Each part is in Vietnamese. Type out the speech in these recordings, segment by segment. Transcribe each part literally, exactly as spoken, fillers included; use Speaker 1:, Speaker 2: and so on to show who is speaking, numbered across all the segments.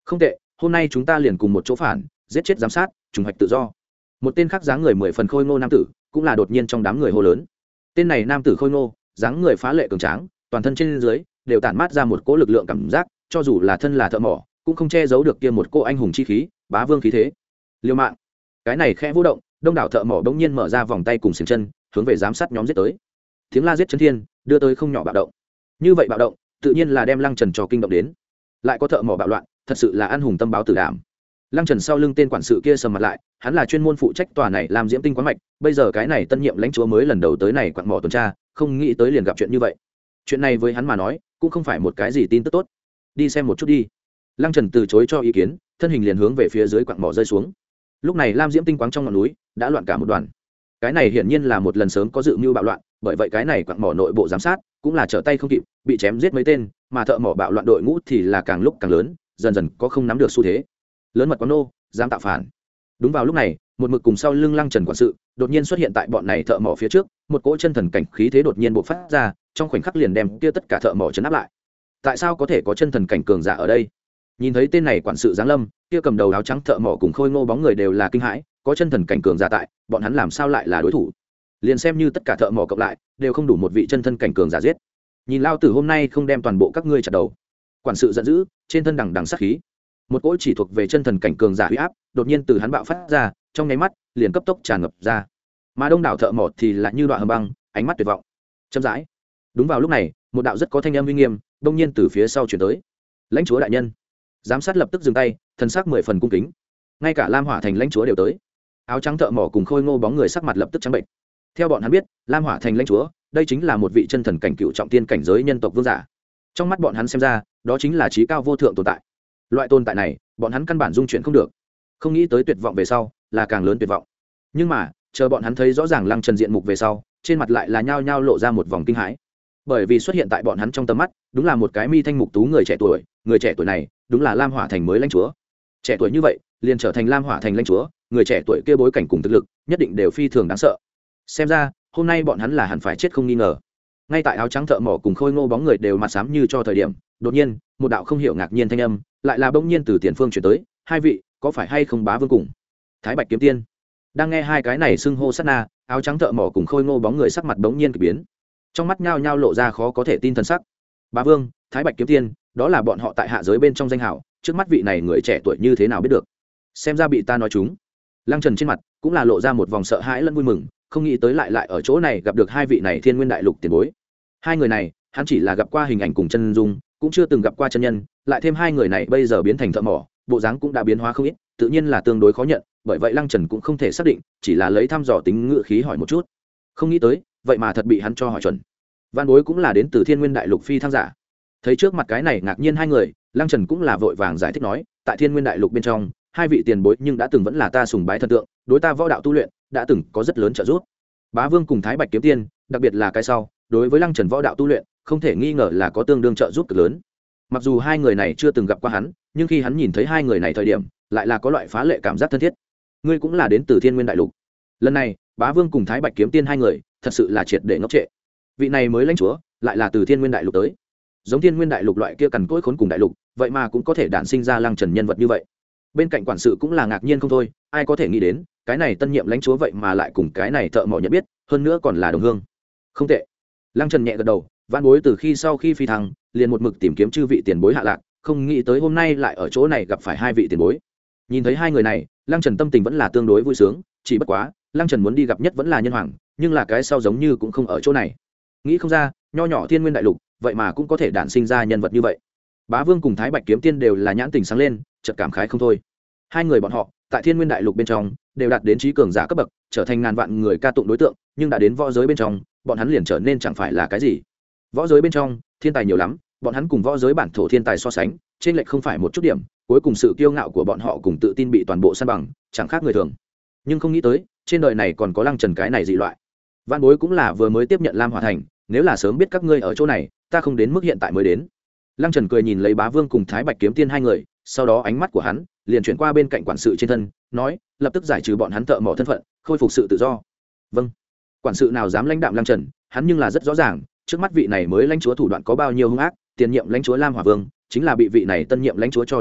Speaker 1: không tệ, hôm nay chúng ta liền cùng một chỗ phản giết chết giám sát trùng hoạch tự do. Một tên khác dáng người mười phần khôi ngô nam tử cũng là đột nhiên trong đám người hô lớn. Tên này nam tử khôi ngô, dáng người phá lệ cường tráng, toàn thân trên dưới đều tản mát ra một cỗ lực lượng cảm giác, cho dù là thân là thợ mỏ cũng không che giấu được kia một cô anh hùng chi khí, bá vương khí thế. Liêu mạng. Cái này khẽ vũ động, đông đảo thợ mỏ bỗng nhiên mở ra vòng tay cùng xiềng chân, hướng về giám sát nhóm giết tới. Tiếng la giết chấn thiên, đưa tới không nhỏ bạo động. Như vậy bạo động, tự nhiên là đem Lăng Trần cho kinh động đến. Lại có thợ mỏ bạo loạn, thật sự là ăn hùng tâm báo tử đảm. Lăng Trần sau lưng tên quản sự kia sầm mặt lại, hắn là chuyên môn phụ trách tòa này làm diễm tinh quán mạch, bây giờ cái này tân nhiệm lãnh chúa mới lần đầu tới này quặng mỏ tuần tra, không nghĩ tới liền gặp chuyện như vậy. Chuyện này với hắn mà nói, cũng không phải một cái gì tin tức tốt. Đi xem một chút đi. Lăng Trần từ chối cho ý kiến, thân hình liền hướng về phía dưới quặng mỏ rơi xuống. Lúc này lam diễm tinh quáng trong ngọn núi đã loạn cả một đoàn. Cái này hiển nhiên là một lần sớm có dự mưu bạo loạn, bởi vậy cái này quặng mỏ nội bộ giám sát cũng là trở tay không kịp, bị chém giết mấy tên, mà thợ mỏ bạo loạn đội ngũ thì là càng lúc càng lớn, dần dần có không nắm được xu thế. Lớn mật quán nô, dám tạo phản. Đúng vào lúc này, một mực cùng sau lưng Lăng Trần quản sự đột nhiên xuất hiện tại bọn này thợ mỏ phía trước, một cỗ chân thần cảnh khí thế đột nhiên bộc phát ra, trong khoảnh khắc liền đem kia tất cả thợ mỏ chấn áp lại. Tại sao có thể có chân thần cảnh cường giả ở đây? Nhìn thấy tên này quản sự giáng lâm, kia cầm đầu áo trắng thợ mỏ cùng khôi ngô bóng người đều là kinh hãi, có chân thần cảnh cường giả tại, bọn hắn làm sao lại là đối thủ? Liền xem như tất cả thợ mỏ cộng lại, đều không đủ một vị chân thân cảnh cường giả giết. Nhìn lao tử hôm nay không đem toàn bộ các ngươi chặt đầu. Quản sự giận dữ, trên thân đằng đằng sát khí. Một cỗ chỉ thuộc về chân thần cảnh cường giả uy áp, đột nhiên từ hắn bạo phát ra, trong nháy mắt, liền cấp tốc tràn ngập ra. Mà đông đảo thợ mỏ thì là như đoạn hầm băng, ánh mắt tuyệt vọng. Chậm rãi. Đúng vào lúc này, một đạo rất có thanh âm uy nghiêm, đông nhiên từ phía sau truyền tới. Lãnh chúa đại nhân. Giám sát lập tức dừng tay, thần sắc mười phần cung kính. Ngay cả Lam Hỏa Thành lãnh chúa đều tới. Áo trắng thợ mỏ cùng khôi ngô bóng người sắc mặt lập tức trắng bệnh. Theo bọn hắn biết, Lam Hỏa Thành lãnh chúa, đây chính là một vị chân thần cảnh cựu trọng tiên cảnh giới nhân tộc vương giả. Trong mắt bọn hắn xem ra, đó chính là trí cao vô thượng tồn tại. Loại tồn tại này, bọn hắn căn bản dung chuyển không được. Không nghĩ tới tuyệt vọng về sau, là càng lớn tuyệt vọng. Nhưng mà, chờ bọn hắn thấy rõ ràng Lăng Trần diện mục về sau, trên mặt lại là nhao nhao lộ ra một vòng kinh hãi. Bởi vì xuất hiện tại bọn hắn trong tầm mắt, đúng là một cái mi thanh mục tú người trẻ tuổi, người trẻ tuổi này, đúng là Lam Hỏa Thành mới lãnh chúa. Trẻ tuổi như vậy, liền trở thành Lam Hỏa Thành lãnh chúa, người trẻ tuổi kia bối cảnh cùng thực lực, nhất định đều phi thường đáng sợ. Xem ra, hôm nay bọn hắn là hẳn phải chết không nghi ngờ. Ngay tại áo trắng thợ mỏ cùng khôi ngô bóng người đều mặt xám như cho thời điểm, đột nhiên, một đạo không hiểu ngạc nhiên thanh âm, lại là bỗng nhiên từ tiền phương chuyển tới, hai vị, có phải hay không bá vương cùng Thái Bạch kiếm tiên? Đang nghe hai cái này xưng hô sát na, áo trắng thợ mỏ cùng khôi ngô bóng người sắc mặt bỗng nhiên kỳ biến. Trong mắt nhao nhao lộ ra khó có thể tin thần sắc. Bá vương, Thái Bạch kiếm tiên, đó là bọn họ tại hạ giới bên trong danh hào, trước mắt vị này người trẻ tuổi như thế nào biết được? Xem ra bị ta nói trúng. Lăng Trần trên mặt cũng là lộ ra một vòng sợ hãi lẫn vui mừng, không nghĩ tới lại lại ở chỗ này gặp được hai vị này Thiên Nguyên Đại Lục tiền bối. Hai người này, hắn chỉ là gặp qua hình ảnh cùng chân dung, cũng chưa từng gặp qua chân nhân, lại thêm hai người này bây giờ biến thành thợ mỏ, bộ dáng cũng đã biến hóa không ít, tự nhiên là tương đối khó nhận, bởi vậy Lăng Trần cũng không thể xác định, chỉ là lấy thăm dò tính ngựa khí hỏi một chút. Không nghĩ tới, vậy mà thật bị hắn cho hỏi chuẩn. Văn bối cũng là đến từ Thiên Nguyên Đại Lục phi thăng giả. Thấy trước mặt cái này ngạc nhiên hai người, Lăng Trần cũng là vội vàng giải thích nói, tại Thiên Nguyên Đại Lục bên trong, hai vị tiền bối nhưng đã từng vẫn là ta sùng bái thần tượng, đối ta võ đạo tu luyện đã từng có rất lớn trợ giúp. Bá vương cùng Thái Bạch kiếm tiên, đặc biệt là cái sau, đối với Lăng Trần võ đạo tu luyện, không thể nghi ngờ là có tương đương trợ giúp cực lớn. Mặc dù hai người này chưa từng gặp qua hắn, nhưng khi hắn nhìn thấy hai người này thời điểm, lại là có loại phá lệ cảm giác thân thiết. Ngươi cũng là đến từ Thiên Nguyên Đại Lục. Lần này, Bá vương cùng Thái Bạch kiếm tiên hai người, thật sự là triệt để ngốc trệ. Vị này mới lãnh chúa, lại là từ Thiên Nguyên Đại Lục tới. Giống Thiên Nguyên Đại Lục loại kia cằn cỗi khốn cùng đại lục, vậy mà cũng có thể đản sinh ra Lăng Trần nhân vật như vậy. Bên cạnh quản sự cũng là ngạc nhiên không thôi, ai có thể nghĩ đến, cái này tân nhiệm lãnh chúa vậy mà lại cùng cái này thợ mỏ nhận biết, hơn nữa còn là đồng hương. Không tệ. Lăng Trần nhẹ gật đầu, vãn bối từ khi sau khi phi thăng, liền một mực tìm kiếm chư vị tiền bối hạ lạc, không nghĩ tới hôm nay lại ở chỗ này gặp phải hai vị tiền bối. Nhìn thấy hai người này, Lăng Trần tâm tình vẫn là tương đối vui sướng, chỉ bất quá, Lăng Trần muốn đi gặp nhất vẫn là nhân hoàng, nhưng là cái sau giống như cũng không ở chỗ này. Nghĩ không ra, nho nhỏ Thiên Nguyên Đại Lục, vậy mà cũng có thể đản sinh ra nhân vật như vậy. Bá vương cùng Thái Bạch kiếm tiên đều là nhãn tình sáng lên, chợt cảm khái không thôi. Hai người bọn họ, tại Thiên Nguyên Đại Lục bên trong, đều đạt đến trí cường giả cấp bậc, trở thành ngàn vạn người ca tụng đối tượng, nhưng đã đến võ giới bên trong, bọn hắn liền trở nên chẳng phải là cái gì. Võ giới bên trong, thiên tài nhiều lắm, bọn hắn cùng võ giới bản thổ thiên tài so sánh, trên lệch không phải một chút điểm, cuối cùng sự kiêu ngạo của bọn họ cùng tự tin bị toàn bộ san bằng, chẳng khác người thường. Nhưng không nghĩ tới, trên đời này còn có Lăng Trần cái này dị loại. Vạn bối cũng là vừa mới tiếp nhận Lam Hỏa Thành, nếu là sớm biết các ngươi ở chỗ này, ta không đến mức hiện tại mới đến. Lăng Trần cười nhìn lấy Bá vương cùng Thái Bạch kiếm tiên hai người, sau đó ánh mắt của hắn liền chuyển qua bên cạnh quản sự trên thân, nói, lập tức giải trừ bọn hắn thợ mỏ thân phận, khôi phục sự tự do. Vâng. Quản sự nào dám lãnh đạm Lăng Trần, hắn nhưng là rất rõ ràng, trước mắt vị này mới lãnh chúa thủ đoạn có bao nhiêu hung ác, tiền nhiệm lãnh chúa Lam Hỏa Vương chính là bị vị này tân nhiệm lãnh chúa cho đánh chạy,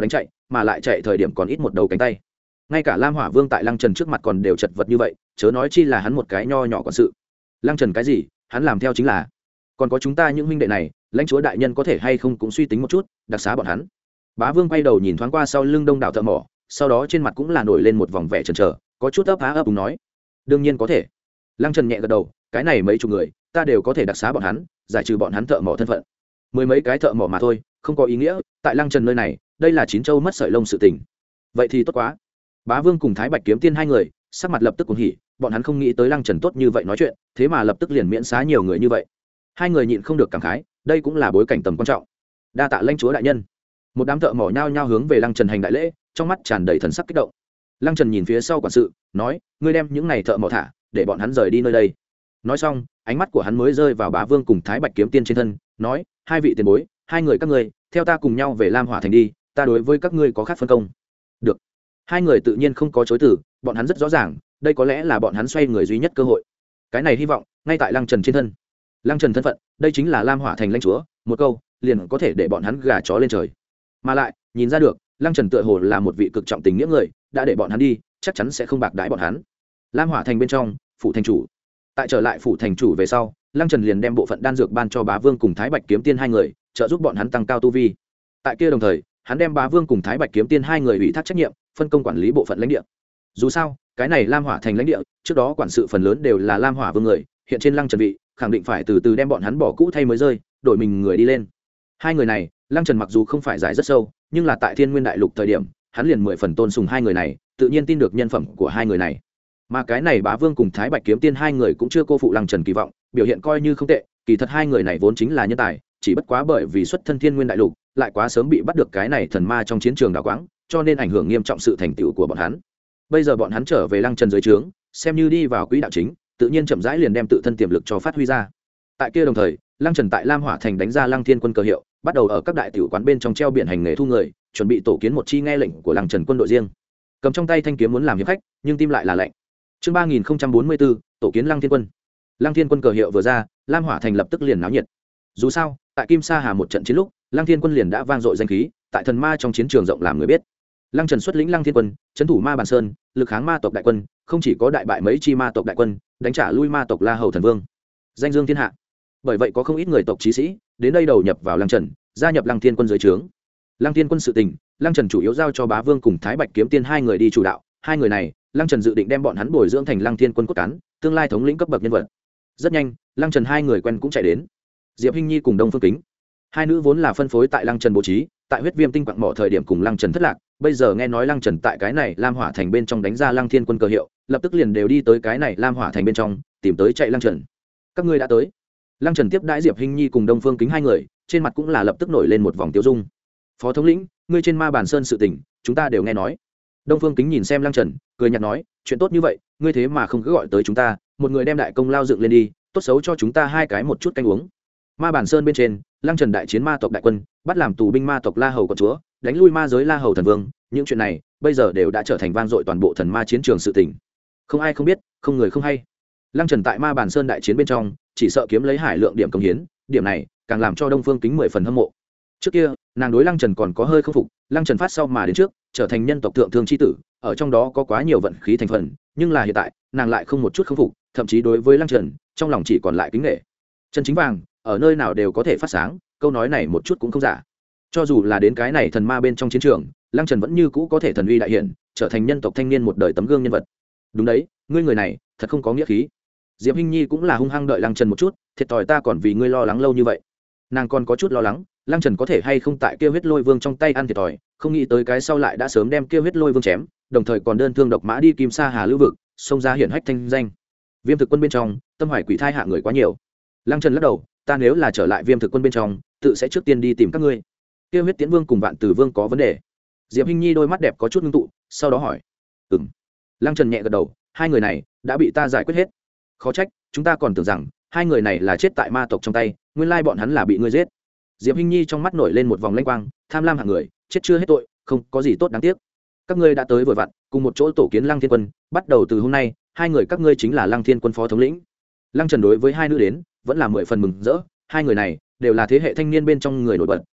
Speaker 1: mà lại chạy thời điểm còn ít một đầu cánh tay. Ngay cả Lam Hỏa Vương tại Lăng Trần trước mặt còn đều chật vật như vậy, chớ nói chi là hắn một cái nho nhỏ quản sự. Lăng Trần cái gì, hắn làm theo chính là. Còn có chúng ta những huynh đệ này, lãnh chúa đại nhân có thể hay không cũng suy tính một chút, đặc xá bọn hắn. Bá Vương quay đầu nhìn thoáng qua sau lưng đông đảo thợ mỏ, sau đó trên mặt cũng là nổi lên một vòng vẻ chần chờ, có chút ấp á ấp úng nói: đương nhiên có thể. Lăng Trần nhẹ gật đầu, cái này mấy chục người, ta đều có thể đặc xá bọn hắn, giải trừ bọn hắn thợ mỏ thân phận. Mười mấy cái thợ mỏ mà thôi, không có ý nghĩa, tại Lăng Trần nơi này, đây là chín châu mất sợi lông sự tình. Vậy thì tốt quá. Bá Vương cùng Thái Bạch Kiếm Tiên hai người, sắc mặt lập tức cuồng hỉ, bọn hắn không nghĩ tới Lăng Trần tốt như vậy nói chuyện, thế mà lập tức liền miễn xá nhiều người như vậy. Hai người nhịn không được cảm khái, đây cũng là bối cảnh tầm quan trọng. Đa tạ lãnh chúa đại nhân. Một đám thợ mỏ nhao nhao hướng về Lăng Trần hành đại lễ, trong mắt tràn đầy thần sắc kích động. Lăng Trần nhìn phía sau quản sự, nói: ngươi đem những này thợ mỏ thả, để bọn hắn rời đi nơi đây. Nói xong, ánh mắt của hắn mới rơi vào Bá Vương cùng Thái Bạch Kiếm Tiên trên thân, nói: hai vị tiền bối, hai người các ngươi, theo ta cùng nhau về Lam Hỏa thành đi, ta đối với các ngươi có khác phân công. Được. Hai người tự nhiên không có chối từ, bọn hắn rất rõ ràng, đây có lẽ là bọn hắn xoay người duy nhất cơ hội. Cái này hy vọng ngay tại Lăng Trần trên thân. Lăng Trần thân phận, đây chính là Lam Hỏa thành lãnh chúa, một câu liền có thể để bọn hắn gà chó lên trời. Mà lại, nhìn ra được, Lăng Trần tựa hồ là một vị cực trọng tình nghĩa người, đã để bọn hắn đi, chắc chắn sẽ không bạc đãi bọn hắn. Lam Hỏa thành bên trong, phủ thành chủ. Tại trở lại phủ thành chủ về sau, Lăng Trần liền đem bộ phận đan dược ban cho Bá Vương cùng Thái Bạch Kiếm Tiên hai người, trợ giúp bọn hắn tăng cao tu vi. Tại kia đồng thời, hắn đem Bá Vương cùng Thái Bạch Kiếm Tiên hai người ủy thác trách nhiệm, phân công quản lý bộ phận lãnh địa. Dù sao, cái này Lam Hỏa thành lãnh địa, trước đó quản sự phần lớn đều là Lam Hỏa Vương người, hiện trên Lăng Trần vị, khẳng định phải từ từ đem bọn hắn bỏ cũ thay mới rơi, đổi mình người đi lên. Hai người này, Lăng Trần mặc dù không phải giải rất sâu, nhưng là tại Thiên Nguyên Đại Lục thời điểm, hắn liền mười phần tôn sùng hai người này, tự nhiên tin được nhân phẩm của hai người này. Mà cái này Bá Vương cùng Thái Bạch Kiếm Tiên hai người cũng chưa cô phụ Lăng Trần kỳ vọng, biểu hiện coi như không tệ, kỳ thật hai người này vốn chính là nhân tài, chỉ bất quá bởi vì xuất thân Thiên Nguyên Đại Lục, lại quá sớm bị bắt được cái này thần ma trong chiến trường đào quáng, cho nên ảnh hưởng nghiêm trọng sự thành tựu của bọn hắn. Bây giờ bọn hắn trở về Lăng Trần dưới trướng, xem như đi vào quỹ đạo chính, tự nhiên chậm rãi liền đem tự thân tiềm lực cho phát huy ra. Tại kia đồng thời, Lăng Trần tại Lam Hỏa thành đánh ra Lăng Thiên quân cờ hiệu, bắt đầu ở các đại tiểu quán bên trong treo biển hành nghề thu người, chuẩn bị tổ kiến một chi nghe lệnh của Lăng Trần quân đội riêng. Cầm trong tay thanh kiếm muốn làm hiệp khách, nhưng tim lại là lạnh. Chương ba nghìn bốn mươi bốn, tổ kiến Lăng Thiên quân. Lăng Thiên quân cờ hiệu vừa ra, Lam Hỏa thành lập tức liền náo nhiệt. Dù sao, tại Kim Sa Hà một trận chiến lúc, Lăng Thiên quân liền đã vang dội danh khí, tại thần ma trong chiến trường rộng làm người biết. Lăng Trần xuất lĩnh Lăng Thiên quân, trấn thủ Ma Bàn Sơn, lực kháng ma tộc đại quân, không chỉ có đại bại mấy chi ma tộc đại quân, đánh trả lui ma tộc La Hầu thần vương, danh dương thiên hạ. Bởi vậy có không ít người tộc chí sĩ đến đây đầu nhập vào Lăng Trần, gia nhập Lăng Thiên quân dưới trướng. Lăng Thiên quân sự tình, Lăng Trần chủ yếu giao cho Bá Vương cùng Thái Bạch Kiếm Tiên hai người đi chủ đạo, hai người này, Lăng Trần dự định đem bọn hắn bồi dưỡng thành Lăng Thiên quân cốt cán, tương lai thống lĩnh cấp bậc nhân vật. Rất nhanh, Lăng Trần hai người quen cũng chạy đến. Diệp Hinh Nhi cùng Đông Phương Kính, hai nữ vốn là phân phối tại Lăng Trần bố trí, tại huyết viêm tinh quặng mỏ thời điểm cùng Lăng Trần thất lạc, bây giờ nghe nói Lăng Trần tại cái này Lam Hỏa thành bên trong đánh ra Lăng Thiên quân cờ hiệu, lập tức liền đều đi tới cái này Lam Hỏa thành bên trong, tìm tới chạy Lăng Trần. Các ngươi đã tới. Lăng Trần tiếp đãi Diệp Hinh Nhi cùng Đông Phương Kính hai người, trên mặt cũng là lập tức nổi lên một vòng tiêu dung. Phó thống lĩnh, ngươi trên Ma Bàn Sơn sự tình, chúng ta đều nghe nói. Đông Phương Kính nhìn xem Lăng Trần, cười nhạt nói, chuyện tốt như vậy, ngươi thế mà không cứ gọi tới chúng ta, một người đem đại công lao dựng lên đi, tốt xấu cho chúng ta hai cái một chút canh uống. Ma Bàn Sơn bên trên, Lăng Trần đại chiến ma tộc đại quân, bắt làm tù binh ma tộc La Hầu quận chúa, đánh lui ma giới La Hầu thần vương, những chuyện này bây giờ đều đã trở thành vang dội toàn bộ thần ma chiến trường sự tình. Không ai không biết, không người không hay. Lăng Trần tại Ma Bàn Sơn đại chiến bên trong, chỉ sợ kiếm lấy hải lượng điểm công hiến, điểm này càng làm cho Đông Phương Kính mười phần hâm mộ. Trước kia, nàng đối Lăng Trần còn có hơi không phục, Lăng Trần phát sau mà đến trước, trở thành nhân tộc thượng thương chi tử, ở trong đó có quá nhiều vận khí thành phần, nhưng là hiện tại, nàng lại không một chút không phục, thậm chí đối với Lăng Trần, trong lòng chỉ còn lại kính nể. Chân chính vàng, ở nơi nào đều có thể phát sáng, câu nói này một chút cũng không giả. Cho dù là đến cái này thần ma bên trong chiến trường, Lăng Trần vẫn như cũ có thể thần uy đại hiện, trở thành nhân tộc thanh niên một đời tấm gương nhân vật. Đúng đấy, ngươi người này, thật không có nghĩa khí. Diệp Hinh Nhi cũng là hung hăng đợi Lăng Trần một chút, thiệt thòi ta còn vì ngươi lo lắng lâu như vậy. Nàng còn có chút lo lắng, Lăng Trần có thể hay không tại kia huyết lôi vương trong tay ăn thiệt thòi, không nghĩ tới cái sau lại đã sớm đem kia huyết lôi vương chém, đồng thời còn đơn thương độc mã đi Kim Sa Hà lưu vực, xông ra hiển hách thanh danh. Viêm thực quân bên trong, tâm hoài quỷ thai hạ người quá nhiều. Lăng Trần lắc đầu, ta nếu là trở lại Viêm thực quân bên trong, tự sẽ trước tiên đi tìm các ngươi. Kia huyết tiễn vương cùng vạn tử vương có vấn đề. Diệp Hinh Nhi đôi mắt đẹp có chút ngưng tụ, sau đó hỏi, ừm. Lăng Trần nhẹ gật đầu, hai người này đã bị ta giải quyết hết. Khó trách, chúng ta còn tưởng rằng hai người này là chết tại ma tộc trong tay, nguyên lai bọn hắn là bị ngươi giết. Diệp Hinh Nhi trong mắt nổi lên một vòng lanh quang, tham lam hạng người, chết chưa hết tội, không có gì tốt đáng tiếc. Các ngươi đã tới vừa vặn, cùng một chỗ tổ kiến Lăng Thiên quân, bắt đầu từ hôm nay, hai người các ngươi chính là Lăng Thiên quân phó thống lĩnh. Lăng Trần đối với hai nữ đến, vẫn là mười phần mừng rỡ, hai người này đều là thế hệ thanh niên bên trong người nổi bật,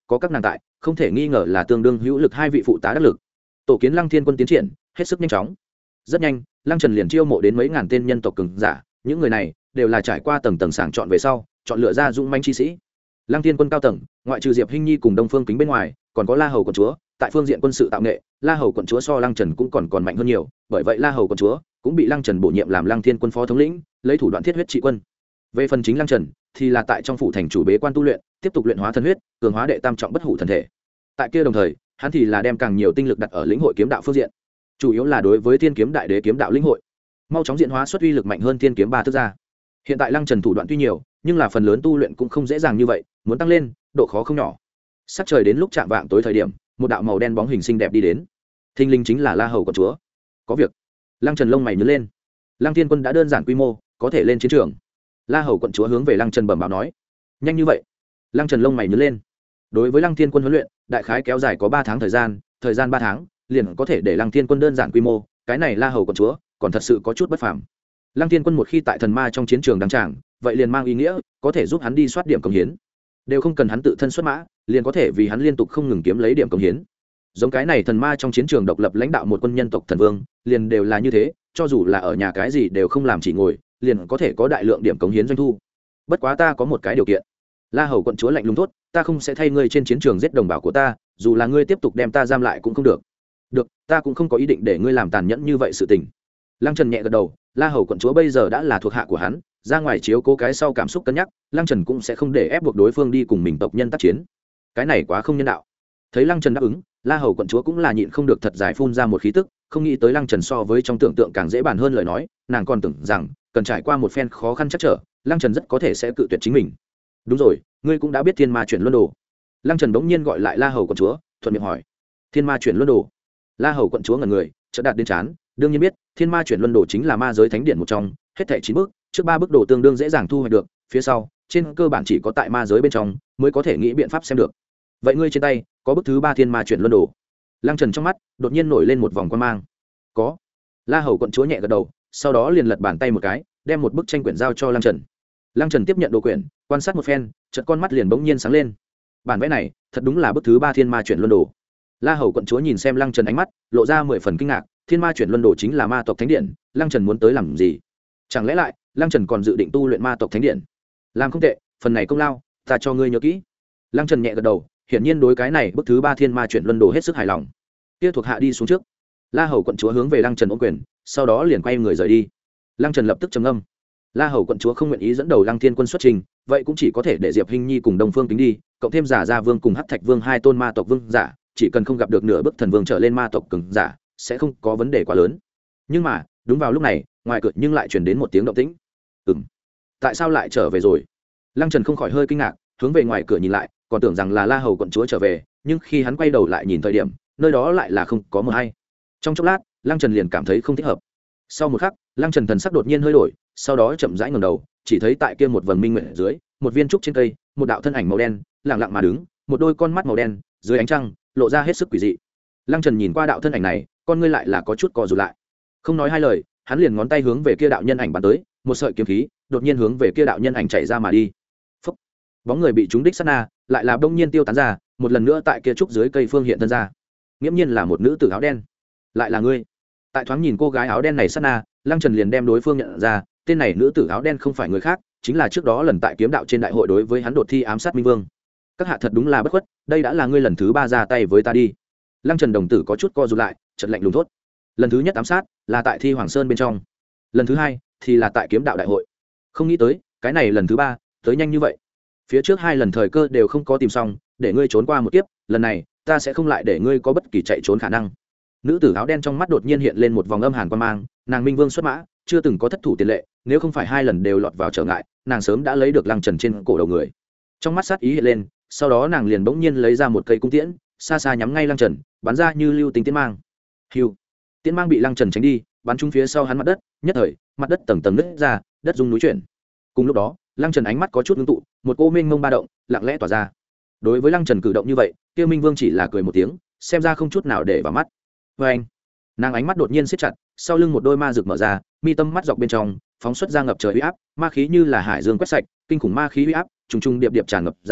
Speaker 1: có các nàng tại không thể nghi ngờ là tương đương hữu lực hai vị phụ tá đắc lực. Tổ kiến Lăng Thiên quân tiến triển hết sức nhanh chóng. Rất nhanh, Lăng Trần liền chiêu mộ đến mấy ngàn tên nhân tộc cường giả, những người này đều là trải qua tầng tầng sàng chọn về sau, chọn lựa ra dũng manh chi sĩ. Lăng Thiên quân cao tầng, ngoại trừ Diệp Hinh Nhi cùng Đông Phương Kính bên ngoài, còn có La Hầu quận chúa, tại phương diện quân sự tạo nghệ, La Hầu quận chúa so Lăng Trần cũng còn còn mạnh hơn nhiều, bởi vậy La Hầu quận chúa cũng bị Lăng Trần bổ nhiệm làm Lăng Thiên quân phó thống lĩnh, lấy thủ đoạn thiết huyết trị quân. Về phần chính Lăng Trần, thì là tại trong phủ thành chủ bế quan tu luyện, tiếp tục luyện hóa thần huyết, cường hóa đệ tam trọng bất hủ thần thể. Tại kia đồng thời, hắn thì là đem càng nhiều tinh lực đặt ở lĩnh hội kiếm đạo phương diện, chủ yếu là đối với Thiên kiếm đại đế kiếm đạo lĩnh hội, mau chóng diễn hóa xuất uy lực mạnh hơn Thiên kiếm ba thức ra. Hiện tại Lăng Trần thủ đoạn tuy nhiều, nhưng là phần lớn tu luyện cũng không dễ dàng như vậy, muốn tăng lên, độ khó không nhỏ. Sắc trời đến lúc chạm vạng tối thời điểm, một đạo màu đen bóng hình xinh đẹp đi đến. Thinh linh chính là La Hầu quận chúa. Có việc. Lăng Trần lông mày nhướng lên. Lăng Thiên quân đã đơn giản quy mô, có thể lên chiến trường. La Hầu quận chúa hướng về Lăng Trần bẩm báo nói. Nhanh như vậy? Lăng Trần lông mày nhướng lên. Đối với Lăng Thiên quân huấn luyện, đại khái kéo dài có ba tháng thời gian, thời gian ba tháng, liền có thể để Lăng Thiên quân đơn giản quy mô, cái này La Hầu quận chúa, còn thật sự có chút bất phàm. Lăng Thiên quân một khi tại thần ma trong chiến trường đăng tràng, vậy liền mang ý nghĩa có thể giúp hắn đi soát điểm công hiến, đều không cần hắn tự thân xuất mã, liền có thể vì hắn liên tục không ngừng kiếm lấy điểm công hiến. Giống cái này thần ma trong chiến trường độc lập lãnh đạo một quân nhân tộc thần vương, liền đều là như thế, cho dù là ở nhà cái gì đều không làm chỉ ngồi, liền có thể có đại lượng điểm công hiến doanh thu. Bất quá ta có một cái điều kiện. La Hầu quận chúa lạnh lùng thốt, ta không sẽ thay ngươi trên chiến trường giết đồng bào của ta, dù là ngươi tiếp tục đem ta giam lại cũng không được. Được, ta cũng không có ý định để ngươi làm tàn nhẫn như vậy sự tình. Lăng Trần nhẹ gật đầu, La Hầu quận chúa bây giờ đã là thuộc hạ của hắn, ra ngoài chiếu cố cái sau cảm xúc cân nhắc, Lăng Trần cũng sẽ không để ép buộc đối phương đi cùng mình tộc nhân tác chiến. Cái này quá không nhân đạo. Thấy Lăng Trần đáp ứng, La Hầu quận chúa cũng là nhịn không được thật dài phun ra một khí tức, không nghĩ tới Lăng Trần so với trong tưởng tượng càng dễ bàn hơn lời nói, nàng còn tưởng rằng cần trải qua một phen khó khăn chắc trở, Lăng Trần rất có thể sẽ cự tuyệt chính mình. Đúng rồi, ngươi cũng đã biết Thiên Ma chuyển luân đồ. Lăng Trần bỗng nhiên gọi lại La Hầu quận chúa, thuận miệng hỏi. Thiên Ma chuyển luân đồ? La Hầu quận chúa ngẩn người, chợt đạt đến chán, đương nhiên biết, Thiên Ma chuyển luân đồ chính là ma giới thánh điện một trong, hết thảy chín bước, trước ba bước đồ tương đương dễ dàng thu hoạch được, phía sau, trên cơ bản chỉ có tại ma giới bên trong mới có thể nghĩ biện pháp xem được. Vậy ngươi trên tay có bức thứ ba Thiên Ma chuyển luân đồ? Lăng Trần trong mắt đột nhiên nổi lên một vòng quan mang. Có. La Hầu quận chúa nhẹ gật đầu, sau đó liền lật bàn tay một cái, đem một bức tranh quyển giao cho Lăng Trần. Lăng Trần tiếp nhận đồ quyển, quan sát một phen, chợt con mắt liền bỗng nhiên sáng lên. Bản vẽ này, thật đúng là bức thứ ba Thiên Ma chuyển luân đồ. La Hầu quận chúa nhìn xem Lăng Trần ánh mắt lộ ra mười phần kinh ngạc, Thiên Ma chuyển luân đồ chính là ma tộc thánh điện, Lăng Trần muốn tới làm gì? Chẳng lẽ lại Lăng Trần còn dự định tu luyện ma tộc thánh điện? Làm không tệ, phần này công lao ta cho ngươi nhớ kỹ. Lăng Trần nhẹ gật đầu, hiển nhiên đối cái này bức thứ ba Thiên Ma chuyển luân đồ hết sức hài lòng. Kia thuộc hạ đi xuống trước. La Hầu quận chúa hướng về Lăng Trần ôm quyền, sau đó liền quay người rời đi. Lăng Trần lập tức trầm ngâm. La Hầu quận chúa không nguyện ý dẫn đầu Lăng Thiên quân xuất trình, vậy cũng chỉ có thể để Diệp Hinh Nhi cùng Đông Phương Kính đi, cộng thêm Giả Gia Vương cùng Hắc Thạch Vương hai tôn ma tộc vương giả, chỉ cần không gặp được nửa bức thần vương trở lên ma tộc cường giả, sẽ không có vấn đề quá lớn. Nhưng mà, đúng vào lúc này, ngoài cửa nhưng lại truyền đến một tiếng động tĩnh. Ừm, tại sao lại trở về rồi? Lăng Trần không khỏi hơi kinh ngạc, hướng về ngoài cửa nhìn lại, còn tưởng rằng là La Hầu quận chúa trở về, nhưng khi hắn quay đầu lại nhìn thời điểm, nơi đó lại là không có mờ hay. Trong chốc lát, Lăng Trần liền cảm thấy không thích hợp. Sau một khắc, Lăng Trần thần sắc đột nhiên hơi đổi, sau đó chậm rãi ngẩng đầu, chỉ thấy tại kia một vầng minh nguyệt dưới, một viên trúc trên cây, một đạo thân ảnh màu đen, lặng lặng mà đứng, một đôi con mắt màu đen, dưới ánh trăng, lộ ra hết sức quỷ dị. Lăng Trần nhìn qua đạo thân ảnh này, con ngươi lại là có chút co rụt lại. Không nói hai lời, hắn liền ngón tay hướng về kia đạo nhân ảnh bắn tới, một sợi kiếm khí đột nhiên hướng về kia đạo nhân ảnh chạy ra mà đi. Phốc. Bóng người bị trúng đích sát na, lại là bỗng nhiên tiêu tán ra, một lần nữa tại kia trúc dưới cây phương hiện thân ra. Nghiễm nhiên là một nữ tử áo đen. Lại là ngươi? Tại thoáng nhìn cô gái áo đen này sát na, Lăng Trần liền đem đối phương nhận ra, tên này nữ tử áo đen không phải người khác, chính là trước đó lần tại kiếm đạo trên đại hội đối với hắn đột thi ám sát Minh Vương. Các hạ thật đúng là bất khuất, đây đã là ngươi lần thứ ba ra tay với ta đi. Lăng Trần đồng tử có chút co rụt lại, chợt lạnh lùng thốt. Lần thứ nhất ám sát là tại Thi Hoàng Sơn bên trong, lần thứ hai thì là tại kiếm đạo đại hội. Không nghĩ tới, cái này lần thứ ba tới nhanh như vậy. Phía trước hai lần thời cơ đều không có tìm xong, để ngươi trốn qua một kiếp, lần này ta sẽ không lại để ngươi có bất kỳ chạy trốn khả năng. Nữ tử áo đen trong mắt đột nhiên hiện lên một vòng âm hàn quan mang, nàng Minh Vương xuất mã, chưa từng có thất thủ tiền lệ, nếu không phải hai lần đều lọt vào trở ngại, nàng sớm đã lấy được Lăng Trần trên cổ đầu người. Trong mắt sát ý hiện lên, sau đó nàng liền bỗng nhiên lấy ra một cây cung tiễn, xa xa nhắm ngay Lăng Trần, bắn ra như lưu tình tiễn mang. Hưu. Tiễn mang bị Lăng Trần tránh đi, bắn trúng phía sau hắn mặt đất, nhất thời, mặt đất tầng tầng nứt ra, đất rung núi chuyển. Cùng lúc đó, Lăng Trần ánh mắt có chút ngưng tụ, một cô mênh mông ba động, lặng lẽ tỏa ra. Đối với Lăng Trần cử động như vậy, kia Minh Vương chỉ là cười một tiếng, xem ra không chút nào để vào mắt. Và anh, nàng ánh mắt đột nhiên siết chặt, sau lưng một đôi ma rực mở ra, mi tâm mắt dọc bên trong phóng xuất ra ngập trời uy áp, ma khí như là hải dương quét sạch, kinh khủng ma khí uy áp trùng trùng điệp điệp tràn ngập ra,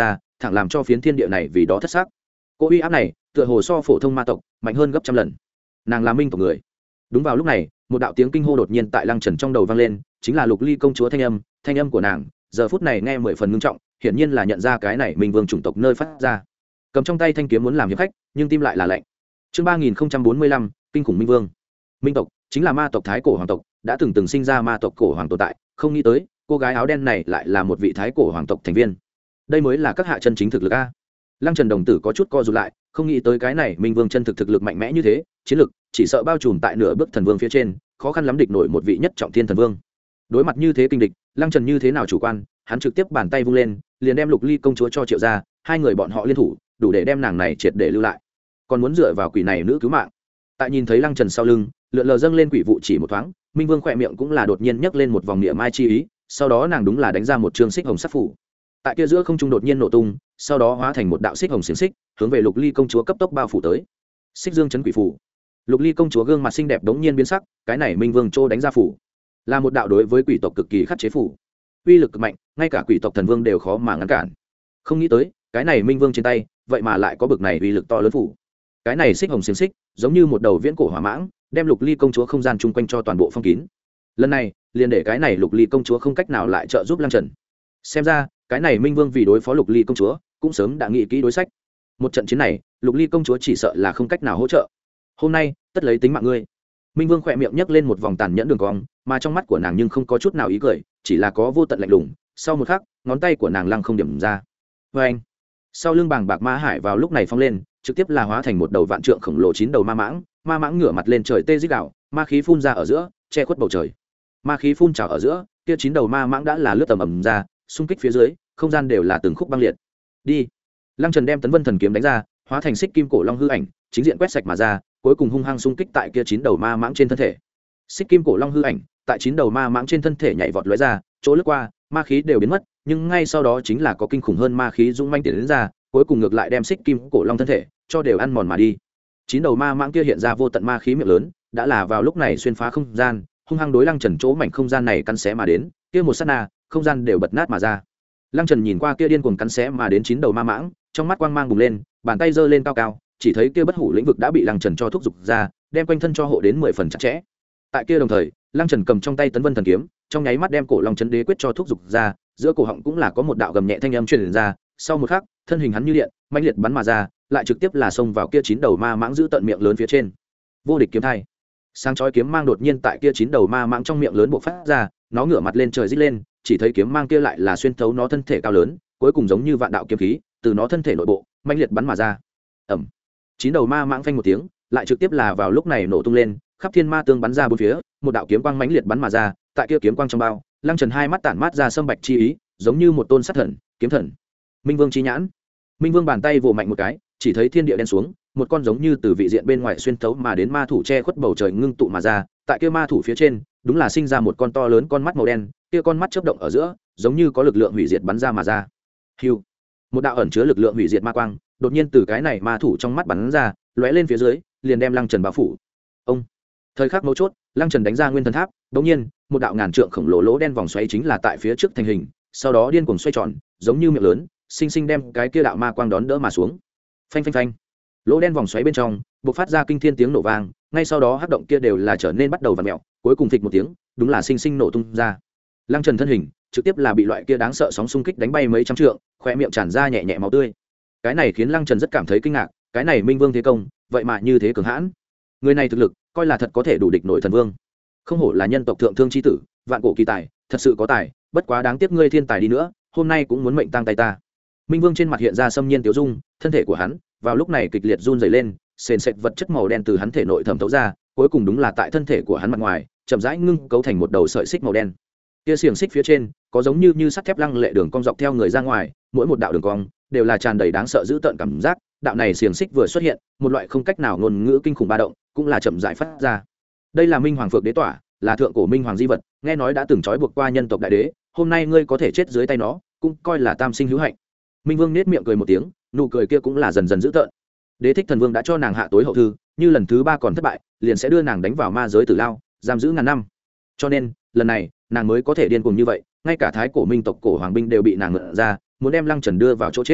Speaker 1: thẳng làm cho phiến thiên địa này vì đó thất xác. Cô uy áp này tựa hồ so phổ thông ma tộc mạnh hơn gấp trăm lần. Nàng là minh tộc người. Đúng vào lúc này, một đạo tiếng kinh hô đột nhiên tại Lăng Trần trong đầu vang lên, chính là Lục Ly công chúa thanh âm. Thanh âm của nàng giờ phút này nghe mười phần ngưng trọng, hiển nhiên là nhận ra cái này Minh Vương chủng tộc nơi phát ra. Cầm trong tay thanh kiếm muốn làm hiệp khách, nhưng tim lại là lạnh. Chương ba nghìn bốn mươi lăm, kinh khủng Minh Vương. Minh tộc chính là ma tộc thái cổ hoàng tộc, đã từng từng sinh ra ma tộc cổ hoàng tồn tại, không nghĩ tới cô gái áo đen này lại là một vị thái cổ hoàng tộc thành viên. Đây mới là các hạ chân chính thực lực a. Lăng Trần đồng tử có chút co rụt lại, không nghĩ tới cái này Minh Vương chân thực thực lực mạnh mẽ như thế, chiến lực chỉ sợ bao trùm tại nửa bước thần vương phía trên, khó khăn lắm địch nổi một vị nhất trọng thiên thần vương. Đối mặt như thế kinh địch, Lăng Trần như thế nào chủ quan, hắn trực tiếp bàn tay vung lên, liền đem Lục Ly công chúa cho Triệu ra, hai người bọn họ liên thủ, đủ để đem nàng này triệt để lưu lại. Còn muốn dựa vào quỷ này nữ cứu mạng. Tại nhìn thấy Lăng Trần sau lưng, lượn lờ dâng lên quỷ vụ chỉ một thoáng, Minh Vương khỏe miệng cũng là đột nhiên nhấc lên một vòng niệm mai chi ý, sau đó nàng đúng là đánh ra một trường xích hồng sắc phủ. Tại kia giữa không trung đột nhiên nổ tung, sau đó hóa thành một đạo xích hồng xiềng xích, hướng về Lục Ly công chúa cấp tốc bao phủ tới. Xích Dương chấn quỷ phủ. Lục Ly công chúa gương mặt xinh đẹp đống nhiên biến sắc, cái này Minh Vương trô đánh ra phủ, là một đạo đối với quỷ tộc cực kỳ khắc chế phủ, uy lực cực mạnh, ngay cả quỷ tộc thần vương đều khó mà ngăn cản. Không nghĩ tới, cái này Minh Vương trên tay, vậy mà lại có bực này uy lực to lớn phủ. Cái này xích hồng xiềng xích, giống như một đầu viễn cổ hỏa mãng, đem Lục Ly công chúa không gian chung quanh cho toàn bộ phong kín. Lần này, liền để cái này Lục Ly công chúa không cách nào lại trợ giúp Lăng Trần. Xem ra, cái này Minh Vương vì đối phó Lục Ly công chúa, cũng sớm đã nghĩ kỹ đối sách. Một trận chiến này, Lục Ly công chúa chỉ sợ là không cách nào hỗ trợ. Hôm nay, tất lấy tính mạng ngươi. Minh Vương khỏe miệng nhấc lên một vòng tàn nhẫn đường cong, mà trong mắt của nàng nhưng không có chút nào ý cười, chỉ là có vô tận lạnh lùng. Sau một khắc, ngón tay của nàng lăng không điểm ra. Và anh, sau lưng bàng bạc ma hải vào lúc này phong lên, trực tiếp là hóa thành một đầu vạn trượng khổng lồ chín đầu ma mãng. Ma mãng ngửa mặt lên trời tê rít gào, ma khí phun ra ở giữa, che khuất bầu trời. Ma khí phun trào ở giữa, kia chín đầu ma mãng đã là lướt tầm ầm ra, xung kích phía dưới, không gian đều là từng khúc băng liệt. Đi. Lăng Trần đem Tấn Vân thần kiếm đánh ra, hóa thành xích kim cổ long hư ảnh, chính diện quét sạch mà ra, cuối cùng hung hăng xung kích tại kia chín đầu ma mãng trên thân thể. Xích kim cổ long hư ảnh, tại chín đầu ma mãng trên thân thể nhảy vọt lóe ra, chỗ lướt qua, ma khí đều biến mất, nhưng ngay sau đó chính là có kinh khủng hơn ma khí dũng manh tiến đến ra, cuối cùng ngược lại đem xích kim cổ long thân thể cho đều ăn mòn mà đi. Chín đầu ma mãng kia hiện ra vô tận ma khí miệng lớn, đã là vào lúc này xuyên phá không gian, hung hăng đối Lăng Trần chỗ mảnh không gian này cắn xé mà đến, kia một sát na, không gian đều bật nát mà ra. Lăng Trần nhìn qua kia điên cuồng cắn xé mà đến chín đầu ma mãng, trong mắt quang mang bùng lên, bàn tay giơ lên cao cao, chỉ thấy kia bất hủ lĩnh vực đã bị Lăng Trần cho thúc giục ra, đem quanh thân cho hộ đến mười phần chặt chẽ. Tại kia đồng thời, Lăng Trần cầm trong tay Tấn Vân thần kiếm, trong nháy mắt đem cổ long chấn đế quyết cho thúc giục ra, giữa cổ họng cũng là có một đạo gầm nhẹ thanh âm truyền ra, sau một khắc, thân hình hắn như điện, mãnh liệt bắn mà ra, lại trực tiếp là xông vào kia chín đầu ma mãng giữ tận miệng lớn phía trên. Vô địch kiếm thai. Sáng chói kiếm mang đột nhiên tại kia chín đầu ma mãng trong miệng lớn bộc phát ra, nó ngửa mặt lên trời rít lên, chỉ thấy kiếm mang kia lại là xuyên thấu nó thân thể cao lớn, cuối cùng giống như vạn đạo kiếm khí, từ nó thân thể nội bộ, mãnh liệt bắn mà ra. Ầm. Chín đầu ma mãng phanh một tiếng, lại trực tiếp là vào lúc này nổ tung lên, khắp thiên ma tương bắn ra bốn phía, một đạo kiếm quang mãnh liệt bắn mà ra, tại kia kiếm quang trong bao, Lăng Trần hai mắt tản mát ra sâm bạch chi ý, giống như một tôn sát thần, kiếm thần. Minh Vương chi nhãn. Minh Vương bàn tay vồ mạnh một cái, chỉ thấy thiên địa đen xuống, một con giống như từ vị diện bên ngoài xuyên thấu mà đến ma thủ che khuất bầu trời ngưng tụ mà ra, tại kia ma thủ phía trên, đúng là sinh ra một con to lớn con mắt màu đen, kia con mắt chớp động ở giữa, giống như có lực lượng hủy diệt bắn ra mà ra. Hưu. Một đạo ẩn chứa lực lượng hủy diệt ma quang, đột nhiên từ cái này ma thủ trong mắt bắn ra, lóe lên phía dưới, liền đem Lăng Trần bao phủ. Ông. Thời khắc mấu chốt, Lăng Trần đánh ra nguyên thần tháp, đột nhiên, một đạo ngàn trượng khổng lồ lỗ đen vòng xoáy chính là tại phía trước thành hình, sau đó điên cuồng xoay tròn, giống như miệng lớn, sinh sinh đem cái kia đạo ma quang đón đỡ mà xuống. Phanh phanh phanh. Lỗ đen vòng xoáy bên trong, bộc phát ra kinh thiên tiếng nổ vang, ngay sau đó hắc động kia đều là trở nên bắt đầu vặn mèo, cuối cùng phịch một tiếng, đúng là sinh sinh nổ tung ra. Lăng Trần thân hình trực tiếp là bị loại kia đáng sợ sóng xung kích đánh bay mấy trăm trượng, khóe miệng tràn ra nhẹ nhẹ máu tươi. Cái này khiến Lăng Trần rất cảm thấy kinh ngạc, cái này Minh Vương thế công, vậy mà như thế cường hãn. Người này thực lực, coi là thật có thể đủ địch nổi thần vương. Không hổ là nhân tộc thượng thương chi tử, vạn cổ kỳ tài, thật sự có tài, bất quá đáng tiếc ngươi thiên tài đi nữa, hôm nay cũng muốn mệnh tang tay ta. Minh Vương trên mặt hiện ra xâm nhiên tiêu dung, thân thể của hắn vào lúc này kịch liệt run rẩy lên, sền sệt vật chất màu đen từ hắn thể nội thẩm thấu ra, cuối cùng đúng là tại thân thể của hắn mặt ngoài, chậm rãi ngưng cấu thành một đầu sợi xích màu đen. Kia xiềng xích phía trên, có giống như như sắt thép lăng lệ đường cong dọc theo người ra ngoài, mỗi một đạo đường cong đều là tràn đầy đáng sợ dữ tợn cảm giác, đạo này xiềng xích vừa xuất hiện, một loại không cách nào ngôn ngữ kinh khủng ba động, cũng là chậm rãi phát ra. Đây là Minh Hoàng Phượng Đế tỏa, là thượng cổ minh hoàng di vật, nghe nói đã từng trói buộc qua nhân tộc đại đế, hôm nay ngươi có thể chết dưới tay nó, cũng coi là tam sinh hữu hạnh. Minh Vương nét miệng cười một tiếng, nụ cười kia cũng là dần dần dữ tợn. Đế thích thần vương đã cho nàng hạ tối hậu thư, như lần thứ ba còn thất bại, liền sẽ đưa nàng đánh vào ma giới tử lao, giam giữ ngàn năm. Cho nên lần này nàng mới có thể điên cuồng như vậy, ngay cả thái cổ minh tộc cổ hoàng binh đều bị nàng ngự ra, muốn đem Lăng Trần đưa vào chỗ chết.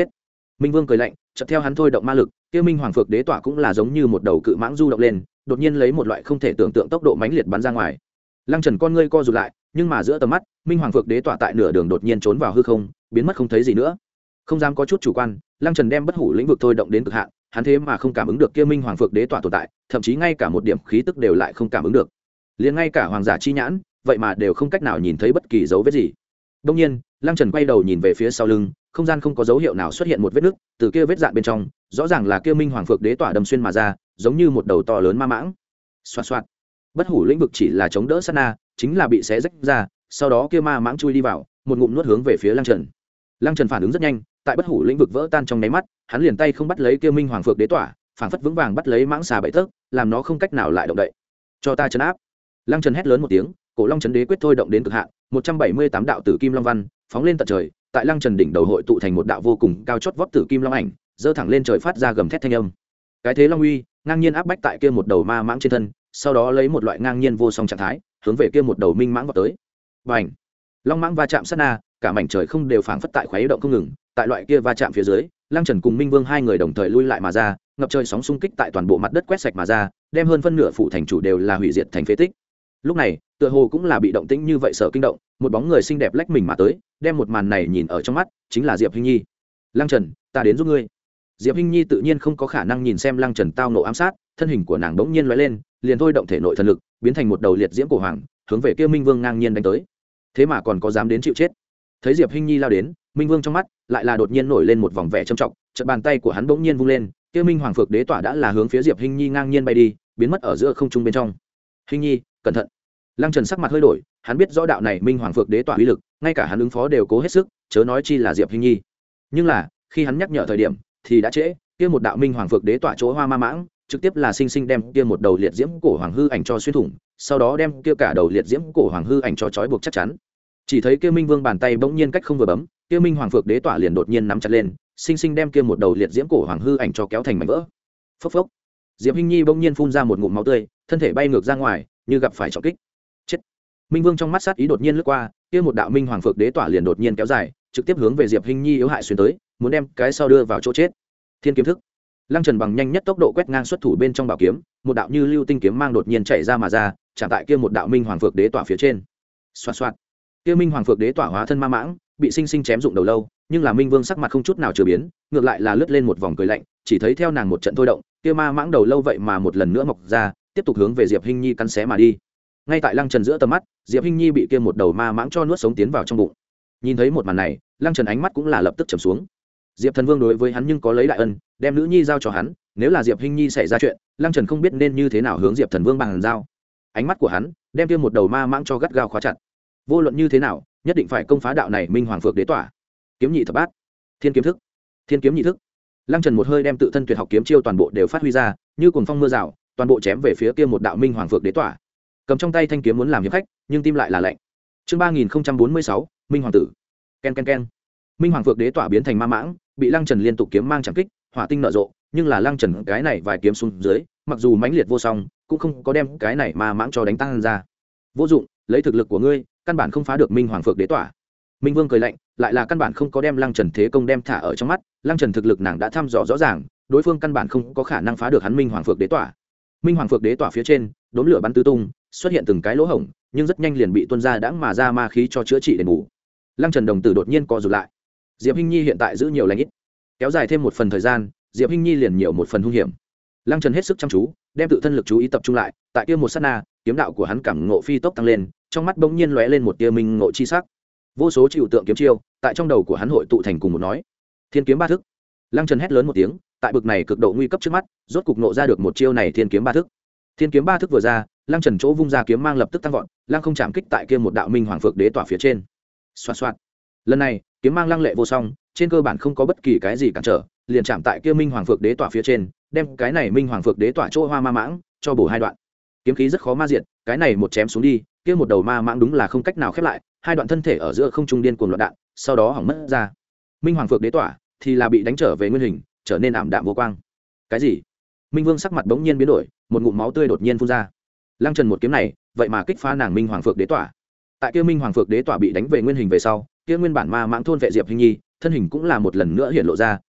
Speaker 1: Minh Vương cười lạnh, chợt theo hắn thôi động ma lực, kia Minh Hoàng Phược Đế tỏa cũng là giống như một đầu cự mãng du động lên, đột nhiên lấy một loại không thể tưởng tượng tốc độ mãnh liệt bắn ra ngoài. Lăng Trần con ngươi co rụt lại, nhưng mà giữa tầm mắt, Minh Hoàng Phược Đế tỏa tại nửa đường đột nhiên trốn vào hư không, biến mất không thấy gì nữa. Không dám có chút chủ quan, Lăng Trần đem bất hủ lĩnh vực thôi động đến cực hạn, hắn thế mà không cảm ứng được kia Minh Hoàng Phược Đế tỏa tồn tại, thậm chí ngay cả một điểm khí tức đều lại không cảm ứng được. Liền ngay cả hoàng giả chi nhãn, vậy mà đều không cách nào nhìn thấy bất kỳ dấu vết gì. Đương nhiên, Lăng Trần quay đầu nhìn về phía sau lưng, không gian không có dấu hiệu nào xuất hiện một vết nứt, từ kia vết dạn bên trong, rõ ràng là kia Minh Hoàng Phược Đế tỏa đâm xuyên mà ra, giống như một đầu to lớn ma mãng. Xoạt xoạt. Bất hủ lĩnh vực chỉ là chống đỡ sát na, chính là bị xé rách ra, sau đó kia ma mãng chui đi vào, một ngụm nuốt hướng về phía Lăng Trần. Lăng Trần phản ứng rất nhanh, tại bất hủ lĩnh vực vỡ tan trong nháy mắt, hắn liền tay không bắt lấy kia Minh Hoàng Phược Đế tỏa, phản phất vững vàng bắt lấy mãng xà bảy tấc, làm nó không cách nào lại động đậy. Cho ta trấn áp. Lăng Trần hét lớn một tiếng, Cổ Long Chấn Đế quyết thôi động đến cực hạn, một trăm bảy mươi tám đạo tử kim long văn phóng lên tận trời, tại Lăng Trần đỉnh đầu hội tụ thành một đạo vô cùng cao chót vót tử kim long ảnh, giơ thẳng lên trời phát ra gầm thét thanh âm. Cái thế long uy, ngang nhiên áp bách tại kia một đầu ma mãng trên thân, sau đó lấy một loại ngang nhiên vô song trạng thái, hướng về kia một đầu minh mãng vọt tới. Bành! Long mãng va chạm sát na, cả mảnh trời không đều phảng phất tại khuấy động không ngừng, tại loại kia va chạm phía dưới, Lăng Trần cùng Minh Vương hai người đồng thời lui lại mà ra, ngập trời sóng xung kích tại toàn bộ mặt đất quét sạch mà ra, đem hơn phân nửa phủ thành chủ đều là hủy diệt thành phế tích. Lúc này, tựa hồ cũng là bị động tĩnh như vậy sợ kinh động, một bóng người xinh đẹp lách mình mà tới, đem một màn này nhìn ở trong mắt, chính là Diệp Hinh Nhi. "Lăng Trần, ta đến giúp ngươi." Diệp Hinh Nhi tự nhiên không có khả năng nhìn xem Lăng Trần tao nộ ám sát, thân hình của nàng bỗng nhiên lóe lên, liền thôi động thể nội thần lực, biến thành một đầu liệt diễm cổ hoàng, hướng về kia Minh Vương ngang nhiên đánh tới. Thế mà còn có dám đến chịu chết. Thấy Diệp Hinh Nhi lao đến, Minh Vương trong mắt lại là đột nhiên nổi lên một vòng vẻ trầm trọng, chợt bàn tay của hắn bỗng nhiên vung lên, kia Minh Hoàng Phược Đế tỏa đã là hướng phía Diệp Hinh Nhi ngang nhiên bay đi, biến mất ở giữa không trung bên trong. "Hinh Nhi, cẩn thận." Lăng Trần sắc mặt hơi đổi, hắn biết rõ đạo này Minh Hoàng Phược Đế tỏa uy lực, ngay cả hắn ứng phó đều cố hết sức, chớ nói chi là Diệp Hinh Nhi. Nhưng là, khi hắn nhắc nhở thời điểm, thì đã trễ, kia một đạo Minh Hoàng Phược Đế tỏa chỗ hoa ma mãng, trực tiếp là sinh sinh đem kia một đầu liệt diễm cổ hoàng hư ảnh cho xuyên thủng, sau đó đem kia cả đầu liệt diễm cổ hoàng hư ảnh cho trói buộc chắc chắn. Chỉ thấy kia Minh Vương bàn tay bỗng nhiên cách không vừa bấm, kia Minh Hoàng Phược Đế tỏa liền đột nhiên nắm chặt lên, sinh sinh đem kia một đầu liệt diễm cổ hoàng hư ảnh cho kéo thành mảnh vỡ. Phốc phốc. Diệp Hinh Nhi bỗng nhiên phun ra một ngụm máu tươi, thân thể bay ngược ra ngoài, như gặp phải trọng kích. Chết. Minh Vương trong mắt sát ý đột nhiên lướt qua, kia một đạo Minh Hoàng Phược Đế tỏa liền đột nhiên kéo dài, trực tiếp hướng về Diệp Hinh Nhi yếu hại xuyên tới, muốn đem cái sau đưa vào chỗ chết. Thiên kiếm thức. Lăng Trần bằng nhanh nhất tốc độ quét ngang xuất thủ bên trong bảo kiếm, một đạo như lưu tinh kiếm mang đột nhiên chạy ra mà ra, chạm tại kia một đạo Minh Hoàng Phược Đế tỏa phía trên. Xoạt xoạt. Kia Minh Hoàng Phược Đế tỏa hóa thân ma mãng, bị sinh sinh chém dụng đầu lâu, nhưng là Minh Vương sắc mặt không chút nào chừa biến, ngược lại là lướt lên một vòng cười lạnh, chỉ thấy theo nàng một trận thôi động, kia ma mãng đầu lâu vậy mà một lần nữa mọc ra, tiếp tục hướng về Diệp Hinh Nhi cắn xé mà đi. Ngay tại Lăng Trần giữa tầm mắt, Diệp Hinh Nhi bị kia một đầu ma mãng cho nuốt sống tiến vào trong bụng. Nhìn thấy một màn này, Lăng Trần ánh mắt cũng là lập tức trầm xuống. Diệp Thần Vương đối với hắn nhưng có lấy đại ân, đem nữ nhi giao cho hắn, nếu là Diệp Hinh Nhi xảy ra chuyện, Lăng Trần không biết nên như thế nào hướng Diệp Thần Vương bằng giao. Ánh mắt của hắn đem kia một đầu ma mãng cho gắt gao khóa chặt. Vô luận như thế nào, nhất định phải công phá đạo này Minh Hoàng Phược Đế tỏa. Kiếm nhị thập bát, Thiên kiếm thức, Thiên kiếm nhị thức. Lăng Trần một hơi đem tự thân tuyệt học kiếm chiêu toàn bộ đều phát huy ra, như cuồng phong mưa rào, toàn bộ chém về phía kia một đạo Minh Hoàng Phược Đế tỏa. Cầm trong tay thanh kiếm muốn làm hiệp khách, nhưng tim lại là lạnh. Chương ba nghìn không trăm bốn mươi sáu, Minh Hoàng tử. Ken ken ken. Minh Hoàng Phược Đế tỏa biến thành ma mãng, bị Lăng Trần liên tục kiếm mang chẳng kích, hỏa tinh nở rộ, nhưng là Lăng Trần cái này vài kiếm xuống dưới, mặc dù mãnh liệt vô song, cũng không có đem cái này ma mãng cho đánh tan ra. Vô dụng, lấy thực lực của ngươi, căn bản không phá được Minh Hoàng Phược Đế tỏa. Minh Vương cười lạnh, lại là căn bản không có đem Lăng Trần thế công đem thả ở trong mắt, Lăng Trần thực lực nàng đã thăm dò rõ ràng, đối phương căn bản không có khả năng phá được hắn Minh Hoàng Phược Đế tỏa. Minh Hoàng Phược Đế tỏa phía trên, đốm lửa bắn tứ tung, xuất hiện từng cái lỗ hổng, nhưng rất nhanh liền bị tuôn ra đãng mà ra ma khí cho chữa trị đền bù. Lăng Trần đồng tử đột nhiên co rụt lại. Diệp Hinh Nhi hiện tại giữ nhiều lành ít, kéo dài thêm một phần thời gian, Diệp Hinh Nhi liền nhiều một phần hung hiểm. Lăng Trần hết sức chăm chú, đem tự thân lực chú ý tập trung lại, tại kia một sát na, kiếm đạo của hắn cảm ngộ phi tốc tăng lên, trong mắt bỗng nhiên lóe lên một tia minh ngộ chi sắc. Vô số chịu tượng kiếm chiêu, tại trong đầu của hắn hội tụ thành cùng một nói. Thiên kiếm ba thức. Lăng Trần hét lớn một tiếng, tại bực này cực độ nguy cấp trước mắt, rốt cục nộ ra được một chiêu này Thiên kiếm ba thức. Thiên kiếm ba thức vừa ra, Lăng Trần chỗ vung ra kiếm mang lập tức tăng vọt, lăng không chạm kích tại kia một đạo Minh Hoàng Phược Đế tỏa phía trên. Xoạt xoạt. Lần này, kiếm mang lăng lệ vô song, trên cơ bản không có bất kỳ cái gì cản trở, liền chạm tại kia Minh Hoàng Phược Đế tỏa phía trên, đem cái này Minh Hoàng Phược Đế tỏa chỗ hoa ma mãng cho bổ hai đoạn. Kiếm khí rất khó ma diệt, cái này một chém xuống đi, kia một đầu ma mãng đúng là không cách nào khép lại, hai đoạn thân thể ở giữa không trung điên cuồng loạn đạn, sau đó hỏng mất ra. Minh Hoàng Phược Đế tỏa thì là bị đánh trở về nguyên hình, trở nên ảm đạm vô quang. Cái gì? Minh Vương sắc mặt bỗng nhiên biến đổi, một ngụm máu tươi đột nhiên phun ra. Lăng Trần một kiếm này, vậy mà kích phá nàng Minh Hoàng Phược Đế tỏa. Tại kia Minh Hoàng Phược Đế tỏa bị đánh về nguyên hình về sau, kia nguyên bản ma mãng thôn vệ Diệp Hinh Nhi, thân hình cũng là một lần nữa hiện lộ ra,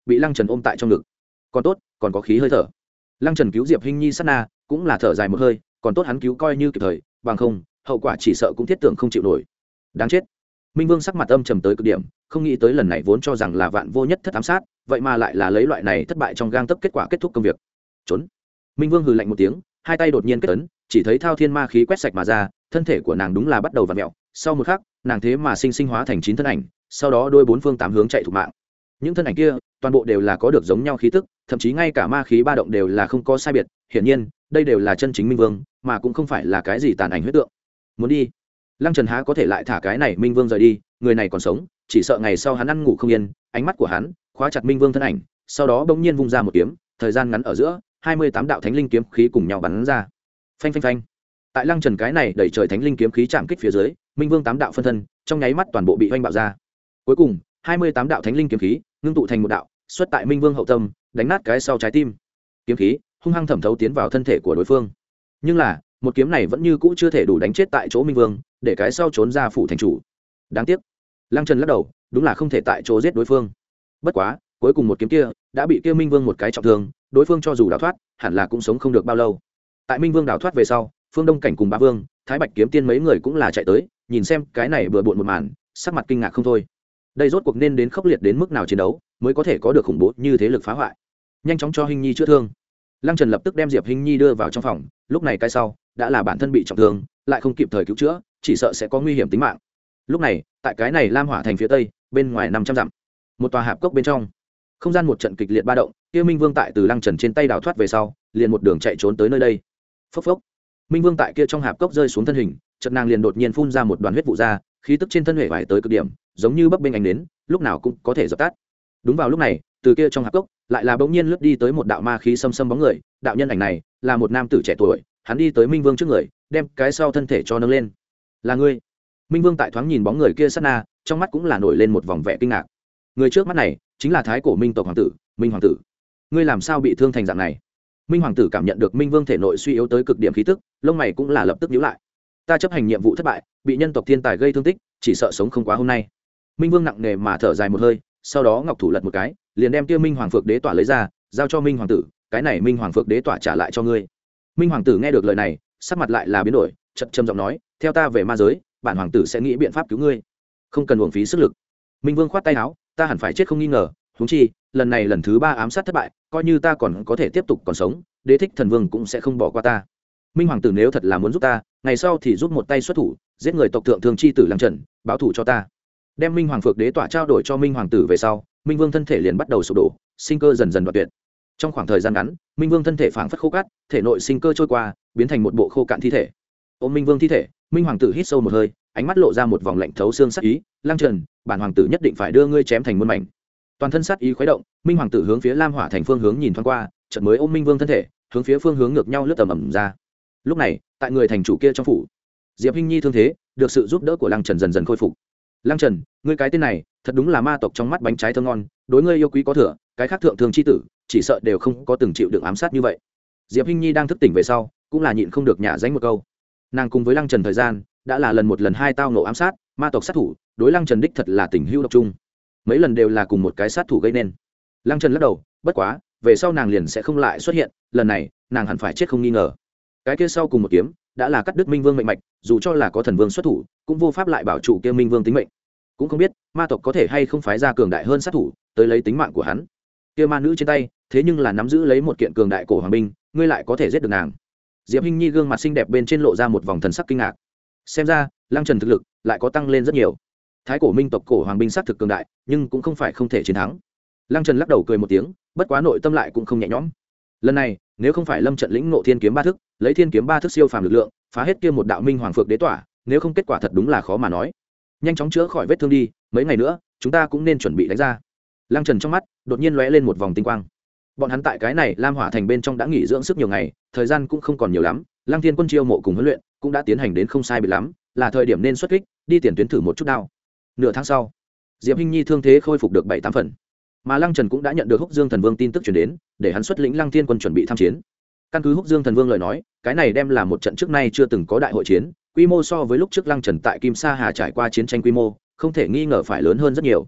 Speaker 1: bị lăng trần ôm tại trong ngực. Còn tốt còn có khí hơi thở. Lăng trần cứu diệp hinh nhi sát na cũng là thở dài một hơi, còn tốt hắn cứu coi như kịp thời, bằng không hậu quả chỉ sợ cũng thiết tưởng không chịu nổi. Đáng chết. Minh Vương sắc mặt âm trầm tới cực điểm, không nghĩ tới lần này vốn cho rằng là vạn vô nhất thất ám sát, vậy mà lại là lấy loại này thất bại trong gang tấc kết quả kết thúc công việc. Trốn. Minh Vương hừ lạnh một tiếng, hai tay đột nhiên kết ấn, chỉ thấy thao thiên ma khí quét sạch mà ra, thân thể của nàng đúng là bắt đầu vặn mèo, sau một khắc, nàng thế mà sinh sinh hóa thành chín thân ảnh, sau đó đôi bốn phương tám hướng chạy thục mạng. Những thân ảnh kia, toàn bộ đều là có được giống nhau khí tức, thậm chí ngay cả ma khí ba động đều là không có sai biệt, hiển nhiên, đây đều là chân chính Minh Vương, mà cũng không phải là cái gì tàn ảnh huyết tượng. Muốn đi. Lăng Trần há có thể lại thả cái này Minh Vương rời đi, người này còn sống, chỉ sợ ngày sau hắn ăn ngủ không yên, ánh mắt của hắn khóa chặt Minh Vương thân ảnh, sau đó bỗng nhiên vung ra một kiếm, thời gian ngắn ở giữa, hai mươi tám đạo thánh linh kiếm khí cùng nhau bắn ra. Phanh phanh phanh. Tại Lăng Trần cái này đẩy trời thánh linh kiếm khí chạm kích phía dưới, Minh Vương tám đạo phân thân, trong nháy mắt toàn bộ bị hoành bạo ra. Cuối cùng, hai mươi tám đạo thánh linh kiếm khí ngưng tụ thành một đạo, xuất tại Minh Vương hậu tâm, đánh nát cái sau trái tim. Kiếm khí hung hăng thẩm thấu tiến vào thân thể của đối phương. Nhưng là, một kiếm này vẫn như cũ chưa thể đủ đánh chết tại chỗ Minh Vương, để cái sau trốn ra phủ thành chủ. Đáng tiếc. Lăng Trần lắc đầu, đúng là không thể tại chỗ giết đối phương. Bất quá, cuối cùng một kiếm kia đã bị kia Minh Vương một cái trọng thương, đối phương cho dù đào thoát, hẳn là cũng sống không được bao lâu. Tại Minh Vương đào thoát về sau, Phương Đông Cảnh cùng Bá Vương, Thái Bạch kiếm tiên mấy người cũng là chạy tới, nhìn xem cái này bừa bộn một màn, sắc mặt kinh ngạc không thôi. Đây rốt cuộc nên đến khốc liệt đến mức nào chiến đấu, mới có thể có được khủng bố như thế lực phá hoại. Nhanh chóng cho Hinh Nhi chữa thương. Lăng Trần lập tức đem Diệp Hinh Nhi đưa vào trong phòng, lúc này cái sau đã là bản thân bị trọng thương, lại không kịp thời cứu chữa, chỉ sợ sẽ có nguy hiểm tính mạng. Lúc này, tại cái này Lam Hỏa thành phía tây, bên ngoài năm trăm dặm, một tòa hạp cốc bên trong, không gian một trận kịch liệt ba động, kia Minh Vương tại từ Lăng Trần trên tay đào thoát về sau, liền một đường chạy trốn tới nơi đây. Phốc phốc. Minh Vương tại kia trong hạp cốc rơi xuống thân hình, chợt nàng liền đột nhiên phun ra một đoàn huyết vụ ra, khí tức trên thân hệ vải tới cực điểm, giống như bấp bênh ánh nến, lúc nào cũng có thể dập tắt. Đúng vào lúc này, từ kia trong hạp cốc, lại là bỗng nhiên lướt đi tới một đạo ma khí xâm xâm bóng người, đạo nhân ảnh này là một nam tử trẻ tuổi, hắn đi tới Minh Vương trước người, đem cái sau thân thể cho nâng lên. Là ngươi? Minh Vương tại thoáng nhìn bóng người kia sát na, trong mắt cũng là nổi lên một vòng vẻ kinh ngạc. Người trước mắt này chính là thái cổ Minh tộc hoàng tử, Minh hoàng tử. Ngươi làm sao bị thương thành dạng này? Minh hoàng tử cảm nhận được Minh Vương thể nội suy yếu tới cực điểm khí tức, lông mày cũng là lập tức nhíu lại. Ta chấp hành nhiệm vụ thất bại, bị nhân tộc thiên tài gây thương tích, chỉ sợ sống không quá hôm nay. Minh Vương nặng nề mà thở dài một hơi, sau đó ngọc thủ lật một cái, liền đem kia Minh hoàng phược đế tỏa lấy ra, giao cho Minh hoàng tử, cái này Minh hoàng phược đế tỏa trả lại cho ngươi. Minh hoàng tử nghe được lời này, sắc mặt lại là biến đổi, chậm trầm giọng nói, theo ta về ma giới, bản hoàng tử sẽ nghĩ biện pháp cứu ngươi, không cần uổng phí sức lực. Minh Vương khoát tay áo, ta hẳn phải chết không nghi ngờ, huống chi lần này lần thứ ba ám sát thất bại, coi như ta còn có thể tiếp tục còn sống, đế thích thần vương cũng sẽ không bỏ qua ta. Minh hoàng tử nếu thật là muốn giúp ta, ngày sau thì giúp một tay xuất thủ, giết người tộc thượng thương chi tử Lăng Trần, báo thù cho ta. Đem Minh hoàng phược đế tỏa trao đổi cho Minh hoàng tử về sau, Minh Vương thân thể liền bắt đầu sụp đổ, sinh cơ dần dần đoạn tuyệt. Trong khoảng thời gian ngắn, Minh Vương thân thể phảng phất khô cát, thể nội sinh cơ trôi qua, biến thành một bộ khô cạn thi thể. Ôm Minh Vương thi thể, Minh hoàng tử hít sâu một hơi, ánh mắt lộ ra một vòng lạnh thấu xương sát ý, Lăng Trần, bản hoàng tử nhất định phải đưa ngươi chém thành muôn mảnh. Toàn thân sát ý khuấy động, Minh hoàng tử hướng phía Lam Hỏa thành phương hướng nhìn thoáng qua, chợt mới ôm Minh Vương thân thể, hướng phía phương hướng ngược nhau lướt tầm ầm ra. Lúc này, tại người thành chủ kia trong phủ, Diệp Hinh Nhi thương thế, được sự giúp đỡ của Lăng Trần dần dần khôi phục. Lăng Trần, ngươi cái tên này, thật đúng là ma tộc trong mắt bánh trái thơm ngon, đối ngươi yêu quý có thừa, cái khác thượng thương chi tử, chỉ sợ đều không có từng chịu được ám sát như vậy. Diệp Hinh Nhi đang thức tỉnh về sau, cũng là nhịn không được nhả danh một câu. Nàng cùng với Lăng Trần thời gian, đã là lần một lần hai tao nộ ám sát, ma tộc sát thủ, đối Lăng Trần đích thật là tình hữu độc trung. Mấy lần đều là cùng một cái sát thủ gây nên. Lăng Trần lắc đầu, bất quá, về sau nàng liền sẽ không lại xuất hiện, lần này, nàng hẳn phải chết không nghi ngờ. Cái kia sau cùng một kiếm, đã là cắt đứt Minh Vương mệnh mạch, dù cho là có thần vương xuất thủ, cũng vô pháp lại bảo trụ kia Minh Vương tính mệnh. Cũng không biết, ma tộc có thể hay không phái ra cường đại hơn sát thủ, tới lấy tính mạng của hắn. Kia ma nữ trên tay, thế nhưng là nắm giữ lấy một kiện cường đại cổ hoàng binh, ngươi lại có thể giết được nàng. Diệp Hinh Nhi gương mặt xinh đẹp bên trên lộ ra một vòng thần sắc kinh ngạc. Xem ra, Lăng Trần thực lực lại có tăng lên rất nhiều. Thái cổ Minh tộc cổ hoàng binh sát thực cường đại, nhưng cũng không phải không thể chiến thắng. Lăng Trần lắc đầu cười một tiếng, bất quá nội tâm lại cũng không nhẹ nhõm. Lần này, nếu không phải Lâm Trận lĩnh ngộ Thiên kiếm ba thức, lấy Thiên kiếm ba thức siêu phàm lực lượng, phá hết kia một đạo Minh hoàng phược đế tỏa, nếu không kết quả thật đúng là khó mà nói. Nhanh chóng chữa khỏi vết thương đi, mấy ngày nữa, chúng ta cũng nên chuẩn bị đánh ra. Lăng Trần trong mắt đột nhiên lóe lên một vòng tinh quang. Bọn hắn tại cái này Lam Hỏa thành bên trong đã nghỉ dưỡng sức nhiều ngày, thời gian cũng không còn nhiều lắm, Lăng Thiên quân chiêu mộ cùng huấn luyện cũng đã tiến hành đến không sai biệt lắm, là thời điểm nên xuất kích, đi tiền tuyến thử một chút đao. Nửa tháng sau, Diệp Hinh Nhi thương thế khôi phục được bảy tám phần, mà Lăng Trần cũng đã nhận được Húc Dương Thần Vương tin tức truyền đến, để hắn xuất lĩnh Lăng Thiên quân chuẩn bị tham chiến. Căn cứ Húc Dương Thần Vương lời nói, cái này đem là một trận trước nay chưa từng có đại hội chiến, quy mô so với lúc trước Lăng Trần tại Kim Sa Hà trải qua chiến tranh quy mô, không thể nghi ngờ phải lớn hơn rất nhiều.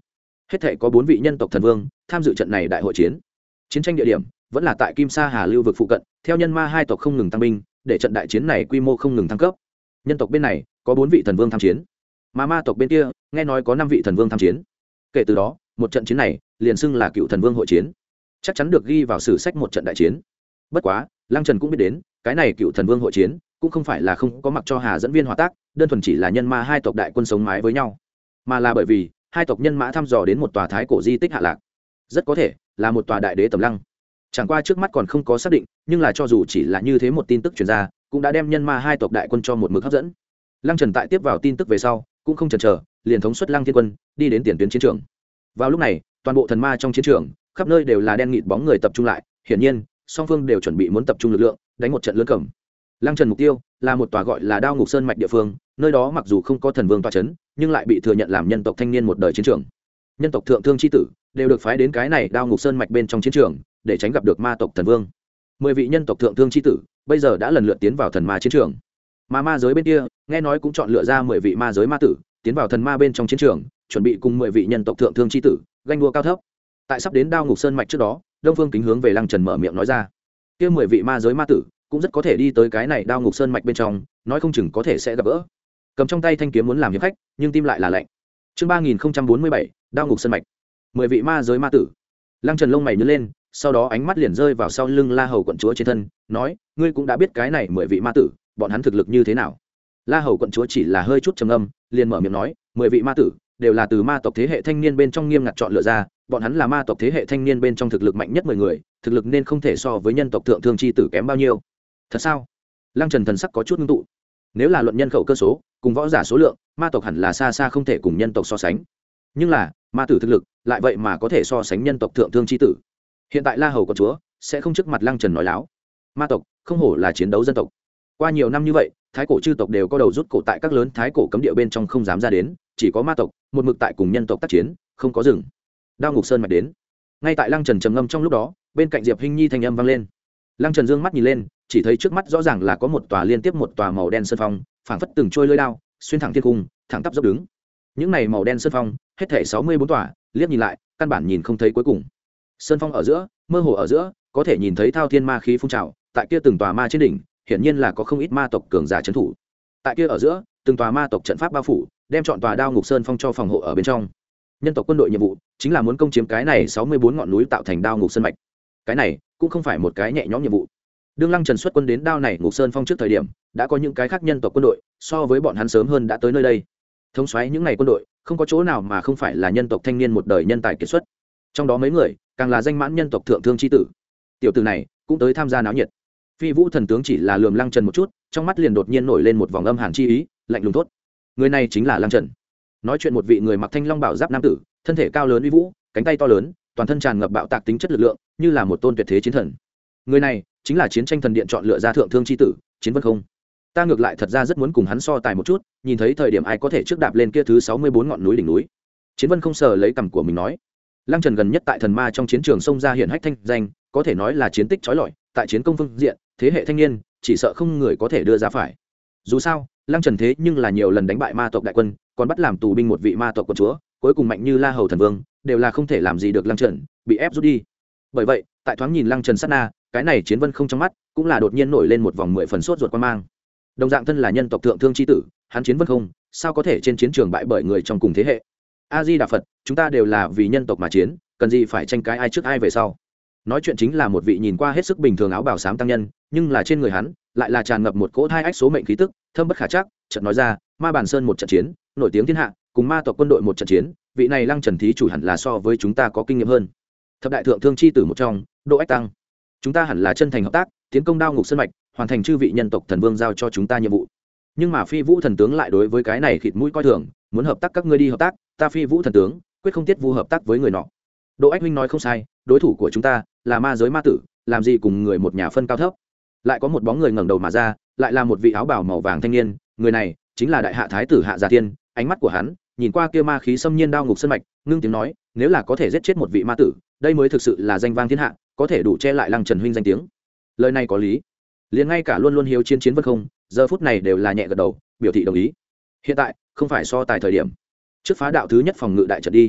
Speaker 1: Hết thể có bốn vị nhân tộc thần vương tham dự trận này đại hội chiến. Chiến tranh địa điểm vẫn là tại Kim Sa Hà lưu vực phụ cận, theo nhân ma hai tộc không ngừng tăng binh, để trận đại chiến này quy mô không ngừng thăng cấp. Nhân tộc bên này có bốn vị thần vương tham chiến, mà ma tộc bên kia nghe nói có năm vị thần vương tham chiến. Kể từ đó, một trận chiến này liền xưng là Cựu Thần Vương hội chiến, chắc chắn được ghi vào sử sách một trận đại chiến. Bất quá, Lăng Trần cũng biết đến, cái này Cựu Thần Vương hội chiến cũng không phải là không có mặc cho Hà dẫn viên hòa tác, đơn thuần chỉ là nhân ma hai tộc đại quân sống mái với nhau, mà là bởi vì hai tộc nhân mã thăm dò đến một tòa thái cổ di tích hạ lạc, rất có thể là một tòa đại đế tầm lăng. Chẳng qua trước mắt còn không có xác định, nhưng là cho dù chỉ là như thế một tin tức truyền ra, cũng đã đem nhân ma hai tộc đại quân cho một mực hấp dẫn. Lăng Trần tại tiếp vào tin tức về sau, cũng không chần chờ, liền thống suất Lăng Thiên Quân đi đến tiền tuyến chiến trường. Vào lúc này, toàn bộ thần ma trong chiến trường, khắp nơi đều là đen nghịt bóng người tập trung lại, hiển nhiên, song phương đều chuẩn bị muốn tập trung lực lượng, đánh một trận lớn cầm. Lăng Trần mục tiêu là một tòa gọi là Đao Ngục Sơn mạch địa phương, nơi đó mặc dù không có thần vương tọa trấn, nhưng lại bị thừa nhận làm nhân tộc thanh niên một đời chiến trường. Nhân tộc thượng thương chi tử đều được phái đến cái này Đao Ngục Sơn mạch bên trong chiến trường, để tránh gặp được ma tộc thần vương. Mười vị nhân tộc thượng thương chi tử bây giờ đã lần lượt tiến vào thần ma chiến trường, mà ma giới bên kia nghe nói cũng chọn lựa ra mười vị ma giới ma tử tiến vào thần ma bên trong chiến trường, chuẩn bị cùng mười vị nhân tộc thượng thương chi tử ganh đua cao thấp. Tại sắp đến Đao Ngục Sơn mạch trước đó, Đông Phương Kính hướng về Lăng Trần mở miệng nói ra, kia mười vị ma giới ma tử cũng rất có thể đi tới cái này Đao Ngục Sơn mạch bên trong, nói không chừng có thể sẽ gặp gỡ. Cầm trong tay thanh kiếm muốn làm hiệp khách, nhưng tim lại là lạnh. Chương ba nghìn bốn mươi bảy, Đao Ngục Sơn mạch. Mười vị ma giới ma tử. Lăng Trần lông mày nhướng lên, sau đó ánh mắt liền rơi vào sau lưng La Hầu quận chúa trên thân, nói, ngươi cũng đã biết cái này mười vị ma tử, bọn hắn thực lực như thế nào? La Hầu quận chúa chỉ là hơi chút trầm âm, liền mở miệng nói, mười vị ma tử đều là từ ma tộc thế hệ thanh niên bên trong nghiêm ngặt chọn lựa ra, bọn hắn là ma tộc thế hệ thanh niên bên trong thực lực mạnh nhất mười người, thực lực nên không thể so với nhân tộc thượng thương chi tử kém bao nhiêu. Thật sao? Lăng Trần thần sắc có chút ngưng tụ. Nếu là luận nhân khẩu cơ số, cùng võ giả số lượng, ma tộc hẳn là xa xa không thể cùng nhân tộc so sánh. Nhưng là, ma tử thực lực lại vậy mà có thể so sánh nhân tộc thượng thương chi tử. Hiện tại La Hầu quận chúa sẽ không trước mặt Lăng Trần nói láo. Ma tộc không hổ là chiến đấu dân tộc. Qua nhiều năm như vậy, thái cổ chư tộc đều có đầu rút cổ tại các lớn thái cổ cấm địa bên trong không dám ra đến, chỉ có ma tộc một mực tại cùng nhân tộc tác chiến, không có dừng. Đao Ngục Sơn mạch đến. Ngay tại Lăng Trần trầm ngâm trong lúc đó, bên cạnh Diệp Hinh Nhi thanh âm vang lên. Lăng Trần dương mắt nhìn lên, chỉ thấy trước mắt rõ ràng là có một tòa liên tiếp một tòa màu đen sơn phong, phảng phất từng trôi lưỡi đao, xuyên thẳng thiên cung, thẳng tắp dốc đứng. Những này màu đen sơn phong, hết thảy sáu mươi bốn tòa, liếc nhìn lại, căn bản nhìn không thấy cuối cùng. Sơn phong ở giữa, mơ hồ ở giữa, có thể nhìn thấy thao thiên ma khí phun trào, tại kia từng tòa ma trên đỉnh, hiển nhiên là có không ít ma tộc cường giả trấn thủ. Tại kia ở giữa, từng tòa ma tộc trận pháp bao phủ, đem chọn tòa Đao Ngục Sơn phong cho phòng hộ ở bên trong. Nhân tộc quân đội nhiệm vụ chính là muốn công chiếm cái này sáu mươi bốn ngọn núi tạo thành Đao Ngục Sơn mạch. Cái này cũng không phải một cái nhẹ nhõm nhiệm vụ. Đương Lăng Trần xuất quân đến Đao này Ngục Sơn phong trước thời điểm, đã có những cái khác nhân tộc quân đội so với bọn hắn sớm hơn đã tới nơi đây. Thống soái những ngày quân đội, không có chỗ nào mà không phải là nhân tộc thanh niên một đời nhân tài kiệt xuất. Trong đó mấy người, càng là danh mãn nhân tộc thượng thương chi tử. Tiểu tử này cũng tới tham gia náo nhiệt. Phi Vũ thần tướng chỉ là lườm Lăng Trần một chút, trong mắt liền đột nhiên nổi lên một vòng âm hàn chi ý, lạnh lùng thốt: người này chính là Lăng Trần. Nói chuyện một vị người mặc thanh long bảo giáp nam tử, thân thể cao lớn uy vũ, cánh tay to lớn, toàn thân tràn ngập bạo tạc tính chất lực lượng, như là một tôn tuyệt thế chiến thần. Người này chính là chiến tranh thần điện chọn lựa ra thượng thương chi tử, Chiến Vân Không. Ta ngược lại thật ra rất muốn cùng hắn so tài một chút, nhìn thấy thời điểm ai có thể trước đạp lên kia thứ sáu mươi bốn ngọn núi đỉnh núi. Chiến Vân Không sờ lấy cằm của mình nói. Lăng Trần gần nhất tại thần ma trong chiến trường xông ra hiển hách thanh danh, có thể nói là chiến tích chói lọi, tại chiến công phương diện, thế hệ thanh niên chỉ sợ không người có thể đưa ra phải. Dù sao, Lăng Trần thế nhưng là nhiều lần đánh bại ma tộc đại quân, còn bắt làm tù binh một vị ma tộc quân chúa, cuối cùng mạnh như La Hầu thần vương, đều là không thể làm gì được Lăng Trần, bị ép rút đi. Bởi vậy, tại thoáng nhìn Lăng Trần sát na, cái này Chiến Vân Không trong mắt cũng là đột nhiên nổi lên một vòng mười phần sốt ruột quan mang. Đồng dạng thân là nhân tộc thượng thương chi tử, hắn Chiến Vân Không, sao có thể trên chiến trường bại bởi người trong cùng thế hệ. A Di Đà Phật, chúng ta đều là vì nhân tộc mà chiến, cần gì phải tranh cái ai trước ai về sau. Nói chuyện chính là một vị nhìn qua hết sức bình thường áo bào xám tăng nhân, nhưng là trên người hắn lại là tràn ngập một cỗ thai ách số mệnh khí tức, thâm bất khả trắc. Chợt nói ra, Ma Bản Sơn một trận chiến, nổi tiếng thiên hạ, cùng ma tộc quân đội một trận chiến, vị này Lăng Trần thí chủ hẳn là so với chúng ta có kinh nghiệm hơn. Thập đại thượng thương chi tử một trong, Đỗ Ách Tăng, chúng ta hẳn là chân thành hợp tác, tiến công Đao Ngục Sơn mạch, hoàn thành chư vị nhân tộc thần vương giao cho chúng ta nhiệm vụ. Nhưng mà Phi Vũ thần tướng lại đối với cái này khịt mũi coi thường, muốn hợp tác các ngươi đi hợp tác, ta Phi Vũ thần tướng quyết không tiết vu hợp tác với người nọ. Đỗ Ách huynh nói không sai, đối thủ của chúng ta là ma giới ma tử, làm gì cùng người một nhà phân cao thấp. Lại có một bóng người ngẩng đầu mà ra, lại là một vị áo bào màu vàng thanh niên, người này chính là đại hạ thái tử Hạ Giả Tiên. Ánh mắt của hắn nhìn qua kia ma khí xâm nhiên Đao Ngục Sơn mạch, ngưng tiếng nói, nếu là có thể giết chết một vị ma tử, đây mới thực sự là danh vang thiên hạ, có thể đủ che lại Lăng Trần huynh danh tiếng. Lời này có lý. Liền ngay cả luôn luôn hiếu chiến Chiến Vân Không, giờ phút này đều là nhẹ gật đầu, biểu thị đồng ý. Hiện tại không phải so tài thời điểm, trước phá đạo thứ nhất phòng ngự đại trận đi.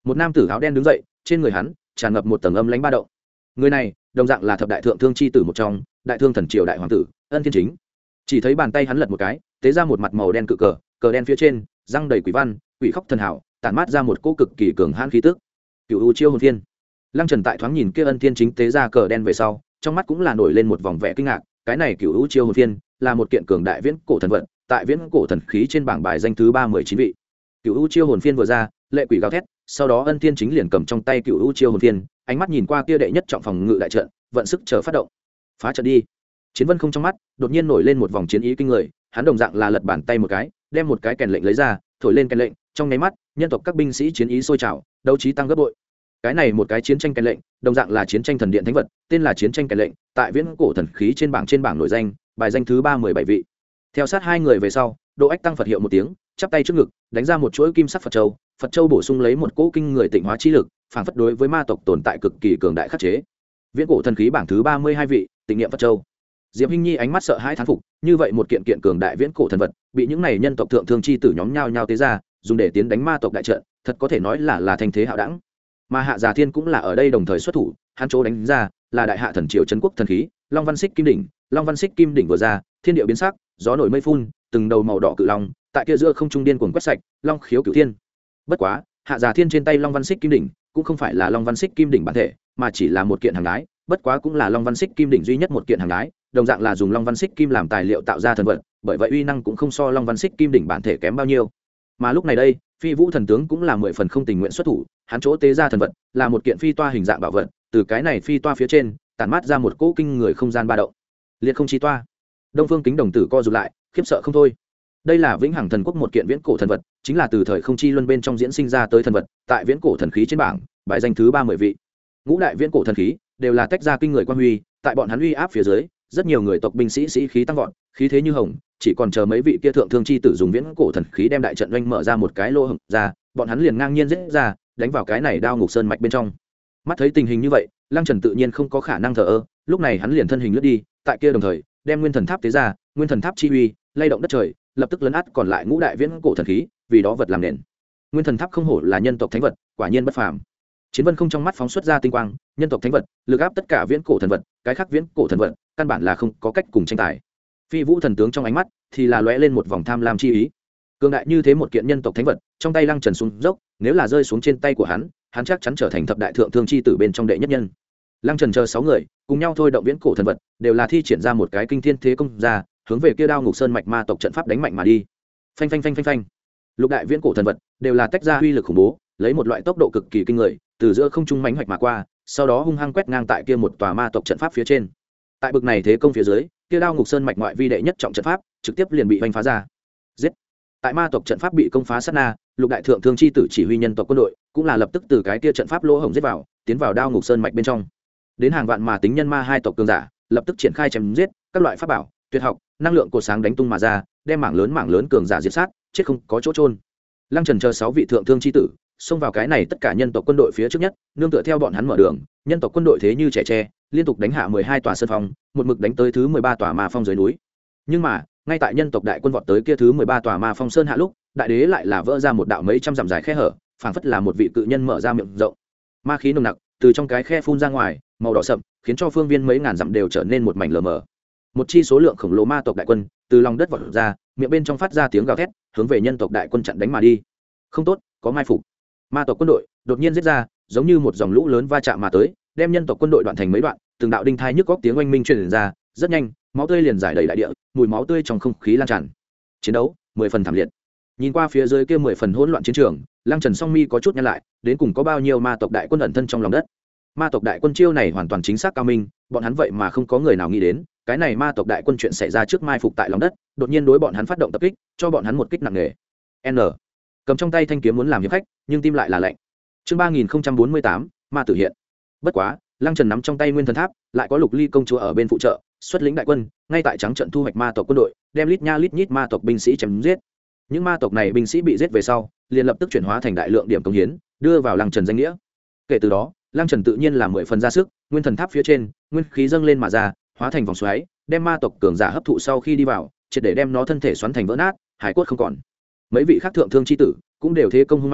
Speaker 1: một nam tử áo đen đứng dậy, trên người hắn tràn ngập một tầng âm lãnh ba động. Người này đồng dạng là thập đại thượng thương chi tử một trong, đại thương thần triều đại hoàng tử Ân Thiên Chính. Chỉ thấy bàn tay hắn lật một cái, tế ra một mặt màu đen cự cờ, cờ đen phía trên răng đầy quỷ văn, quỷ khóc thần hảo, tản mát ra một cỗ cực kỳ cường hãn khí tức. Cửu U Chiêu Hồn Phiên. Lăng Trần tại thoáng nhìn kia Ân Thiên Chính tế ra cờ đen về sau, trong mắt cũng là nổi lên một vòng vẻ kinh ngạc. Cái này Cửu U Chiêu Hồn Phiên là một kiện cường đại viễn cổ thần vật, tại viễn cổ thần khí trên bảng bài danh thứ ba mươi chín vị. Cửu U Chiêu Hồn Phiên vừa ra, lệ quỷ gào thét, sau đó Ân Thiên Chính liền cầm trong tay Cửu U Chiêu Hồn Phiên, ánh mắt nhìn qua kia đệ nhất trọng phòng ngự đại trận, vận sức chờ phát động. Phá trận đi. Chiến Vân Không trong mắt đột nhiên nổi lên một vòng chiến ý kinh người, hắn đồng dạng là lật bàn tay một cái, đem một cái kèn lệnh lấy ra, thổi lên kèn lệnh, trong nháy mắt, nhân tộc các binh sĩ chiến ý sôi trào, đấu trí tăng gấp bội. Cái này một cái chiến tranh kèn lệnh, đồng dạng là chiến tranh thần điện thánh vật, tên là chiến tranh kèn lệnh, tại viễn cổ thần khí trên bảng trên bảng nổi danh, bài danh thứ ba mươi bảy vị. Theo sát hai người về sau, Đỗ Ách tăng Phật hiệu một tiếng, chắp tay trước ngực, đánh ra một chuỗi kim sắc Phật châu, Phật châu bổ sung lấy một cỗ kinh người tịnh hóa chi lực, phảng phất đối với ma tộc tồn tại cực kỳ cường đại khắc chế. Viễn cổ thần khí bảng thứ ba mươi hai vị, tịnh niệm Phật châu. Diệp Hinh Nhi ánh mắt sợ hãi thán phục, như vậy một kiện kiện cường đại viễn cổ thần vật, bị những này nhân tộc thượng thương chi tử nhóm nhau nhau tế ra, dùng để tiến đánh ma tộc đại trận, thật có thể nói là là thanh thế hạo đẳng. Mà Hạ Già Thiên cũng là ở đây đồng thời xuất thủ, hắn chỗ đánh ra là đại hạ thần triều trấn quốc thần khí, Long Văn Xích Kim đỉnh, Long Văn Xích Kim đỉnh vừa ra, thiên địa biến sắc, gió nổi mây phun, từng đầu màu đỏ cự long, tại kia giữa không trung điên cuồng quét sạch, long khiếu cửu thiên. Bất quá, Hạ Già Thiên trên tay Long Văn Xích Kim đỉnh, cũng không phải là Long Văn Xích Kim đỉnh bản thể, mà chỉ là một kiện hàng đái, bất quá cũng là Long Văn Xích Kim đỉnh duy nhất một kiện hàng đái, đồng dạng là dùng Long Văn Xích Kim làm tài liệu tạo ra thần vật, bởi vậy uy năng cũng không so Long Văn Xích Kim đỉnh bản thể kém bao nhiêu. Mà lúc này đây, Phi Vũ thần tướng cũng là mười phần không tình nguyện xuất thủ, hắn chỗ tế ra thần vật là một kiện phi toa hình dạng bảo vật, từ cái này phi toa phía trên tản mát ra một cỗ kinh người không gian ba động. Liệt không chi toa. Đông Phương Kính đồng tử co rụt lại, khiếp sợ không thôi. Đây là Vĩnh Hằng Thần Quốc một kiện viễn cổ thần vật, chính là từ thời không chi luân bên trong diễn sinh ra tới thần vật, tại viễn cổ thần khí trên bảng, bài danh thứ ba mươi vị. Ngũ đại viễn cổ thần khí đều là tách ra kinh người quan huy, tại bọn hắn uy áp phía dưới, rất nhiều người tộc binh sĩ sĩ khí tăng vọt, khí thế như hồng, chỉ còn chờ mấy vị kia thượng thương chi tử dùng viễn cổ thần khí đem đại trận doanh mở ra một cái lỗ hổng ra, bọn hắn liền ngang nhiên giết ra, đánh vào cái này Đao Ngục Sơn mạch bên trong. Mắt thấy tình hình như vậy, Lăng Trần tự nhiên không có khả năng thờ ơ, lúc này hắn liền thân hình lướt đi, tại kia đồng thời, đem Nguyên Thần Tháp tế ra, Nguyên Thần Tháp chi uy, lay động đất trời, lập tức lấn át còn lại ngũ đại viễn cổ thần khí, vì đó vật làm nền. Nguyên Thần Tháp không hổ là nhân tộc thánh vật, quả nhiên bất phàm. Chiến Vân Không trong mắt phóng xuất ra tinh quang, nhân tộc thánh vật, lực áp tất cả viễn cổ thần vật, cái khác viễn cổ thần vật, căn bản là không có cách cùng tranh tài. Phi Vũ thần tướng trong ánh mắt thì là lóe lên một vòng tham lam chi ý. Cường đại như thế một kiện nhân tộc thánh vật, trong tay Lăng Trần xuống dốc, nếu là rơi xuống trên tay của hắn, hắn chắc chắn trở thành thập đại thượng thương chi tử bên trong đệ nhất nhân. Lăng Trần chờ sáu người, cùng nhau thôi động viễn cổ thần vật, đều là thi triển ra một cái kinh thiên thế công ra, hướng về kia Đao Ngục Sơn mạch ma tộc trận pháp đánh mạnh mà đi. Phanh phanh phanh phanh phanh. Lục đại viễn cổ thần vật đều là tách ra uy lực khủng bố, lấy một loại tốc độ cực kỳ kinh người, từ giữa không trung mãnh hoạch mà qua, sau đó hung hăng quét ngang tại kia một tòa ma tộc trận pháp phía trên. Tại bực này thế công phía dưới, kia Đao Ngục Sơn mạch ngoại vi đệ nhất trọng trận pháp trực tiếp liền bị vành phá ra. Giết! Tại ma tộc trận pháp bị công phá sát na, lục đại thượng thương chi tử chỉ huy nhân tộc quân đội cũng là lập tức từ cái kia trận pháp lỗ hổng giết vào, tiến vào Đao Ngục Sơn mạch bên trong. Đến hàng vạn mà tính nhân ma hai tộc cường giả, lập tức triển khai chém giết, các loại pháp bảo, tuyệt học, năng lượng cột sáng đánh tung mà ra, đem mảng lớn mảng lớn cường giả diệt sát, chết không có chỗ trôn. Lăng Trần chờ sáu vị thượng thương chi tử, xông vào cái này tất cả nhân tộc quân đội phía trước nhất, nương tựa theo bọn hắn mở đường, nhân tộc quân đội thế như trẻ tre, liên tục đánh hạ mười hai tòa sơn phong, một mực đánh tới thứ mười ba tòa ma phong dưới núi. Nhưng mà, ngay tại nhân tộc đại quân vọt tới kia thứ mười ba tòa ma phong sơn hạ lúc, đại đế lại là vỡ ra một đạo mấy trăm dặm dài khe hở, phảng phất là một vị cự nhân mở ra miệng rộng. Ma khí nồng nặc từ trong cái khe phun ra ngoài, màu đỏ sậm, khiến cho phương viên mấy ngàn dặm đều trở nên một mảnh lờ mờ. Một chi số lượng khổng lồ ma tộc đại quân từ lòng đất vọt ra, miệng bên trong phát ra tiếng gào thét, hướng về nhân tộc đại quân chặn đánh mà đi. Không tốt, có mai phục. Ma tộc quân đội đột nhiên giết ra, giống như một dòng lũ lớn va chạm mà tới, đem nhân tộc quân đội đoạn thành mấy đoạn, từng đạo đinh thai nhức góc tiếng oanh minh truyền ra, rất nhanh, máu tươi liền rải đầy đại địa, mùi máu tươi trong không khí lan tràn. Chiến đấu mười phần thảm liệt. Nhìn qua phía dưới kia mười phần hỗn loạn chiến trường, Lăng Trần song mi có chút nhăn lại, đến cùng có bao nhiêu ma tộc đại quân ẩn thân trong lòng đất. Ma tộc đại quân chiêu này hoàn toàn chính xác cao minh, bọn hắn vậy mà không có người nào nghĩ đến, cái này ma tộc đại quân chuyện xảy ra trước mai phục tại lòng đất, đột nhiên đối bọn hắn phát động tập kích, cho bọn hắn một kích nặng nề. N. Cầm trong tay thanh kiếm muốn làm hiệp khách, nhưng tim lại là lạnh. Chương ba nghìn bốn mươi tám, ma tử hiện. Bất quá, Lăng Trần nắm trong tay Nguyên Thần Tháp, lại có Lục Ly công chúa ở bên phụ trợ, xuất lĩnh đại quân, ngay tại trắng trận thu hoạch ma tộc quân đội, đem lít nha lít nhít ma tộc binh sĩ chém giết. Những ma tộc này binh sĩ bị giết về sau, liền lập tức chuyển hóa thành đại lượng điểm công hiến, đưa vào Lăng Trần danh nghĩa. Kể từ đó, Lăng Trần tự nhiên là mười phần ra sức, Nguyên Thần Tháp phía trên, nguyên khí dâng lên mà ra, hóa thành vòng xoáy, đem ma tộc cường giả hấp thụ sau khi đi vào, triệt để đem nó thân thể xoắn thành vỡ nát, hải cốt không còn. Mấy vị khác thượng thương chi tử cũng đều thế công hung mãnh,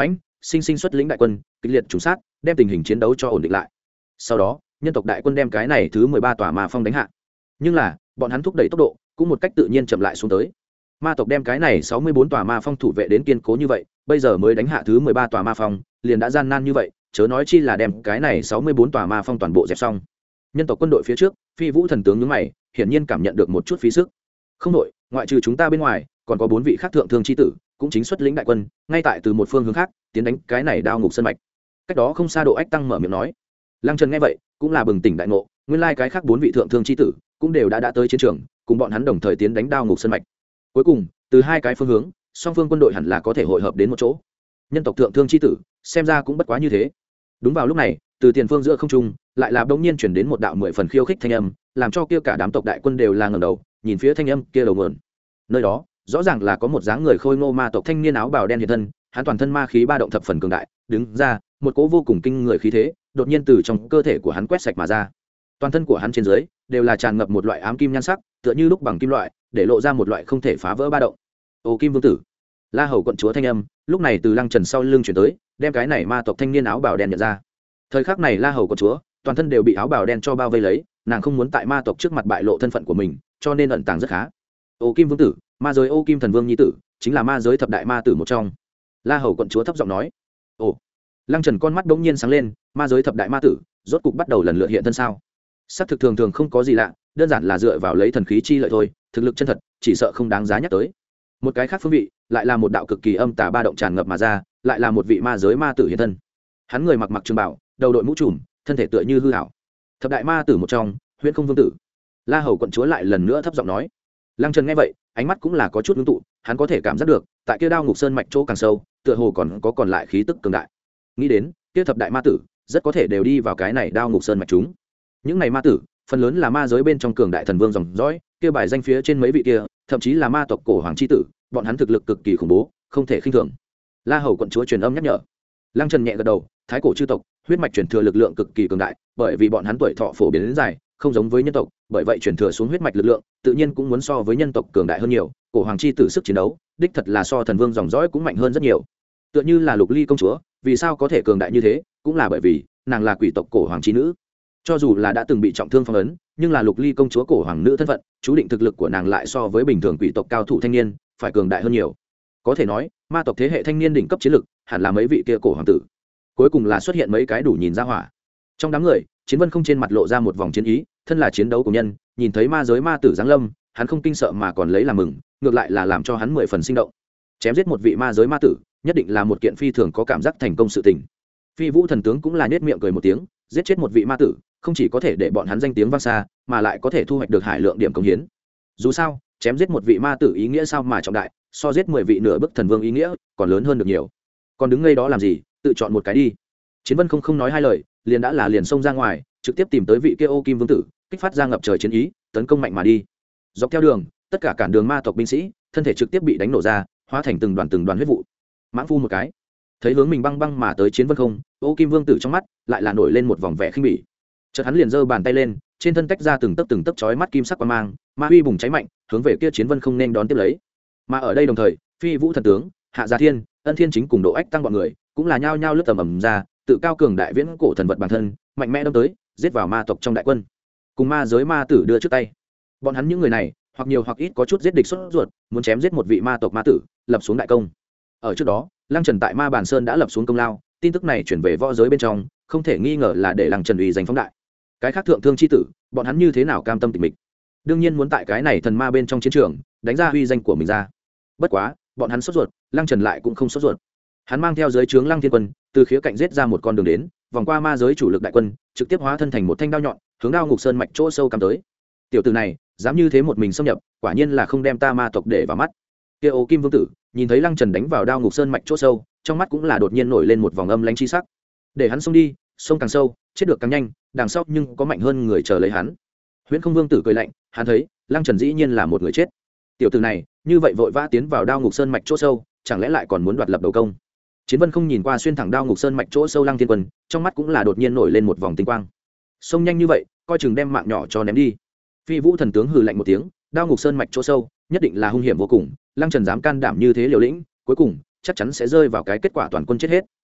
Speaker 1: sinh sinh xuất lĩnh đại quân kịch liệt trùng sát, đem tình hình chiến đấu cho ổn định lại. Sau đó nhân tộc đại quân đem cái này thứ mười ba tòa ma phong đánh hạ, nhưng là bọn hắn thúc đẩy tốc độ cũng một cách tự nhiên chậm lại xuống tới. Ma tộc đem cái này sáu mươi bốn tòa ma phong thủ vệ đến kiên cố như vậy, bây giờ mới đánh hạ thứ mười ba tòa ma phong liền đã gian nan như vậy, chớ nói chi là đem cái này sáu mươi bốn tòa ma phong toàn bộ dẹp xong. Nhân tộc quân đội phía trước, Phi Vũ thần tướng nhướng mày, hiển nhiên cảm nhận được một chút phí sức. Không đội, ngoại trừ chúng ta bên ngoài, còn có bốn vị khác thượng thương chi tử, cũng chính xuất lĩnh đại quân, ngay tại từ một phương hướng khác tiến đánh cái này Đao Ngục Sơn mạch. Cách đó không xa Độ Ách Tăng mở miệng nói. Lăng Trần nghe vậy, cũng là bừng tỉnh đại ngộ, nguyên lai cái khác bốn vị thượng thương chi tử cũng đều đã đã tới chiến trường, cùng bọn hắn đồng thời tiến đánh Đao Ngục Sơn mạch. Cuối cùng, từ hai cái phương hướng, song phương quân đội hẳn là có thể hội hợp đến một chỗ. Nhân tộc thượng thương chi tử, xem ra cũng bất quá như thế. Đúng vào lúc này, từ tiền phương giữa không trung, lại là bỗng nhiên chuyển đến một đạo mười phần khiêu khích thanh âm, làm cho kia cả đám tộc đại quân đều là ngẩng đầu, nhìn phía thanh âm kia đầu nguồn. Nơi đó, rõ ràng là có một dáng người khôi ngô ma tộc thanh niên áo bào đen hiện thân, hắn toàn thân ma khí ba động thập phần cường đại, đứng ra, một cỗ vô cùng kinh người khí thế, đột nhiên từ trong cơ thể của hắn quét sạch mà ra. Toàn thân của hắn trên dưới đều là tràn ngập một loại ám kim nhan sắc, tựa như lúc bằng kim loại, để lộ ra một loại không thể phá vỡ ba động. Ô Kim Vương tử, La Hầu quận chúa thanh âm, lúc này từ Lăng Trần sau lưng chuyển tới, đem cái này ma tộc thanh niên áo bào đen nhận ra. Thời khắc này La Hầu quận chúa, toàn thân đều bị áo bào đen cho bao vây lấy, nàng không muốn tại ma tộc trước mặt bại lộ thân phận của mình, cho nên ẩn tàng rất khá. Ô Kim Vương tử, ma giới Ô Kim thần vương nhi tử, chính là ma giới thập đại ma tử một trong. La Hầu quận chúa thấp giọng nói. Ồ. Lăng Trần con mắt bỗng nhiên sáng lên, ma giới thập đại ma tử, rốt cục bắt đầu lần lượt hiện thân sao? Sắc thực thường thường không có gì lạ, đơn giản là dựa vào lấy thần khí chi lợi thôi, thực lực chân thật, chỉ sợ không đáng giá nhắc tới. Một cái khác phương vị, lại là một đạo cực kỳ âm tà ba động tràn ngập mà ra, lại là một vị ma giới ma tử hiện thân. Hắn người mặc mặc trường bào, đầu đội mũ trùm, thân thể tựa như hư ảo. Thập đại ma tử một trong, Huyễn Không Vương tử. La Hầu quận chúa lại lần nữa thấp giọng nói. Lăng Trần nghe vậy, ánh mắt cũng là có chút ngưng tụ, hắn có thể cảm giác được, tại kia Đao Ngục Sơn mạch chỗ càng sâu, tựa hồ còn có còn lại khí tức cường đại. Nghĩ đến, kia thập đại ma tử, rất có thể đều đi vào cái này Đao Ngục Sơn mạch chúng. Những này ma tử, phần lớn là ma giới bên trong cường đại thần vương dòng dõi, kia bài danh phía trên mấy vị kia, thậm chí là ma tộc cổ hoàng chi tử, bọn hắn thực lực cực kỳ khủng bố, không thể khinh thường. La Hầu quận chúa truyền âm nhắc nhở. Lăng Trần nhẹ gật đầu, thái cổ chư tộc, huyết mạch truyền thừa lực lượng cực kỳ cường đại, bởi vì bọn hắn tuổi thọ phổ biến đến dài, không giống với nhân tộc, bởi vậy truyền thừa xuống huyết mạch lực lượng, tự nhiên cũng muốn so với nhân tộc cường đại hơn nhiều, cổ hoàng chi tử sức chiến đấu, đích thật là so thần vương dòng dõi cũng mạnh hơn rất nhiều. Tựa như là Lục Ly công chúa, vì sao có thể cường đại như thế, cũng là bởi vì nàng là quỷ tộc cổ hoàng chi nữ. Cho dù là đã từng bị trọng thương phong ấn, nhưng là Lục Ly công chúa cổ hoàng nữ thân phận, chú định thực lực của nàng lại so với bình thường quỷ tộc cao thủ thanh niên phải cường đại hơn nhiều. Có thể nói, ma tộc thế hệ thanh niên đỉnh cấp chiến lực, hẳn là mấy vị kia cổ hoàng tử. Cuối cùng là xuất hiện mấy cái đủ nhìn ra hỏa. Trong đám người, Chiến Vân không trên mặt lộ ra một vòng chiến ý, thân là chiến đấu của nhân, nhìn thấy ma giới ma tử giáng lâm, hắn không kinh sợ mà còn lấy làm mừng, ngược lại là làm cho hắn mười phần sinh động. Chém giết một vị ma giới ma tử, nhất định là một kiện phi thường có cảm giác thành công sự tình. Phi Vũ thần tướng cũng là nhếch miệng cười một tiếng, giết chết một vị ma tử, không chỉ có thể để bọn hắn danh tiếng vang xa, mà lại có thể thu hoạch được hải lượng điểm công hiến. Dù sao, chém giết một vị ma tử ý nghĩa sao mà trọng đại, so giết mười vị nửa bức thần vương ý nghĩa còn lớn hơn được nhiều. Còn đứng ngây đó làm gì, tự chọn một cái đi. Chiến Vân không không nói hai lời, liền đã là liền xông ra ngoài, trực tiếp tìm tới vị kia Ô Kim Vương tử, kích phát ra ngập trời chiến ý, tấn công mạnh mà đi. Dọc theo đường, tất cả cản đường ma tộc binh sĩ, thân thể trực tiếp bị đánh nổ ra, hóa thành từng đoàn từng đoàn huyết vụ. Mãng Phu một cái, thấy hướng mình băng băng mà tới Chiến Vân không, Ô Kim Vương tử trong mắt lại là nổi lên một vòng vẻ khinh bỉ. Chợt hắn liền giơ bàn tay lên, trên thân tách ra từng tấc từng tấc chói mắt kim sắc quang mang, ma huy bùng cháy mạnh, hướng về kia Chiến Vân không nên đón tiếp lấy. Mà ở đây đồng thời, Phi Vũ thần tướng, Hạ Gia Thiên, Ân Thiên Chính cùng Độ Ách Tăng bọn người, cũng là nhao nhao lướt tầm ầm ra, tự cao cường đại viễn cổ thần vật bản thân, mạnh mẽ đâm tới, giết vào ma tộc trong đại quân. Cùng ma giới ma tử đưa trước tay. Bọn hắn những người này, hoặc nhiều hoặc ít có chút giết địch xuất ruột, muốn chém giết một vị ma tộc ma tử, lập xuống đại công. Ở trước đó, Lăng Trần tại Ma Bản Sơn đã lập xuống công lao, tin tức này chuyển về võ giới bên trong, không thể nghi ngờ là để Lăng Trần uy danh phóng đại. Cái khác thượng thương chi tử, bọn hắn như thế nào cam tâm tịch mịch? Đương nhiên muốn tại cái này thần ma bên trong chiến trường, đánh ra uy danh của mình ra. Bất quá, bọn hắn sốt ruột, Lăng Trần lại cũng không sốt ruột. Hắn mang theo giới trướng Lăng Thiên Quân, từ khía cạnh giết ra một con đường đến, vòng qua ma giới chủ lực đại quân, trực tiếp hóa thân thành một thanh đao nhọn, hướng Đao Ngục Sơn mạch chỗ sâu cắm tới. Tiểu tử này, dám như thế một mình xâm nhập, quả nhiên là không đem ta ma tộc để vào mắt. Kia Ô Kim Vương tử, nhìn thấy Lăng Trần đánh vào Đao Ngục Sơn mạch chỗ sâu, trong mắt cũng là đột nhiên nổi lên một vòng âm lãnh chi sắc. Để hắn xông đi, xông càng sâu, chết được càng nhanh, đằng sau nhưng có mạnh hơn người chờ lấy hắn. Huyễn Không Vương tử cười lạnh, hắn thấy, Lăng Trần dĩ nhiên là một người chết. Tiểu tử này, như vậy vội vã tiến vào Đao Ngục Sơn mạch chỗ sâu, chẳng lẽ lại còn muốn đoạt lập đầu công? Chiến Vân không nhìn qua xuyên thẳng Đao Ngục Sơn mạch chỗ sâu Lăng Thiên Quân, trong mắt cũng là đột nhiên nổi lên một vòng tinh quang. Xông nhanh như vậy, coi chừng đem mạng nhỏ cho ném đi. Phi Vũ thần tướng hừ lạnh một tiếng, Đao Ngục Sơn mạch chỗ sâu, nhất định là hung hiểm vô cùng, Lăng Trần dám can đảm như thế liều lĩnh, cuối cùng chắc chắn sẽ rơi vào cái kết quả toàn quân chết hết.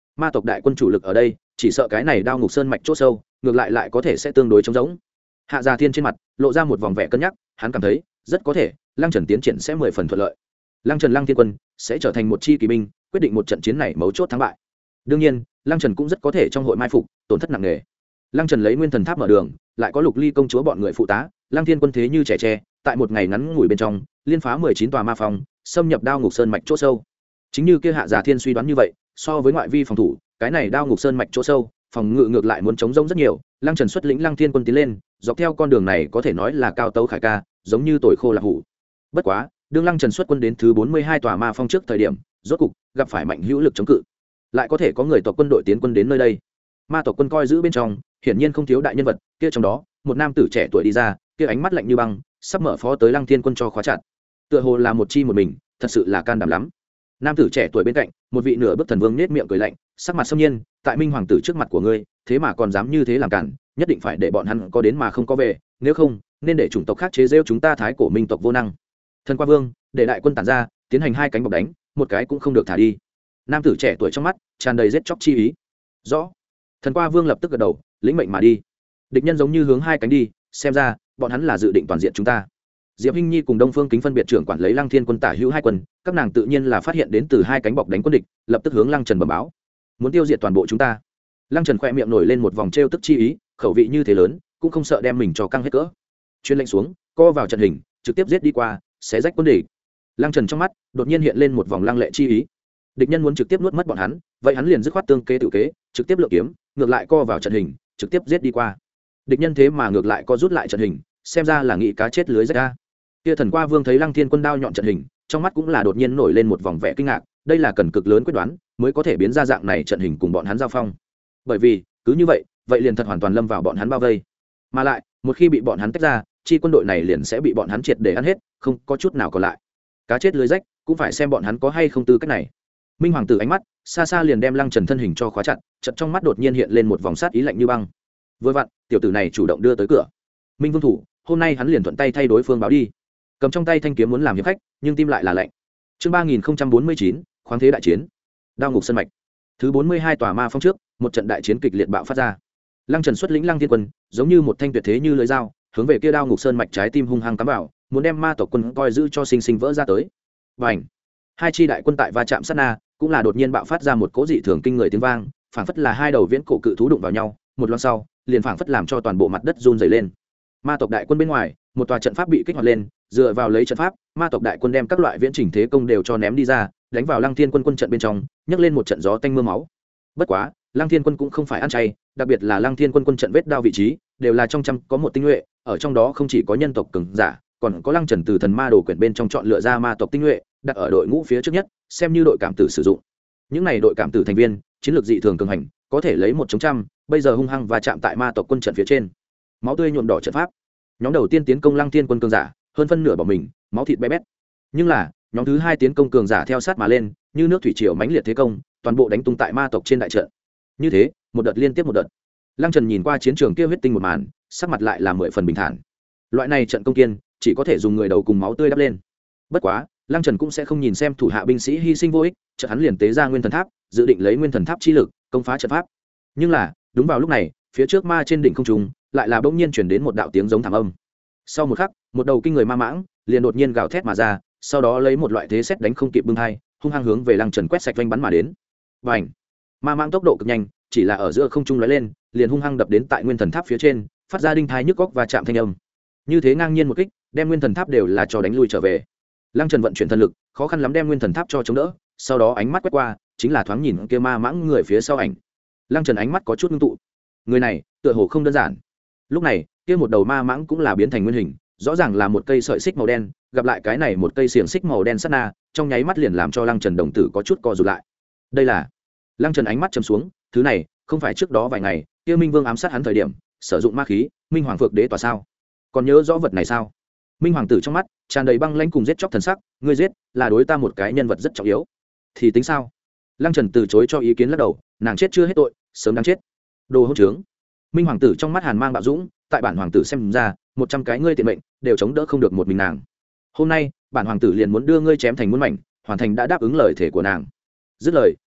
Speaker 1: ma tộc đại quân chủ lực ở đây chỉ sợ cái này đao ngục sơn mạch chỗ sâu ngược lại lại có thể sẽ tương đối trống rỗng. Hạ Già Thiên trên mặt lộ ra một vòng vẻ cân nhắc, hắn cảm thấy rất có thể Lăng Trần tiến triển sẽ mười phần thuận lợi. Lăng Trần Lăng Thiên quân sẽ trở thành một chi kỳ binh, quyết định một trận chiến này mấu chốt thắng bại. Đương nhiên, Lăng Trần cũng rất có thể trong hội mai phục, tổn thất nặng nề. Lăng Trần lấy Nguyên Thần Tháp mở đường, lại có Lục Ly công chúa bọn người phụ tá, Lăng Thiên quân thế như trẻ tre, tại một ngày ngắn ngủi bên trong, liên phá mười chín tòa ma phòng, xâm nhập Đao Ngục Sơn mạch chỗ sâu. Chính như kia Hạ Già Thiên suy đoán như vậy, so với ngoại vi phòng thủ, cái này Đao Ngục Sơn mạch chỗ sâu, phòng ngự ngược lại muốn chống rông rất nhiều. Lăng Trần xuất lĩnh Lăng Thiên quân tiến lên, dọc theo con đường này có thể nói là cao tấu khải ca, giống như tỏi khô lạc hủ. Bất quá, đương Lăng Trần xuất quân đến thứ bốn mươi hai tòa ma phong trước thời điểm, rốt cục gặp phải mạnh hữu lực chống cự. Lại có thể có người tộc quân đội tiến quân đến nơi đây. Ma tộc quân coi giữ bên trong, hiển nhiên không thiếu đại nhân vật, kia trong đó, một nam tử trẻ tuổi đi ra, kia ánh mắt lạnh như băng, sắp mở phó tới Lăng Thiên quân cho khóa chặt. Tựa hồ là một chi một mình, thật sự là can đảm lắm. Nam tử trẻ tuổi bên cạnh, một vị nửa bước thần vương nhếch miệng cười lạnh, sắc mặt xâm nhiên, tại Minh hoàng tử trước mặt của ngươi, thế mà còn dám như thế làm cản, nhất định phải để bọn hắn có đến mà không có về, nếu không, nên để chủng tộc khác chế giễu chúng ta Thái Cổ Minh tộc vô năng. Thần Qua Vương, để đại quân tản ra, tiến hành hai cánh bọc đánh, một cái cũng không được thả đi. Nam tử trẻ tuổi trong mắt tràn đầy giết chóc chi ý. Rõ. Thần Qua Vương lập tức gật đầu, lĩnh mệnh mà đi. Địch nhân giống như hướng hai cánh đi, xem ra bọn hắn là dự định toàn diện chúng ta. Diệp Hinh Nhi cùng Đông Phương Kính phân biệt trưởng quản lấy Lăng Thiên quân tả hữu hai quân, các nàng tự nhiên là phát hiện đến từ hai cánh bọc đánh quân địch, lập tức hướng Lăng Trần bẩm báo, muốn tiêu diệt toàn bộ chúng ta. Lăng Trần khẽ miệng nổi lên một vòng trêu tức chi ý, khẩu vị như thế lớn, cũng không sợ đem mình cho căng hết cỡ. Chuyên lệnh xuống, co vào trận hình, trực tiếp giết đi qua, xé rách quân địch. Lăng Trần trong mắt đột nhiên hiện lên một vòng lăng lệ chi ý. Địch nhân muốn trực tiếp nuốt mất bọn hắn, vậy hắn liền dứt khoát tương kế tự kế, trực tiếp lượng kiếm, ngược lại co vào trận hình, trực tiếp giết đi qua. Địch nhân thế mà ngược lại co rút lại trận hình, xem ra là nghĩ cá chết lưới rách ra. Kia Thần Qua Vương thấy Lăng Thiên quân đao nhọn trận hình, trong mắt cũng là đột nhiên nổi lên một vòng vẻ kinh ngạc, đây là cần cực lớn quyết đoán mới có thể biến ra dạng này trận hình cùng bọn hắn giao phong. Bởi vì, cứ như vậy, vậy liền thật hoàn toàn lâm vào bọn hắn bao vây. Mà lại, một khi bị bọn hắn tách ra, chi quân đội này liền sẽ bị bọn hắn triệt để ăn hết, không có chút nào còn lại. Cá chết lưới rách, cũng phải xem bọn hắn có hay không tư cách này. Minh hoàng tử ánh mắt xa xa liền đem Lăng Trần thân hình cho khóa chặt, chợt trong mắt đột nhiên hiện lên một vòng sát ý lạnh như băng. Vừa vặn, tiểu tử này chủ động đưa tới cửa. Minh Vương thủ, hôm nay hắn liền thuận tay thay đối phương báo đi. Cầm trong tay thanh kiếm muốn làm hiệp khách, nhưng tim lại là lạnh. Chương ba nghìn bốn mươi chín, khoáng thế đại chiến. Đao ngục sơn mạch. Thứ bốn mươi hai tòa ma phong trước, một trận đại chiến kịch liệt bạo phát ra. Lăng Trần xuất lĩnh Lăng Thiên quân, giống như một thanh tuyệt thế như lưỡi dao, hướng về kia Đao ngục sơn mạch trái tim hung hăng cắm vào, muốn đem ma tộc quân coi giữ cho sinh sinh vỡ ra tới. Bành! Hai chi đại quân tại va chạm sát na, cũng là đột nhiên bạo phát ra một cỗ dị thường kinh người tiếng vang, phảng phất là hai đầu viễn cổ cự thú đụng vào nhau, một loan sau, liền phảng phất làm cho toàn bộ mặt đất run rẩy lên. Ma tộc đại quân bên ngoài, một tòa trận pháp bị kích hoạt lên, dựa vào lấy trận pháp, ma tộc đại quân đem các loại viễn chỉnh thế công đều cho ném đi ra, đánh vào Lăng Thiên quân quân trận bên trong, nhấc lên một trận gió tanh mưa máu. Bất quá, Lăng Thiên quân cũng không phải ăn chay, đặc biệt là Lăng Thiên quân quân trận vết đao vị trí, đều là trong trăm có một tinh nhuệ, ở trong đó không chỉ có nhân tộc cường giả, còn có Lăng Trần từ thần ma đồ quyển bên trong chọn lựa ra ma tộc tinh nhuệ, đặt ở đội ngũ phía trước nhất, xem như đội cảm tử sử dụng. Những này đội cảm tử thành viên, chiến lược dị thường cường hành, có thể lấy một chống trăm, bây giờ hung hăng và chạm tại ma tộc quân trận phía trên. Máu tươi nhuộm đỏ trận pháp. Nhóm đầu tiên tiến công Lăng Thiên quân cường giả, hơn phân nửa bỏ mình, máu thịt bé bét. Nhưng là, nhóm thứ hai tiến công cường giả theo sát mà lên, như nước thủy triều mãnh liệt thế công, toàn bộ đánh tung tại ma tộc trên đại trận. Như thế, một đợt liên tiếp một đợt. Lăng Trần nhìn qua chiến trường kia huyết tinh một màn, sắc mặt lại là mười phần bình thản. Loại này trận công kiên, chỉ có thể dùng người đầu cùng máu tươi đắp lên. Bất quá, Lăng Trần cũng sẽ không nhìn xem thủ hạ binh sĩ hy sinh vô ích, chợt hắn liền tế ra Nguyên Thần Tháp, dự định lấy Nguyên Thần Tháp chi lực công phá trận pháp. Nhưng là, đúng vào lúc này, phía trước ma trên đỉnh không trung, lại là bỗng nhiên truyền đến một đạo tiếng giống thảm âm. Sau một khắc, một đầu kinh người ma mãng liền đột nhiên gào thét mà ra, sau đó lấy một loại thế xét đánh không kịp bưng hai, hung hăng hướng về Lăng Trần quét sạch vành bắn mà đến. Bành! Ma mãng tốc độ cực nhanh, chỉ là ở giữa không trung lóe lên, liền hung hăng đập đến tại Nguyên Thần Tháp phía trên, phát ra đinh thai nhức óc và chạm thanh âm. Như thế ngang nhiên một kích, đem Nguyên Thần Tháp đều là cho đánh lui trở về. Lăng Trần vận chuyển thần lực, khó khăn lắm đem Nguyên Thần Tháp cho chống đỡ, sau đó ánh mắt quét qua, chính là thoáng nhìn kia ma mãng người phía sau ảnh. Lăng Trần ánh mắt có chút ngưng tụ. Người này, tựa hồ không đơn giản. Lúc này, kia một đầu ma mãng cũng là biến thành nguyên hình, rõ ràng là một cây sợi xích màu đen, gặp lại cái này một cây xiềng xích màu đen sát na, trong nháy mắt liền làm cho Lăng Trần đồng tử có chút co rụt lại. Đây là Lăng Trần ánh mắt trầm xuống, thứ này không phải trước đó vài ngày kia Minh Vương ám sát hắn thời điểm sử dụng ma khí Minh Hoàng Phược Đế tỏa sao? Còn nhớ rõ vật này sao? Minh Hoàng tử trong mắt tràn đầy băng lãnh cùng giết chóc thần sắc, ngươi giết là đối ta một cái nhân vật rất trọng yếu, thì tính sao? Lăng Trần từ chối cho ý kiến lắc đầu, nàng chết chưa hết tội, sớm đáng chết. Đồ hỗn trướng. Minh Hoàng tử trong mắt hàn mang bạo dũng, tại bản hoàng tử xem ra, một trăm cái ngươi tiện mệnh đều chống đỡ không được một mình nàng. Hôm nay, bản hoàng tử liền muốn đưa ngươi chém thành muôn mảnh, hoàn thành đã đáp ứng lời thể của nàng. Dứt lời,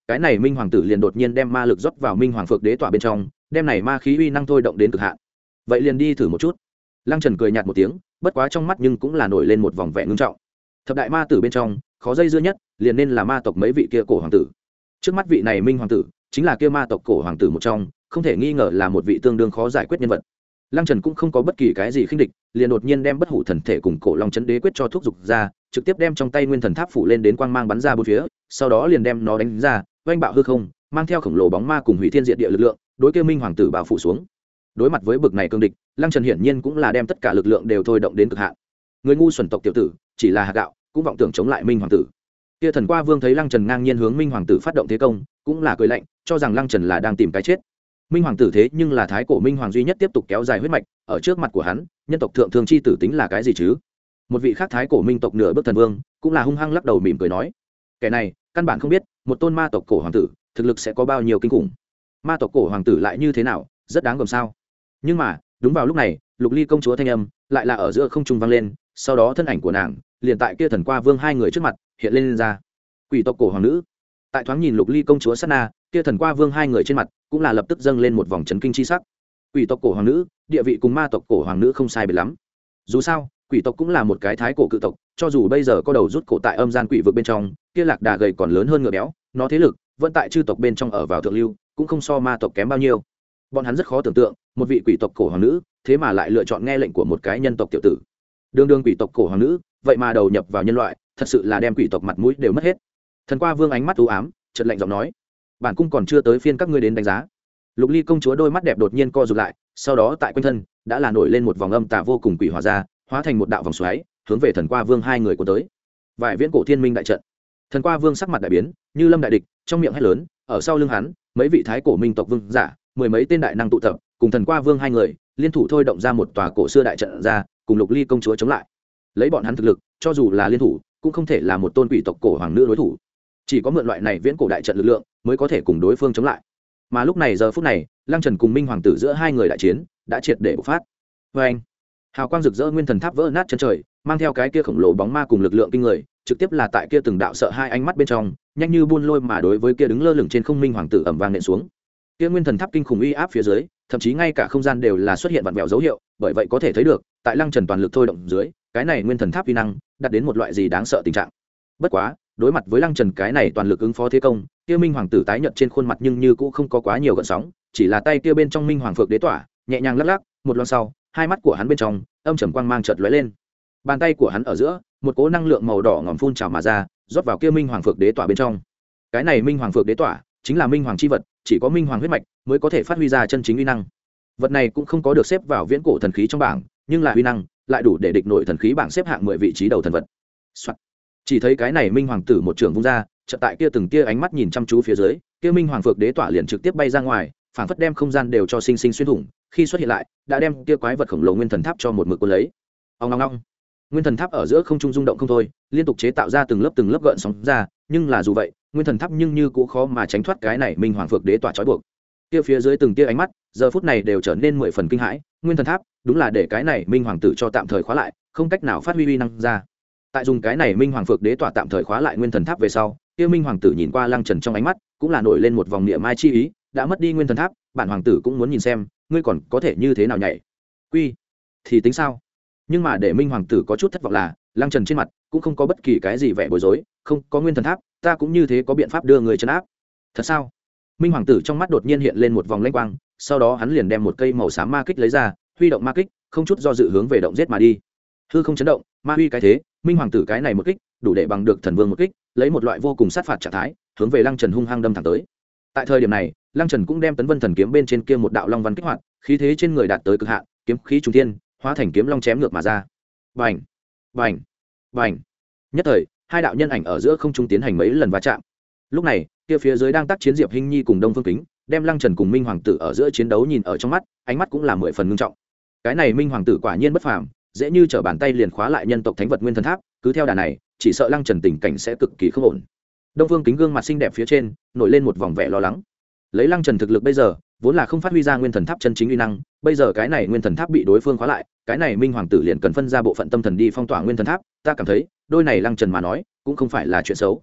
Speaker 1: cái này minh hoàng tử liền đột nhiên đem ma lực rót vào minh hoàng phược đế tỏa bên trong, đem này ma khí uy năng thôi động đến cực hạn. Vậy liền đi thử một chút. Lăng Trần cười nhạt một tiếng, bất quá trong mắt nhưng cũng là nổi lên một vòng vẻ ngưng trọng. Thập đại ma tử bên trong, khó dây dưa nhất, liền nên là ma tộc mấy vị kia cổ hoàng tử. Trước mắt vị này minh hoàng tử, chính là kia ma tộc cổ hoàng tử một trong, không thể nghi ngờ là một vị tương đương khó giải quyết nhân vật. Lăng Trần cũng không có bất kỳ cái gì khinh địch, liền đột nhiên đem bất hủ thần thể cùng cổ long chấn đế quyết cho thúc dục ra, trực tiếp đem trong tay nguyên thần tháp phủ lên đến quang mang bắn ra bốn phía, sau đó liền đem nó đánh ra, oanh bạo hư không, mang theo khổng lồ bóng ma cùng hủy thiên diệt địa lực lượng, đối kia minh hoàng tử bao phủ xuống. Đối mặt với bực này cương địch, Lăng Trần hiển nhiên cũng là đem tất cả lực lượng đều thôi động đến cực hạn. Người ngu xuẩn tộc tiểu tử, chỉ là hạt gạo, cũng vọng tưởng chống lại minh hoàng tử. Kia thần qua vương thấy Lăng Trần ngang nhiên hướng minh hoàng tử phát động thế công, cũng là cười lạnh, cho rằng Lăng Trần là đang tìm cái chết. Minh hoàng tử thế nhưng là thái cổ minh hoàng duy nhất tiếp tục kéo dài huyết mạch, ở trước mặt của hắn, nhân tộc thượng thường chi tử tính là cái gì chứ? Một vị khác thái cổ minh tộc nửa bước thần vương, cũng là hung hăng lắc đầu mỉm cười nói, kẻ này, căn bản không biết, một tôn ma tộc cổ hoàng tử, thực lực sẽ có bao nhiêu kinh khủng. Ma tộc cổ hoàng tử lại như thế nào, rất đáng gờm sao? Nhưng mà, đúng vào lúc này, Lục Ly công chúa thanh âm lại là ở giữa không trung vang lên, sau đó thân ảnh của nàng liền tại kia thần qua vương hai người trước mặt hiện lên, lên ra. Quỷ tộc cổ hoàng nữ. Tại thoáng nhìn Lục Ly công chúa sát na, kia thần qua vương hai người trên mặt cũng là lập tức dâng lên một vòng chấn kinh chi sắc. Quỷ tộc cổ hoàng nữ, địa vị cùng ma tộc cổ hoàng nữ không sai biệt lắm. Dù sao, quỷ tộc cũng là một cái thái cổ cự tộc, cho dù bây giờ có đầu rút cổ tại âm gian quỷ vực bên trong, kia lạc đà gầy còn lớn hơn ngựa béo, nó thế lực vẫn tại chư tộc bên trong ở vào thượng lưu, cũng không so ma tộc kém bao nhiêu. Bọn hắn rất khó tưởng tượng, một vị quỷ tộc cổ hoàng nữ, thế mà lại lựa chọn nghe lệnh của một cái nhân tộc tiểu tử. Đường đường quỷ tộc cổ hoàng nữ, vậy mà đầu nhập vào nhân loại, thật sự là đem quỷ tộc mặt mũi đều mất hết. Thần qua vương ánh mắt u ám, chợt lạnh giọng nói, bản cung còn chưa tới phiên các ngươi đến đánh giá. Lục Ly công chúa đôi mắt đẹp đột nhiên co rụt lại, sau đó tại quanh thân đã là nổi lên một vòng âm tà vô cùng quỷ hỏa ra, hóa thành một đạo vòng xoáy, hướng về thần qua vương hai người của tới. Vài viễn cổ thiên minh đại trận. Thần qua vương sắc mặt đại biến, như lâm đại địch, trong miệng hét lớn, ở sau lưng hắn, mấy vị thái cổ minh tộc vương giả, mười mấy tên đại năng tụ tập, cùng thần qua vương hai người liên thủ thôi động ra một tòa cổ xưa đại trận ra, cùng Lục Ly công chúa chống lại. Lấy bọn hắn thực lực, cho dù là liên thủ, cũng không thể là một tôn quỷ tộc cổ hoàng nữ đối thủ. Chỉ có mượn loại này viễn cổ đại trận lực lượng, mới có thể cùng đối phương chống lại. Mà lúc này giờ phút này, Lăng Trần cùng minh hoàng tử giữa hai người đại chiến đã triệt để bộc phát. Và anh, hào quang rực rỡ nguyên thần tháp vỡ nát chân trời, mang theo cái kia khổng lồ bóng ma cùng lực lượng kinh người, trực tiếp là tại kia từng đạo sợ hai ánh mắt bên trong, nhanh như buôn lôi mà đối với kia đứng lơ lửng trên không minh hoàng tử ầm vang nện xuống. Kia nguyên thần tháp kinh khủng uy áp phía dưới, thậm chí ngay cả không gian đều là xuất hiện vặn vẹo dấu hiệu, bởi vậy có thể thấy được, tại Lăng Trần toàn lực thôi động dưới, cái này nguyên thần tháp uy năng đạt đến một loại gì đáng sợ tình trạng. Bất quá, đối mặt với Lăng Trần cái này toàn lực ứng phó thế công, kia minh hoàng tử tái nhợt trên khuôn mặt nhưng như cũng không có quá nhiều gợn sóng, chỉ là tay kia bên trong minh hoàng phược đế tỏa nhẹ nhàng lắc lắc, một loan sau, hai mắt của hắn bên trong âm trầm quang mang chợt lóe lên. Bàn tay của hắn ở giữa, một cỗ năng lượng màu đỏ ngòm phun trào mà ra, rót vào kia minh hoàng phược đế tỏa bên trong. Cái này minh hoàng phược đế tỏa chính là minh hoàng chi vật, chỉ có minh hoàng huyết mạch mới có thể phát huy ra chân chính uy năng. Vật này cũng không có được xếp vào viễn cổ thần khí trong bảng, nhưng là uy năng lại đủ để địch nổi thần khí bảng xếp hạng mười vị trí đầu thần vật. Soạn. Chỉ thấy cái này minh hoàng tử một trường vung ra, chợt tại kia từng tia ánh mắt nhìn chăm chú phía dưới, kia minh hoàng phược đế tỏa liền trực tiếp bay ra ngoài, phảng phất đem không gian đều cho sinh sinh xuyên thủng, khi xuất hiện lại, đã đem kia quái vật khổng lồ nguyên thần tháp cho một mực cuốn lấy. Ong ong ong. Nguyên thần tháp ở giữa không trung rung động không thôi, liên tục chế tạo ra từng lớp từng lớp gợn sóng ra, nhưng là dù vậy, nguyên thần tháp nhưng như cũng khó mà tránh thoát cái này minh hoàng phược đế tỏa trói buộc. Kia phía dưới từng tia ánh mắt, giờ phút này đều trở nên mười phần kinh hãi, nguyên thần tháp, đúng là để cái này minh hoàng tử cho tạm thời khóa lại, không cách nào phát huy uy năng ra. Tại dùng cái này minh hoàng phược đế tỏa tạm thời khóa lại nguyên thần tháp về sau, kia minh hoàng tử nhìn qua Lăng Trần trong ánh mắt, cũng là nổi lên một vòng niệm mai chi ý, đã mất đi nguyên thần tháp, bản hoàng tử cũng muốn nhìn xem, ngươi còn có thể như thế nào nhảy. Quy, thì tính sao? Nhưng mà để minh hoàng tử có chút thất vọng là, Lăng Trần trên mặt cũng không có bất kỳ cái gì vẻ bối rối, không, có nguyên thần tháp, ta cũng như thế có biện pháp đưa người trấn áp. Thật sao? Minh hoàng tử trong mắt đột nhiên hiện lên một vòng lanh quang, sau đó hắn liền đem một cây màu xám ma kích lấy ra, huy động ma kích, không chút do dự hướng về động giết mà đi. Hư không chấn động, ma huy cái thế, minh hoàng tử cái này một kích, đủ để bằng được thần vương một kích, lấy một loại vô cùng sát phạt trạng thái, hướng về Lăng Trần hung hăng đâm thẳng tới. Tại thời điểm này, Lăng Trần cũng đem Tấn Vân thần kiếm bên trên kia một đạo long văn kích hoạt, khí thế trên người đạt tới cực hạn, kiếm khí trùng thiên, hóa thành kiếm long chém ngược mà ra. Bành, bành, bành. Nhất thời, hai đạo nhân ảnh ở giữa không trung tiến hành mấy lần va chạm. Lúc này, kia phía dưới đang tác chiến Diệp Hinh Nhi cùng Đông Phương Kính, đem Lăng Trần cùng Minh hoàng tử ở giữa chiến đấu nhìn ở trong mắt, ánh mắt cũng là mười phần nghiêm trọng. Cái này Minh hoàng tử quả nhiên bất phàm, dễ như trở bàn tay liền khóa lại nhân tộc thánh vật nguyên thần tháp, cứ theo đà này, chỉ sợ Lăng Trần tình cảnh sẽ cực kỳ không ổn. Đông Phương Kính gương mặt xinh đẹp phía trên nổi lên một vòng vẻ lo lắng. Lấy Lăng Trần thực lực bây giờ, vốn là không phát huy ra nguyên thần tháp chân chính uy năng, bây giờ cái này nguyên thần tháp bị đối phương khóa lại, cái này Minh hoàng tử liền cần phân ra bộ phận tâm thần đi phong tỏa nguyên thần tháp, ta cảm thấy, đôi này Lăng Trần mà nói, cũng không phải là chuyện xấu.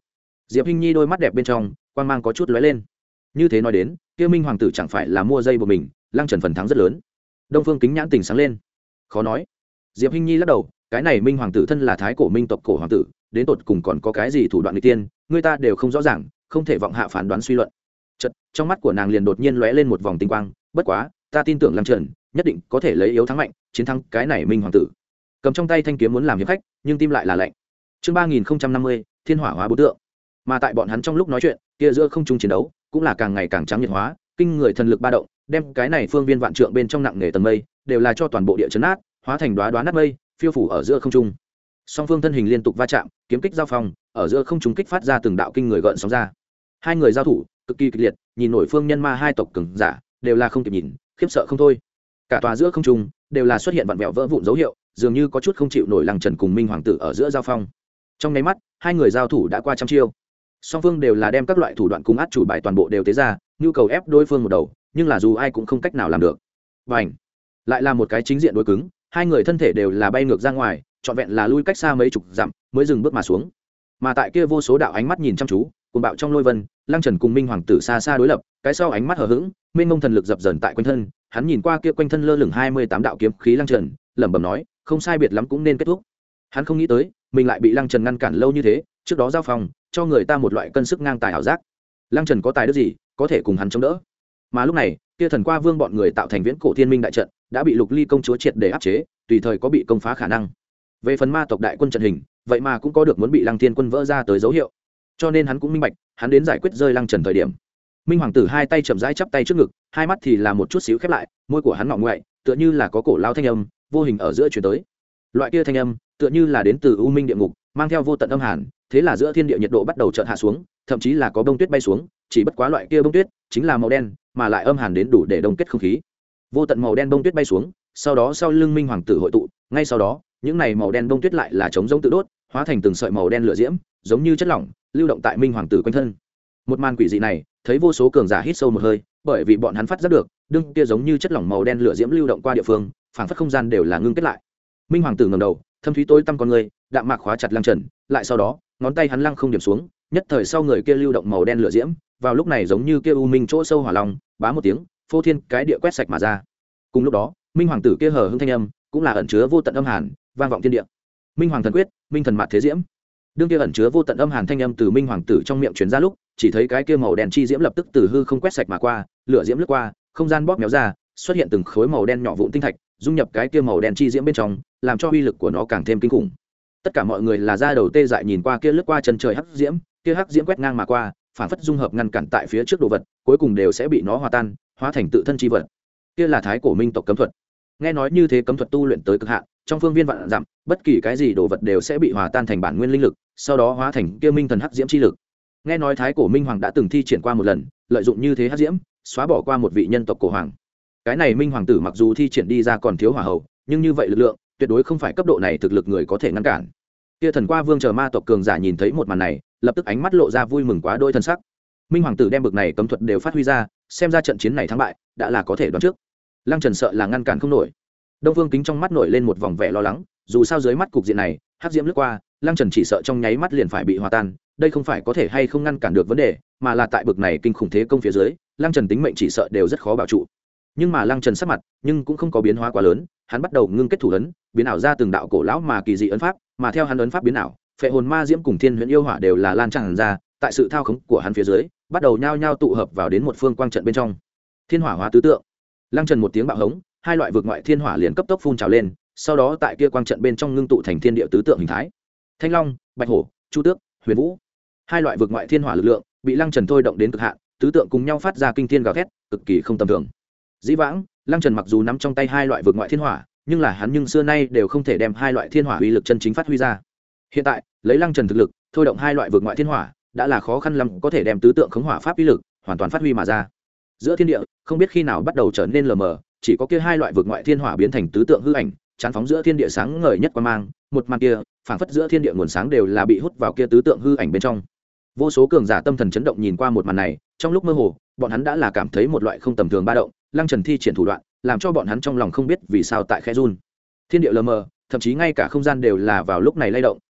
Speaker 1: Diệp Hinh Nhi đôi mắt đẹp bên trong quang mang có chút lóe lên. Như thế nói đến, kia Minh hoàng tử chẳng phải là mua dây của mình, Lăng Trần phần thắng rất lớn. Đông Phương Kính nhãn tình sáng lên. Khó nói. Diệp Hinh Nhi lắc đầu, cái này Minh hoàng tử thân là thái cổ Minh tộc cổ hoàng tử, đến tột cùng còn có cái gì thủ đoạn nghịch tiên, người ta đều không rõ ràng, không thể vọng hạ phán đoán suy luận. Chợt, trong mắt của nàng liền đột nhiên lóe lên một vòng tinh quang, bất quá, ta tin tưởng Lăng Trần nhất định có thể lấy yếu thắng mạnh, chiến thắng cái này Minh hoàng tử. Cầm trong tay thanh kiếm muốn làm hiệp khách, nhưng tim lại là lạnh. Chương ba nghìn năm mươi, Thiên hỏa hóa bố tượng. Mà tại bọn hắn trong lúc nói chuyện, kia giữa không trung chiến đấu cũng là càng ngày càng trắng nhiệt hóa, kinh người thần lực ba động, đem cái này phương viên vạn trượng bên trong nặng nề tầng mây, đều là cho toàn bộ địa chấn nát, hóa thành đóa đóa nát mây, phiêu phủ ở giữa không trung. Song phương thân hình liên tục va chạm, kiếm kích giao phong, ở giữa không trung kích phát ra từng đạo kinh người gợn sóng ra. Hai người giao thủ cực kỳ kịch liệt, nhìn nổi phương nhân ma hai tộc cường giả, đều là không kịp nhìn, khiếp sợ không thôi. Cả tòa giữa không trung đều là xuất hiện vặn vẹo vỡ vụn dấu hiệu, dường như có chút không chịu nổi Lăng Trần cùng Minh hoàng tử ở giữa giao phong. Trong nháy mắt, hai người giao thủ đã qua trăm chiêu. Song phương đều là đem các loại thủ đoạn cung át chủ bài toàn bộ đều tế ra, nhu cầu ép đối phương một đầu, nhưng là dù ai cũng không cách nào làm được. Bành! Lại là một cái chính diện đối cứng, hai người thân thể đều là bay ngược ra ngoài, trọn vẹn là lui cách xa mấy chục dặm mới dừng bước mà xuống. Mà tại kia vô số đạo ánh mắt nhìn chăm chú, cuồng bạo trong lôi vân, Lăng Trần cùng Minh hoàng tử xa xa đối lập, cái sau ánh mắt hờ hững, mênh mông thần lực dập dờn tại quanh thân, hắn nhìn qua kia quanh thân lơ lửng hai mươi tám đạo kiếm khí Lăng Trần, lẩm bẩm nói, không sai biệt lắm cũng nên kết thúc. Hắn không nghĩ tới, mình lại bị Lăng Trần ngăn cản lâu như thế, trước đó giao phòng, cho người ta một loại cân sức ngang tài ảo giác. Lăng Trần có tài đức gì, có thể cùng hắn chống đỡ? Mà lúc này, kia Thần Qua Vương bọn người tạo thành Viễn Cổ Thiên Minh đại trận, đã bị Lục Ly công chúa triệt để áp chế, tùy thời có bị công phá khả năng. Về phần ma tộc đại quân trận hình, vậy mà cũng có được muốn bị Lăng Thiên quân vỡ ra tới dấu hiệu. Cho nên hắn cũng minh bạch, hắn đến giải quyết rơi Lăng Trần thời điểm. Minh hoàng tử hai tay chậm rãi chắp tay trước ngực, hai mắt thì là một chút xíu khép lại, môi của hắn ngọ ngoại, tựa như là có cổ lao thanh âm vô hình ở giữa truyền tới. Loại kia thanh âm, tựa như là đến từ u minh địa ngục, mang theo vô tận âm hàn, thế là giữa thiên địa nhiệt độ bắt đầu chợt hạ xuống, thậm chí là có bông tuyết bay xuống, chỉ bất quá loại kia bông tuyết chính là màu đen, mà lại âm hàn đến đủ để đông kết không khí. Vô tận màu đen bông tuyết bay xuống, sau đó sau lưng Minh hoàng tử hội tụ, ngay sau đó, những này màu đen bông tuyết lại là chống giống tự đốt, hóa thành từng sợi màu đen lửa diễm, giống như chất lỏng, lưu động tại Minh hoàng tử quanh thân. Một màn quỷ dị này, thấy vô số cường giả hít sâu một hơi, bởi vì bọn hắn phát giác được, đương kia giống như chất lỏng màu đen lửa diễm lưu động qua địa phương, phảng phất không gian đều là ngưng kết lại. Minh hoàng tử ngẩng đầu, thâm thúy tối tăm con người, đạm mạc khóa chặt Lăng Trần, lại sau đó, ngón tay hắn lăng không điểm xuống, nhất thời sau người kia lưu động màu đen lửa diễm, vào lúc này giống như kia u minh chỗ sâu hỏa long, bá một tiếng, phô thiên cái địa quét sạch mà ra. Cùng lúc đó, Minh hoàng tử kia hờ hững thanh âm, cũng là ẩn chứa vô tận âm hàn, vang vọng thiên địa. Minh hoàng thần quyết, Minh thần mạt thế diễm. Đương kia ẩn chứa vô tận âm hàn thanh âm từ Minh hoàng tử trong miệng truyền ra lúc, chỉ thấy cái kia màu đen chi diễm lập tức từ hư không quét sạch mà qua, lửa diễm lướt qua, không gian bóp méo ra, xuất hiện từng khối màu đen nhỏ vụn tinh thạch, dung nhập cái kia màu đen chi diễm bên trong, làm cho uy lực của nó càng thêm kinh khủng. Tất cả mọi người là ra đầu tê dại nhìn qua kia lướt qua chân trời hắc diễm, kia hắc diễm quét ngang mà qua, phản phất dung hợp ngăn cản tại phía trước đồ vật, cuối cùng đều sẽ bị nó hòa tan, hóa thành tự thân chi vật. Kia là thái cổ Minh tộc cấm thuật. Nghe nói như thế cấm thuật tu luyện tới cực hạn, trong phương viên vạn dặm, bất kỳ cái gì đồ vật đều sẽ bị hòa tan thành bản nguyên linh lực, sau đó hóa thành kia minh thần hắc diễm chi lực. Nghe nói thái cổ Minh hoàng đã từng thi triển qua một lần, lợi dụng như thế hắc diễm, xóa bỏ qua một vị nhân tộc cổ hoàng. Cái này Minh hoàng tử mặc dù thi triển đi ra còn thiếu hỏa hậu, nhưng như vậy lực lượng, tuyệt đối không phải cấp độ này thực lực người có thể ngăn cản. Kia Thần Qua Vương chờ ma tộc cường giả nhìn thấy một màn này, lập tức ánh mắt lộ ra vui mừng quá đôi thân sắc. Minh hoàng tử đem bực này cấm thuật đều phát huy ra, xem ra trận chiến này thắng bại đã là có thể đoán trước. Lăng Trần sợ là ngăn cản không nổi. Đông Vương Kính trong mắt nổi lên một vòng vẻ lo lắng, dù sao dưới mắt cục diện này, hắc diễm lướt qua, Lăng Trần chỉ sợ trong nháy mắt liền phải bị hòa tan, đây không phải có thể hay không ngăn cản được vấn đề, mà là tại bực này kinh khủng thế công phía dưới, Lăng Trần tính mệnh chỉ sợ đều rất khó bảo trụ. Nhưng mà Lăng Trần sắc mặt, nhưng cũng không có biến hóa quá lớn, hắn bắt đầu ngưng kết thủ ấn, biến ảo ra từng đạo cổ lão mà kỳ dị ấn pháp, mà theo hắn ấn pháp biến ảo, phệ hồn ma diễm cùng thiên huyễn yêu hỏa đều là lan tràn ra, tại sự thao khống của hắn phía dưới, bắt đầu nhao nhao tụ hợp vào đến một phương quang trận bên trong. Thiên hỏa hóa tứ tượng. Lăng Trần một tiếng bạo hống, hai loại vực ngoại thiên hỏa liền cấp tốc phun trào lên, sau đó tại kia quang trận bên trong ngưng tụ thành thiên địa tứ tượng hình thái. Thanh long, bạch hổ, chu tước, huyền vũ, hai loại vực ngoại thiên hỏa lực lượng bị Lăng Trần thôi động đến cực hạn, tứ tượng cùng nhau phát ra kinh thiên gào thét, cực kỳ không tầm thường. Dĩ vãng, Lăng Trần mặc dù nắm trong tay hai loại vực ngoại thiên hỏa, nhưng là hắn nhưng xưa nay đều không thể đem hai loại thiên hỏa uy lực chân chính phát huy ra. Hiện tại, lấy Lăng Trần thực lực, thôi động hai loại vực ngoại thiên hỏa, đã là khó khăn lắm có thể đem tứ tượng khống hỏa pháp uy lực hoàn toàn phát huy mà ra. Giữa thiên địa, không biết khi nào bắt đầu trở nên lờ mờ, chỉ có kia hai loại vực ngoại thiên hỏa biến thành tứ tượng hư ảnh, chán phóng giữa thiên địa sáng ngời nhất quang mang, một màn kia, phảng phất giữa thiên địa nguồn sáng đều là bị hút vào kia tứ tượng hư ảnh bên trong. Vô số cường giả tâm thần chấn động nhìn qua một màn này, trong lúc mơ hồ, bọn hắn đã là cảm thấy một loại không tầm thường ba động, Lăng Trần thi triển thủ đoạn, làm cho bọn hắn trong lòng không biết vì sao tại khẽ run. Thiên địa lờ mờ, thậm chí ngay cả không gian đều là vào lúc này lay động,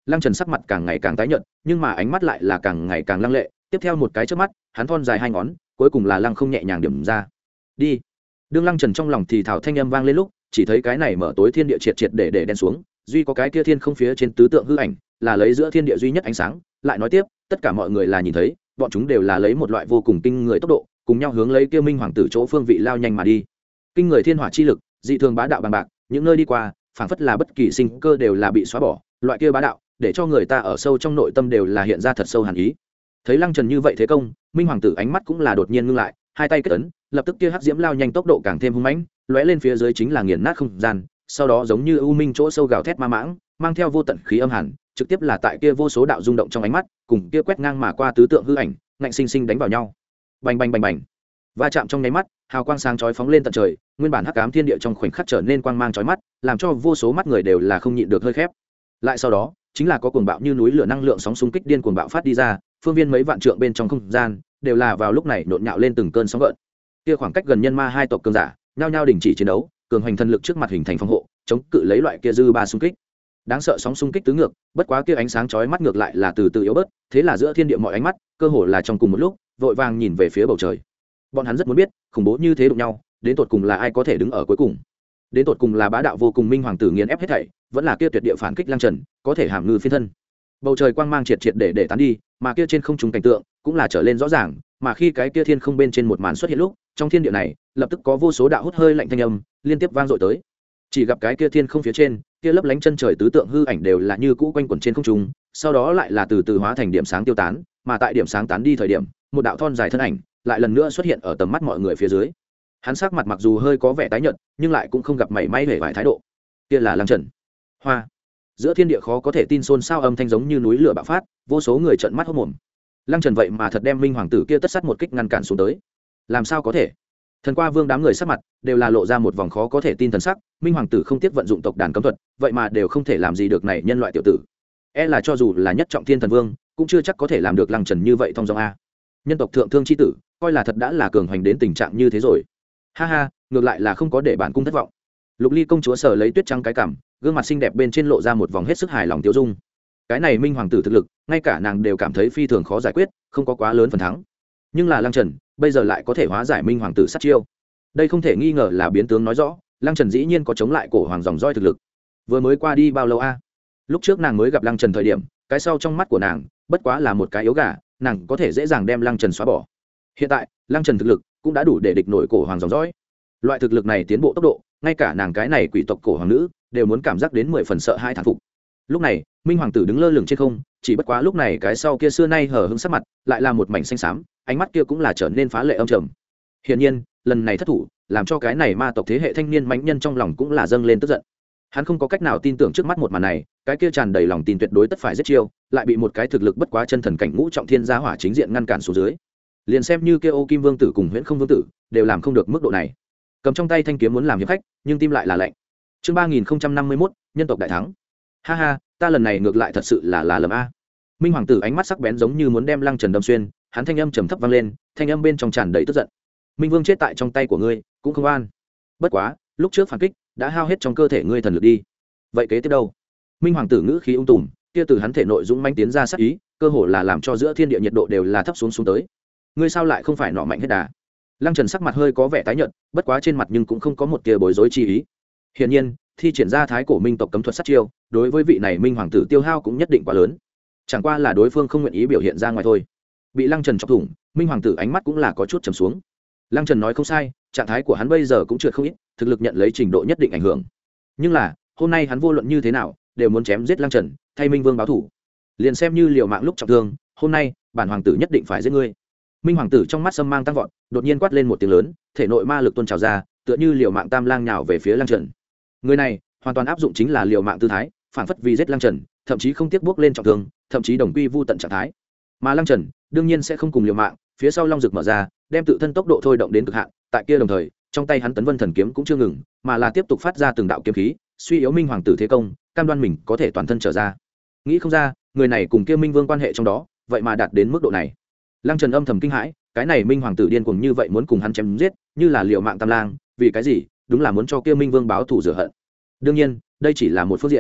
Speaker 1: Lăng Trần sắc mặt càng ngày càng tái nhợt, nhưng mà ánh mắt lại là càng ngày càng lăng lệ. Tiếp theo một cái chớp mắt, hắn thon dài hai ngón, cuối cùng là lăng không nhẹ nhàng điểm ra. Đi. Đương Lăng Trần trong lòng thì thảo thanh âm vang lên lúc, chỉ thấy cái này mở tối thiên địa triệt triệt để để đen xuống, duy có cái kia thiên không phía trên tứ tượng hư ảnh, là lấy giữa thiên địa duy nhất ánh sáng. Lại nói tiếp, tất cả mọi người là nhìn thấy, bọn chúng đều là lấy một loại vô cùng kinh người tốc độ, cùng nhau hướng lấy kia Minh Hoàng tử chỗ phương vị lao nhanh mà đi. Kinh người thiên hỏa chi lực, dị thường bá đạo bằng bạc, những nơi đi qua, phảng phất là bất kỳ sinh cơ đều là bị xóa bỏ, loại kia bá đạo, để cho người ta ở sâu trong nội tâm đều là hiện ra thật sâu hàn ý. Thấy Lăng Trần như vậy thế công, Minh Hoàng tử ánh mắt cũng là đột nhiên ngưng lại, hai tay kết ấn, lập tức kia hắc diễm lao nhanh tốc độ càng thêm hung mãnh, lóe lên phía dưới chính là nghiền nát không gian, sau đó giống như u minh chỗ sâu gào thét ma mãng, mang theo vô tận khí âm hàn, trực tiếp là tại kia vô số đạo rung động trong ánh mắt, cùng kia quét ngang mà qua tứ tượng hư ảnh, ngạnh sinh sinh đánh vào nhau. Bành bành bành bành. Va chạm trong nháy mắt, hào quang sáng chói phóng lên tận trời, nguyên bản hắc ám thiên địa trong khoảnh khắc trở nên quang mang chói mắt, làm cho vô số mắt người đều là không nhịn được hơi khép. Lại sau đó, chính là có cuồng bạo như núi lửa năng lượng sóng xung kích điên cuồng bạo phát đi ra, phương viên mấy vạn trượng bên trong không gian, đều là vào lúc này nhộn nhạo lên từng cơn sóng gợn. Kia khoảng cách gần nhân ma hai tộc cường giả, nhao nhao đình chỉ chiến đấu, cường hành thần lực trước mặt hình thành phòng hộ, chống cự lấy loại kia dư ba xung kích. Đáng sợ sóng xung kích tứ ngược, bất quá kia ánh sáng chói mắt ngược lại là từ từ yếu bớt, thế là giữa thiên địa mọi ánh mắt, cơ hồ là trong cùng một lúc, vội vàng nhìn về phía bầu trời. Bọn hắn rất muốn biết, khủng bố như thế đụng nhau, đến tột cùng là ai có thể đứng ở cuối cùng. Đến tột cùng là bá đạo vô cùng Minh Hoàng tử nghiền ép hết thảy, vẫn là kia tuyệt địa phản kích Lăng Trần, có thể hàm ngư phiên thân. Bầu trời quang mang triệt triệt để để tán đi, mà kia trên không trung cảnh tượng cũng là trở lên rõ ràng, mà khi cái kia thiên không bên trên một màn xuất hiện lúc, trong thiên địa này, lập tức có vô số đạo hút hơi lạnh thanh âm liên tiếp vang dội tới. Chỉ gặp cái kia thiên không phía trên, kia lấp lánh chân trời tứ tượng hư ảnh đều là như cũ quanh quẩn trên không trung, sau đó lại là từ từ hóa thành điểm sáng tiêu tán, mà tại điểm sáng tán đi thời điểm, một đạo thon dài thân ảnh lại lần nữa xuất hiện ở tầm mắt mọi người phía dưới. Hắn sắc mặt mặc dù hơi có vẻ tái nhợt, nhưng lại cũng không gặp mảy may hề vài thái độ. Kia là Lăng Trần. Hoa. Giữa thiên địa khó có thể tin xôn xao âm thanh giống như núi lửa bạo phát, vô số người trợn mắt hốt mồm. Lăng Trần vậy mà thật đem Minh Hoàng tử kia tất sát một kích ngăn cản xuống tới. Làm sao có thể? Thần Qua Vương đám người sắc mặt đều là lộ ra một vòng khó có thể tin thần sắc, Minh Hoàng tử không tiếc vận dụng tộc đàn cấm thuật, vậy mà đều không thể làm gì được này nhân loại tiểu tử. E là cho dù là nhất trọng thiên thần vương, cũng chưa chắc có thể làm được Lăng Trần như vậy thông dong a. Nhân tộc thượng thương chi tử, coi là thật đã là cường hoành đến tình trạng như thế rồi. Ha ha, ngược lại là không có để bản cung thất vọng. Lục Ly công chúa sờ lấy tuyết trắng cái cằm, gương mặt xinh đẹp bên trên lộ ra một vòng hết sức hài lòng tiêu dung. Cái này Minh Hoàng tử thực lực, ngay cả nàng đều cảm thấy phi thường khó giải quyết, không có quá lớn phần thắng. Nhưng là Lăng Trần, bây giờ lại có thể hóa giải Minh Hoàng tử sát chiêu. Đây không thể nghi ngờ là biến tướng nói rõ, Lăng Trần dĩ nhiên có chống lại cổ hoàng dòng roi thực lực. Vừa mới qua đi bao lâu a? Lúc trước nàng mới gặp Lăng Trần thời điểm, cái sau trong mắt của nàng, bất quá là một cái yếu gà, nàng có thể dễ dàng đem Lăng Trần xóa bỏ. Hiện tại, Lăng Trần thực lực cũng đã đủ để địch nổi cổ hoàng dòng dõi. Loại thực lực này tiến bộ tốc độ, ngay cả nàng cái này quỷ tộc cổ hoàng nữ đều muốn cảm giác đến mười phần sợ hai thán phục. Lúc này, Minh Hoàng tử đứng lơ lửng trên không, chỉ bất quá lúc này cái sau kia xưa nay hở hững sắc mặt, lại là một mảnh xanh xám, ánh mắt kia cũng là trở nên phá lệ âm trầm. Hiển nhiên, lần này thất thủ, làm cho cái này ma tộc thế hệ thanh niên mãnh nhân trong lòng cũng là dâng lên tức giận. Hắn không có cách nào tin tưởng trước mắt một màn này, cái kia tràn đầy lòng tin tuyệt đối tất phải giết chiêu, lại bị một cái thực lực bất quá chân thần cảnh ngũ trọng thiên gia hỏa chính diện ngăn cản xuống dưới. Liền xem như kia Ô Kim Vương tử cùng Huyễn Không Vương tử, đều làm không được mức độ này. Cầm trong tay thanh kiếm muốn làm hiệp khách, nhưng tim lại là lạnh. Chương ba nghìn năm mươi mốt, nhân tộc đại thắng. Ha ha, ta lần này ngược lại thật sự là là lầm a. Minh Hoàng tử ánh mắt sắc bén giống như muốn đem Lăng Trần đâm xuyên, hắn thanh âm trầm thấp vang lên, thanh âm bên trong tràn đầy tức giận. Minh Vương chết tại trong tay của ngươi, cũng không an. Bất quá, lúc trước phản kích đã hao hết trong cơ thể ngươi thần lực đi. Vậy kế tiếp đâu? Minh Hoàng tử ngữ khí ung tùm, kia từ hắn thể nội dũng mãnh tiến ra sát ý, cơ hồ là làm cho giữa thiên địa nhiệt độ đều là thấp xuống xuống tới. Ngươi sao lại không phải nọ mạnh hết đà? Lăng Trần sắc mặt hơi có vẻ tái nhợt, bất quá trên mặt nhưng cũng không có một tia bối rối chi ý. Hiển nhiên, thi triển ra thái cổ minh tộc cấm thuật sát chiêu, đối với vị này Minh Hoàng tử tiêu hao cũng nhất định quá lớn. Chẳng qua là đối phương không nguyện ý biểu hiện ra ngoài thôi. Bị Lăng Trần chọc thủng, Minh Hoàng tử ánh mắt cũng là có chút trầm xuống. Lăng Trần nói không sai, trạng thái của hắn bây giờ cũng trượt không ít, thực lực nhận lấy trình độ nhất định ảnh hưởng. Nhưng là, hôm nay hắn vô luận như thế nào, đều muốn chém giết Lăng Trần, thay Minh Vương báo thù. Liền xem như liều mạng lúc trọng thương, hôm nay, bản hoàng tử nhất định phải giết ngươi. Minh Hoàng tử trong mắt sâm mang tăng vọt, đột nhiên quát lên một tiếng lớn, thể nội ma lực tuôn trào ra, tựa như liều mạng tam lang nhào về phía Lăng Trần. Người này, hoàn toàn áp dụng chính là liều mạng tư thái, phản phất vì giết Lăng Trần, thậm chí không tiếc bước lên trọng thương, thậm chí đồng quy vu tận trạng thái. Mà Lăng Trần, đương nhiên sẽ không cùng liều mạng, phía sau long rực mở ra, đem tự thân tốc độ thôi động đến cực hạn, tại kia đồng thời, trong tay hắn Tấn Vân thần kiếm cũng chưa ngừng, mà là tiếp tục phát ra từng đạo kiếm khí, suy yếu Minh Hoàng tử thế công, cam đoan mình có thể toàn thân trở ra. Nghĩ không ra, người này cùng kia Minh Vương quan hệ trong đó, vậy mà đạt đến mức độ này. Lăng Trần âm thầm kinh hãi, cái này Minh Hoàng tử điên cuồng như vậy muốn cùng hắn chém giết, như là liều mạng tam lang, vì cái gì? Đúng là muốn cho kia Minh Vương báo thù rửa hận. Đương nhiên, đây chỉ là một phương diện.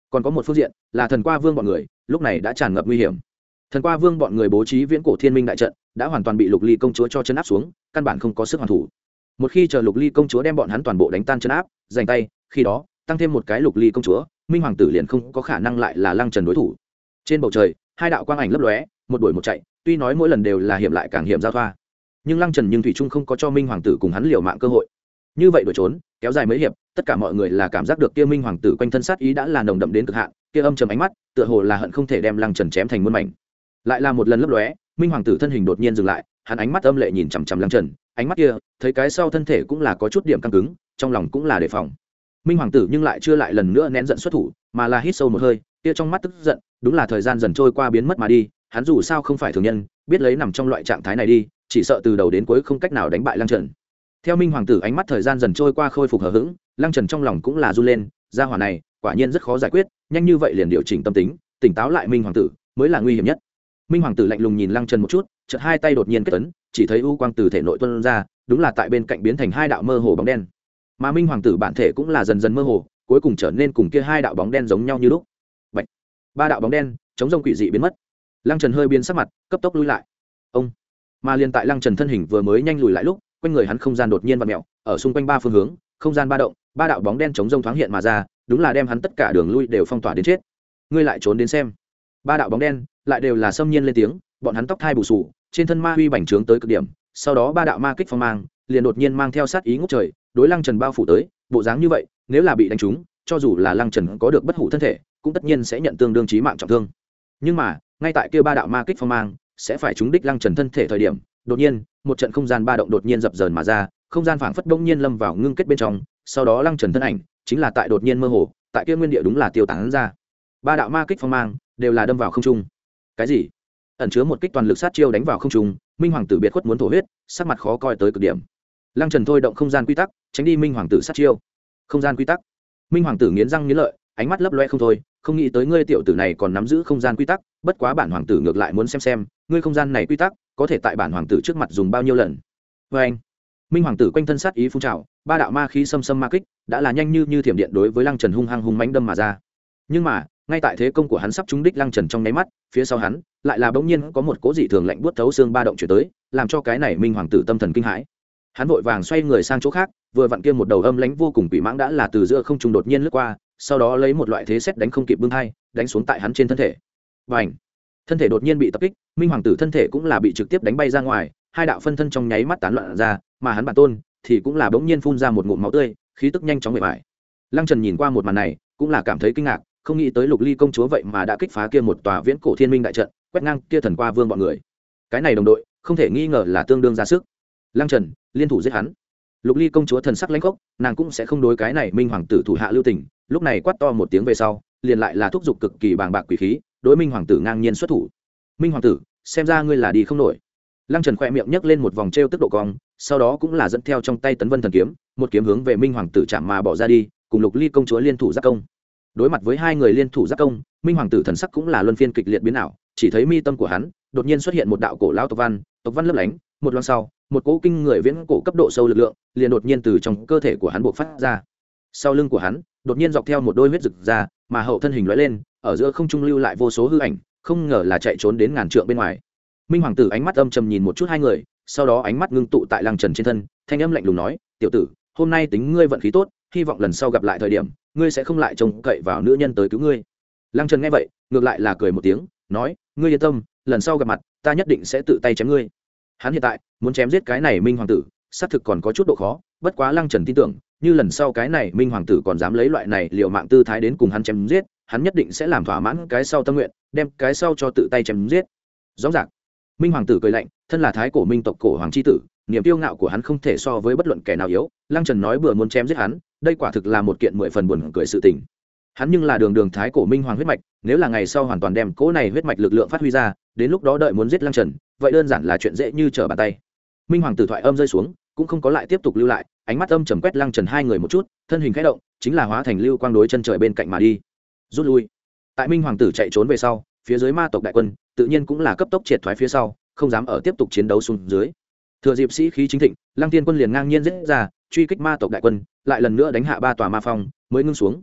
Speaker 1: còn có một phương diện là thần qua vương bọn người lúc này đã tràn ngập nguy hiểm. Thần qua vương bọn người bố trí viễn cổ thiên minh đại trận đã hoàn toàn bị Lục Ly công chúa cho chân áp xuống, căn bản không có sức hoàn thủ. Một khi chờ Lục Ly công chúa đem bọn hắn toàn bộ đánh tan chân áp giành tay, khi đó tăng thêm một cái Lục Ly công chúa, minh hoàng tử liền không có khả năng lại là Lăng Trần đối thủ. Trên bầu trời hai đạo quang ảnh lấp lóe, một đuổi một chạy, tuy nói mỗi lần đều là hiểm lại càng hiểm giao thoa, nhưng Lăng Trần nhưng thủy chung không có cho minh hoàng tử cùng hắn liều mạng cơ hội. Như vậy đuổi trốn kéo dài mấy hiệp, tất cả mọi người là cảm giác được kia minh hoàng tử quanh thân sát ý đã là nồng đậm đến cực hạn, kia âm trầm ánh mắt tựa hồ là hận không thể đem Lăng Trần chém thành muôn mảnh. Lại là một lần lấp lóe, minh hoàng tử thân hình đột nhiên dừng lại, hắn ánh mắt âm lệ nhìn chằm chằm Lăng Trần, ánh mắt kia thấy cái sau thân thể cũng là có chút điểm căng cứng, trong lòng cũng là đề phòng. Minh hoàng tử nhưng lại chưa lại lần nữa nén giận xuất thủ, mà là hít sâu một hơi, kia trong mắt tức giận đúng là thời gian dần trôi qua biến mất mà đi. Hắn dù sao không phải thường nhân, biết lấy nằm trong loại trạng thái này đi, chỉ sợ từ đầu đến cuối không cách nào đánh bại Lăng Trần. Theo minh hoàng tử ánh mắt thời gian dần trôi qua khôi phục hờ hững, Lăng Trần trong lòng cũng là run lên, gia hỏa này quả nhiên rất khó giải quyết, nhanh như vậy liền điều chỉnh tâm tính, tỉnh táo lại minh hoàng tử mới là nguy hiểm nhất. Minh hoàng tử lạnh lùng nhìn Lăng Trần một chút, chợt hai tay đột nhiên kết ấn, chỉ thấy u quang từ thể nội tuôn ra, đúng là tại bên cạnh biến thành hai đạo mơ hồ bóng đen. Mà minh hoàng tử bản thể cũng là dần dần mơ hồ, cuối cùng trở nên cùng kia hai đạo bóng đen giống nhau như lúc. Bạch. Ba đạo bóng đen chống rông quỷ dị biến mất. Lăng Trần hơi biến sắc mặt, cấp tốc lùi lại. Ông. Mà liền tại Lăng Trần thân hình vừa mới nhanh lùi lại lúc, quanh người hắn không gian đột nhiên vặn mèo, ở xung quanh ba phương hướng, không gian ba động, ba đạo bóng đen chống rông thoáng hiện mà ra, đúng là đem hắn tất cả đường lui đều phong tỏa đến chết. Ngươi lại trốn đến xem. Ba đạo bóng đen lại đều là xâm nhiên lên tiếng, bọn hắn tóc thai bù sù, trên thân ma huy bành trướng tới cực điểm, sau đó ba đạo ma kích phong mang liền đột nhiên mang theo sát ý ngút trời, đối Lăng Trần bao phủ tới. Bộ dáng như vậy, nếu là bị đánh trúng, cho dù là Lăng Trần có được bất hủ thân thể, cũng tất nhiên sẽ nhận tương đương chí mạng trọng thương. Nhưng mà ngay tại kia ba đạo ma kích phong mang sẽ phải trúng đích Lăng Trần thân thể thời điểm, đột nhiên một trận không gian ba động đột nhiên dập dờn mà ra, không gian phảng phất bỗng nhiên lâm vào ngưng kết bên trong, sau đó Lăng Trần thân ảnh chính là tại đột nhiên mơ hồ, tại kia nguyên địa đúng là tiêu tán ra. Ba đạo ma kích phong mang đều là đâm vào không trung. Cái gì? Ẩn chứa một kích toàn lực sát chiêu đánh vào không trung, minh hoàng tử biệt khuất muốn thổ huyết, sắc mặt khó coi tới cực điểm. Lăng Trần thôi động không gian quy tắc, tránh đi minh hoàng tử sát chiêu. Không gian quy tắc. Minh hoàng tử nghiến răng nghiến lợi, ánh mắt lấp loe không thôi, không nghĩ tới ngươi tiểu tử này còn nắm giữ không gian quy tắc, bất quá bản hoàng tử ngược lại muốn xem xem, ngươi không gian này quy tắc có thể tại bản hoàng tử trước mặt dùng bao nhiêu lần. Và anh, minh hoàng tử quanh thân sát ý phun trào, ba đạo ma khí xâm xâm ma kích, đã là nhanh như như thiểm điện đối với Lăng Trần hung hăng hung mãnh đâm mà ra. Nhưng mà, ngay tại thế công của hắn sắp trúng đích Lăng Trần trong nháy mắt, phía sau hắn lại là bỗng nhiên có một cỗ dị thường lạnh buốt thấu xương ba động chuyển tới, làm cho cái này minh hoàng tử tâm thần kinh hãi. Hắn vội vàng xoay người sang chỗ khác, vừa vặn kia một đầu âm lãnh vô cùng quỷ mãng đã là từ giữa không trung đột nhiên lướt qua, sau đó lấy một loại thế xét đánh không kịp bưng hai, đánh xuống tại hắn trên thân thể. Bành! Thân thể đột nhiên bị tập kích, minh hoàng tử thân thể cũng là bị trực tiếp đánh bay ra ngoài, hai đạo phân thân trong nháy mắt tán loạn ra, mà hắn bản tôn thì cũng là bỗng nhiên phun ra một ngụm máu tươi, khí tức nhanh chóng bể bại. Lăng Trần nhìn qua một màn này, cũng là cảm thấy kinh ngạc, không nghĩ tới Lục Ly công chúa vậy mà đã kích phá kia một tòa viễn cổ thiên minh đại trận, quét ngang kia thần qua vương bọn người. Cái này đồng đội, không thể nghi ngờ là tương đương ra sức. Lăng Trần liên thủ giết hắn. Lục Ly công chúa thần sắc lãnh khốc, nàng cũng sẽ không đối cái này minh hoàng tử thủ hạ lưu tình, lúc này quát to một tiếng về sau, liền lại là thúc giục cực kỳ bàng bạc quỷ khí, đối minh hoàng tử ngang nhiên xuất thủ. Minh hoàng tử, xem ra ngươi là đi không nổi. Lăng Trần khẽ miệng nhấc lên một vòng trêu tức độ cong, sau đó cũng là dẫn theo trong tay Tấn Vân thần kiếm, một kiếm hướng về minh hoàng tử chạm mà bỏ ra đi, cùng Lục Ly công chúa liên thủ giáp công. Đối mặt với hai người liên thủ giáp công, minh hoàng tử thần sắc cũng là luân phiên kịch liệt biến ảo, chỉ thấy mi tâm của hắn đột nhiên xuất hiện một đạo cổ lão tộc văn, tộc văn lấp lánh, một loáng sau, một cỗ kinh người viễn cổ cấp độ sâu lực lượng liền đột nhiên từ trong cơ thể của hắn bộc phát ra. Sau lưng của hắn đột nhiên dọc theo một đôi huyết rực ra, mà hậu thân hình lóe lên, ở giữa không trung lưu lại vô số hư ảnh, không ngờ là chạy trốn đến ngàn trượng bên ngoài. Minh hoàng tử ánh mắt âm trầm nhìn một chút hai người, sau đó ánh mắt ngưng tụ tại Lăng Trần trên thân, thanh âm lạnh lùng nói: "Tiểu tử, hôm nay tính ngươi vận khí tốt, hy vọng lần sau gặp lại thời điểm, ngươi sẽ không lại trông cậy vào nữ nhân tới cứu ngươi." Lăng Trần nghe vậy, ngược lại là cười một tiếng, nói: "Ngươi yên tâm, lần sau gặp mặt, ta nhất định sẽ tự tay chém ngươi." Hắn hiện tại muốn chém giết cái này minh hoàng tử, xác thực còn có chút độ khó, bất quá Lăng Trần tin tưởng, như lần sau cái này minh hoàng tử còn dám lấy loại này liều mạng tư thái đến cùng hắn chém giết, hắn nhất định sẽ làm thỏa mãn cái sau tâm nguyện, đem cái sau cho tự tay chém giết. Rõ ràng, minh hoàng tử cười lạnh, thân là thái cổ minh tộc cổ hoàng chi tử, niềm kiêu ngạo của hắn không thể so với bất luận kẻ nào yếu. Lăng Trần nói bừa muốn chém giết hắn, đây quả thực là một kiện mười phần buồn cười sự tình. Hắn nhưng là đường đường thái cổ minh hoàng huyết mạch, nếu là ngày sau hoàn toàn đem cỗ này huyết mạch lực lượng phát huy ra, đến lúc đó đợi muốn giết Lăng Trần, vậy đơn giản là chuyện dễ như trở bàn tay. Minh hoàng tử thoại âm rơi xuống, cũng không có lại tiếp tục lưu lại, ánh mắt âm trầm quét Lăng Trần hai người một chút, thân hình khẽ động, chính là hóa thành lưu quang đối chân trời bên cạnh mà đi. Rút lui. Tại Minh hoàng tử chạy trốn về sau, phía dưới ma tộc đại quân tự nhiên cũng là cấp tốc triệt thoái phía sau, không dám ở tiếp tục chiến đấu xuống dưới. Thừa dịp sĩ khí chính thịnh, Lăng Tiên quân liền ngang nhiên giết ra, truy kích ma tộc đại quân, lại lần nữa đánh hạ ba tòa ma phong, mới ngưng xuống.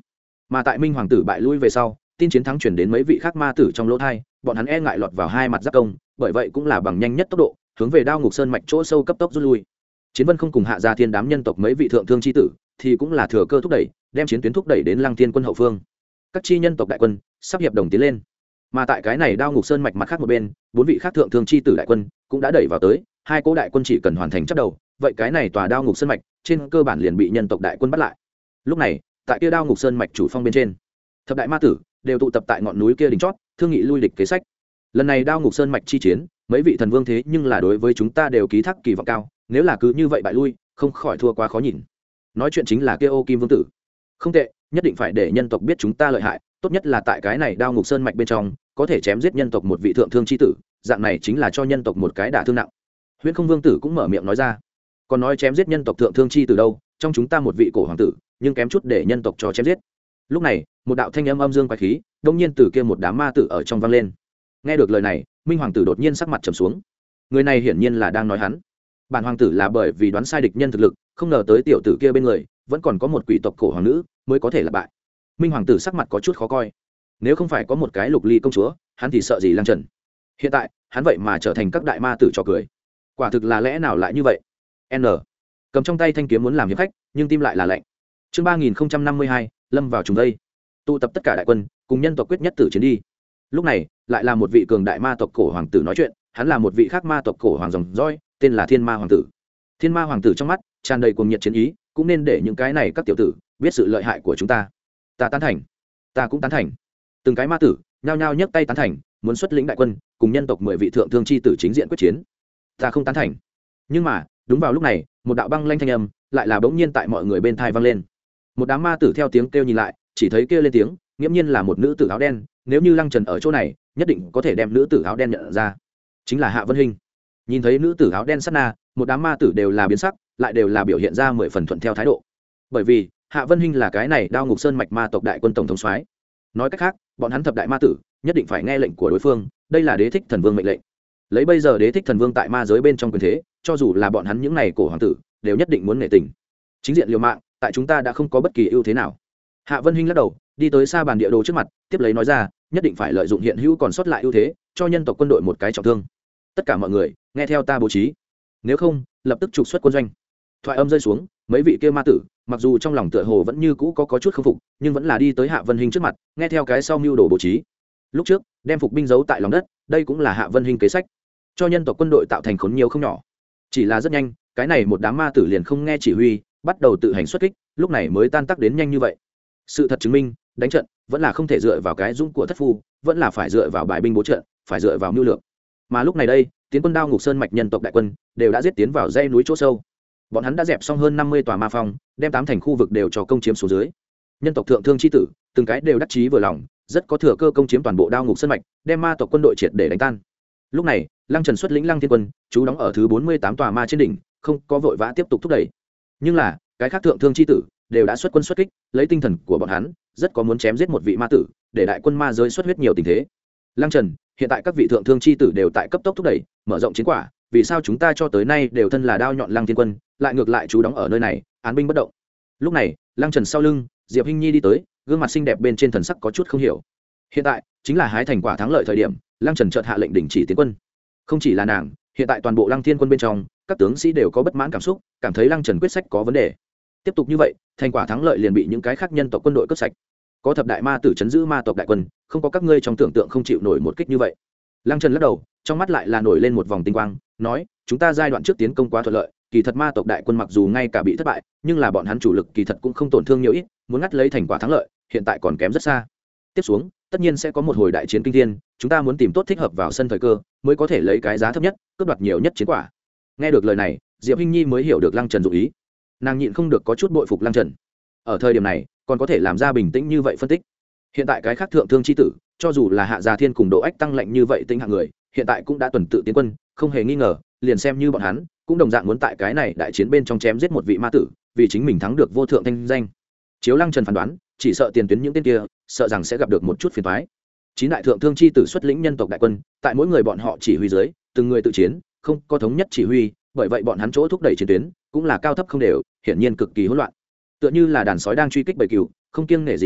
Speaker 1: mà tại minh hoàng tử bại lui về sau, tin chiến thắng chuyển đến mấy vị khác ma tử trong lỗ thai, bọn hắn e ngại lọt vào hai mặt giáp công, bởi vậy cũng là bằng nhanh nhất tốc độ hướng về Đao Ngục Sơn mạch chỗ sâu cấp tốc rút lui. Chiến Vân không cùng Hạ Gia Thiên đám nhân tộc mấy vị thượng thương chi tử thì cũng là thừa cơ thúc đẩy, đem chiến tuyến thúc đẩy đến Lăng Thiên quân hậu phương. Các chi nhân tộc đại quân sắp hiệp đồng tiến lên, mà tại cái này Đao Ngục Sơn mạch mặt khác một bên, bốn vị khác thượng thương chi tử đại quân cũng đã đẩy vào tới, hai cố đại quân chỉ cần hoàn thành chấp đầu, vậy cái này tòa Đao Ngục Sơn mạch trên cơ bản liền bị nhân tộc đại quân bắt lại. Lúc này, tại kia Đao Ngục Sơn mạch chủ phong bên trên, thập đại ma tử đều tụ tập tại ngọn núi kia đỉnh chót, thương nghị lui địch kế sách. Lần này Đao Ngục Sơn mạch chi chiến, mấy vị thần vương thế nhưng là đối với chúng ta đều ký thác kỳ vọng cao, nếu là cứ như vậy bại lui, không khỏi thua quá khó nhìn. Nói chuyện chính là kia Ô Kim vương tử. Không tệ, nhất định phải để nhân tộc biết chúng ta lợi hại, tốt nhất là tại cái này Đao Ngục Sơn mạch bên trong, có thể chém giết nhân tộc một vị thượng thương chi tử, dạng này chính là cho nhân tộc một cái đả thương nặng. Huyễn Không vương tử cũng mở miệng nói ra, còn nói chém giết nhân tộc thượng thương chi tử đâu, trong chúng ta một vị cổ hoàng tử, nhưng kém chút để nhân tộc cho chém giết. Lúc này, một đạo thanh âm âm dương quái khí, đông nhiên từ kia một đám ma tử ở trong vang lên. Nghe được lời này, Minh hoàng tử đột nhiên sắc mặt trầm xuống. Người này hiển nhiên là đang nói hắn. Bản hoàng tử là bởi vì đoán sai địch nhân thực lực, không ngờ tới tiểu tử kia bên người vẫn còn có một quỷ tộc cổ hoàng nữ, mới có thể là bại. Minh hoàng tử sắc mặt có chút khó coi. Nếu không phải có một cái Lục Ly công chúa, hắn thì sợ gì Lăng Trần. Hiện tại, hắn vậy mà trở thành các đại ma tử trò cười. Quả thực là lẽ nào lại như vậy? N. Cầm trong tay thanh kiếm muốn làm hiệp khách, nhưng tim lại là lạnh. Chương ba nghìn năm mươi hai, lâm vào trùng vây. Tụ tập tất cả đại quân, cùng nhân tộc quyết nhất tử chiến đi. Lúc này, lại là một vị cường đại ma tộc cổ hoàng tử nói chuyện, hắn là một vị khác ma tộc cổ hoàng dòng dõi, tên là Thiên Ma hoàng tử. Thiên Ma hoàng tử trong mắt tràn đầy cuồng nhiệt chiến ý, cũng nên để những cái này các tiểu tử biết sự lợi hại của chúng ta. Ta tán thành, ta cũng tán thành. Từng cái ma tử nhao nhao nhấc tay tán thành, muốn xuất lĩnh đại quân cùng nhân tộc mười vị thượng thương chi tử chính diện quyết chiến. Ta không tán thành. Nhưng mà, đúng vào lúc này, một đạo băng lanh thanh âm lại là bỗng nhiên tại mọi người bên tai vang lên. Một đám ma tử theo tiếng kêu nhìn lại, chỉ thấy kêu lên tiếng, nghiễm nhiên là một nữ tử áo đen, nếu như Lăng Trần ở chỗ này, nhất định có thể đem nữ tử áo đen nhận ra. Chính là Hạ Vân Hinh. Nhìn thấy nữ tử áo đen sát na, một đám ma tử đều là biến sắc, lại đều là biểu hiện ra mười phần thuận theo thái độ. Bởi vì, Hạ Vân Hinh là cái này Đao Ngục Sơn mạch ma tộc đại quân tổng thống soái. Nói cách khác, bọn hắn thập đại ma tử nhất định phải nghe lệnh của đối phương, đây là Đế Thích Thần Vương mệnh lệnh. Lấy bây giờ Đế Thích Thần Vương tại ma giới bên trong quyền thế, cho dù là bọn hắn những này cổ hoàng tử, đều nhất định muốn nể tình. Chính diện liều mạng, tại chúng ta đã không có bất kỳ ưu thế nào. Hạ Vân Hinh lắc đầu, đi tới xa bàn địa đồ trước mặt, tiếp lấy nói ra, nhất định phải lợi dụng hiện hữu còn sót lại ưu thế, cho nhân tộc quân đội một cái trọng thương. Tất cả mọi người, nghe theo ta bố trí. Nếu không, lập tức trục xuất quân doanh. Thoại âm rơi xuống, mấy vị kia ma tử, mặc dù trong lòng tựa hồ vẫn như cũ có có chút không phục, nhưng vẫn là đi tới Hạ Vân Hinh trước mặt, nghe theo cái sau mưu đồ bố trí. Lúc trước, đem phục binh giấu tại lòng đất, đây cũng là Hạ Vân Hinh kế sách, cho nhân tộc quân đội tạo thành khốn nhiều không nhỏ. Chỉ là rất nhanh, cái này một đám ma tử liền không nghe chỉ huy, bắt đầu tự hành xuất kích, lúc này mới tan tác đến nhanh như vậy. Sự thật chứng minh, đánh trận vẫn là không thể dựa vào cái dũng của thất phu, vẫn là phải dựa vào bài binh bố trận, phải dựa vào mưu lược. Mà lúc này đây, tiến quân Đao Ngục Sơn mạch nhân tộc đại quân đều đã giết tiến vào dãy núi chỗ sâu. Bọn hắn đã dẹp xong hơn năm mươi tòa ma phong, đem tám thành khu vực đều cho công chiếm xuống dưới. Nhân tộc thượng thương chi tử, từng cái đều đắc chí vừa lòng, rất có thừa cơ công chiếm toàn bộ Đao Ngục Sơn mạch, đem ma tộc quân đội triệt để đánh tan. Lúc này, Lăng Trần xuất lĩnh Lăng Thiên quân, trú đóng ở thứ bốn mươi tám tòa ma trên đỉnh, không có vội vã tiếp tục thúc đẩy. Nhưng là, cái khác thượng thương chi tử đều đã xuất quân xuất kích, lấy tinh thần của bọn hắn, rất có muốn chém giết một vị ma tử, để đại quân ma giới xuất huyết nhiều tình thế. Lăng Trần, hiện tại các vị thượng thương chi tử đều tại cấp tốc thúc đẩy, mở rộng chiến quả, vì sao chúng ta cho tới nay đều thân là đao nhọn Lăng Thiên quân, lại ngược lại trú đóng ở nơi này, án binh bất động. Lúc này, Lăng Trần sau lưng, Diệp Hinh Nhi đi tới, gương mặt xinh đẹp bên trên thần sắc có chút không hiểu. Hiện tại, chính là hái thành quả thắng lợi thời điểm, Lăng Trần chợt hạ lệnh đình chỉ tiến quân. Không chỉ là nàng, hiện tại toàn bộ Lăng Thiên quân bên trong, các tướng sĩ đều có bất mãn cảm xúc, cảm thấy Lăng Trần quyết sách có vấn đề. Tiếp tục như vậy, thành quả thắng lợi liền bị những cái khác nhân tộc quân đội cướp sạch. Có thập đại ma tử chấn giữ ma tộc đại quân, không có các ngươi trong tưởng tượng không chịu nổi một kích như vậy. Lăng Trần lắc đầu, trong mắt lại là nổi lên một vòng tinh quang, nói, chúng ta giai đoạn trước tiến công quá thuận lợi, kỳ thật ma tộc đại quân mặc dù ngay cả bị thất bại, nhưng là bọn hắn chủ lực kỳ thật cũng không tổn thương nhiều ít, muốn ngắt lấy thành quả thắng lợi, hiện tại còn kém rất xa. Tiếp xuống, tất nhiên sẽ có một hồi đại chiến kinh thiên, chúng ta muốn tìm tốt thích hợp vào sân thời cơ, mới có thể lấy cái giá thấp nhất, cướp đoạt nhiều nhất chiến quả. Nghe được lời này, Diệp Hinh Nhi mới hiểu được Lăng Trần dụng ý. Nàng nhịn không được có chút bội phục Lăng Trần. Ở thời điểm này, còn có thể làm ra bình tĩnh như vậy phân tích. Hiện tại cái khác thượng thương chi tử, cho dù là Hạ Gia Thiên cùng Độ Ách tăng lệnh như vậy tính hạng người, hiện tại cũng đã tuần tự tiến quân, không hề nghi ngờ, liền xem như bọn hắn, cũng đồng dạng muốn tại cái này đại chiến bên trong chém giết một vị ma tử, vì chính mình thắng được vô thượng thanh danh. Chiếu Lăng Trần phán đoán, chỉ sợ tiền tuyến những tên kia, sợ rằng sẽ gặp được một chút phiền toái. Chín đại thượng thương chi tử xuất lĩnh nhân tộc đại quân, tại mỗi người bọn họ chỉ huy dưới, từng người tự chiến, không có thống nhất chỉ huy, bởi vậy bọn hắn chỗ thúc đẩy chiến tuyến, cũng là cao thấp không đều, hiển nhiên cực kỳ hỗn loạn. Tựa như là đàn sói đang truy kích bầy cừu, không kiêng nể gì cả,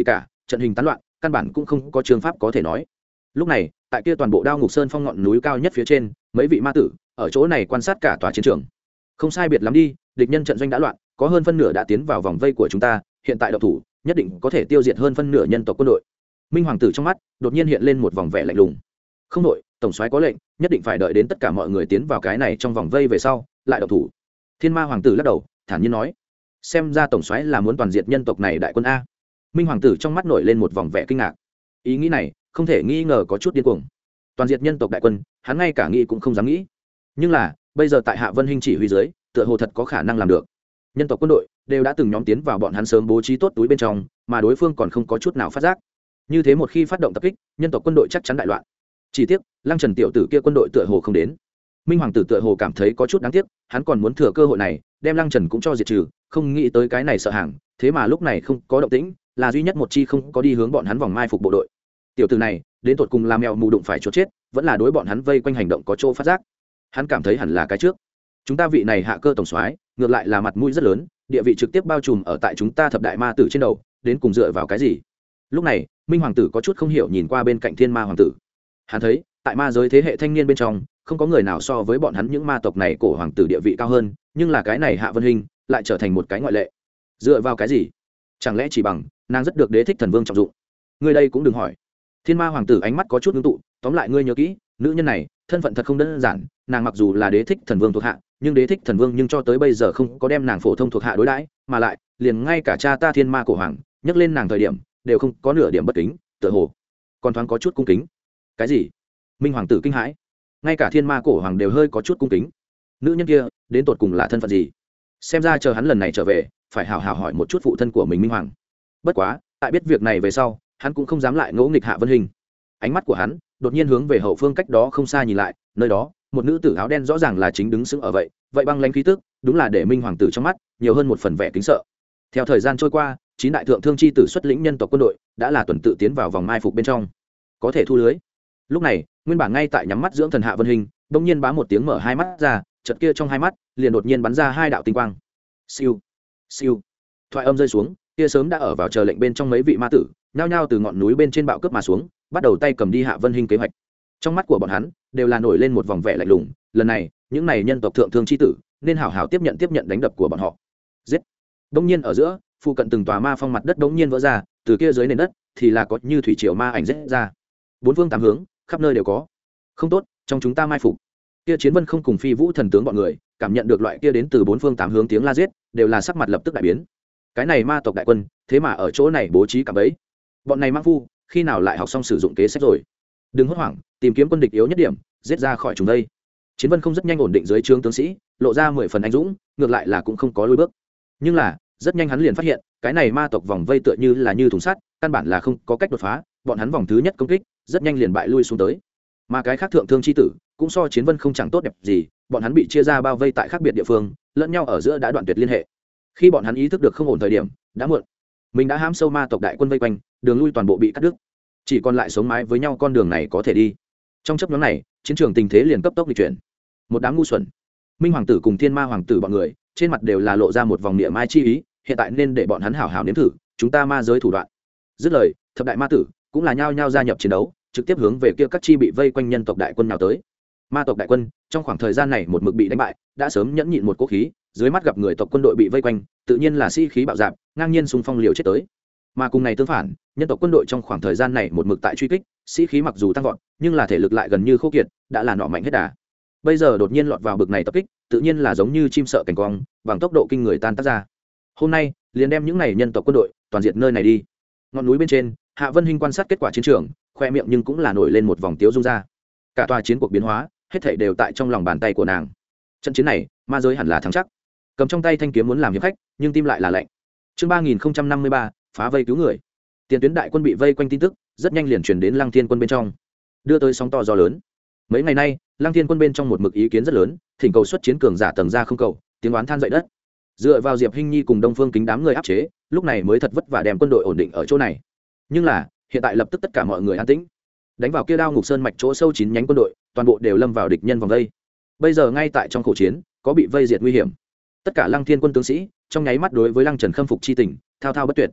Speaker 1: trận hình tán loạn, căn bản cũng không có trường pháp có thể nói. Lúc này, tại kia toàn bộ Đao Ngục Sơn phong ngọn núi cao nhất phía trên, mấy vị ma tử ở chỗ này quan sát cả tòa chiến trường. Không sai biệt lắm đi, địch nhân trận doanh đã loạn, có hơn phân nửa đã tiến vào vòng vây của chúng ta, hiện tại động thủ, nhất định có thể tiêu diệt hơn phân nửa nhân tộc quân đội. Minh hoàng tử trong mắt đột nhiên hiện lên một vòng vẻ lạnh lùng. Không đội, tổng soái có lệnh, nhất định phải đợi đến tất cả mọi người tiến vào cái này trong vòng vây về sau, lại động thủ. Thiên Ma hoàng tử lắc đầu, thản nhiên nói: xem ra tổng soái là muốn toàn diệt nhân tộc này đại quân a. Minh hoàng tử trong mắt nổi lên một vòng vẻ kinh ngạc. Ý nghĩ này không thể nghi ngờ có chút điên cuồng. Toàn diệt nhân tộc đại quân, hắn ngay cả nghĩ cũng không dám nghĩ. Nhưng là, bây giờ tại Hạ Vân Hinh chỉ huy dưới, tựa hồ thật có khả năng làm được. Nhân tộc quân đội đều đã từng nhóm tiến vào bọn hắn sớm bố trí tốt túi bên trong, mà đối phương còn không có chút nào phát giác. Như thế một khi phát động tập kích, nhân tộc quân đội chắc chắn đại loạn. Chỉ tiếc, Lăng Trần tiểu tử kia quân đội tựa hồ không đến. Minh hoàng tử tựa hồ cảm thấy có chút đáng tiếc, hắn còn muốn thừa cơ hội này, đem Lăng Trần cũng cho diệt trừ, không nghĩ tới cái này sợ hàng, thế mà lúc này không có động tĩnh, là duy nhất một chi không có đi hướng bọn hắn vòng mai phục bộ đội. Tiểu tử này, đến tột cùng làm mèo mù đụng phải chuột chết, vẫn là đối bọn hắn vây quanh hành động có chỗ phát giác. Hắn cảm thấy hẳn là cái trước. Chúng ta vị này hạ cơ tổng soái, ngược lại là mặt mũi rất lớn, địa vị trực tiếp bao trùm ở tại chúng ta thập đại ma tử trên đầu, đến cùng dựa vào cái gì? Lúc này, Minh hoàng tử có chút không hiểu nhìn qua bên cạnh Thiên Ma hoàng tử. Hắn thấy, tại ma giới thế hệ thanh niên bên trong, không có người nào so với bọn hắn những ma tộc này cổ hoàng tử địa vị cao hơn, nhưng là cái này Hạ Vân Hinh lại trở thành một cái ngoại lệ. Dựa vào cái gì? Chẳng lẽ chỉ bằng nàng rất được đế thích thần vương trọng dụng? Ngươi đây cũng đừng hỏi. Thiên Ma hoàng tử ánh mắt có chút ngưng tụ, tóm lại ngươi nhớ kỹ, nữ nhân này thân phận thật không đơn giản, nàng mặc dù là đế thích thần vương thuộc hạ, nhưng đế thích thần vương nhưng cho tới bây giờ không có đem nàng phổ thông thuộc hạ đối đãi, mà lại liền ngay cả cha ta Thiên Ma cổ hoàng nhắc lên nàng thời điểm đều không có nửa điểm bất kính, tựa hồ còn thoáng có chút cung kính. Cái gì? Minh hoàng tử kinh hãi, ngay cả Thiên Ma cổ hoàng đều hơi có chút cung kính. Nữ nhân kia đến tột cùng là thân phận gì? Xem ra chờ hắn lần này trở về, phải hào hào hỏi một chút phụ thân của mình Minh hoàng. Bất quá, tại biết việc này về sau, hắn cũng không dám lại ngỗ nghịch Hạ Vân Hinh. Ánh mắt của hắn đột nhiên hướng về hậu phương cách đó không xa nhìn lại, nơi đó một nữ tử áo đen rõ ràng là chính đứng sững ở vậy, vậy băng lãnh khí tức, đúng là để Minh hoàng tử trong mắt nhiều hơn một phần vẻ kính sợ. Theo thời gian trôi qua, chín đại thượng thương chi tử xuất lĩnh nhân tộc quân đội đã là tuần tự tiến vào vòng mai phục bên trong, có thể thu lưới. Lúc này, nguyên bản ngay tại nhắm mắt dưỡng thần Hạ Vân Hinh, bỗng nhiên bá một tiếng mở hai mắt ra, chợt kia trong hai mắt liền đột nhiên bắn ra hai đạo tinh quang. Siêu, siêu. Thoại âm rơi xuống, kia sớm đã ở vào chờ lệnh bên trong mấy vị ma tử, nhao nhao từ ngọn núi bên trên bạo cướp mà xuống, bắt đầu tay cầm đi Hạ Vân Hinh kế hoạch. Trong mắt của bọn hắn đều là nổi lên một vòng vẻ lạnh lùng, lần này, những này nhân tộc thượng thương chi tử, nên hảo hảo tiếp nhận tiếp nhận đánh đập của bọn họ. Giết. Đông nhiên ở giữa, phụ cận từng tòa ma phong mặt đất đống nhiên vỡ ra, từ kia dưới nền đất thì là có như thủy triều ma ảnh rết ra. Bốn phương tám hướng, khắp nơi đều có. Không tốt, trong chúng ta mai phục. Kia Chiến Vân không cùng Phi Vũ thần tướng bọn người, cảm nhận được loại kia đến từ bốn phương tám hướng tiếng la giết, đều là sắc mặt lập tức đại biến. Cái này ma tộc đại quân, thế mà ở chỗ này bố trí cả bẫy. Bọn này mang phu, khi nào lại học xong sử dụng kế sách rồi? Đừng hốt hoảng, tìm kiếm quân địch yếu nhất điểm, giết ra khỏi chúng đây. Chiến Vân không rất nhanh ổn định dưới trướng tướng sĩ, lộ ra mười phần anh dũng, ngược lại là cũng không có lùi bước. Nhưng là, rất nhanh hắn liền phát hiện, cái này ma tộc vòng vây tựa như là như thùng sắt, căn bản là không có cách đột phá, bọn hắn vòng thứ nhất công kích, rất nhanh liền bại lui xuống tới. Mà cái khác thượng thương chi tử, cũng so Chiến Vân không chẳng tốt đẹp gì, bọn hắn bị chia ra bao vây tại khác biệt địa phương, lẫn nhau ở giữa đã đoạn tuyệt liên hệ. Khi bọn hắn ý thức được không ổn thời điểm, đã muộn. Mình đã hãm sâu ma tộc đại quân vây quanh, đường lui toàn bộ bị cắt đứt, chỉ còn lại sống mái với nhau con đường này có thể đi. Trong chấp nhóm này, chiến trường tình thế liền cấp tốc di chuyển. Một đám ngu xuẩn. Minh hoàng tử cùng Thiên Ma hoàng tử bọn người, trên mặt đều là lộ ra một vòng niệm mai chi ý, hiện tại nên để bọn hắn hảo hảo nếm thử chúng ta ma giới thủ đoạn. Dứt lời, thập đại ma tử cũng là nhao nhao gia nhập chiến đấu, trực tiếp hướng về kia các chi bị vây quanh nhân tộc đại quân nào tới. Ma tộc đại quân trong khoảng thời gian này một mực bị đánh bại, đã sớm nhẫn nhịn một cố khí, dưới mắt gặp người tộc quân đội bị vây quanh, tự nhiên là sĩ khí bạo dạn, ngang nhiên xung phong liều chết tới. Mà cùng này tương phản, nhân tộc quân đội trong khoảng thời gian này một mực tại truy kích, sĩ khí mặc dù tăng vọt, nhưng là thể lực lại gần như khô kiệt, đã là nọ mạnh hết đà. Bây giờ đột nhiên lọt vào bực này tập kích, tự nhiên là giống như chim sợ cảnh quang, bằng tốc độ kinh người tan tác ra. Hôm nay, liền đem những này nhân tộc quân đội toàn diệt nơi này đi. Ngọn núi bên trên, Hạ Vân Hinh quan sát kết quả chiến trường, khoe miệng nhưng cũng là nổi lên một vòng tiếu dung ra. Cả tòa chiến cuộc biến hóa, hết thảy đều tại trong lòng bàn tay của nàng. Trận chiến này, ma giới hẳn là thắng chắc. Cầm trong tay thanh kiếm muốn làm hiệp khách, nhưng tim lại là lạnh. Chương ba nghìn năm mươi ba, phá vây cứu người. Tiền tuyến đại quân bị vây quanh tin tức, rất nhanh liền truyền đến Lăng Thiên quân bên trong, đưa tới sóng to gió lớn. Mấy ngày nay, Lăng Thiên quân bên trong một mực ý kiến rất lớn, thỉnh cầu xuất chiến cường giả tầng ra không cầu, tiếng oán than dậy đất. Dựa vào Diệp Hinh Nhi cùng Đông Phương Kính đám người áp chế, lúc này mới thật vất vả đem quân đội ổn định ở chỗ này. Nhưng là, hiện tại lập tức tất cả mọi người an tĩnh. Đánh vào kia Đao Ngục Sơn mạch chỗ sâu chín nhánh quân đội, toàn bộ đều lâm vào địch nhân vòng vây. Bây giờ ngay tại trong khẩu chiến, có bị vây diệt nguy hiểm. Tất cả Lăng Thiên quân tướng sĩ, trong nháy mắt đối với Lăng Trần khâm phục chi tình, thao thao bất tuyệt.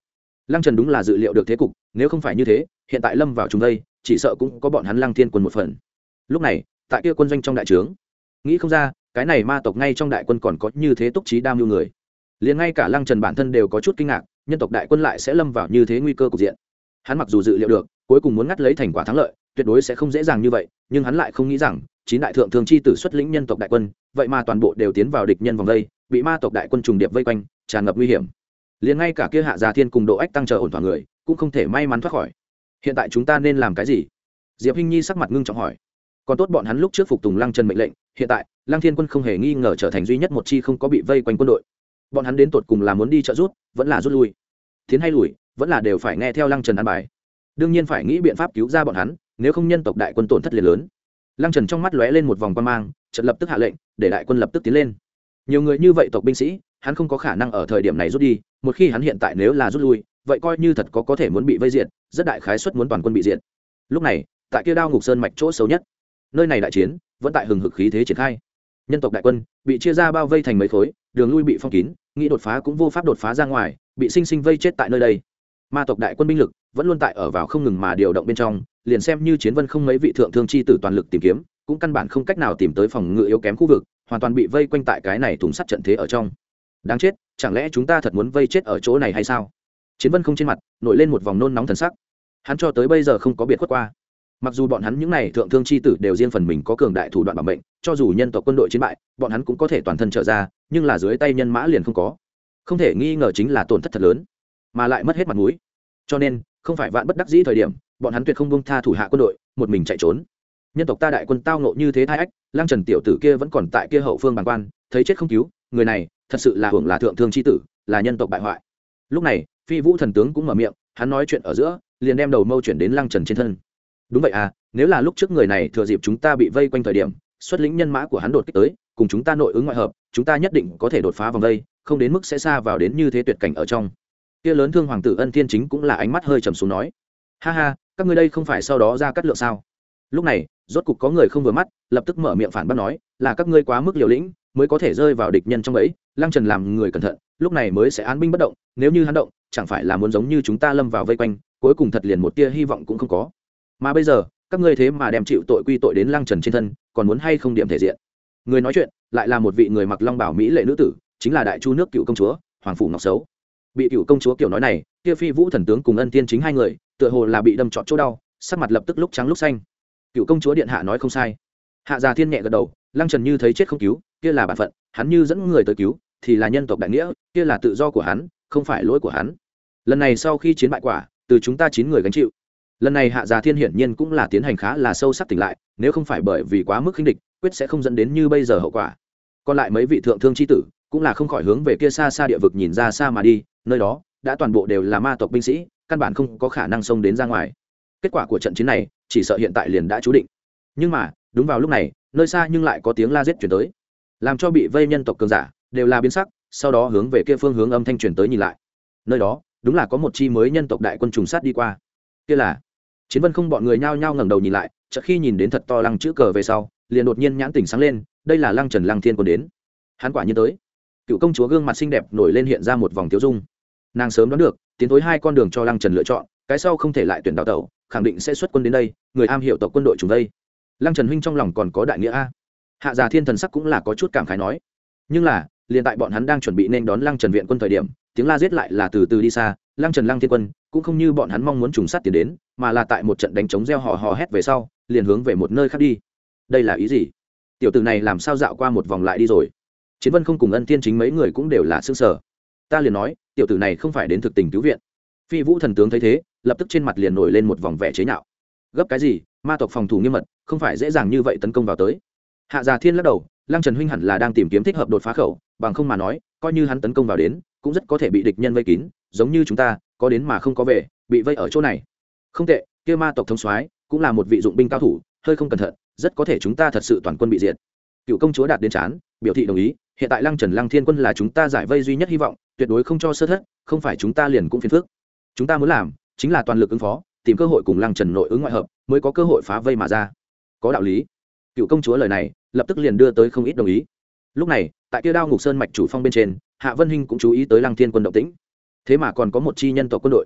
Speaker 1: Lăng Trần đúng là dự liệu được thế cục, nếu không phải như thế hiện tại lâm vào chúng đây chỉ sợ cũng có bọn hắn Lăng Thiên quân một phần. Lúc này tại kia quân doanh trong đại trướng, nghĩ không ra cái này ma tộc ngay trong đại quân còn có như thế túc trí đam mưu người, liền ngay cả Lăng Trần bản thân đều có chút kinh ngạc, nhân tộc đại quân lại sẽ lâm vào như thế nguy cơ cục diện. Hắn mặc dù dự liệu được cuối cùng muốn ngắt lấy thành quả thắng lợi tuyệt đối sẽ không dễ dàng như vậy, nhưng hắn lại không nghĩ rằng chín đại thượng thường chi tử xuất lĩnh nhân tộc đại quân vậy mà toàn bộ đều tiến vào địch nhân vòng vây, bị ma tộc đại quân trùng điệp vây quanh, tràn ngập nguy hiểm. Liền ngay cả kia Hạ Già Thiên cùng Độ Ách tăng chờ ổn thỏa người cũng không thể may mắn thoát khỏi. Hiện tại chúng ta nên làm cái gì? Diệp Hinh Nhi sắc mặt ngưng trọng hỏi. Còn tốt bọn hắn lúc trước phục tùng Lăng Trần mệnh lệnh, hiện tại Lăng Thiên quân không hề nghi ngờ trở thành duy nhất một chi không có bị vây quanh quân đội. Bọn hắn đến tột cùng là muốn đi trợ rút vẫn là rút lui, tiến hay lùi vẫn là đều phải nghe theo Lăng Trần an bài. Đương nhiên phải nghĩ biện pháp cứu ra bọn hắn, nếu không nhân tộc đại quân tổn thất liền lớn. Lăng Trần trong mắt lóe lên một vòng quan mang, chợt lập tức hạ lệnh để đại quân lập tức tiến lên. Nhiều người như vậy tộc binh sĩ hắn không có khả năng ở thời điểm này rút đi, một khi hắn hiện tại nếu là rút lui vậy coi như thật có có thể muốn bị vây diệt, rất đại khái suất muốn toàn quân bị diệt. Lúc này tại kia Đao Ngục Sơn mạch chỗ xấu nhất, nơi này đại chiến vẫn tại hừng hực khí thế triển khai. Nhân tộc đại quân bị chia ra bao vây thành mấy khối, đường lui bị phong kín, nghĩ đột phá cũng vô pháp đột phá ra ngoài, bị sinh sinh vây chết tại nơi đây. Ma tộc đại quân binh lực vẫn luôn tại ở vào không ngừng mà điều động bên trong, liền xem như Chiến Vân không mấy vị thượng thương chi tử toàn lực tìm kiếm cũng căn bản không cách nào tìm tới phòng ngự yếu kém khu vực, hoàn toàn bị vây quanh tại cái này thùng sắt trận thế ở trong. Đáng chết, chẳng lẽ chúng ta thật muốn vây chết ở chỗ này hay sao? Chiến Vân không trên mặt nổi lên một vòng nôn nóng thần sắc. Hắn cho tới bây giờ không có biệt khuất qua. Mặc dù bọn hắn những này thượng thương chi tử đều riêng phần mình có cường đại thủ đoạn bảo mệnh, cho dù nhân tộc quân đội chiến bại bọn hắn cũng có thể toàn thân trở ra, nhưng là dưới tay nhân mã liền không có. Không thể nghi ngờ chính là tổn thất thật lớn, mà lại mất hết mặt mũi. Cho nên không phải vạn bất đắc dĩ thời điểm bọn hắn tuyệt không buông tha thủ hạ quân đội một mình chạy trốn. Nhân tộc ta đại quân tao nộ như thế thai ách, Lăng Trần tiểu tử kia vẫn còn tại kia hậu phương bàng quan, thấy chết không cứu, người này thật sự là hưởng là thượng thương chi tử, là nhân tộc bại hoại. Lúc này Phi Vũ thần tướng cũng mở miệng, hắn nói chuyện ở giữa liền đem đầu mâu chuyển đến Lăng Trần trên thân. Đúng vậy à, nếu là lúc trước người này thừa dịp chúng ta bị vây quanh thời điểm xuất lĩnh nhân mã của hắn đột kích tới cùng chúng ta nội ứng ngoại hợp, chúng ta nhất định có thể đột phá vòng vây, không đến mức sẽ xa vào đến như thế tuyệt cảnh ở trong. Kia lớn thương hoàng tử Ân Thiên Chính cũng là ánh mắt hơi trầm xuống nói, ha ha, các ngươi đây không phải sau đó ra cắt lượng sao? Lúc này rốt cục có người không vừa mắt, lập tức mở miệng phản bác nói, là các ngươi quá mức liều lĩnh mới có thể rơi vào địch nhân trong bẫy. Lăng Trần làm người cẩn thận lúc này mới sẽ án binh bất động, nếu như hắn động chẳng phải là muốn giống như chúng ta lâm vào vây quanh, cuối cùng thật liền một tia hy vọng cũng không có. Mà bây giờ các ngươi thế mà đem chịu tội quy tội đến Lăng Trần trên thân, còn muốn hay không điểm thể diện? Người nói chuyện lại là một vị người mặc long bào mỹ lệ nữ tử, chính là đại chu nước Cựu công chúa Hoàng phủ Ngọc Xấu. Bị Cựu công chúa kiểu nói này, kia Phi Vũ thần tướng cùng Ân Tiên Chính hai người tựa hồ là bị đâm trọt chỗ đau, sắc mặt lập tức lúc trắng lúc xanh. Cựu công chúa điện hạ nói không sai. Hạ Già Thiên nhẹ gật đầu, Lăng Trần như thấy chết không cứu kia là bản phận, hắn như dẫn người tới cứu thì là nhân tộc đại nghĩa, kia là tự do của hắn, không phải lỗi của hắn. Lần này sau khi chiến bại quả từ chúng ta chín người gánh chịu. Lần này Hạ Già Thiên hiển nhiên cũng là tiến hành khá là sâu sắc tỉnh lại, nếu không phải bởi vì quá mức khinh địch quyết sẽ không dẫn đến như bây giờ hậu quả. Còn lại mấy vị thượng thương chi tử cũng là không khỏi hướng về kia xa xa địa vực nhìn ra xa mà đi, nơi đó đã toàn bộ đều là ma tộc binh sĩ, căn bản không có khả năng xông đến ra ngoài. Kết quả của trận chiến này chỉ sợ hiện tại liền đã chú định. Nhưng mà đúng vào lúc này nơi xa nhưng lại có tiếng la giết chuyển tới, làm cho bị vây nhân tộc cường giả đều là biến sắc, sau đó hướng về kia phương hướng âm thanh chuyển tới nhìn lại. Nơi đó đúng là có một chi mới nhân tộc đại quân trùng sát đi qua. Kia là Chiến Vân không bọn người nhao nhao ngẩng đầu nhìn lại, chợt khi nhìn đến thật to lăng chữ cờ về sau liền đột nhiên nhãn tỉnh sáng lên, đây là Lăng Trần Lăng Thiên quân đến. Hắn quả nhiên tới. Cựu công chúa gương mặt xinh đẹp nổi lên hiện ra một vòng tiêu dung, nàng sớm đoán được tiến tới hai con đường cho Lăng Trần lựa chọn, cái sau không thể lại tuyển đào tẩu, khẳng định sẽ xuất quân đến đây, người am hiểu tộc quân đội chúng đây. Lăng Trần huynh trong lòng còn có đại nghĩa a. Hạ Già Thiên thần sắc cũng là có chút cảm khái nói. Nhưng là liền tại bọn hắn đang chuẩn bị nên đón Lăng Trần viện quân thời điểm, tiếng la giết lại là từ từ đi xa. Lăng Trần Lăng Thiên quân cũng không như bọn hắn mong muốn trùng sát tiến đến, mà là tại một trận đánh trống reo hò hò hét về sau liền hướng về một nơi khác đi. Đây là ý gì? Tiểu tử này làm sao dạo qua một vòng lại đi rồi? Chiến Vân không cùng Ân Thiên Chính mấy người cũng đều là sững sờ. Ta liền nói tiểu tử này không phải đến thực tình cứu viện. Phi Vũ thần tướng thấy thế lập tức trên mặt liền nổi lên một vòng vẻ chế nhạo. Gấp cái gì, ma tộc phòng thủ nghiêm mật, không phải dễ dàng như vậy tấn công vào tới. Hạ Già Thiên lắc đầu, Lăng Trần huynh hẳn là đang tìm kiếm thích hợp đột phá khẩu, bằng không mà nói coi như hắn tấn công vào đến cũng rất có thể bị địch nhân vây kín, giống như chúng ta có đến mà không có về, bị vây ở chỗ này. Không tệ, kia ma tộc thống soái cũng là một vị dụng binh cao thủ, hơi không cẩn thận rất có thể chúng ta thật sự toàn quân bị diệt. Cựu công chúa đạt đến chán biểu thị đồng ý, hiện tại Lăng Trần Lăng Thiên quân là chúng ta giải vây duy nhất hy vọng, tuyệt đối không cho sơ thất, không phải chúng ta liền cũng phiền phức. Chúng ta muốn làm chính là toàn lực ứng phó, tìm cơ hội cùng Lăng Trần nội ứng ngoại hợp, mới có cơ hội phá vây mà ra. Có đạo lý. Cựu công chúa lời này lập tức liền đưa tới không ít đồng ý. Lúc này tại kia Đao Ngục Sơn mạch chủ phong bên trên, Hạ Vân Hinh cũng chú ý tới Lăng Thiên quân động tĩnh. Thế mà còn có một chi nhân tộc quân đội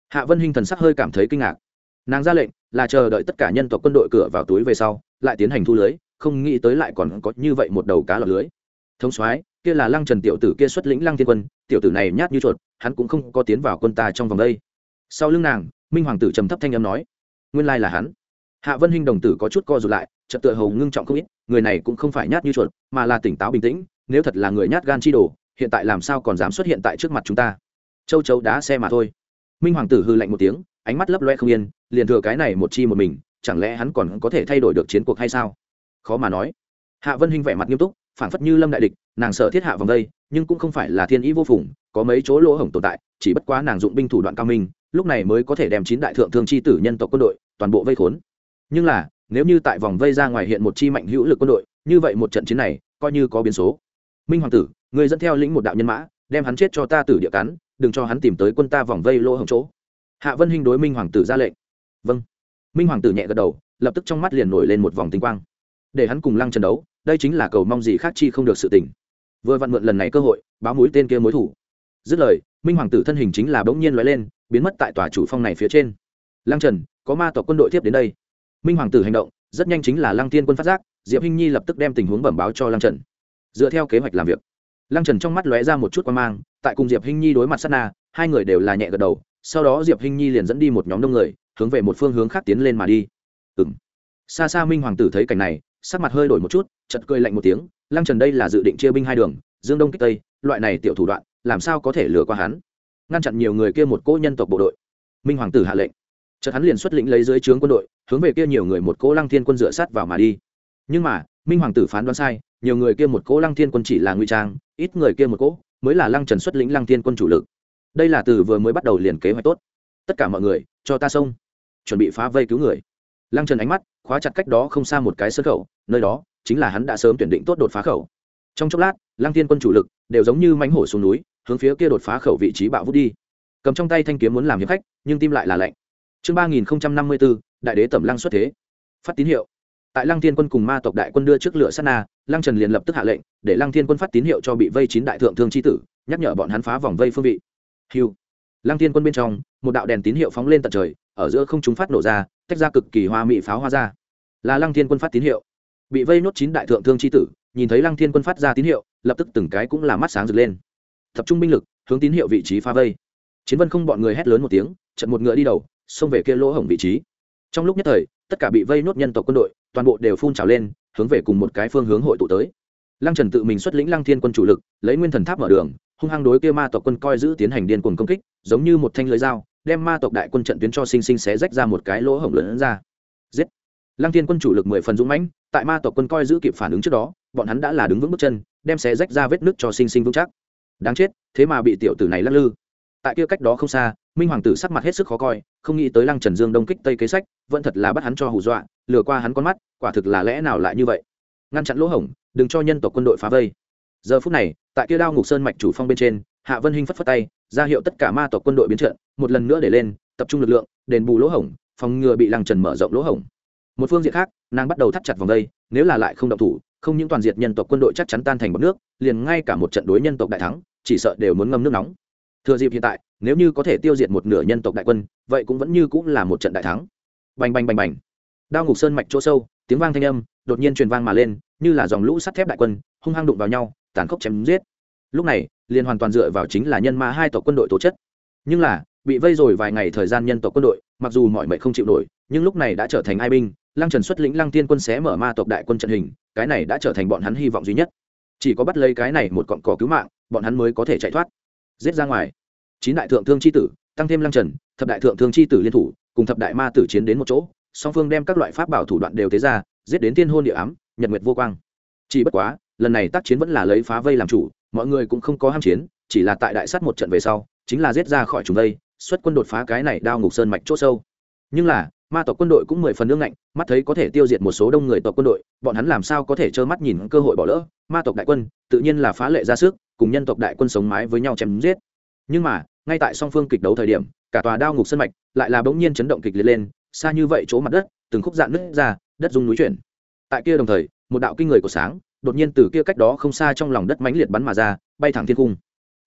Speaker 1: Hạ Vân Hinh thần sắc hơi cảm thấy kinh ngạc, nàng ra lệnh là chờ đợi tất cả nhân tộc quân đội cửa vào túi về sau lại tiến hành thu lưới, không nghĩ tới lại còn có như vậy một đầu cá lọt lưới. Thống soái, kia là Lăng Trần tiểu tử kia xuất lĩnh Lăng Thiên quân, tiểu tử này nhát như chuột, hắn cũng không có tiến vào quân ta trong vòng đây. Sau lưng nàng, Minh hoàng tử trầm thấp thanh âm nói, nguyên lai là hắn. Hạ Vân Hinh đồng tử có chút co rụt lại, chợt tựa hồ ngưng trọng không ít, người này cũng không phải nhát như chuột, mà là tỉnh táo bình tĩnh, nếu thật là người nhát gan chi đồ, hiện tại làm sao còn dám xuất hiện tại trước mặt chúng ta? Châu chấu đá xe mà thôi. Minh hoàng tử hừ lạnh một tiếng, ánh mắt lấp loe không yên, liền thừa cái này một chi một mình, chẳng lẽ hắn còn có thể thay đổi được chiến cuộc hay sao? Khó mà nói. Hạ Vân Hinh vẻ mặt nghiêm túc, phảng phất như lâm đại địch, nàng sợ thiết hạ vòng đây, nhưng cũng không phải là thiên ý vô phùng, có mấy chỗ lỗ hổng tồn tại, chỉ bất quá nàng dụng binh thủ đoạn cao minh, lúc này mới có thể đem chín đại thượng thương chi tử nhân tộc quân đội toàn bộ vây khốn. Nhưng là, nếu như tại vòng vây ra ngoài hiện một chi mạnh hữu lực quân đội, như vậy một trận chiến này coi như có biến số. Minh hoàng tử, người dẫn theo lĩnh một đạo nhân mã, đem hắn chết cho ta tử địa cắn, đừng cho hắn tìm tới quân ta vòng vây lỗ hổng chỗ. Hạ Vân Hinh đối Minh hoàng tử ra lệnh. Vâng. Minh hoàng tử nhẹ gật đầu, lập tức trong mắt liền nổi lên một vòng tinh quang. Để hắn cùng Lăng Trần đấu, đây chính là cầu mong gì khác chi không được sự tình. Vừa vặn mượn lần này cơ hội, báo mũi tên kia mối thủ. Dứt lời, Minh hoàng tử thân hình chính là bỗng nhiên lóe lên, biến mất tại tòa chủ phong này phía trên. Lăng Trần, có ma tộc quân đội tiếp đến đây. Minh hoàng tử hành động, rất nhanh chính là Lăng Thiên quân phát giác, Diệp Hinh Nhi lập tức đem tình huống bẩm báo cho Lăng Trần. Dựa theo kế hoạch làm việc, Lăng Trần trong mắt lóe ra một chút quan mang, tại cùng Diệp Hinh Nhi đối mặt sát na, hai người đều là nhẹ gật đầu, sau đó Diệp Hinh Nhi liền dẫn đi một nhóm đông người, hướng về một phương hướng khác tiến lên mà đi. Ừm. Xa xa Minh hoàng tử thấy cảnh này, sắc mặt hơi đổi một chút, chợt cười lạnh một tiếng, Lăng Trần đây là dự định chia binh hai đường, dương đông kích tây, loại này tiểu thủ đoạn, làm sao có thể lừa qua hắn? Ngăn chặn nhiều người kia một cỗ nhân tộc bộ đội. Minh hoàng tử hạ lệnh, chợt hắn liền xuất lĩnh lấy dưới trướng quân đội, hướng về kia nhiều người một cỗ Lăng Thiên quân dựa sát vào mà đi. Nhưng mà, Minh hoàng tử phán đoán sai, nhiều người kia một cỗ Lăng Thiên quân chỉ là ngụy trang, ít người kia một cỗ mới là Lăng Trần xuất lĩnh Lăng Thiên quân chủ lực. Đây là từ vừa mới bắt đầu liền kế hoạch tốt. Tất cả mọi người, cho ta xông, chuẩn bị phá vây cứu người. Lăng Trần ánh mắt khóa chặt cách đó không xa một cái sơn khẩu, nơi đó chính là hắn đã sớm tuyển định tốt đột phá khẩu. Trong chốc lát, Lăng Thiên quân chủ lực đều giống như mãnh hổ xuống núi, hướng phía kia đột phá khẩu vị trí bạo vút đi. Cầm trong tay thanh kiếm muốn làm hiệp khách, nhưng tim lại là lạnh. Chương ba nghìn năm mươi tư, đại đế Tẩm Lăng xuất thế. Phát tín hiệu. Tại Lăng Thiên quân cùng ma tộc đại quân đưa trước lửa sát na, Lăng Trần liền lập tức hạ lệnh, để Lăng Thiên quân phát tín hiệu cho bị vây chín đại thượng thương chi tử, nhắc nhở bọn hắn phá vòng vây phương vị. Hưu. Lăng Thiên quân bên trong, một đạo đèn tín hiệu phóng lên tận trời, ở giữa không trung phát nổ ra, tách ra cực kỳ hoa mỹ pháo hoa ra. Là Lăng Thiên quân phát tín hiệu. Bị vây nốt chín đại thượng thương chi tử, nhìn thấy Lăng Thiên quân phát ra tín hiệu, lập tức từng cái cũng là mắt sáng rực lên. Tập trung binh lực, hướng tín hiệu vị trí phá vây. Chiến Vân không bọn người hét lớn một tiếng, chợt một ngựa đi đầu, xông về kia lỗ hổng vị trí. Trong lúc nhất thời, tất cả bị vây nốt nhân tộc quân đội, toàn bộ đều phun trào lên, hướng về cùng một cái phương hướng hội tụ tới. Lăng Trần tự mình xuất lĩnh Lăng Thiên quân chủ lực, lấy Nguyên Thần Tháp mở đường, hung hăng đối kia ma tộc quân coi giữ tiến hành điên cuồng công kích, giống như một thanh lưới dao, đem ma tộc đại quân trận tuyến cho sinh sinh xé rách ra một cái lỗ hổng lớn ra. Giết! Lăng Thiên quân chủ lực mười phần dũng mãnh, tại ma tộc quân coi giữ kịp phản ứng trước đó, bọn hắn đã là đứng vững bước chân, đem xé rách ra vết nứt cho sinh sinh vững chắc. Đáng chết, thế mà bị tiểu tử này lắc lư. Tại kia cách đó không xa, Minh hoàng tử sắc mặt hết sức khó coi, không nghĩ tới Lăng Trần Dương đông kích tây kế sách, vẫn thật là bắt hắn cho hù dọa, lừa qua hắn con mắt, quả thực là lẽ nào lại như vậy? Ngăn chặn lỗ hổng, đừng cho nhân tộc quân đội phá vây. Giờ phút này, tại kia Đao Ngục Sơn mạch chủ phong bên trên, Hạ Vân Hinh phất phất tay, ra hiệu tất cả ma tộc quân đội biến trận, một lần nữa để lên, tập trung lực lượng, đền bù lỗ hổng, phòng ngừa bị Lăng Trần mở rộng lỗ hổng. Một phương diện khác, nàng bắt đầu thắt chặt vòng vây, nếu là lại không động thủ, không những toàn diệt nhân tộc quân đội chắc chắn tan thành bọt nước, liền ngay cả một trận đối nhân tộc đại thắng, chỉ sợ đều muốn ngâm nước nóng. Thừa dịp hiện tại, nếu như có thể tiêu diệt một nửa nhân tộc đại quân, vậy cũng vẫn như cũng là một trận đại thắng. Bành bành bành bành. Đao Ngục Sơn mạch chỗ sâu, tiếng vang thanh âm đột nhiên truyền vang mà lên, như là dòng lũ sắt thép đại quân, hung hăng đụng vào nhau, tàn khốc chém giết. Lúc này, liền hoàn toàn dựa vào chính là nhân ma hai tộc quân đội tố chất. Nhưng là, bị vây rồi vài ngày thời gian nhân tộc quân đội, mặc dù mọi mệnh không chịu nổi, nhưng lúc này đã trở thành ai binh, Lăng Trần xuất lĩnh Lăng Tiên quân xé mở ma tộc đại quân trận hình, cái này đã trở thành bọn hắn hy vọng duy nhất. Chỉ có bắt lấy cái này một cọng cỏ cứu mạng, bọn hắn mới có thể chạy thoát. Giết ra ngoài. Chín đại thượng thương chi tử, tăng thêm Lăng Trần, thập đại thượng thương chi tử liên thủ, cùng thập đại ma tử chiến đến một chỗ, song phương đem các loại pháp bảo thủ đoạn đều tế ra, giết đến thiên hôn địa ám, nhật nguyệt vô quang. Chỉ bất quá, lần này tác chiến vẫn là lấy phá vây làm chủ, mọi người cũng không có ham chiến, chỉ là tại đại sát một trận về sau, chính là giết ra khỏi chúng vây, xuất quân đột phá cái này Đao Ngục Sơn mạch chỗ sâu. Nhưng là, ma tộc quân đội cũng mười phần ương ngạnh, mắt thấy có thể tiêu diệt một số đông người tộc quân đội, bọn hắn làm sao có thể trơ mắt nhìn cơ hội bỏ lỡ. Ma tộc đại quân tự nhiên là phá lệ ra sức, cùng nhân tộc đại quân sống mái với nhau chém giết. Nhưng mà, ngay tại song phương kịch đấu thời điểm, cả tòa Đao Ngục Sơn mạch lại là bỗng nhiên chấn động kịch liệt lên, xa như vậy chỗ mặt đất, từng khúc dạn nứt ra, đất rung núi chuyển. Tại kia đồng thời, một đạo kinh người của sáng đột nhiên từ kia cách đó không xa trong lòng đất mãnh liệt bắn mà ra, bay thẳng thiên cung.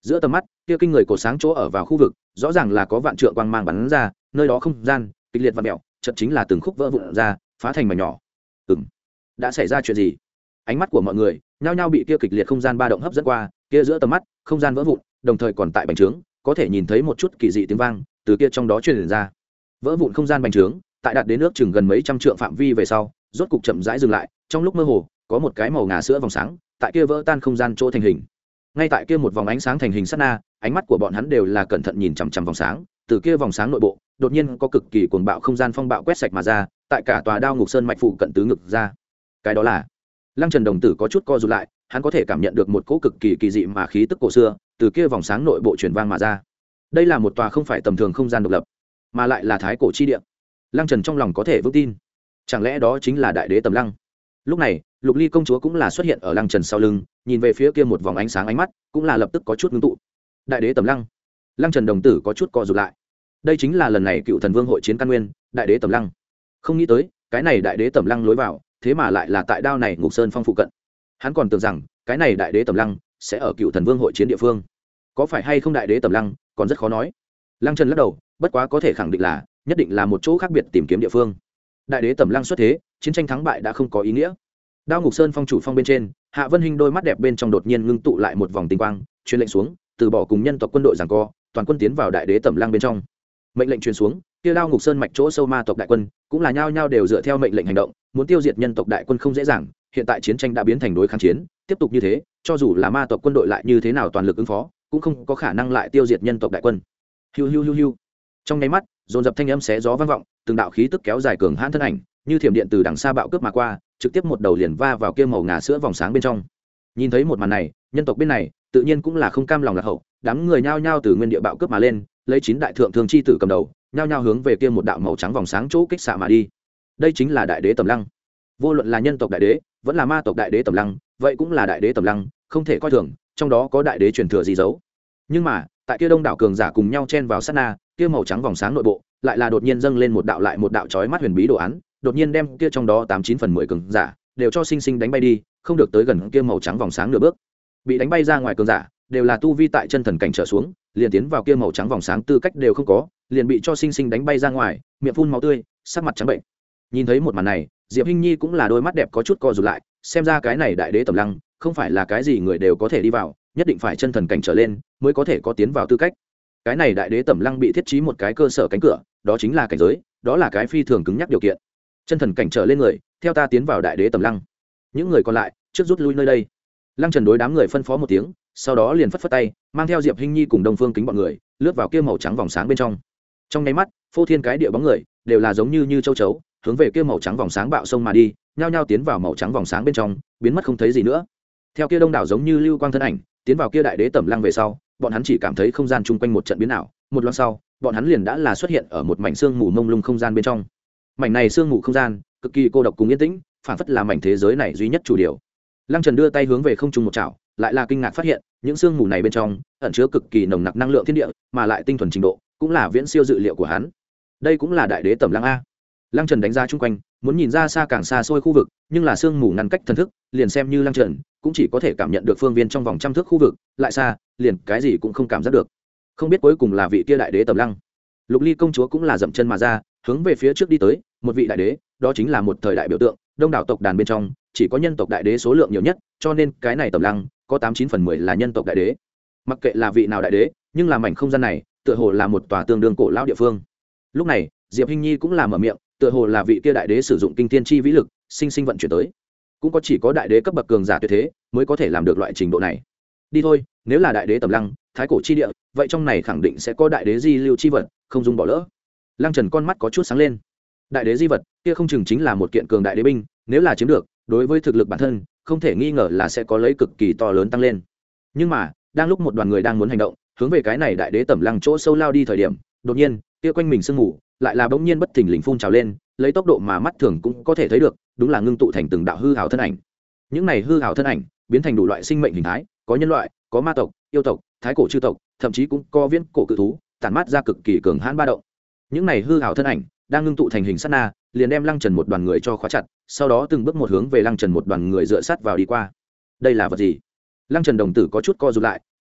Speaker 1: giữa tầm mắt kia kinh người cổ sáng chỗ ở vào khu vực rõ ràng là có vạn trượng quang mang bắn ra, nơi đó không gian kịch liệt và mẹo, chật chính là từng khúc vỡ vụn ra, phá thành mảnh nhỏ. Ừm, đã xảy ra chuyện gì? Ánh mắt của mọi người nhao nhao bị kia kịch liệt không gian ba động hấp dẫn qua, kia giữa tầm mắt không gian vỡ vụn, đồng thời còn tại bành trướng, có thể nhìn thấy một chút kỳ dị tiếng vang từ kia trong đó truyền ra. Vỡ vụn không gian bành trướng, tại đạt đến nước chừng gần mấy trăm trượng phạm vi về sau, rốt cục chậm rãi dừng lại, trong lúc mơ hồ có một cái màu ngà sữa vòng sáng tại kia vỡ tan không gian chỗ thành hình. Ngay tại kia một vòng ánh sáng thành hình sát na, ánh mắt của bọn hắn đều là cẩn thận nhìn chằm chằm vòng sáng, từ kia vòng sáng nội bộ đột nhiên có cực kỳ cuồng bạo không gian phong bạo quét sạch mà ra, tại cả tòa đao ngục sơn mạch phụ cận tứ ngực ra. Cái đó là Lăng Trần đồng tử có chút co rụt lại, hắn có thể cảm nhận được một cỗ cực kỳ kỳ dị mà khí tức cổ xưa từ kia vòng sáng nội bộ truyền vang mà ra. Đây là một tòa không phải tầm thường không gian độc lập, mà lại là thái cổ chi địa. Lăng Trần trong lòng có thể vững tin, chẳng lẽ đó chính là đại đế Tầm Lăng? Lúc này Lục Ly công chúa cũng là xuất hiện ở Lăng Trần sau lưng, nhìn về phía kia một vòng ánh sáng, ánh mắt cũng là lập tức có chút ngưng tụ. Đại đế Tầm Lăng. Lăng Trần đồng tử có chút co rụt lại. Đây chính là lần này Cựu Thần Vương hội chiến căn nguyên, đại đế Tầm Lăng. Không nghĩ tới, cái này đại đế Tầm Lăng lối vào, thế mà lại là tại đao này Ngục Sơn Phong phụ cận. Hắn còn tưởng rằng, cái này đại đế Tầm Lăng sẽ ở Cựu Thần Vương hội chiến địa phương. Có phải hay không đại đế Tầm Lăng, còn rất khó nói. Lăng Trần lắc đầu, bất quá có thể khẳng định là, nhất định là một chỗ khác biệt tìm kiếm địa phương. Đại đế Tầm Lăng xuất thế, chiến tranh thắng bại đã không có ý nghĩa. Đao Ngục Sơn Phong chủ phong bên trên, Hạ Vân Hinh đôi mắt đẹp bên trong đột nhiên ngưng tụ lại một vòng tinh quang, truyền lệnh xuống, từ bỏ cùng nhân tộc quân đội giằng co, toàn quân tiến vào đại đế Tầm Lăng bên trong. Mệnh lệnh truyền xuống, kia Đao Ngục Sơn mạch chỗ sâu ma tộc đại quân, cũng là nhao nhao đều dựa theo mệnh lệnh hành động, muốn tiêu diệt nhân tộc đại quân không dễ dàng, hiện tại chiến tranh đã biến thành đối kháng chiến, tiếp tục như thế, cho dù là ma tộc quân đội lại như thế nào toàn lực ứng phó, cũng không có khả năng lại tiêu diệt nhân tộc đại quân. Hiu hiu hiu hiu. Trong nháy mắt, dồn dập thanh âm xé gió vang vọng, từng đạo khí tức kéo dài cường hãn thân ảnh, như thiểm điện từ đằng xa bạo cướp mà qua, trực tiếp một đầu liền va vào kia màu ngà sữa vòng sáng bên trong. Nhìn thấy một màn này, nhân tộc bên này tự nhiên cũng là không cam lòng lạc hậu, đám người nhao nhao từ nguyên địa bạo cướp mà lên, lấy chín đại thượng thường chi tử cầm đầu, nhao nhao hướng về kia một đạo màu trắng vòng sáng chỗ kích xạ mà đi. Đây chính là đại đế Tầm Lăng. Vô luận là nhân tộc đại đế, vẫn là ma tộc đại đế Tầm Lăng, vậy cũng là đại đế Tầm Lăng, không thể coi thường, trong đó có đại đế truyền thừa gì giấu. Nhưng mà, tại kia đông đảo cường giả cùng nhau chen vào sát na, kia màu trắng vòng sáng nội bộ lại là đột nhiên dâng lên một đạo lại một đạo chói mắt huyền bí đồ án, đột nhiên đem kia trong đó tám chín phần mười cường giả đều cho sinh sinh đánh bay đi, không được tới gần kia màu trắng vòng sáng nửa bước. Bị đánh bay ra ngoài cường giả đều là tu vi tại chân thần cảnh trở xuống, liền tiến vào kia màu trắng vòng sáng tư cách đều không có, liền bị cho sinh sinh đánh bay ra ngoài, miệng phun máu tươi, sắc mặt trắng bệnh. Nhìn thấy một màn này, Diệp Hinh Nhi cũng là đôi mắt đẹp có chút co rụt lại, xem ra cái này đại đế Tầm Lăng không phải là cái gì người đều có thể đi vào, nhất định phải chân thần cảnh trở lên mới có thể có tiến vào tư cách. Cái này đại đế Tầm Lăng bị thiết trí một cái cơ sở cánh cửa, đó chính là cảnh giới, đó là cái phi thường cứng nhắc điều kiện. Chân thần cảnh trở lên người, theo ta tiến vào đại đế Tầm Lăng. Những người còn lại, trước rút lui nơi đây. Lăng Trần đối đám người phân phó một tiếng, sau đó liền phất phất tay, mang theo Diệp Hinh Nhi cùng Đông Phương Kính bọn người, lướt vào kia màu trắng vòng sáng bên trong. Trong nháy mắt, phô thiên cái địa bóng người, đều là giống như như châu chấu, hướng về kia màu trắng vòng sáng bạo sông mà đi, nhao nhao tiến vào màu trắng vòng sáng bên trong, biến mất không thấy gì nữa. Theo kia đông đảo giống như lưu quang thân ảnh, tiến vào kia đại đế Tầm Lăng về sau, bọn hắn chỉ cảm thấy không gian chung quanh một trận biến ảo, một loáng sau, bọn hắn liền đã là xuất hiện ở một mảnh sương mù mông lung không gian bên trong. Mảnh này sương mù không gian, cực kỳ cô độc cùng yên tĩnh, phản phất là mảnh thế giới này duy nhất chủ điều. Lăng Trần đưa tay hướng về không trung một chảo, lại là kinh ngạc phát hiện, những sương mù này bên trong ẩn chứa cực kỳ nồng nặc năng lượng thiên địa, mà lại tinh thuần trình độ cũng là viễn siêu dự liệu của hắn. Đây cũng là đại đế Tầm Lăng a. Lăng Trần đánh ra chung quanh, muốn nhìn ra xa càng xa xôi khu vực, nhưng là sương mù ngăn cách thần thức, liền xem như Lăng Trần, cũng chỉ có thể cảm nhận được phương viên trong vòng trăm thước khu vực, lại xa, liền cái gì cũng không cảm giác được. Không biết cuối cùng là vị kia đại đế Tầm Lăng. Lục Ly công chúa cũng là dậm chân mà ra, hướng về phía trước đi tới, một vị đại đế, đó chính là một thời đại biểu tượng, đông đảo tộc đàn bên trong, chỉ có nhân tộc đại đế số lượng nhiều nhất, cho nên cái này Tầm Lăng có tám chín phần mười là nhân tộc đại đế. Mặc kệ là vị nào đại đế, nhưng là mảnh không gian này, tựa hồ là một tòa tương đương cổ lão địa phương. Lúc này, Diệp Hinh Nhi cũng là mở miệng, tựa hồ là vị kia đại đế sử dụng kinh thiên chi vĩ lực, sinh sinh vận chuyển tới. Cũng có chỉ có đại đế cấp bậc cường giả tuyệt thế mới có thể làm được loại trình độ này. Đi thôi, nếu là đại đế Tầm Lăng, thái cổ chi địa, vậy trong này khẳng định sẽ có đại đế di lưu chi vật, không dung bỏ lỡ. Lăng Trần con mắt có chút sáng lên. Đại đế di vật, kia không chừng chính là một kiện cường đại đế binh, nếu là chiếm được, đối với thực lực bản thân, không thể nghi ngờ là sẽ có lấy cực kỳ to lớn tăng lên. Nhưng mà, đang lúc một đoàn người đang muốn hành động, hướng về cái này đại đế Tầm Lăng chỗ sâu lao đi thời điểm, đột nhiên, kia quanh mình sương mù, lại là bỗng nhiên bất thình lình phun trào lên, lấy tốc độ mà mắt thường cũng có thể thấy được, đúng là ngưng tụ thành từng đạo hư ảo thân ảnh. Những này hư ảo thân ảnh, biến thành đủ loại sinh mệnh hình thái, có nhân loại, có ma tộc, yêu tộc, thái cổ chư tộc, thậm chí cũng có viễn cổ cự thú, tản mát ra cực kỳ cường hãn ba động. Những này hư ảo thân ảnh đang ngưng tụ thành hình sát na, liền đem Lăng Trần một đoàn người cho khóa chặt, sau đó từng bước một hướng về Lăng Trần một đoàn người dựa sát vào đi qua. Đây là vật gì? Lăng Trần đồng tử có chút co rụt lại,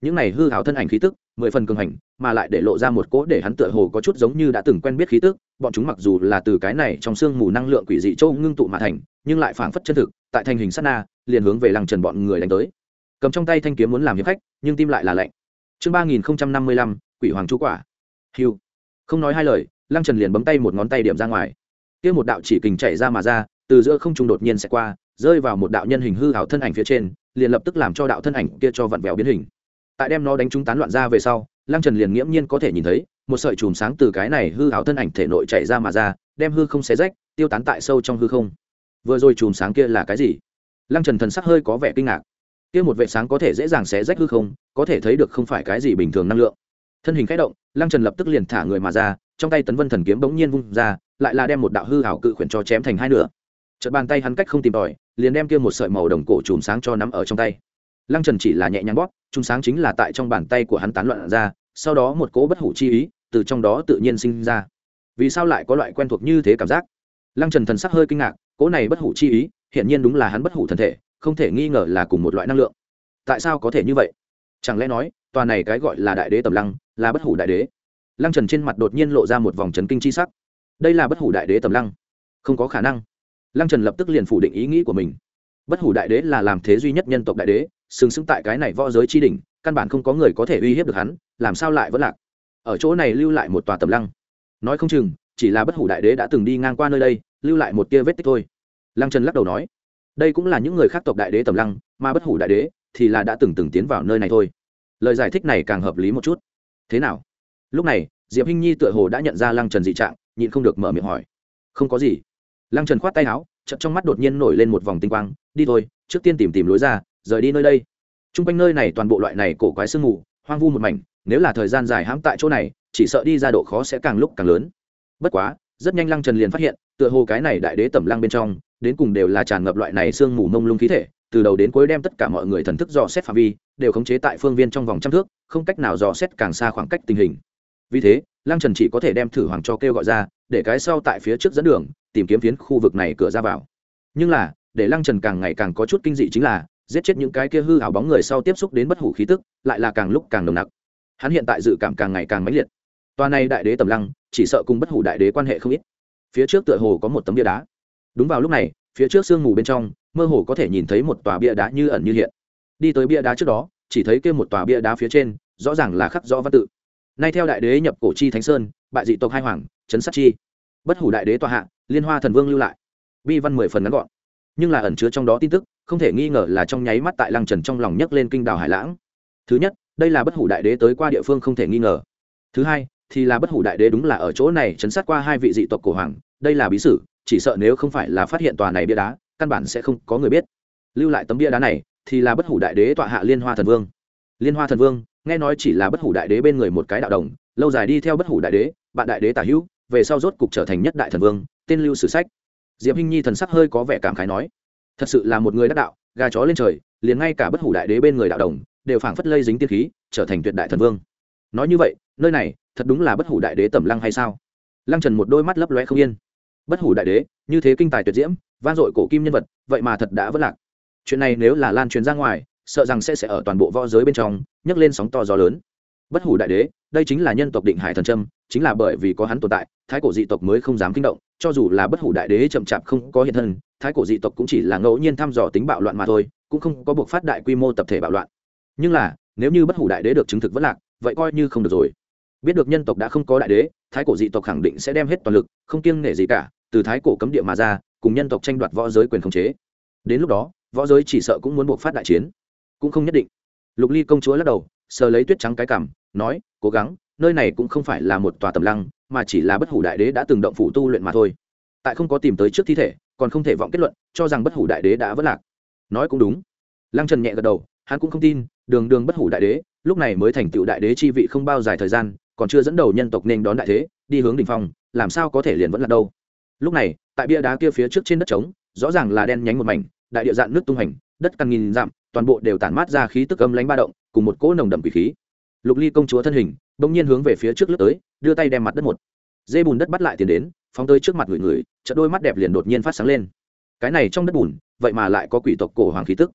Speaker 1: những này hư hào thân ảnh khí tức mười phần cường hành, mà lại để lộ ra một cỗ để hắn tựa hồ có chút giống như đã từng quen biết khí tức. Bọn chúng mặc dù là từ cái này trong xương mù năng lượng quỷ dị châu ngưng tụ mà thành, nhưng lại phảng phất chân thực, tại thành hình sát na liền hướng về Lăng Trần bọn người đánh tới, cầm trong tay thanh kiếm muốn làm hiệp khách, nhưng tim lại là lạnh. Chương ba nghìn năm mươi lăm, Quỷ Hoàng chú quả. Hưu. Không nói hai lời, Lăng Trần liền bấm tay một ngón tay điểm ra ngoài. Kia một đạo chỉ kình chạy ra mà ra, từ giữa không trung đột nhiên sẽ qua, rơi vào một đạo nhân hình hư ảo thân ảnh phía trên, liền lập tức làm cho đạo thân ảnh kia cho vặn vẹo biến hình. Tại đem nó đánh trúng tán loạn ra về sau, Lăng Trần liền nghiễm nhiên có thể nhìn thấy một sợi chùm sáng từ cái này hư ảo thân ảnh thể nội chạy ra mà ra, đem hư không xé rách, tiêu tán tại sâu trong hư không. Vừa rồi chùm sáng kia là cái gì? Lăng Trần thần sắc hơi có vẻ kinh ngạc. Kia một vệt sáng có thể dễ dàng xé rách hư không, có thể thấy được không phải cái gì bình thường năng lượng. Thân hình khẽ động, Lăng Trần lập tức liền thả người mà ra, trong tay Tấn Vân thần kiếm bỗng nhiên vung ra, lại là đem một đạo hư ảo cự khuyển cho chém thành hai nửa. Chợt bàn tay hắn cách không tìm tòi, liền đem kia một sợi màu đồng cổ chùm sáng cho nắm ở trong tay. Lăng Trần chỉ là nhẹ nhàng bóp, chùm sáng chính là tại trong bàn tay của hắn tán loạn ra, sau đó một cỗ bất hủ chi ý từ trong đó tự nhiên sinh ra. Vì sao lại có loại quen thuộc như thế cảm giác? Lăng Trần thần sắc hơi kinh ngạc, cỗ này bất hủ chi ý, hiển nhiên đúng là hắn bất hủ thần thể, không thể nghi ngờ là cùng một loại năng lượng. Tại sao có thể như vậy? Chẳng lẽ nói, tòa này cái gọi là đại đế tầm lăng, là bất hủ đại đế? Lăng Trần trên mặt đột nhiên lộ ra một vòng chấn kinh chi sắc. Đây là bất hủ đại đế tầm lăng? Không có khả năng. Lăng Trần lập tức liền phủ định ý nghĩ của mình. Bất hủ đại đế là làm thế duy nhất nhân tộc đại đế, xứng xứng tại cái này võ giới chi đỉnh, căn bản không có người có thể uy hiếp được hắn, làm sao lại vẫn lạc? Ở chỗ này lưu lại một tòa tầm lăng, nói không chừng chỉ là bất hủ đại đế đã từng đi ngang qua nơi đây, lưu lại một tia vết tích thôi. Lăng Trần lắc đầu nói, đây cũng là những người khác tộc đại đế tầm lăng, mà bất hủ đại đế thì là đã từng từng tiến vào nơi này thôi. Lời giải thích này càng hợp lý một chút. Thế nào? Lúc này Diệp Hinh Nhi tựa hồ đã nhận ra Lăng Trần dị trạng, nhịn không được mở miệng hỏi. Không có gì. Lăng Trần khoát tay áo, chợt trong mắt đột nhiên nổi lên một vòng tinh quang. Đi thôi, trước tiên tìm tìm lối ra, rời đi nơi đây. Trung quanh nơi này toàn bộ loại này cổ quái sương mù, hoang vu một mảnh, nếu là thời gian dài hãm tại chỗ này, chỉ sợ đi ra độ khó sẽ càng lúc càng lớn. Bất quá, rất nhanh Lăng Trần liền phát hiện, tựa hồ cái này đại đế tẩm lăng bên trong, đến cùng đều là tràn ngập loại này sương mù mông lung khí thể, từ đầu đến cuối đem tất cả mọi người thần thức dò xét phạm vi, đều khống chế tại phương viên trong vòng trăm thước, không cách nào dò xét càng xa khoảng cách tình hình. Vì thế, Lăng Trần chỉ có thể đem Thử Hoàng cho kêu gọi ra, để cái sau tại phía trước dẫn đường, tìm kiếm phiến khu vực này cửa ra vào. Nhưng là, để Lăng Trần càng ngày càng có chút kinh dị chính là, giết chết những cái kia hư ảo bóng người sau tiếp xúc đến bất hủ khí tức, lại là càng lúc càng nồng nặc. Hắn hiện tại dự cảm càng ngày càng mãnh liệt. Toa này đại đế tầm lăng, chỉ sợ cùng bất hủ đại đế quan hệ không ít. Phía trước tựa hồ có một tấm bia đá. Đúng vào lúc này, phía trước sương mù bên trong, mơ hồ có thể nhìn thấy một tòa bia đá như ẩn như hiện. Đi tới bia đá trước đó, chỉ thấy kia một tòa bia đá phía trên, rõ ràng là khắc rõ văn tự. Nay theo đại đế nhập cổ chi thánh sơn, bại dị tộc hai hoàng, trấn sát chi. Bất hủ đại đế tọa hạ, Liên Hoa thần vương lưu lại. Bi văn mười phần ngắn gọn, nhưng là ẩn chứa trong đó tin tức, không thể nghi ngờ là trong nháy mắt tại Lăng Trần trong lòng nhấc lên kinh đào hải lãng. Thứ nhất, đây là bất hủ đại đế tới qua địa phương không thể nghi ngờ. Thứ hai, thì là bất hủ đại đế đúng là ở chỗ này trấn sát qua hai vị dị tộc cổ hoàng, đây là bí sử, chỉ sợ nếu không phải là phát hiện tòa này bia đá, căn bản sẽ không có người biết. Lưu lại tấm bia đá này, thì là bất hủ đại đế tọa hạ Liên Hoa thần vương. Liên Hoa thần vương, nghe nói chỉ là bất hủ đại đế bên người một cái đạo đồng, lâu dài đi theo bất hủ đại đế, bạn đại đế tả hữu, về sau rốt cục trở thành nhất đại thần vương, tên lưu sử sách. Diệp Hinh Nhi thần sắc hơi có vẻ cảm khái nói, thật sự là một người đắc đạo, gà chó lên trời, liền ngay cả bất hủ đại đế bên người đạo đồng đều phảng phất lây dính tiên khí, trở thành tuyệt đại thần vương. Nói như vậy, nơi này thật đúng là bất hủ đại đế tẩm lăng hay sao? Lăng Trần một đôi mắt lấp lóe không yên. Bất hủ đại đế, như thế kinh tài tuyệt diễm, vang dội cổ kim nhân vật, vậy mà thật đã vỡ lạc. Chuyện này nếu là lan truyền ra ngoài, sợ rằng sẽ sẽ ở toàn bộ võ giới bên trong nhấc lên sóng to gió lớn. Bất hủ đại đế, đây chính là nhân tộc định hải thần châm, chính là bởi vì có hắn tồn tại, thái cổ dị tộc mới không dám kinh động, cho dù là bất hủ đại đế chậm chạp không có hiện thân, thái cổ dị tộc cũng chỉ là ngẫu nhiên thăm dò tính bạo loạn mà thôi, cũng không có buộc phát đại quy mô tập thể bạo loạn. Nhưng là, nếu như bất hủ đại đế được chứng thực vẫn lạc, vậy coi như không được rồi. Biết được nhân tộc đã không có đại đế, thái cổ dị tộc khẳng định sẽ đem hết toàn lực, không kiêng nể gì cả, từ thái cổ cấm địa mà ra, cùng nhân tộc tranh đoạt võ giới quyền khống chế. Đến lúc đó, võ giới chỉ sợ cũng muốn buộc phát đại chiến, cũng không nhất định. Lục Ly công chúa lắc đầu, sờ lấy tuyết trắng cái cằm, nói, cố gắng, nơi này cũng không phải là một tòa tầm lăng, mà chỉ là bất hủ đại đế đã từng động phủ tu luyện mà thôi. Tại không có tìm tới trước thi thể, còn không thể vọng kết luận, cho rằng bất hủ đại đế đã vỡ lạc. Nói cũng đúng. Lăng Trần nhẹ gật đầu, hắn cũng không tin, đường đường bất hủ đại đế, lúc này mới thành tựu đại đế chi vị không bao dài thời gian, còn chưa dẫn đầu nhân tộc nên đón đại thế, đi hướng đỉnh phong, làm sao có thể liền vẫn là đâu. Lúc này, tại bia đá kia phía trước trên đất trống, rõ ràng là đen nhánh một mảnh, đại địa dạn nước tung hành, đất căn nghìn dặm, toàn bộ đều tản mát ra khí tức âm lãnh ba động, cùng một cỗ nồng đậm quỷ khí. Lục Ly công chúa thân hình bỗng nhiên hướng về phía trước lướt tới, đưa tay đem mặt đất một dê bùn đất bắt lại tiền đến, phóng tới trước mặt người người, chợt đôi mắt đẹp liền đột nhiên phát sáng lên. Cái này trong đất bùn, vậy mà lại có quỷ tộc cổ hoàng khí tức.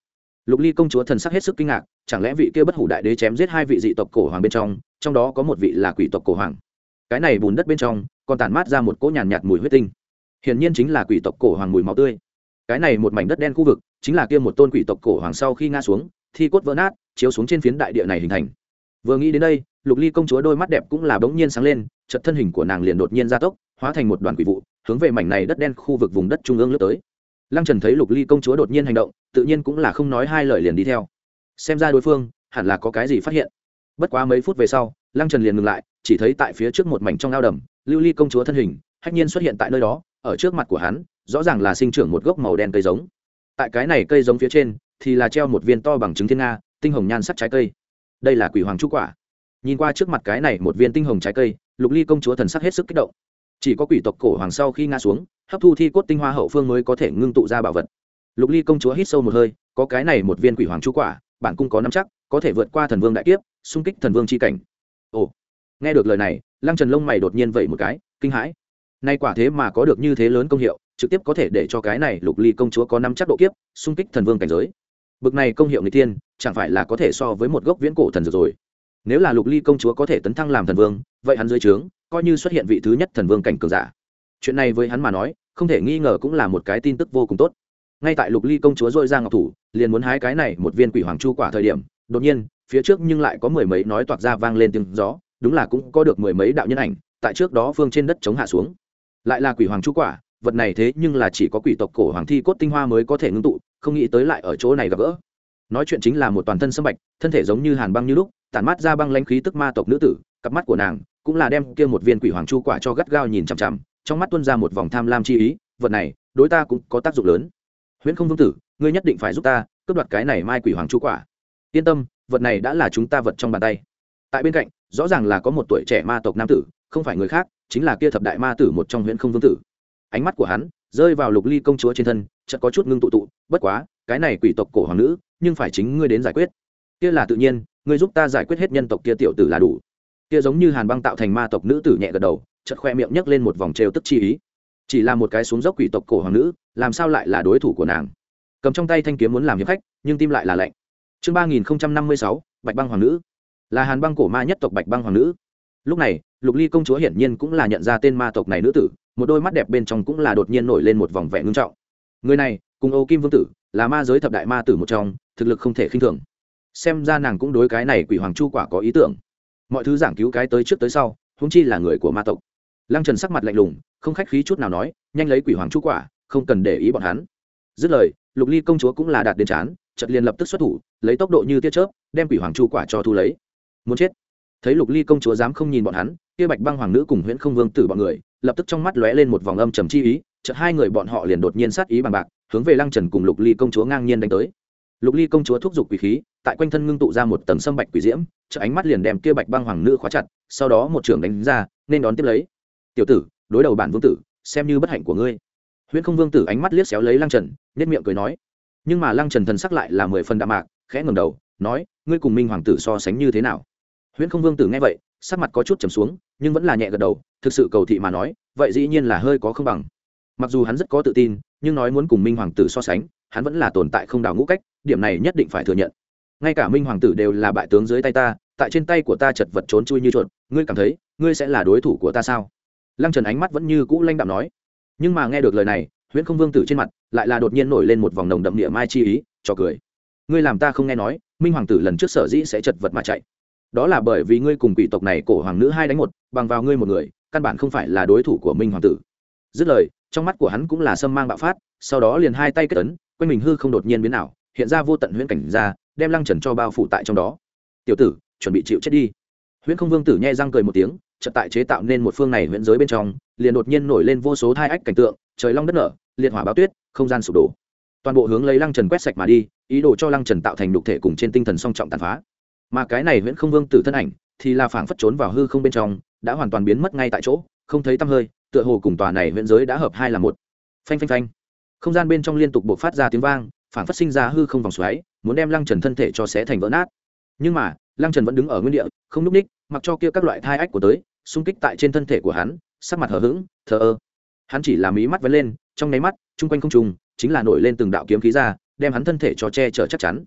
Speaker 1: Lục Ly công chúa thần sắc hết sức kinh ngạc, chẳng lẽ vị kia bất hủ đại đế chém giết hai vị dị tộc cổ hoàng bên trong, trong đó có một vị là quỷ tộc cổ hoàng. Cái này bùn đất bên trong còn tản mát ra một cỗ nhàn nhạt, nhạt mùi huyết tinh, hiển nhiên chính là quỷ tộc cổ hoàng mùi máu tươi. Cái này một mảnh đất đen khu vực chính là kia một tôn quỷ tộc cổ hoàng sau khi ngã xuống, thi cốt vỡ nát, chiếu xuống trên phiến đại địa này hình thành. Vừa nghĩ đến đây, Lục Ly công chúa đôi mắt đẹp cũng là bỗng nhiên sáng lên, chợt thân hình của nàng liền đột nhiên gia tốc, hóa thành một đoàn quỷ vụ, hướng về mảnh này đất đen khu vực vùng đất trung ương lướt tới. Lăng Trần thấy Lục Ly công chúa đột nhiên hành động, tự nhiên cũng là không nói hai lời liền đi theo. Xem ra đối phương hẳn là có cái gì phát hiện. Bất quá mấy phút về sau, Lăng Trần liền ngừng lại, chỉ thấy tại phía trước một mảnh trong ao đầm, Lưu Ly công chúa thân hình hách nhiên xuất hiện tại nơi đó, ở trước mặt của hắn, rõ ràng là sinh trưởng một gốc màu đen cây giống. Tại cái này cây giống phía trên thì là treo một viên to bằng trứng thiên nga, tinh hồng nhan sắc trái cây. Đây là quỷ hoàng chu quả. Nhìn qua trước mặt cái này một viên tinh hồng trái cây, Lục Ly công chúa thần sắc hết sức kích động. Chỉ có quỷ tộc cổ hoàng sau khi ngã xuống, hấp thu thi cốt tinh hoa hậu phương mới có thể ngưng tụ ra bảo vật. Lục Ly công chúa hít sâu một hơi, có cái này một viên quỷ hoàng chu quả, bản cung có nắm chắc có thể vượt qua thần vương đại kiếp, xung kích thần vương chi cảnh. Ồ, nghe được lời này, Lăng Trần lông mày đột nhiên vẩy một cái, kinh hãi. Nay quả thế mà có được như thế lớn công hiệu, trực tiếp có thể để cho cái này Lục Ly công chúa có nắm chắc độ kiếp, xung kích thần vương cảnh giới. Bực này công hiệu nghịch thiên, chẳng phải là có thể so với một gốc viễn cổ thần dược rồi. Nếu là Lục Ly công chúa có thể tấn thăng làm thần vương, vậy hắn dưới trướng coi như xuất hiện vị thứ nhất thần vương cảnh cường giả. Chuyện này với hắn mà nói, không thể nghi ngờ cũng là một cái tin tức vô cùng tốt. Ngay tại Lục Ly công chúa dội ra ngọc thủ, liền muốn hái cái này một viên quỷ hoàng chu quả thời điểm, đột nhiên, phía trước nhưng lại có mười mấy nói toạc ra vang lên tiếng gió, đúng là cũng có được mười mấy đạo nhân ảnh, tại trước đó phương trên đất chống hạ xuống. Lại là quỷ hoàng chu quả, vật này thế nhưng là chỉ có quỷ tộc cổ hoàng thi cốt tinh hoa mới có thể ngưng tụ, không nghĩ tới lại ở chỗ này gặp gỡ. Nói chuyện chính là một toàn thân sâm bạch, thân thể giống như hàn băng như lúc, tản mát ra băng lãnh khí tức ma tộc nữ tử, cặp mắt của nàng cũng là đem kia một viên quỷ hoàng chu quả cho gắt gao nhìn chằm chằm, trong mắt tuôn ra một vòng tham lam chi ý, vật này đối ta cũng có tác dụng lớn. Huyễn Không Vương tử, ngươi nhất định phải giúp ta cướp đoạt cái này mai quỷ hoàng chu quả. Yên tâm, vật này đã là chúng ta vật trong bàn tay. Tại bên cạnh, rõ ràng là có một tuổi trẻ ma tộc nam tử, không phải người khác, chính là kia thập đại ma tử một trong Huyễn Không Vương tử. Ánh mắt của hắn rơi vào Lục Ly công chúa trên thân, chợt có chút ngưng tụ tụ, bất quá, cái này quỷ tộc cổ hoàng nữ, nhưng phải chính ngươi đến giải quyết. Kia là tự nhiên, ngươi giúp ta giải quyết hết nhân tộc kia tiểu tử là đủ. Kia giống như hàn băng tạo thành ma tộc nữ tử nhẹ gật đầu, chợt khoe miệng nhấc lên một vòng trêu tức chi ý. Chỉ là một cái xuống dốc quỷ tộc cổ hoàng nữ, làm sao lại là đối thủ của nàng? Cầm trong tay thanh kiếm muốn làm hiệp khách, nhưng tim lại là lạnh. Chương ba nghìn năm mươi sáu, Bạch Băng hoàng nữ, là hàn băng cổ ma nhất tộc Bạch Băng hoàng nữ. Lúc này, Lục Ly công chúa hiển nhiên cũng là nhận ra tên ma tộc này nữ tử, một đôi mắt đẹp bên trong cũng là đột nhiên nổi lên một vòng vẻ ngưng trọng. Người này, cùng Ô Kim Vương tử, là ma giới thập đại ma tử một trong, thực lực không thể khinh thường. Xem ra nàng cũng đối cái này quỷ hoàng chu quả có ý tưởng. Mọi thứ giảng cứu cái tới trước tới sau, huống chi là người của ma tộc. Lăng Trần sắc mặt lạnh lùng, không khách khí chút nào nói, nhanh lấy quỷ hoàng chu quả, không cần để ý bọn hắn. Dứt lời, Lục Ly công chúa cũng là đạt đến chán, chợt liền lập tức xuất thủ, lấy tốc độ như tia chớp, đem quỷ hoàng chu quả cho thu lấy. Muốn chết. Thấy Lục Ly công chúa dám không nhìn bọn hắn, kia Bạch Băng hoàng nữ cùng Huyễn Không Vương tử bọn người, lập tức trong mắt lóe lên một vòng âm trầm chi ý, chợt hai người bọn họ liền đột nhiên sát ý bằng bạc, hướng về Lăng Trần cùng Lục Ly công chúa ngang nhiên đánh tới. Lục Ly công chúa thúc giục quỷ khí, tại quanh thân ngưng tụ ra một tầng sâm bạch quỷ diễm, chợt ánh mắt liền đem kia Bạch Băng hoàng nữ khóa chặt, sau đó một trường đánh ra, nên đón tiếp lấy. Tiểu tử, đối đầu bản vương tử, xem như bất hạnh của ngươi. Huyễn Không Vương tử ánh mắt liếc xéo lấy Lăng Trần, nhếch miệng cười nói. Nhưng mà Lăng Trần thần sắc lại là mười phần đạm mạc, khẽ ngẩng đầu, nói, ngươi cùng Minh hoàng tử so sánh như thế nào? Huyễn Không Vương tử nghe vậy, sắc mặt có chút trầm xuống, nhưng vẫn là nhẹ gật đầu, thực sự cầu thị mà nói, vậy dĩ nhiên là hơi có không bằng. Mặc dù hắn rất có tự tin, nhưng nói muốn cùng Minh hoàng tử so sánh, hắn vẫn là tồn tại không đào ngũ cách, điểm này nhất định phải thừa nhận. Ngay cả Minh hoàng tử đều là bại tướng dưới tay ta, tại trên tay của ta chật vật trốn chui như chuột, ngươi cảm thấy, ngươi sẽ là đối thủ của ta sao? Lăng Trần ánh mắt vẫn như cũ lanh đạm nói. Nhưng mà nghe được lời này, Huyễn Không Vương tử trên mặt lại là đột nhiên nổi lên một vòng nồng đậm địa mai chi ý, cho cười. Ngươi làm ta không nghe nói, Minh hoàng tử lần trước sở dĩ sẽ chật vật mà chạy. Đó là bởi vì ngươi cùng quỷ tộc này cổ hoàng nữ hai đánh một, bằng vào ngươi một người, căn bản không phải là đối thủ của Minh hoàng tử. Dứt lời, trong mắt của hắn cũng là sâm mang bạo phát, sau đó liền hai tay kết ấn, quanh mình hư không đột nhiên biến ảo, hiện ra vô tận huyễn cảnh ra, đem Lăng Trần cho bao phủ tại trong đó. Tiểu tử, chuẩn bị chịu chết đi. Huyễn Không Vương tử nhe răng cười một tiếng, chợt tại chế tạo nên một phương này huyễn giới bên trong, liền đột nhiên nổi lên vô số thai ách cảnh tượng, trời long đất nở, liệt hỏa báo tuyết, không gian sụp đổ. Toàn bộ hướng lấy Lăng Trần quét sạch mà đi, ý đồ cho Lăng Trần tạo thành đục thể cùng trên tinh thần song trọng tàn phá. Mà cái này Huyễn Không Vương tử thân ảnh, thì là phảng phất trốn vào hư không bên trong, đã hoàn toàn biến mất ngay tại chỗ, không thấy tăm hơi, tựa hồ cùng tòa này huyễn giới đã hợp hai là một. Phanh phanh phanh. Không gian bên trong liên tục bộc phát ra tiếng vang, phảng phất sinh ra hư không vòng xoáy, muốn đem Lăng Trần thân thể cho xé thành vỡ nát. Nhưng mà, Lăng Trần vẫn đứng ở nguyên địa, không nhúc nhích, mặc cho kia các loại thai ách của tới, xung kích tại trên thân thể của hắn, sắc mặt hờ hững, thờ ơ. Hắn chỉ là mí mắt vén lên, trong nháy mắt, trung quanh không trùng, chính là nổi lên từng đạo kiếm khí ra, đem hắn thân thể cho che chở chắc chắn.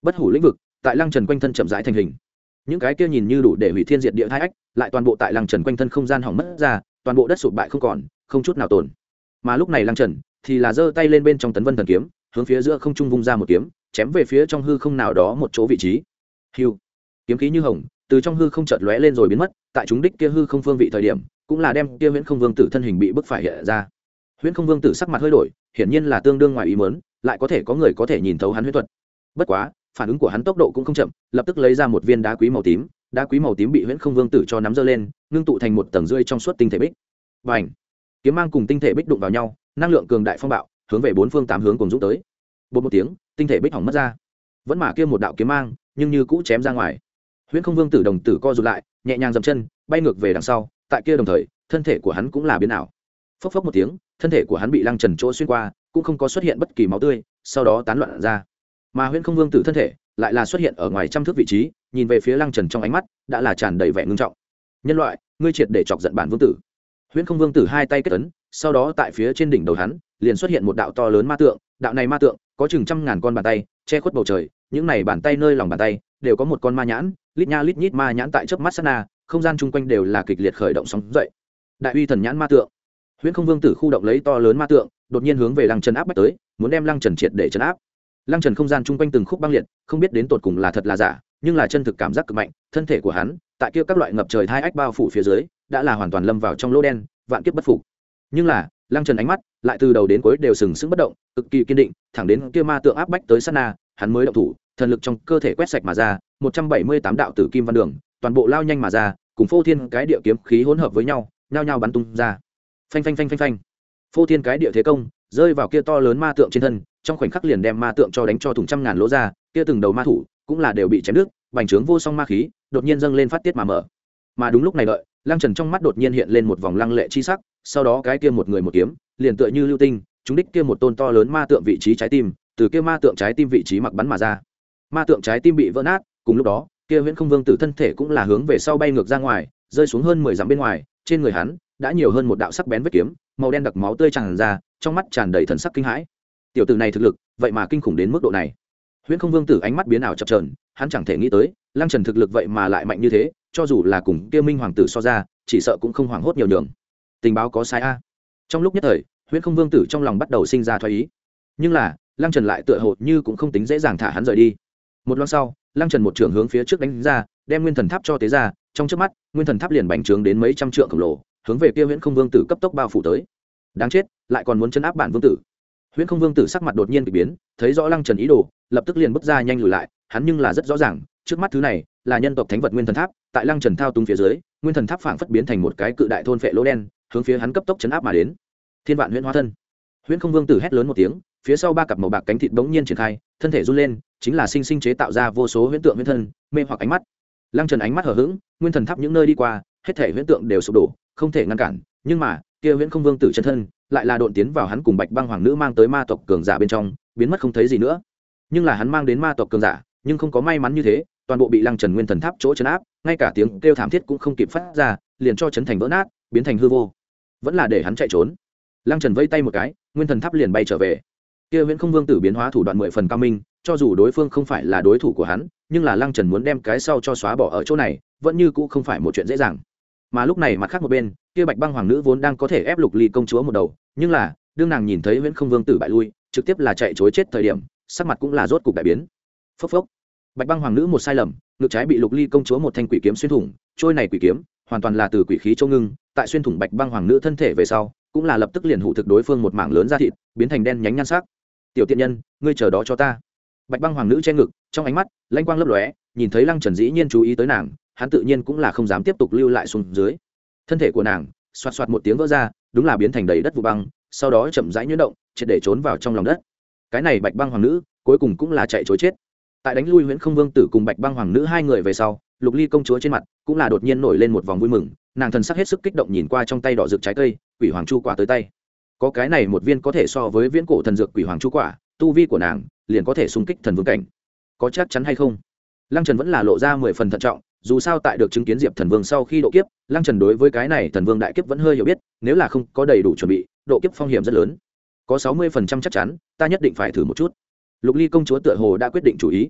Speaker 1: bất hủ lĩnh vực tại lăng trần quanh thân chậm rãi thành hình. Những cái kia nhìn như đủ để hủy thiên diệt địa hai ách lại toàn bộ tại lăng trần quanh thân không gian hỏng mất ra, toàn bộ đất sụp bại không còn, không chút nào tồn. Mà lúc này lăng trần thì là giơ tay lên bên trong tấn vân thần kiếm, hướng phía giữa không trung vung ra một kiếm, chém về phía trong hư không nào đó một chỗ vị trí. Hưu, kiếm khí như hồng từ trong hư không chợt lóe lên rồi biến mất, tại chúng đích kia hư không phương vị thời điểm cũng là đem kia huyễn không vương tử thân hình bị bức phải hiện ra. Huyễn không vương tử sắc mặt hơi đổi, hiển nhiên là tương đương ngoài ý muốn, lại có thể có người có thể nhìn thấu hắn huyễn thuật. Bất quá phản ứng của hắn tốc độ cũng không chậm, lập tức lấy ra một viên đá quý màu tím. Đá quý màu tím bị huyễn không vương tử cho nắm giơ lên, ngưng tụ thành một tầng rưỡi trong suốt tinh thể bích. Bành! Kiếm mang cùng tinh thể bích đụng vào nhau, năng lượng cường đại phong bạo hướng về bốn phương tám hướng cùng dũng tới. Bột một tiếng, tinh thể bích hỏng mất ra. Vẫn mà kia một đạo kiếm mang, nhưng như cũ chém ra ngoài. Huyễn không vương tử đồng tử co rụt lại, nhẹ nhàng dậm chân, bay ngược về đằng sau. Tại kia đồng thời, thân thể của hắn cũng là biến ảo. Phốc phốc một tiếng, thân thể của hắn bị lăng trần chỗ xuyên qua, cũng không có xuất hiện bất kỳ máu tươi, sau đó tán loạn ra. Mà huyễn không vương tử thân thể lại là xuất hiện ở ngoài trăm thước vị trí, nhìn về phía lăng trần trong ánh mắt đã là tràn đầy vẻ ngưng trọng. Nhân loại, ngươi triệt để chọc giận bản vương tử. Huyễn không vương tử hai tay kết ấn, sau đó tại phía trên đỉnh đầu hắn liền xuất hiện một đạo to lớn ma tượng. Đạo này ma tượng có chừng trăm ngàn con bàn tay che khuất bầu trời, những này bàn tay nơi lòng bàn tay đều có một con ma nhãn, lít nha lít nhít ma nhãn tại chớp mắt sát na, không gian chung quanh đều là kịch liệt khởi động sóng dậy. Đại uy thần nhãn ma tượng. Huyễn không vương tử khu động lấy to lớn ma tượng, đột nhiên hướng về lăng trần áp bách tới, muốn đem lăng trần triệt để trấn áp. Lăng trần không gian chung quanh từng khúc băng liệt, không biết đến tột cùng là thật là giả, nhưng là chân thực cảm giác cực mạnh. Thân thể của hắn tại kia các loại ngập trời thai ách bao phủ phía dưới đã là hoàn toàn lâm vào trong lỗ đen, vạn kiếp bất phục. Nhưng là lăng trần ánh mắt lại từ đầu đến cuối đều sừng sững bất động, cực kỳ kiên định, thẳng đến kia ma tượng áp bách tới sát na, hắn mới động thủ, thần lực trong cơ thể quét sạch mà ra, một trăm bảy mươi tám đạo tử kim văn đường toàn bộ lao nhanh mà ra, cùng phô thiên cái địa kiếm khí hỗn hợp với nhau, nhao nhao bắn tung ra. Phanh phanh phanh phanh phanh, phô thiên cái địa thế công rơi vào kia to lớn ma tượng trên thân, trong khoảnh khắc liền đem ma tượng cho đánh cho thủng trăm ngàn lỗ ra, kia từng đầu ma thủ cũng là đều bị chém đứt, bành trướng vô song ma khí đột nhiên dâng lên phát tiết mà mở. Mà đúng lúc này đợi, lăng trần trong mắt đột nhiên hiện lên một vòng lăng lệ chi sắc, sau đó cái kia một người một kiếm liền tựa như lưu tinh, chúng đích kia một tôn to lớn ma tượng vị trí trái tim, từ kia ma tượng trái tim vị trí mặc bắn mà ra. Ma tượng trái tim bị vỡ nát, cùng lúc đó kia huyễn không vương tử thân thể cũng là hướng về sau bay ngược ra ngoài, rơi xuống hơn mười dặm bên ngoài. Trên người hắn đã nhiều hơn một đạo sắc bén vết kiếm, màu đen đặc máu tươi tràn ra, trong mắt tràn đầy thần sắc kinh hãi. Tiểu tử này thực lực vậy mà kinh khủng đến mức độ này. Huyễn không vương tử ánh mắt biến ảo chập chờn, hắn chẳng thể nghĩ tới lăng trần thực lực vậy mà lại mạnh như thế, cho dù là cùng kia minh hoàng tử so ra, chỉ sợ cũng không hoảng hốt nhiều đường. Tình báo có sai a? Trong lúc nhất thời, huyễn không vương tử trong lòng bắt đầu sinh ra thoái ý. Nhưng là lăng trần lại tựa hồ như cũng không tính dễ dàng thả hắn rời đi. Một loan sau, lăng trần một trường hướng phía trước đánh ra, đem nguyên thần tháp cho tế ra, trong chớp mắt nguyên thần tháp liền bành trướng đến mấy trăm trượng khổng lồ, hướng về kia huyễn không vương tử cấp tốc bao phủ tới. Đáng chết, lại còn muốn chấn áp bản vương tử. Huyễn không vương tử sắc mặt đột nhiên kỳ biến, thấy rõ lăng trần ý đồ, lập tức liền bước ra nhanh lùi lại. Hắn nhưng là rất rõ ràng, trước mắt thứ này là nhân tộc thánh vật nguyên thần tháp, tại lăng trần thao túng phía dưới, nguyên thần tháp phảng phất biến thành một cái cự đại thôn phệ lỗ đen, hướng phía hắn cấp tốc chấn áp mà đến. Thiên vạn huyễn hóa thân. Huyễn không vương tử hét lớn một tiếng, phía sau ba cặp màu bạc cánh thịt bỗng nhiên triển khai, thân thể run lên, chính là sinh sinh chế tạo ra vô số huyễn tượng huyễn thân, mê hoặc ánh mắt. Lăng trần ánh mắt hờ hững, nguyên thần tháp những nơi đi qua, hết thể huyễn tượng đều sụp đổ, không thể ngăn cản. Nhưng mà kia huyễn không vương tử chân thân lại là độn tiến vào hắn cùng bạch băng hoàng nữ mang tới ma tộc cường giả bên trong, biến mất không thấy gì nữa. Nhưng là hắn mang đến ma tộc cường giả nhưng không có may mắn như thế, toàn bộ bị lăng trần nguyên thần tháp chỗ chấn áp, ngay cả tiếng kêu thảm thiết cũng không kịp phát ra, liền cho chấn thành vỡ nát, biến thành hư vô. Vẫn là để hắn chạy trốn. Lăng trần vẫy tay một cái, nguyên thần tháp liền bay trở về. Kia huyễn không vương tử biến hóa thủ đoạn mười phần cao minh, cho dù đối phương không phải là đối thủ của hắn, nhưng là lăng trần muốn đem cái sau cho xóa bỏ ở chỗ này vẫn như cũ không phải một chuyện dễ dàng. Mà lúc này mặt khác một bên, kia bạch băng hoàng nữ vốn đang có thể ép lục ly công chúa một đầu, nhưng là đương nàng nhìn thấy huyễn không vương tử bại lui, trực tiếp là chạy chối chết thời điểm, sắc mặt cũng là rốt cục đại biến. Phốc phốc, bạch băng hoàng nữ một sai lầm, ngực trái bị lục ly công chúa một thanh quỷ kiếm xuyên thủng. Trôi này quỷ kiếm hoàn toàn là từ quỷ khí châu ngưng, tại xuyên thủng bạch băng hoàng nữ thân thể về sau, cũng là lập tức liền hụ thực đối phương một mảng lớn da thịt, biến thành đen nhánh nhan sắc. Tiểu tiện nhân, ngươi chờ đó cho ta. Bạch băng hoàng nữ che ngực, trong ánh mắt lanh quang lấp lóe, nhìn thấy lăng trần dĩ nhiên chú ý tới nàng, hắn tự nhiên cũng là không dám tiếp tục lưu lại xuống dưới. Thân thể của nàng xoạt xoạt một tiếng vỡ ra, đúng là biến thành đầy đất vụ băng, sau đó chậm rãi nhuyễn động, triệt để trốn vào trong lòng đất. Cái này bạch băng hoàng nữ cuối cùng cũng là chạy trối chết. Tại đánh lui huyễn không vương tử cùng bạch băng hoàng nữ hai người về sau, lục ly công chúa trên mặt cũng là đột nhiên nổi lên một vòng vui mừng, nàng thần sắc hết sức kích động nhìn qua trong tay đỏ rực trái cây quỷ hoàng chu quả tới tay. Có cái này một viên có thể so với viễn cổ thần dược quỷ hoàng chu quả, tu vi của nàng liền có thể xung kích thần vương cảnh. Có chắc chắn hay không? Lăng Trần vẫn là lộ ra mười phần thận trọng, dù sao tại được chứng kiến Diệp Thần Vương sau khi độ kiếp, Lăng Trần đối với cái này thần vương đại kiếp vẫn hơi hiểu biết, nếu là không có đầy đủ chuẩn bị, độ kiếp phong hiểm rất lớn. Có sáu mươi phần trăm chắc chắn, ta nhất định phải thử một chút. Lục Ly công chúa tựa hồ đã quyết định chủ ý.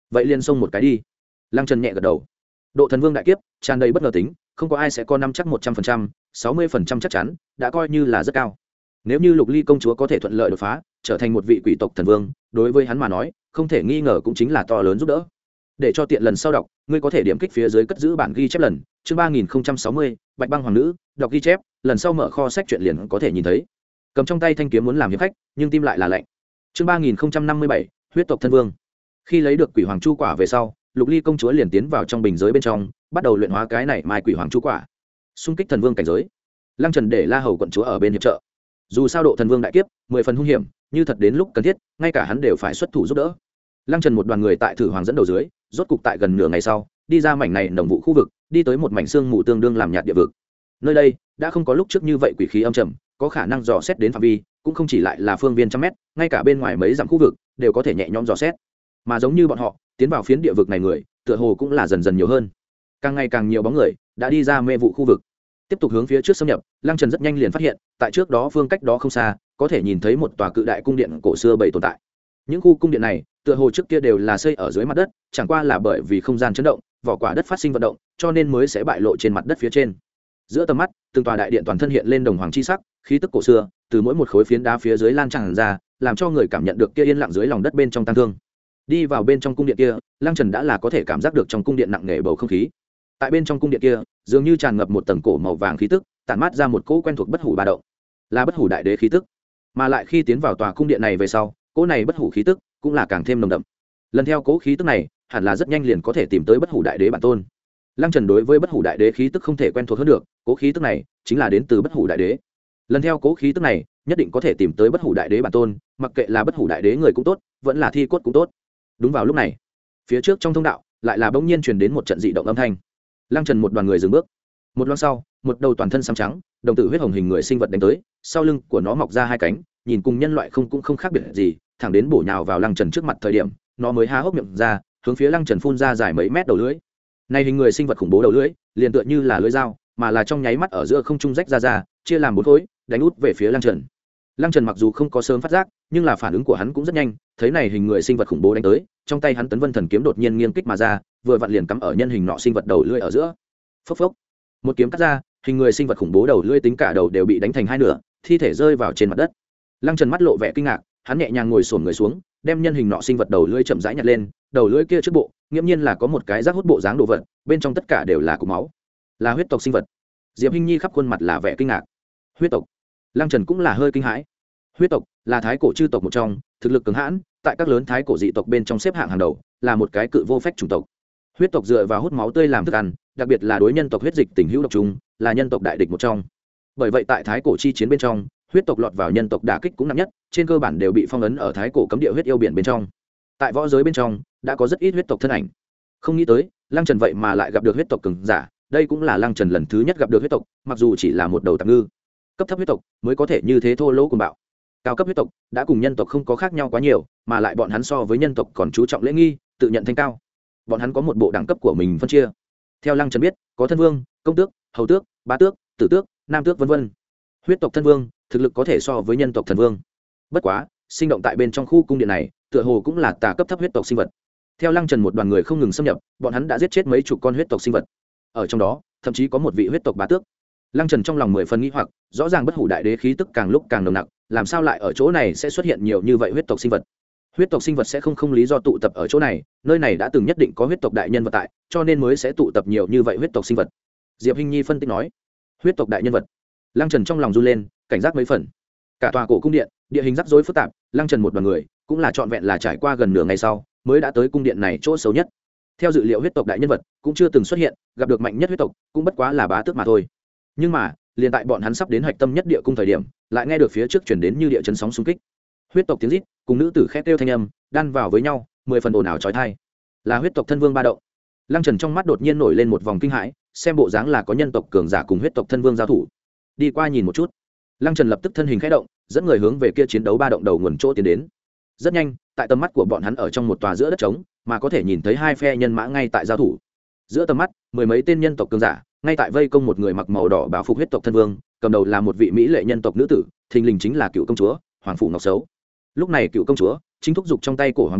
Speaker 1: vậy liền xông một cái đi. Lăng Trần nhẹ gật đầu. Độ thần vương đại kiếp tràn đầy bất ngờ tính, không có ai sẽ có năm chắc một trăm phần trăm, sáu mươi phần trăm chắc chắn đã coi như là rất cao. Nếu như Lục Ly công chúa có thể thuận lợi đột phá trở thành một vị quỷ tộc thần vương, đối với hắn mà nói không thể nghi ngờ cũng chính là to lớn giúp đỡ. Để cho tiện lần sau đọc, ngươi có thể điểm kích phía dưới cất giữ bản ghi chép lần chương ba nghìn sáu mươi Bạch Băng Hoàng Nữ, đọc ghi chép, lần sau mở kho sách truyện liền có thể nhìn thấy. Cầm trong tay thanh kiếm muốn làm hiệp khách, nhưng tim lại là lạnh. chương ba nghìn năm mươi bảy huyết tộc thân vương. Khi lấy được quỷ hoàng chu quả về sau, Lục Ly công chúa liền tiến vào trong bình giới bên trong, bắt đầu luyện hóa cái này mai quỷ hoàng chu quả, xung kích thần vương cảnh giới. Lăng Trần để La Hầu quận chúa ở bên hiệp trợ. Dù sao độ thần vương đại kiếp mười phần hung hiểm, như thật đến lúc cần thiết ngay cả hắn đều phải xuất thủ giúp đỡ. Lăng Trần một đoàn người tại thử hoàng dẫn đầu dưới, rốt cục tại gần nửa ngày sau đi ra mảnh này nồng vụ khu vực, đi tới một mảnh xương mù tương đương làm nhạt địa vực. Nơi đây đã không có lúc trước như vậy quỷ khí âm trầm, có khả năng dò xét đến phạm vi cũng không chỉ lại là phương viên trăm mét, ngay cả bên ngoài mấy dặm khu vực đều có thể nhẹ nhõm dò xét. Mà giống như bọn họ tiến vào phiến địa vực này người tựa hồ cũng là dần dần nhiều hơn, càng ngày càng nhiều bóng người đã đi ra mê vụ khu vực, tiếp tục hướng phía trước xâm nhập. Lăng Trần rất nhanh liền phát hiện tại trước đó phương cách đó không xa có thể nhìn thấy một tòa cự đại cung điện cổ xưa bảy tồn tại. Những khu cung điện này tựa hồ trước kia đều là xây ở dưới mặt đất, chẳng qua là bởi vì không gian chấn động, vỏ quả đất phát sinh vận động, cho nên mới sẽ bại lộ trên mặt đất phía trên. Giữa tầm mắt, từng tòa đại điện toàn thân hiện lên đồng hoàng chi sắc, khí tức cổ xưa từ mỗi một khối phiến đá phía dưới lan tràn ra, làm cho người cảm nhận được kia yên lặng dưới lòng đất bên trong tăng thương. Đi vào bên trong cung điện kia, Lăng Trần đã là có thể cảm giác được trong cung điện nặng nề bầu không khí. Tại bên trong cung điện kia, dường như tràn ngập một tầng cổ màu vàng khí tức, tản mát ra một cỗ quen thuộc bất hủ ba động, là bất hủ đại đế khí tức. Mà lại khi tiến vào tòa cung điện này về sau, cỗ này bất hủ khí tức cũng là càng thêm nồng đậm. Lần theo cỗ khí tức này, hẳn là rất nhanh liền có thể tìm tới bất hủ đại đế bản tôn. Lăng Trần đối với bất hủ đại đế khí tức không thể quen thuộc hơn được, cỗ khí tức này chính là đến từ bất hủ đại đế. Lần theo cỗ khí tức này, nhất định có thể tìm tới bất hủ đại đế bản tôn, mặc kệ là bất hủ đại đế người cũng tốt, vẫn là thi cốt cũng tốt. Đúng vào lúc này, phía trước trong thông đạo lại là bỗng nhiên truyền đến một trận dị động âm thanh. Lăng Trần một đoàn người dừng bước. Một lát sau, một đầu toàn thân xám trắng, đồng tử huyết hồng hình người sinh vật đánh tới, sau lưng của nó mọc ra hai cánh, nhìn cùng nhân loại không cũng không khác biệt gì, thẳng đến bổ nhào vào Lăng Trần trước mặt thời điểm, nó mới há hốc miệng ra, hướng phía Lăng Trần phun ra dài mấy mét đầu lưỡi. Này hình người sinh vật khủng bố đầu lưỡi, liền tựa như là lưỡi dao, mà là trong nháy mắt ở giữa không trung rách ra ra, chia làm bốn khối, đánh út về phía Lăng Trần. Lăng Trần mặc dù không có sớm phát giác, nhưng là phản ứng của hắn cũng rất nhanh, thấy này hình người sinh vật khủng bố đánh tới, trong tay hắn Tấn Vân Thần kiếm đột nhiên nghiêng kích mà ra, vừa vặn liền cắm ở nhân hình nọ sinh vật đầu lưỡi ở giữa. Phốc phốc. Một kiếm cắt ra, hình người sinh vật khủng bố đầu lưỡi tính cả đầu đều bị đánh thành hai nửa, thi thể rơi vào trên mặt đất. Lăng Trần mắt lộ vẻ kinh ngạc, hắn nhẹ nhàng ngồi xổm người xuống, đem nhân hình nọ sinh vật đầu lưỡi chậm rãi nhặt lên, đầu lưỡi kia trước bộ, nghiễm nhiên là có một cái rác hút bộ dáng đồ vật, bên trong tất cả đều là cục máu, là huyết tộc sinh vật. Diệp Hinh Nhi khắp khuôn mặt là vẻ kinh ngạc. Huyết tộc? Lăng Trần cũng là hơi kinh hãi. Huyết tộc là thái cổ chư tộc một trong, thực lực cường hãn, tại các lớn thái cổ dị tộc bên trong xếp hạng hàng đầu, là một cái cự vô phách chủng tộc. Huyết tộc dựa vào hút máu tươi làm thức ăn, đặc biệt là đối nhân tộc huyết dịch tình hữu độc trùng, là nhân tộc đại địch một trong. Bởi vậy tại thái cổ chi chiến bên trong, huyết tộc lọt vào nhân tộc đả kích cũng nặng nhất, trên cơ bản đều bị phong ấn ở thái cổ cấm địa huyết yêu biển bên trong. Tại võ giới bên trong, đã có rất ít huyết tộc thân ảnh. Không nghĩ tới, Lăng Trần vậy mà lại gặp được huyết tộc cường giả, đây cũng là Lăng Trần lần thứ nhất gặp được huyết tộc, mặc dù chỉ là một đầu tạm ngư. Cấp thấp huyết tộc mới có thể như thế thô lỗ cuồng bạo. Cao cấp huyết tộc đã cùng nhân tộc không có khác nhau quá nhiều, mà lại bọn hắn so với nhân tộc còn chú trọng lễ nghi, tự nhận thanh cao. Bọn hắn có một bộ đẳng cấp của mình phân chia. Theo Lăng Trần biết, có thân vương, công tước, hầu tước, bá tước, tử tước, nam tước vân vân. Huyết tộc thân vương, thực lực có thể so với nhân tộc thần vương. Bất quá, sinh động tại bên trong khu cung điện này, tựa hồ cũng là tà cấp thấp huyết tộc sinh vật. Theo Lăng Trần một đoàn người không ngừng xâm nhập, bọn hắn đã giết chết mấy chục con huyết tộc sinh vật. Ở trong đó, thậm chí có một vị huyết tộc bá tước. Lăng Trần trong lòng mười phần nghi hoặc, rõ ràng bất hủ đại đế khí tức càng lúc càng nồng nặc, làm sao lại ở chỗ này sẽ xuất hiện nhiều như vậy huyết tộc sinh vật? Huyết tộc sinh vật sẽ không không lý do tụ tập ở chỗ này, nơi này đã từng nhất định có huyết tộc đại nhân vật tại, cho nên mới sẽ tụ tập nhiều như vậy huyết tộc sinh vật. Diệp Hinh Nhi phân tích nói, huyết tộc đại nhân vật. Lăng Trần trong lòng run lên, cảnh giác mấy phần. Cả tòa cổ cung điện, địa hình rắc rối phức tạp, Lăng Trần một đoàn người cũng là trọn vẹn là trải qua gần nửa ngày sau, mới đã tới cung điện này chỗ xấu nhất. Theo dự liệu huyết tộc đại nhân vật cũng chưa từng xuất hiện, gặp được mạnh nhất huyết tộc cũng bất quá là bá tước mà thôi. Nhưng mà, liền tại bọn hắn sắp đến hoạch tâm nhất địa cung thời điểm, lại nghe được phía trước truyền đến như địa chấn sóng xung kích. Huyết tộc tiếng rít cùng nữ tử khét kêu thanh âm đan vào với nhau, mười phần ồn ào chói tai. Là huyết tộc thân vương ba động. Lăng Trần trong mắt đột nhiên nổi lên một vòng kinh hãi, xem bộ dáng là có nhân tộc cường giả cùng huyết tộc thân vương giao thủ. Đi qua nhìn một chút. Lăng Trần lập tức thân hình khẽ động, dẫn người hướng về kia chiến đấu ba động đầu nguồn chỗ tiến đến. Rất nhanh, tại tầm mắt của bọn hắn ở trong một tòa giữa đất trống, mà có thể nhìn thấy hai phe nhân mã ngay tại giao thủ. Giữa tầm mắt, mười mấy tên nhân tộc cường giả ngay tại vây công một người mặc màu đỏ bảo phục huyết tộc thân vương, cầm đầu là một vị mỹ lệ nhân tộc nữ tử, thình lình chính là cựu công chúa Hoàng phủ Ngọc Sấu. Lúc này cựu công chúa chính thúc giục trong tay cổ hoàng binh,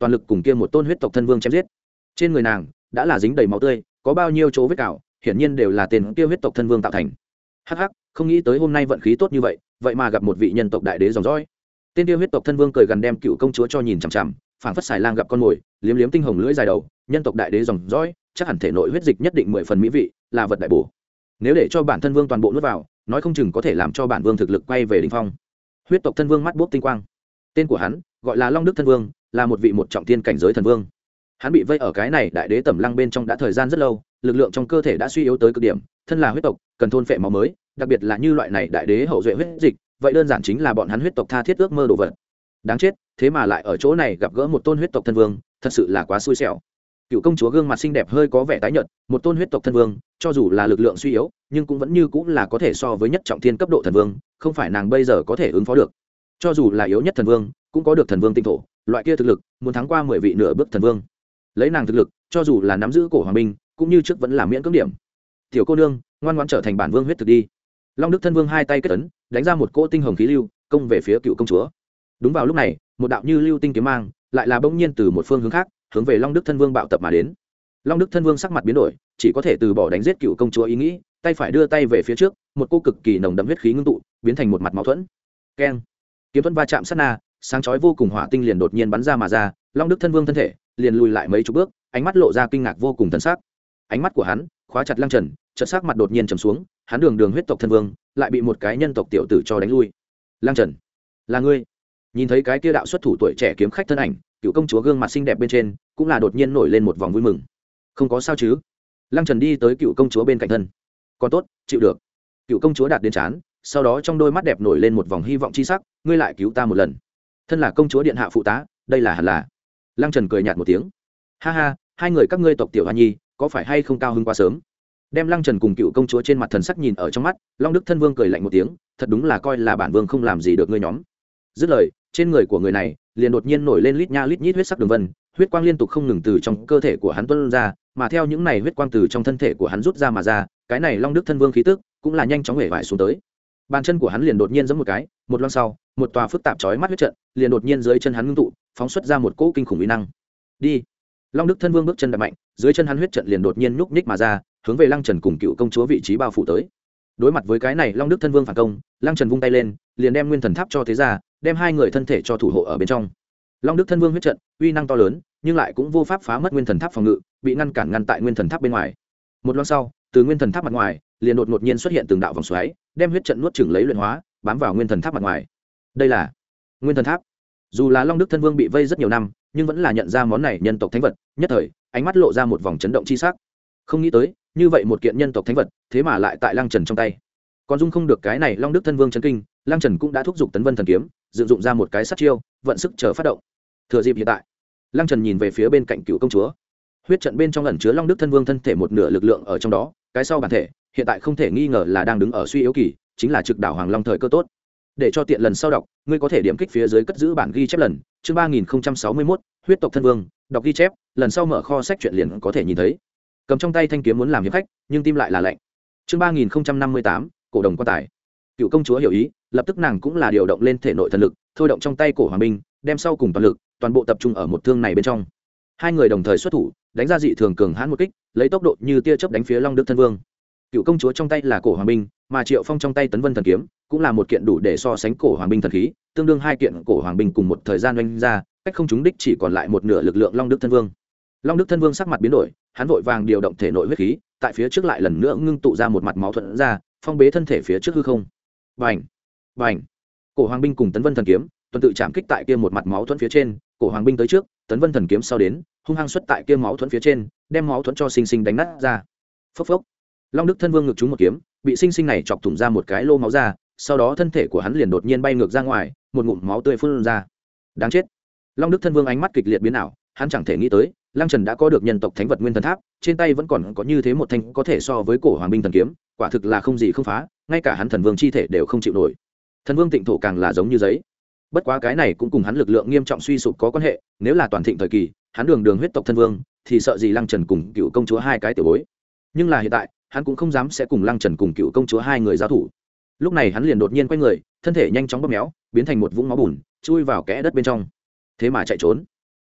Speaker 1: toàn lực cùng kia một tôn huyết tộc thân vương chém giết. Trên người nàng đã là dính đầy máu tươi, có bao nhiêu chỗ vết cào, hiển nhiên đều là tên kia huyết tộc thân vương tạo thành. Hắc hắc, không nghĩ tới hôm nay vận khí tốt như vậy, vậy mà gặp một vị nhân tộc đại đế dòng dõi. Tên kia huyết tộc thân vương cười gần đem cựu công chúa cho nhìn chằm chằm, phảng phất xài lang gặp con mồi, liếm liếm tinh hồng lưỡi dài đầu, nhân tộc đại đế dòng dõi, chắc hẳn thể nội huyết dịch nhất định mười phần mỹ vị, là vật đại bổ. Nếu để cho bản thân vương toàn bộ nuốt vào, nói không chừng có thể làm cho bản vương thực lực quay về đỉnh phong. Huyết tộc thân vương mắt buốc tinh quang. Tên của hắn gọi là Long Đức thân vương, là một vị một trọng thiên cảnh giới thần vương. Hắn bị vây ở cái này đại đế tẩm lăng bên trong đã thời gian rất lâu, lực lượng trong cơ thể đã suy yếu tới cực điểm, thân là huyết tộc, cần thôn phệ máu mới, đặc biệt là như loại này đại đế hậu duệ huyết dịch, vậy đơn giản chính là bọn hắn huyết tộc tha thiết ước mơ đồ vật. Đáng chết, thế mà lại ở chỗ này gặp gỡ một tôn huyết tộc thân vương, thật sự là quá xui xẻo. Cựu công chúa gương mặt xinh đẹp hơi có vẻ tái nhợt, một tôn huyết tộc thân vương, cho dù là lực lượng suy yếu, nhưng cũng vẫn như cũng là có thể so với nhất trọng thiên cấp độ thần vương, không phải nàng bây giờ có thể ứng phó được. Cho dù là yếu nhất thần vương, cũng có được thần vương tinh thổ, loại kia thực lực, muốn thắng qua mười vị nửa bước thần vương. Lấy nàng thực lực, cho dù là nắm giữ cổ hoàng binh, cũng như trước vẫn là miễn cưỡng điểm. Tiểu cô nương, ngoan ngoãn trở thành bản vương huyết thực đi. Long Đức thân vương hai tay kết ấn, đánh ra một cỗ tinh hồng khí lưu, công về phía cựu công chúa. Đúng vào lúc này, một đạo như lưu tinh kiếm mang, lại là bỗng nhiên từ một phương hướng khác, hướng về Long Đức thân vương bạo tập mà đến. Long Đức thân vương sắc mặt biến đổi, chỉ có thể từ bỏ đánh giết cựu công chúa ý nghĩ, tay phải đưa tay về phía trước, một cô cực kỳ nồng đậm huyết khí ngưng tụ, biến thành một mặt máu thuẫn. Keng! Kiếm thuẫn va chạm sát na, sáng chói vô cùng hỏa tinh liền đột nhiên bắn ra mà ra, Long Đức thân vương thân thể liền lùi lại mấy chục bước, ánh mắt lộ ra kinh ngạc vô cùng thần sắc. Ánh mắt của hắn khóa chặt Lăng Trần, chợt sắc mặt đột nhiên trầm xuống, hắn đường đường huyết tộc thân vương, lại bị một cái nhân tộc tiểu tử cho đánh lui. Lăng Trần, là ngươi? Nhìn thấy cái kia đạo xuất thủ tuổi trẻ kiếm khách thân ảnh, cựu công chúa gương mặt xinh đẹp bên trên cũng là đột nhiên nổi lên một vòng vui mừng. Không có sao chứ? Lăng Trần đi tới cựu công chúa bên cạnh thân. Còn tốt, chịu được. Cựu công chúa đạt đến chán, sau đó trong đôi mắt đẹp nổi lên một vòng hy vọng chi sắc, ngươi lại cứu ta một lần. Thân là công chúa điện hạ phụ tá, đây là hẳn là. Lăng Trần cười nhạt một tiếng. Ha ha, hai người các ngươi tộc tiểu hoa nhi, có phải hay không cao hứng quá sớm? Đem Lăng Trần cùng cựu công chúa trên mặt thần sắc nhìn ở trong mắt, Long Đức thân vương cười lạnh một tiếng, thật đúng là coi là bản vương không làm gì được ngươi nhóm. Dứt lời, trên người của người này liền đột nhiên nổi lên lít nha lít nhít huyết sắc đường vân, huyết quang liên tục không ngừng từ trong cơ thể của hắn tuôn ra, mà theo những này huyết quang từ trong thân thể của hắn rút ra mà ra, cái này Long Đức thân vương khí tức cũng là nhanh chóng hể vải xuống tới. Bàn chân của hắn liền đột nhiên giẫm một cái, một loang sau, một tòa phức tạp chói mắt huyết trận liền đột nhiên dưới chân hắn ngưng tụ, phóng xuất ra một cỗ kinh khủng uy năng. Đi! Long Đức thân vương bước chân đạp mạnh, dưới chân hắn huyết trận liền đột nhiên nhúc nhích mà ra, hướng về Lăng Trần cùng cựu công chúa vị trí bao phủ tới. Đối mặt với cái này Long Đức thân vương phản công, Lăng Trần vung tay lên, liền đem nguyên thần tháp cho thế ra, đem hai người thân thể cho thủ hộ ở bên trong. Long Đức thân vương huyết trận uy năng to lớn, nhưng lại cũng vô pháp phá mất nguyên thần tháp phòng ngự, bị ngăn cản ngăn tại nguyên thần tháp bên ngoài. Một loang sau, từ nguyên thần tháp mặt ngoài liền đột ngột nhiên xuất hiện từng đạo vòng xoáy, đem huyết trận nuốt chửng lấy luyện hóa, bám vào nguyên thần tháp mặt ngoài. Đây là nguyên thần tháp. Dù là Long Đức thân vương bị vây rất nhiều năm, nhưng vẫn là nhận ra món này nhân tộc thánh vật, nhất thời ánh mắt lộ ra một vòng chấn động chi sắc. Không nghĩ tới, như vậy một kiện nhân tộc thánh vật, thế mà lại tại Lăng Trần trong tay. Còn dung không được cái này Long Đức thân vương chấn kinh, Lăng Trần cũng đã thúc giục Tấn Vân thần kiếm, dựng dụng ra một cái sát chiêu, vận sức chờ phát động. Thừa dịp hiện tại, Lăng Trần nhìn về phía bên cạnh cựu công chúa. Huyết trận bên trong ẩn chứa Long Đức thân vương thân thể một nửa lực lượng ở trong đó, cái sau bản thể hiện tại không thể nghi ngờ là đang đứng ở suy yếu kỳ, chính là trực đảo Hoàng Long thời cơ tốt. Để cho tiện lần sau đọc, ngươi có thể điểm kích phía dưới cất giữ bản ghi chép lần, chương ba nghìn sáu mươi mốt, huyết tộc thân vương, đọc ghi chép, lần sau mở kho sách truyện liền có thể nhìn thấy. Cầm trong tay thanh kiếm muốn làm hiệp khách, nhưng tim lại là lạnh. Chương ba nghìn năm mươi tám, cổ đồng quan tài. Cựu công chúa hiểu ý, lập tức nàng cũng là điều động lên thể nội thần lực, thôi động trong tay cổ hoàng binh, đem sau cùng toàn lực, toàn bộ tập trung ở một thương này bên trong. Hai người đồng thời xuất thủ, đánh ra dị thường cường hãn một kích, lấy tốc độ như tia chớp đánh phía Long Đức thân vương. Cựu công chúa trong tay là cổ hoàng binh, mà Triệu Phong trong tay Tấn Vân thần kiếm, cũng là một kiện đủ để so sánh cổ hoàng binh thần khí, tương đương hai kiện cổ hoàng binh cùng một thời gian oanh ra, cách không trúng đích chỉ còn lại một nửa lực lượng Long Đức thân vương. Long Đức thân vương sắc mặt biến đổi, hắn vội vàng điều động thể nội huyết khí, tại phía trước lại lần nữa ngưng tụ ra một mặt máu thuận ra, phong bế thân thể phía trước hư không. Bành, bành. Cổ hoàng binh cùng Tấn Vân thần kiếm, tuần tự chạm kích tại kia một mặt máu thuẫn phía trên, cổ hoàng binh tới trước, Tấn Vân thần kiếm sau đến, hung hăng xuất tại kia máu thuẫn phía trên, đem máu thuẫn cho sinh sinh đánh nát ra. Phốc phốc. Long Đức thân vương ngực trúng một kiếm, bị sinh sinh này chọc thủng ra một cái lô máu ra, sau đó thân thể của hắn liền đột nhiên bay ngược ra ngoài, một ngụm máu tươi phun ra. Đáng chết. Long Đức thân vương ánh mắt kịch liệt biến ảo, hắn chẳng thể nghĩ tới, Lăng Trần đã có được nhân tộc thánh vật nguyên thần tháp, trên tay vẫn còn có như thế một thanh có thể so với cổ hoàng binh thần kiếm, quả thực là không gì không phá, ngay cả hắn thần vương chi thể đều không chịu nổi. Thần vương tịnh thổ càng là giống như giấy. Bất quá cái này cũng cùng hắn lực lượng nghiêm trọng suy sụp có quan hệ, nếu là toàn thịnh thời kỳ, hắn đường đường huyết tộc thân vương, thì sợ gì Lăng Trần cùng cựu công chúa hai cái tiểu bối. Nhưng là hiện tại, hắn cũng không dám sẽ cùng Lăng Trần cùng cựu công chúa hai người giao thủ. Lúc này hắn liền đột nhiên quay người, thân thể nhanh chóng bóp méo, biến thành một vũng máu bùn, chui vào kẽ đất bên trong. Thế mà chạy trốn.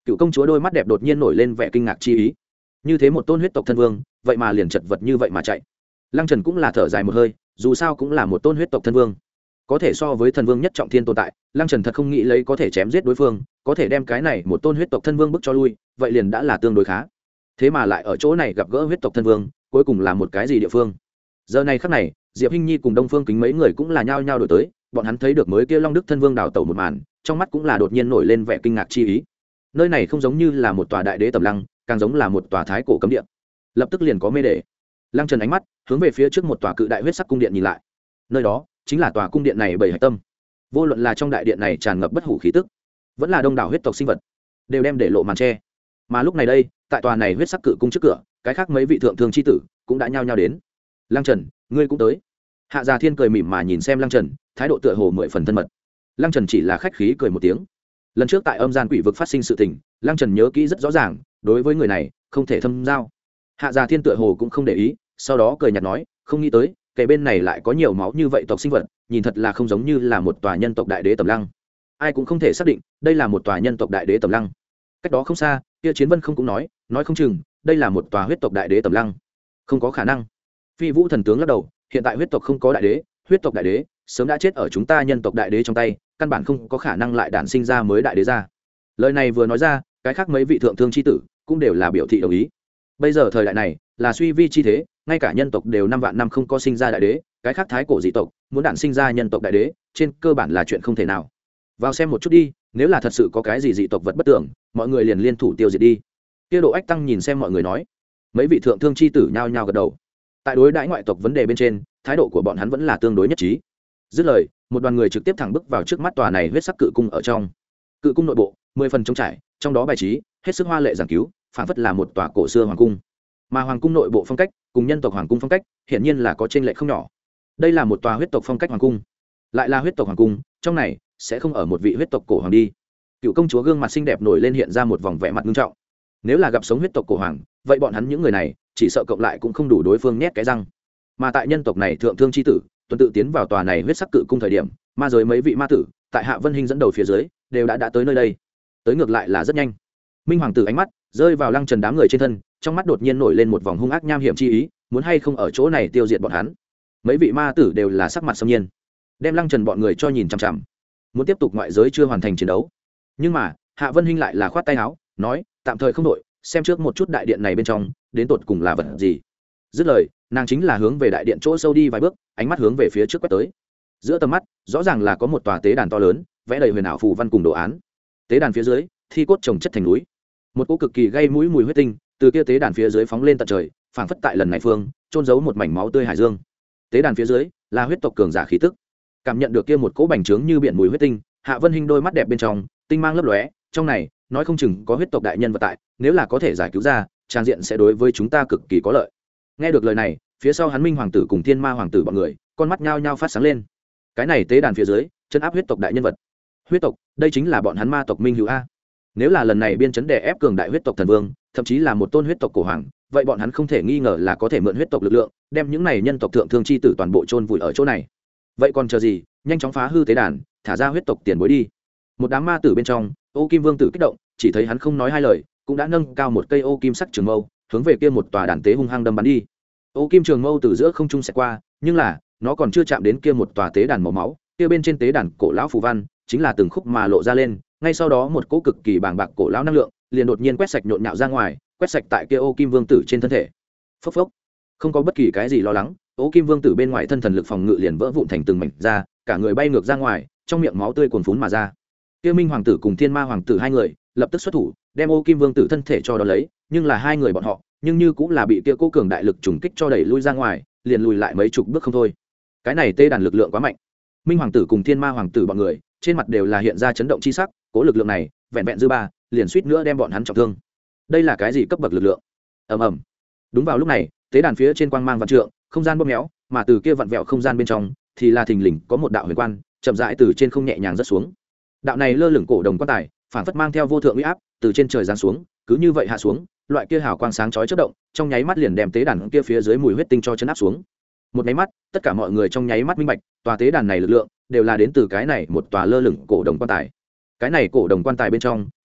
Speaker 1: Cựu công chúa đôi mắt đẹp đột nhiên nổi lên vẻ kinh ngạc chi ý. Như thế một tôn huyết tộc thân vương, vậy mà liền chật vật như vậy mà chạy. Lăng Trần cũng là thở dài một hơi, dù sao cũng là một tôn huyết tộc thân vương, có thể so với thần vương nhất trọng thiên tồn tại. Lăng Trần thật không nghĩ lấy có thể chém giết đối phương, có thể đem cái này một tôn huyết tộc thân vương bức cho lui, vậy liền đã là tương đối khá. Thế mà lại ở chỗ này gặp gỡ huyết tộc thân vương, cuối cùng là một cái gì địa phương? Giờ này khắc này, Diệp Hinh Nhi cùng Đông Phương Kính mấy người cũng là nhao nhao đổi tới, bọn hắn thấy được mới kia Long Đức thân vương đào tẩu một màn, trong mắt cũng là đột nhiên nổi lên vẻ kinh ngạc chi ý. Nơi này không giống như là một tòa đại đế tầm lăng, càng giống là một tòa thái cổ cấm địa. Lập tức liền có mê để. Lăng Trần ánh mắt hướng về phía trước một tòa cự đại huyết sắc cung điện nhìn lại. Nơi đó chính là tòa cung điện này bảy hạch tâm. Vô luận là trong đại điện này tràn ngập bất hủ khí tức, vẫn là đông đảo huyết tộc sinh vật, đều đem để lộ màn che. Mà lúc này đây, tại tòa này huyết sắc cự cung trước cửa, cái khác mấy vị thượng thương chi tử cũng đã nhao nhao đến. Lăng Trần, ngươi cũng tới. Hạ Già Thiên cười mỉm mà nhìn xem Lăng Trần, thái độ tựa hồ mười phần thân mật. Lăng Trần chỉ là khách khí cười một tiếng. Lần trước tại âm gian quỷ vực phát sinh sự tình, Lăng Trần nhớ kỹ rất rõ ràng, đối với người này không thể thâm giao. Hạ Già Thiên tựa hồ cũng không để ý, sau đó cười nhạt nói, không nghĩ tới kể bên này lại có nhiều máu như vậy tộc sinh vật, nhìn thật là không giống như là một tòa nhân tộc đại đế tầm lăng. Ai cũng không thể xác định đây là một tòa nhân tộc đại đế tầm lăng. Cách đó không xa, kia Chiến Vân không cũng nói, nói không chừng đây là một tòa huyết tộc đại đế tầm lăng. Không có khả năng. Phi Vũ thần tướng lắc đầu, hiện tại huyết tộc không có đại đế, huyết tộc đại đế sớm đã chết ở chúng ta nhân tộc đại đế trong tay, căn bản không có khả năng lại đản sinh ra mới đại đế ra. Lời này vừa nói ra, cái khác mấy vị thượng thương chi tử cũng đều là biểu thị đồng ý. Bây giờ thời đại này là suy vi chi thế, ngay cả nhân tộc đều năm vạn năm không có sinh ra đại đế, cái khác thái cổ dị tộc muốn đản sinh ra nhân tộc đại đế, trên cơ bản là chuyện không thể nào. Vào xem một chút đi, nếu là thật sự có cái gì dị tộc vật bất tưởng, mọi người liền liên thủ tiêu diệt đi. Kia Độ Ách Tăng nhìn xem mọi người nói. Mấy vị thượng thương chi tử nhao nhao gật đầu. Tại đối đãi ngoại tộc vấn đề bên trên, thái độ của bọn hắn vẫn là tương đối nhất trí. Dứt lời, một đoàn người trực tiếp thẳng bước vào trước mắt tòa này huyết sắc cự cung ở trong. Cự cung nội bộ, mười phần trống trải, trong đó bài trí hết sức hoa lệ giản cứu, phảng phất là một tòa cổ xưa hoàng cung. Mà hoàng cung nội bộ phong cách cùng nhân tộc hoàng cung phong cách hiển nhiên là có chênh lệch không nhỏ. Đây là một tòa huyết tộc phong cách hoàng cung, lại là huyết tộc hoàng cung, trong này sẽ không ở một vị huyết tộc cổ hoàng đi. Cựu công chúa gương mặt xinh đẹp nổi lên hiện ra một vòng vẻ mặt nghiêm trọng. Nếu là gặp sống huyết tộc cổ hoàng, vậy bọn hắn những người này chỉ sợ cộng lại cũng không đủ đối phương nhét cái răng. Mà tại nhân tộc này thượng thương chi tử tuần tự tiến vào tòa này huyết sắc cự cung thời điểm, ma giới mấy vị ma tử tại Hạ Vân Hinh dẫn đầu phía dưới đều đã đã tới nơi đây. Tới ngược lại là rất nhanh. Minh hoàng tử ánh mắt rơi vào Lăng Trần đám người trên thân, trong mắt đột nhiên nổi lên một vòng hung ác nham hiểm chi ý, muốn hay không ở chỗ này tiêu diệt bọn hắn. Mấy vị ma tử đều là sắc mặt xâm nhiên, đem Lăng Trần bọn người cho nhìn chằm chằm, muốn tiếp tục ngoại giới chưa hoàn thành chiến đấu. Nhưng mà Hạ Vân Hinh lại là khoát tay áo, nói tạm thời không đội, xem trước một chút đại điện này bên trong đến tột cùng là vật gì. Dứt lời, nàng chính là hướng về đại điện chỗ sâu đi vài bước, ánh mắt hướng về phía trước quét tới. Giữa tầm mắt rõ ràng là có một tòa tế đàn to lớn, vẽ đầy huyền ảo phù văn cùng đồ án. Tế đàn phía dưới thi cốt chồng chất thành núi, một cỗ cực kỳ gây mũi mùi huyết tinh từ kia tế đàn phía dưới phóng lên tận trời, phảng phất tại lần này phương trôn giấu một mảnh máu tươi hải dương. Tế đàn phía dưới là huyết tộc cường giả khí tức. Cảm nhận được kia một cỗ bành trướng như biển mùi huyết tinh, Hạ Vân Hinh đôi mắt đẹp bên trong tinh mang lấp lóe, trong này nói không chừng có huyết tộc đại nhân vật tại, nếu là có thể giải cứu ra, trang diện sẽ đối với chúng ta cực kỳ có lợi. Nghe được lời này, phía sau hắn Minh hoàng tử cùng Thiên Ma hoàng tử bọn người con mắt nhao nhao phát sáng lên. Cái này tế đàn phía dưới chân áp huyết tộc đại nhân vật. Huyết tộc, đây chính là bọn hắn ma tộc minh hữu a. Nếu là lần này biên chấn đè ép cường đại huyết tộc thần vương, thậm chí là một tôn huyết tộc cổ hoàng, vậy bọn hắn không thể nghi ngờ là có thể mượn huyết tộc lực lượng, đem những này nhân tộc thượng thương chi tử toàn bộ chôn vùi ở chỗ này. Vậy còn chờ gì, nhanh chóng phá hư tế đàn, thả ra huyết tộc tiền bối đi. Một đám ma tử bên trong, Ô Kim Vương tử kích động, chỉ thấy hắn không nói hai lời, cũng đã nâng cao một cây ô kim sắc trường mâu, hướng về kia một tòa đàn tế hung hăng đâm bắn đi. Ô kim trường mâu từ giữa không trung xẹt qua, nhưng là nó còn chưa chạm đến kia một tòa tế đàn màu máu, kia bên trên tế đàn cổ lão phù văn chính là từng khúc mà lộ ra lên, ngay sau đó một cỗ cực kỳ bàng bạc cổ lão năng lượng liền đột nhiên quét sạch nhộn nhạo ra ngoài, quét sạch tại kia Ô Kim Vương tử trên thân thể. Phốc phốc, không có bất kỳ cái gì lo lắng, Ô Kim Vương tử bên ngoài thân thần lực phòng ngự liền vỡ vụn thành từng mảnh ra, cả người bay ngược ra ngoài, trong miệng máu tươi cuồn phún mà ra. Kia Minh hoàng tử cùng Thiên Ma hoàng tử hai người lập tức xuất thủ, đem Ô Kim Vương tử thân thể cho đó lấy, nhưng là hai người bọn họ, nhưng như cũng là bị kia cố cường đại lực trùng kích cho đẩy lui ra ngoài, liền lùi lại mấy chục bước không thôi. Cái này tê đàn lực lượng quá mạnh. Minh hoàng tử cùng Thiên Ma hoàng tử bọn người trên mặt đều là hiện ra chấn động chi sắc, cố lực lượng này vẹn vẹn dư ba liền suýt nữa đem bọn hắn trọng thương. Đây là cái gì cấp bậc lực lượng? Ầm ầm. Đúng vào lúc này, tế đàn phía trên quang mang vạn trượng, không gian bóp méo, mà từ kia vặn vẹo không gian bên trong thì là thình lình có một đạo huyền quan chậm rãi từ trên không nhẹ nhàng rớt xuống. Đạo này lơ lửng cổ đồng quan tài, phản phất mang theo vô thượng uy áp, từ trên trời giáng xuống, cứ như vậy hạ xuống, loại kia hào quang sáng chói chớp động, trong nháy mắt liền đem tế đàn kia phía dưới mùi huyết tinh cho chấn áp xuống. Một nháy mắt, tất cả mọi người trong nháy mắt minh bạch, tòa tế đàn này lực lượng đều là đến từ cái này một tòa lơ lửng cổ đồng quan tài. Cái này cổ đồng quan tài bên trong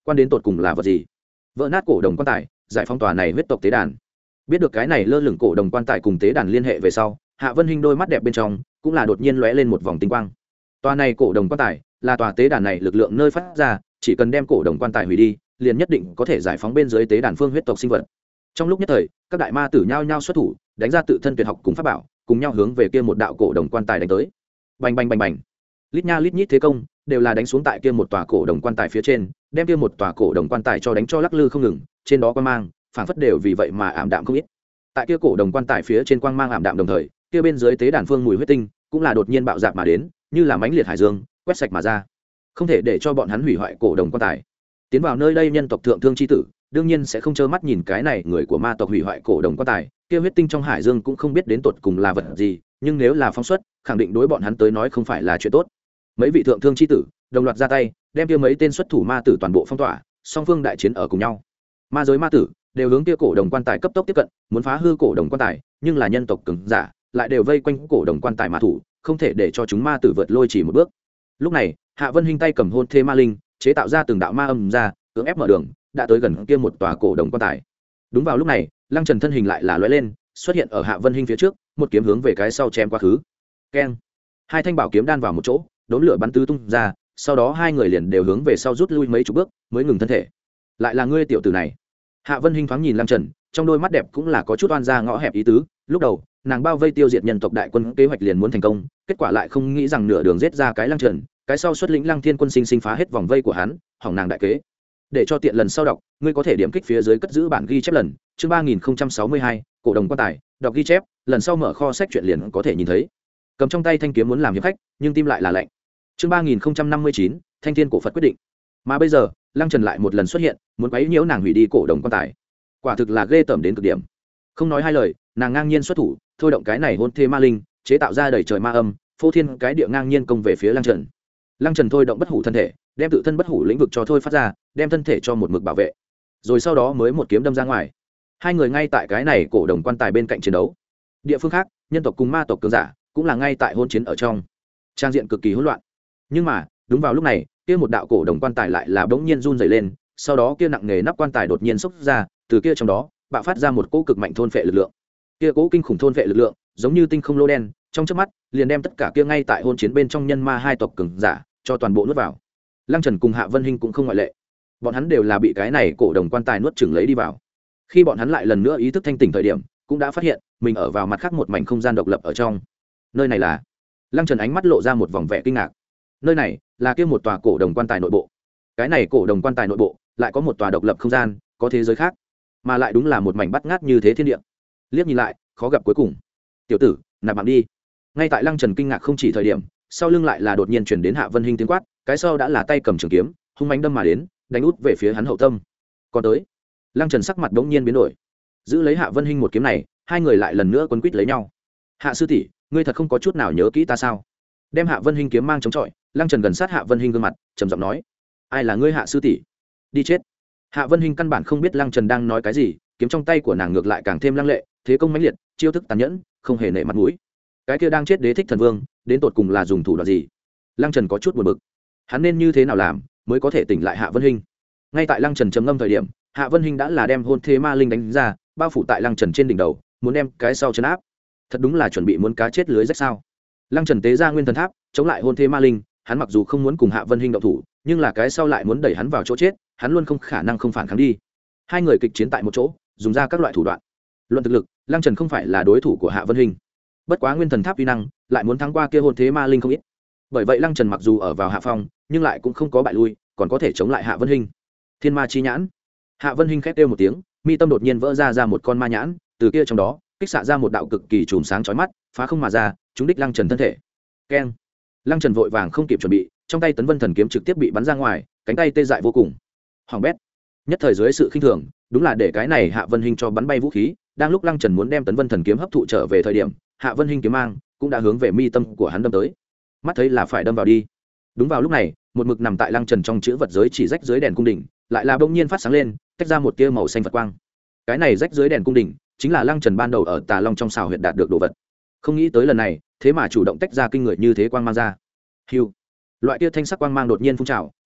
Speaker 1: quan đến tột cùng là vật gì? Vỡ nát cổ đồng quan tài, giải phóng tòa này huyết tộc tế đàn. Biết được cái này lơ lửng cổ đồng quan tài cùng tế đàn liên hệ về sau, Hạ Vân Hinh đôi mắt đẹp bên trong cũng là đột nhiên lóe lên một vòng tinh quang. Tòa này cổ đồng quan tài là tòa tế đàn này lực lượng nơi phát ra, chỉ cần đem cổ đồng quan tài hủy đi, liền nhất định có thể giải phóng bên dưới tế đàn phương huyết tộc sinh vật. Trong lúc nhất thời, các đại ma tử nhao nhao xuất thủ, đánh ra tự thân tuyệt học cùng pháp bảo, cùng nhau hướng về kia một đạo cổ đồng quan tài đánh tới. Bành bành bành bành. Lít nha lít nhít thế công, đều là đánh xuống tại kia một tòa cổ đồng quan tài phía trên, đem kia một tòa cổ đồng quan tài cho đánh cho lắc lư không ngừng, trên đó quang mang, phảng phất đều vì vậy mà ảm đạm không ít. Tại kia cổ đồng quan tài phía trên quang mang ảm đạm đồng thời, kia bên dưới tế đàn phương mùi huyết tinh cũng là đột nhiên bạo dạn mà đến, như là mãnh liệt hải dương, quét sạch mà ra. Không thể để cho bọn hắn hủy hoại cổ đồng quan tài. Tiến vào nơi đây nhân tộc thượng thương chi tử, đương nhiên sẽ không trơ mắt nhìn cái này người của ma tộc hủy hoại cổ đồng quan tài, kia huyết tinh trong hải dương cũng không biết đến tột cùng là vật gì, nhưng nếu là phóng xuất, khẳng định đối bọn hắn tới nói không phải là chuyện tốt. Mấy vị thượng thương chi tử đồng loạt ra tay, đem kia mấy tên xuất thủ ma tử toàn bộ phong tỏa, song phương đại chiến ở cùng nhau. Ma giới ma tử đều hướng kia cổ đồng quan tài cấp tốc tiếp cận, muốn phá hư cổ đồng quan tài, nhưng là nhân tộc cường giả lại đều vây quanh cổ đồng quan tài mà thủ, không thể để cho chúng ma tử vượt lôi chỉ một bước. Lúc này, Hạ Vân Hinh tay cầm hôn thê ma linh, chế tạo ra từng đạo ma âm ra, cưỡng ép mở đường, đã tới gần kia một tòa cổ đồng quan tài. Đúng vào lúc này, Lăng Trần thân hình lại là lóe lên, xuất hiện ở Hạ Vân Hinh phía trước, một kiếm hướng về cái sau chém qua khứ. Keng! Hai thanh bảo kiếm đan vào một chỗ, đốn lửa bắn tứ tung ra, sau đó hai người liền đều hướng về sau rút lui mấy chục bước, mới ngừng thân thể. Lại là ngươi tiểu tử này. Hạ Vân Hinh thoáng nhìn Lăng Trần, trong đôi mắt đẹp cũng là có chút oan ra ngõ hẹp ý tứ. Lúc đầu, nàng bao vây tiêu diệt nhân tộc đại quân kế hoạch liền muốn thành công, kết quả lại không nghĩ rằng nửa đường giết ra cái Lăng Trần, cái sau xuất lĩnh Lăng Thiên quân sinh sinh phá hết vòng vây của hắn, hỏng nàng đại kế. Để cho tiện lần sau đọc, ngươi có thể điểm kích phía dưới cất giữ bản ghi chép lần, chương ba nghìn không trăm sáu mươi hai, cổ đồng quan tài, đọc ghi chép, lần sau mở kho sách truyện liền có thể nhìn thấy. Cầm trong tay thanh kiếm muốn làm hiệp khách, nhưng tim lại là lạnh. Chương ba nghìn không trăm năm mươi chín, Thanh Thiên cổ Phật quyết định. Mà bây giờ, Lăng Trần lại một lần xuất hiện, muốn quấy nhiễu nàng hủy đi cổ đồng quan tài. Quả thực là ghê tởm đến cực điểm. Không nói hai lời, nàng ngang nhiên xuất thủ, thôi động cái này hôn thê ma linh, chế tạo ra đầy trời ma âm, phô thiên cái địa ngang nhiên công về phía Lăng Trần. Lăng Trần thôi động bất hủ thân thể, đem tự thân bất hủ lĩnh vực cho thôi phát ra, đem thân thể cho một mực bảo vệ, rồi sau đó mới một kiếm đâm ra ngoài. Hai người ngay tại cái này cổ đồng quan tài bên cạnh chiến đấu. Địa phương khác, nhân tộc cùng ma tộc cường giả cũng là ngay tại hôn chiến ở trong, trang diện cực kỳ hỗn loạn. Nhưng mà đúng vào lúc này, kia một đạo cổ đồng quan tài lại là bỗng nhiên run rẩy lên, sau đó kia nặng nề nắp quan tài đột nhiên xốc ra, từ kia trong đó bạo phát ra một cỗ cực mạnh thôn phệ lực lượng. Kia cỗ kinh khủng thôn phệ lực lượng giống như tinh không lô đen, trong chớp mắt liền đem tất cả kia ngay tại hôn chiến bên trong nhân ma hai tộc cường giả cho toàn bộ nuốt vào. Lăng Trần cùng Hạ Vân Hinh cũng không ngoại lệ, bọn hắn đều là bị cái này cổ đồng quan tài nuốt chửng lấy đi vào. Khi bọn hắn lại lần nữa ý thức thanh tỉnh thời điểm, cũng đã phát hiện mình ở vào mặt khác một mảnh không gian độc lập ở trong. Nơi này là? Lăng Trần ánh mắt lộ ra một vòng vẻ kinh ngạc. Nơi này là kia một tòa cổ đồng quan tài nội bộ. Cái này cổ đồng quan tài nội bộ lại có một tòa độc lập không gian, có thế giới khác, mà lại đúng là một mảnh bắt ngát như thế thiên địa. Liếc nhìn lại, khó gặp cuối cùng. Tiểu tử, nạp mạng đi. Ngay tại Lăng Trần kinh ngạc không chỉ thời điểm, sau lưng lại là đột nhiên chuyển đến Hạ Vân Hinh tiếng quát, cái sau đã là tay cầm trường kiếm, hung mãnh đâm mà đến, đánh út về phía hắn hậu tâm. Còn tới, Lăng Trần sắc mặt đống nhiên biến đổi, giữ lấy Hạ Vân Hinh một kiếm này, hai người lại lần nữa quấn quýt lấy nhau. Hạ sư tỷ, ngươi thật không có chút nào nhớ kỹ ta sao? Đem Hạ Vân Hinh kiếm mang chống chọi, Lăng Trần gần sát Hạ Vân Hinh gương mặt, trầm giọng nói, ai là ngươi Hạ sư tỷ? Đi chết. Hạ Vân Hinh căn bản không biết Lăng Trần đang nói cái gì, kiếm trong tay của nàng ngược lại càng thêm lăng lệ, thế công mãnh liệt, chiêu thức tàn nhẫn, không hề nể mặt mũi. Cái kia đang chết Đế Thích Thần Vương, đến tột cùng là dùng thủ đoạn gì? Lăng Trần có chút buồn bực, hắn nên như thế nào làm mới có thể tỉnh lại Hạ Vân Hinh? Ngay tại Lăng Trần trầm ngâm thời điểm, Hạ Vân Hinh đã là đem hôn thế ma linh đánh ra, bao phủ tại Lăng Trần trên đỉnh đầu, muốn đem cái sau chấn áp. Thật đúng là chuẩn bị muốn cá chết lưới rách sao? Lăng Trần tế ra nguyên thần tháp, chống lại hôn thế ma linh, hắn mặc dù không muốn cùng Hạ Vân Hinh động thủ, nhưng là cái sau lại muốn đẩy hắn vào chỗ chết, hắn luôn không khả năng không phản kháng đi. Hai người kịch chiến tại một chỗ, dùng ra các loại thủ đoạn. Luận thực lực, Lăng Trần không phải là đối thủ của Hạ Vân Hinh. Bất quá nguyên thần tháp uy năng, lại muốn thắng qua kia hôn thế ma linh không ít. Bởi vậy Lăng Trần mặc dù ở vào hạ phong, nhưng lại cũng không có bại lui, còn có thể chống lại Hạ Vân Hinh. Thiên ma chi nhãn. Hạ Vân Hinh khét kêu một tiếng, mi tâm đột nhiên vỡ ra ra một con ma nhãn, từ kia trong đó kích xạ ra một đạo cực kỳ chùm sáng chói mắt, phá không mà ra, trúng đích Lăng Trần thân thể. Keng! Lăng Trần vội vàng không kịp chuẩn bị, trong tay Tấn Vân Thần kiếm trực tiếp bị bắn ra ngoài, cánh tay tê dại vô cùng. Hoàng bét! Nhất thời dưới sự khinh thường, đúng là để cái này Hạ Vân Hinh cho bắn bay vũ khí, đang lúc Lăng Trần muốn đem Tấn Vân Thần kiếm hấp thụ trở về thời điểm, Hạ Vân Hinh kiếm mang cũng đã hướng về mi tâm của hắn đâm tới. Mắt thấy là phải đâm vào đi. Đúng vào lúc này, một mực nằm tại Lăng Trần trong chữ vật giới chỉ rách dưới đèn cung đỉnh, lại là bỗng nhiên phát sáng lên, tách ra một tia màu xanh Phật quang. Cái này rách dưới đèn cung đỉnh, chính là Lăng Trần ban đầu ở Tà Long trong xào huyệt đạt được đồ vật. Không nghĩ tới lần này, thế mà chủ động tách ra kinh người như thế quang mang ra. Hưu. Loại tia thanh sắc quang mang đột nhiên phun trào,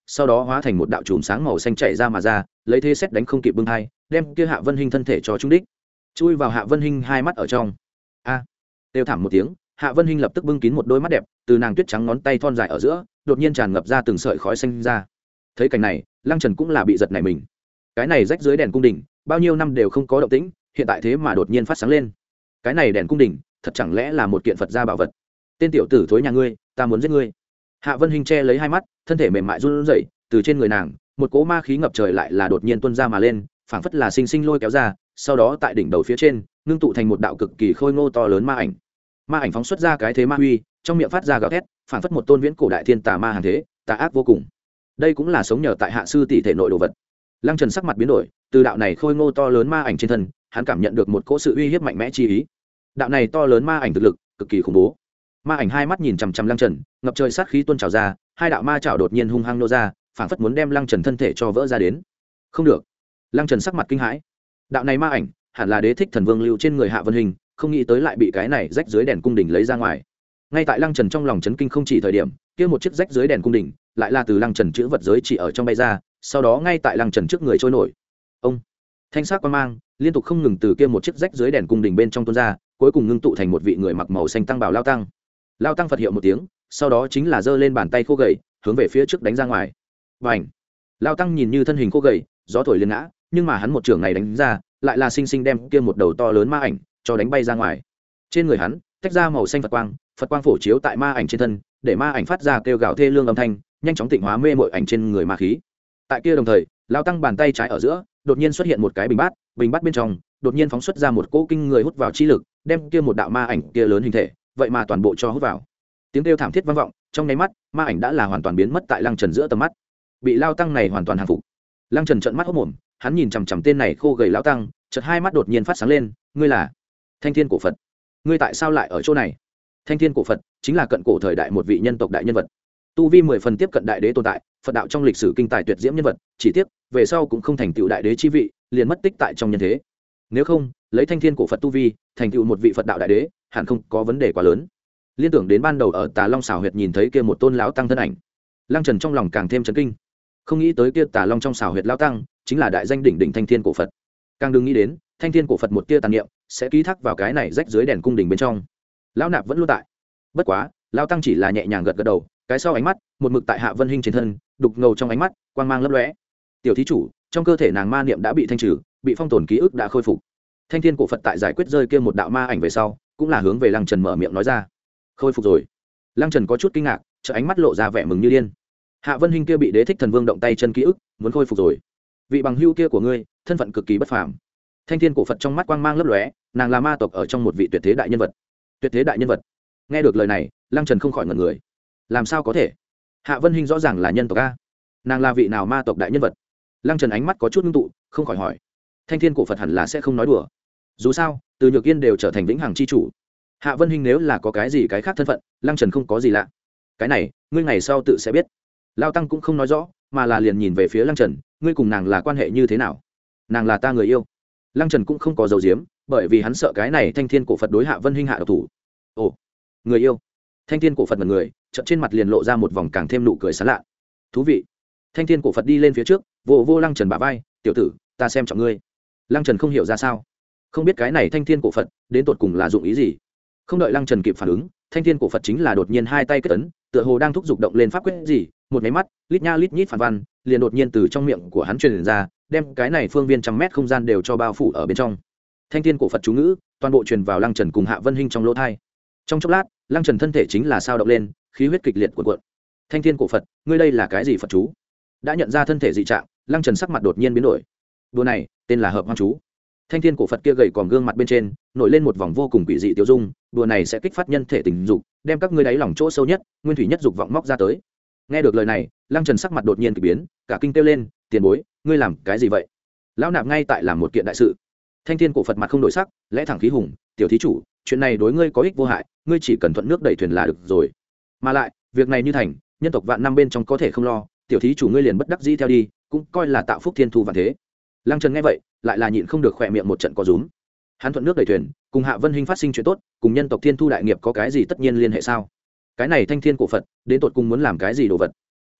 Speaker 1: sau đó hóa thành một đạo chùm sáng màu xanh chạy ra mà ra, lấy thế xét đánh không kịp bưng hai, đem kia Hạ Vân Hinh thân thể cho trúng đích, chui vào Hạ Vân Hinh hai mắt ở trong. A! À, kêu thảm một tiếng, Hạ Vân Hinh lập tức bưng kín một đôi mắt đẹp, từ nàng tuyết trắng ngón tay thon dài ở giữa, đột nhiên tràn ngập ra từng sợi khói xanh ra. Thấy cảnh này, Lăng Trần cũng là bị giật nảy mình. Cái này rách dưới đèn cung đình, bao nhiêu năm đều không có động tĩnh, hiện tại thế mà đột nhiên phát sáng lên. Cái này đèn cung đình, thật chẳng lẽ là một kiện Phật gia bảo vật? Tên tiểu tử thối nhà ngươi, ta muốn giết ngươi. Hạ Vân Hinh che lấy hai mắt, thân thể mềm mại run rẩy, từ trên người nàng, một cỗ ma khí ngập trời lại là đột nhiên tuôn ra mà lên, phảng phất là sinh sinh lôi kéo ra, sau đó tại đỉnh đầu phía trên, ngưng tụ thành một đạo cực kỳ khôi ngô to lớn ma ảnh. Ma ảnh phóng xuất ra cái thế ma huy, trong miệng phát ra gào thét, phảng phất một tôn viễn cổ đại thiên tà ma hàng thế, tà ác vô cùng. Đây cũng là sống nhờ tại hạ sư tỷ thể nội đồ vật. Lăng Trần sắc mặt biến đổi, từ đạo này khôi ngô to lớn ma ảnh trên thân, hắn cảm nhận được một cỗ sự uy hiếp mạnh mẽ chi ý. Đạo này to lớn ma ảnh thực lực cực kỳ khủng bố. Ma ảnh hai mắt nhìn chằm chằm Lăng Trần, ngập trời sát khí tuôn trào ra, hai đạo ma chảo đột nhiên hung hăng nô ra, phảng phất muốn đem Lăng Trần thân thể cho vỡ ra đến. Không được. Lăng Trần sắc mặt kinh hãi. Đạo này ma ảnh, hẳn là Đế Thích Thần Vương lưu trên người Hạ Vân Hinh, không nghĩ tới lại bị cái này rách dưới đèn cung đình lấy ra ngoài. Ngay tại Lăng Trần trong lòng chấn kinh không chỉ thời điểm, kia một chiếc rách dưới đèn cung đình, lại là từ Lăng Trần chữ vật giới chỉ ở trong bay ra, sau đó ngay tại Lăng Trần trước người trôi nổi. Ông thanh sắc quang mang liên tục không ngừng từ kia một chiếc rách dưới đèn cung đình bên trong tuôn ra, cuối cùng ngưng tụ thành một vị người mặc màu xanh tăng bào lao tăng. Lao tăng Phật hiệu một tiếng, sau đó chính là giơ lên bàn tay khô gầy, hướng về phía trước đánh ra ngoài. Bành! Lao tăng nhìn như thân hình khô gầy, gió thổi liền ngã, nhưng mà hắn một trường này đánh ra, lại là sinh sinh đem kia một đầu to lớn ma ảnh cho đánh bay ra ngoài. Trên người hắn tách ra màu xanh Phật quang, Phật quang phổ chiếu tại ma ảnh trên thân, để ma ảnh phát ra kêu gào thê lương âm thanh, nhanh chóng tịnh hóa mê mội ảnh trên người ma khí. Tại kia đồng thời, Lao tăng bàn tay trái ở giữa, đột nhiên xuất hiện một cái bình bát, bình bát bên trong đột nhiên phóng xuất ra một cỗ kinh người hút vào chi lực, đem kia một đạo ma ảnh kia lớn hình thể, vậy mà toàn bộ cho hút vào. Tiếng kêu thảm thiết vang vọng, trong nháy mắt, ma ảnh đã là hoàn toàn biến mất tại Lăng Trần giữa tầm mắt. Bị Lao tăng này hoàn toàn hàng phục. Lăng Trần trợn mắt hốt mồm, hắn nhìn chằm chằm tên này khô gầy lão tăng, chợt hai mắt đột nhiên phát sáng lên, ngươi là Thanh Thiên cổ Phật, ngươi tại sao lại ở chỗ này? Thanh Thiên cổ Phật chính là cận cổ thời đại một vị nhân tộc đại nhân vật, tu vi mười phần tiếp cận đại đế tồn tại, Phật đạo trong lịch sử kinh tài tuyệt diễm nhân vật, chỉ tiếc về sau cũng không thành tựu đại đế chi vị, liền mất tích tại trong nhân thế. Nếu không, lấy Thanh Thiên cổ Phật tu vi, thành tựu một vị Phật đạo đại đế, hẳn không có vấn đề quá lớn. Liên tưởng đến ban đầu ở Tà Long xào huyệt nhìn thấy kia một tôn lão tăng thân ảnh, Lăng Trần trong lòng càng thêm chấn kinh. Không nghĩ tới kia Tà Long trong xào huyệt lão tăng, chính là đại danh đỉnh đỉnh Thanh Thiên cổ Phật. Càng đừng nghĩ đến, Thanh Thiên cổ Phật một tia tàn niệm sẽ ký thác vào cái này rách dưới đèn cung đình bên trong. Lão nạp vẫn luôn tại. Bất quá, lão tăng chỉ là nhẹ nhàng gật gật đầu, cái sau ánh mắt một mực tại Hạ Vân Hinh trên thân, đục ngầu trong ánh mắt, quang mang lấp lóe. Tiểu thí chủ, trong cơ thể nàng ma niệm đã bị thanh trừ, bị phong tồn ký ức đã khôi phục. Thanh Thiên cổ Phật tại giải quyết rơi kia một đạo ma ảnh về sau, cũng là hướng về Lăng Trần mở miệng nói ra. Khôi phục rồi. Lăng Trần có chút kinh ngạc, chợ ánh mắt lộ ra vẻ mừng như điên. Hạ Vân Hinh kia bị Đế Thích Thần Vương động tay chân ký ức, muốn khôi phục rồi. Vị bằng hữu kia của ngươi, thân phận cực kỳ bất phàm. Thanh Thiên cổ Phật trong mắt quang mang lấp lóe, nàng là ma tộc ở trong một vị tuyệt thế đại nhân vật. Tuyệt thế đại nhân vật. Nghe được lời này, Lăng Trần không khỏi ngẩn người. Làm sao có thể? Hạ Vân Hinh rõ ràng là nhân tộc a, nàng là vị nào ma tộc đại nhân vật? Lăng Trần ánh mắt có chút ngưng tụ, không khỏi hỏi. Thanh Thiên cổ Phật hẳn là sẽ không nói đùa. Dù sao, từ Nhược Yên đều trở thành vĩnh hằng chi chủ. Hạ Vân Hinh nếu là có cái gì cái khác thân phận, Lăng Trần không có gì lạ. Cái này, ngươi ngày sau tự sẽ biết. Lao tăng cũng không nói rõ, mà là liền nhìn về phía Lăng Trần, ngươi cùng nàng là quan hệ như thế nào? Nàng là ta người yêu. Lăng Trần cũng không có dầu diếm, bởi vì hắn sợ cái này Thanh Thiên cổ Phật đối Hạ Vân Hinh hạ độc thủ. Ồ, người yêu. Thanh Thiên cổ Phật mật người, chợt trên mặt liền lộ ra một vòng càng thêm nụ cười sán lạ. Thú vị. Thanh Thiên cổ Phật đi lên phía trước, vỗ vỗ Lăng Trần bả vai, tiểu tử, ta xem trọng ngươi. Lăng Trần không hiểu ra sao, không biết cái này Thanh Thiên cổ Phật đến tột cùng là dụng ý gì. Không đợi Lăng Trần kịp phản ứng, Thanh Thiên cổ Phật chính là đột nhiên hai tay kết ấn, tựa hồ đang thúc giục động lên pháp quyết gì, một cái mắt, lít nha lít nhít phản văn, liền đột nhiên từ trong miệng của hắn truyền ra, đem cái này phương viên trăm mét không gian đều cho bao phủ ở bên trong. Thanh Thiên cổ Phật chú ngữ, toàn bộ truyền vào Lăng Trần cùng Hạ Vân Hinh trong lỗ tai. Trong chốc lát, Lăng Trần thân thể chính là sao động lên, khí huyết kịch liệt cuộn cuộn. Thanh Thiên cổ Phật, ngươi đây là cái gì Phật chú? Đã nhận ra thân thể dị trạng, Lăng Trần sắc mặt đột nhiên biến đổi. Đùa này, tên là Hợp Hoang chú. Thanh Thiên cổ Phật kia gầy còm gương mặt bên trên, nổi lên một vòng vô cùng quỷ dị tiêu dung, đùa này sẽ kích phát nhân thể tình dục, đem các ngươi đáy lòng chỗ sâu nhất, nguyên thủy nhất dục vọng móc ra tới. Nghe được lời này, Lăng Trần sắc mặt đột nhiên kỳ biến, cả kinh kêu lên, tiền bối, ngươi làm cái gì vậy? Lão nạp ngay tại làm một kiện đại sự. Thanh Thiên cổ Phật mặt không đổi sắc, lẽ thẳng khí hùng, tiểu thí chủ, chuyện này đối ngươi có ích vô hại, ngươi chỉ cần thuận nước đẩy thuyền là được rồi. Mà lại, việc này như thành, nhân tộc vạn năm bên trong có thể không lo, tiểu thí chủ ngươi liền bất đắc dĩ theo đi, cũng coi là tạo phúc thiên thu vạn thế. Lăng Trần nghe vậy, lại là nhịn không được khỏe miệng một trận co rúm. Hắn thuận nước đẩy thuyền, cùng Hạ Vân Hinh phát sinh chuyện tốt, cùng nhân tộc thiên thu đại nghiệp có cái gì tất nhiên liên hệ sao? Cái này Thanh Thiên cổ Phật, đến tột cùng muốn làm cái gì đồ vật? Tiền bối,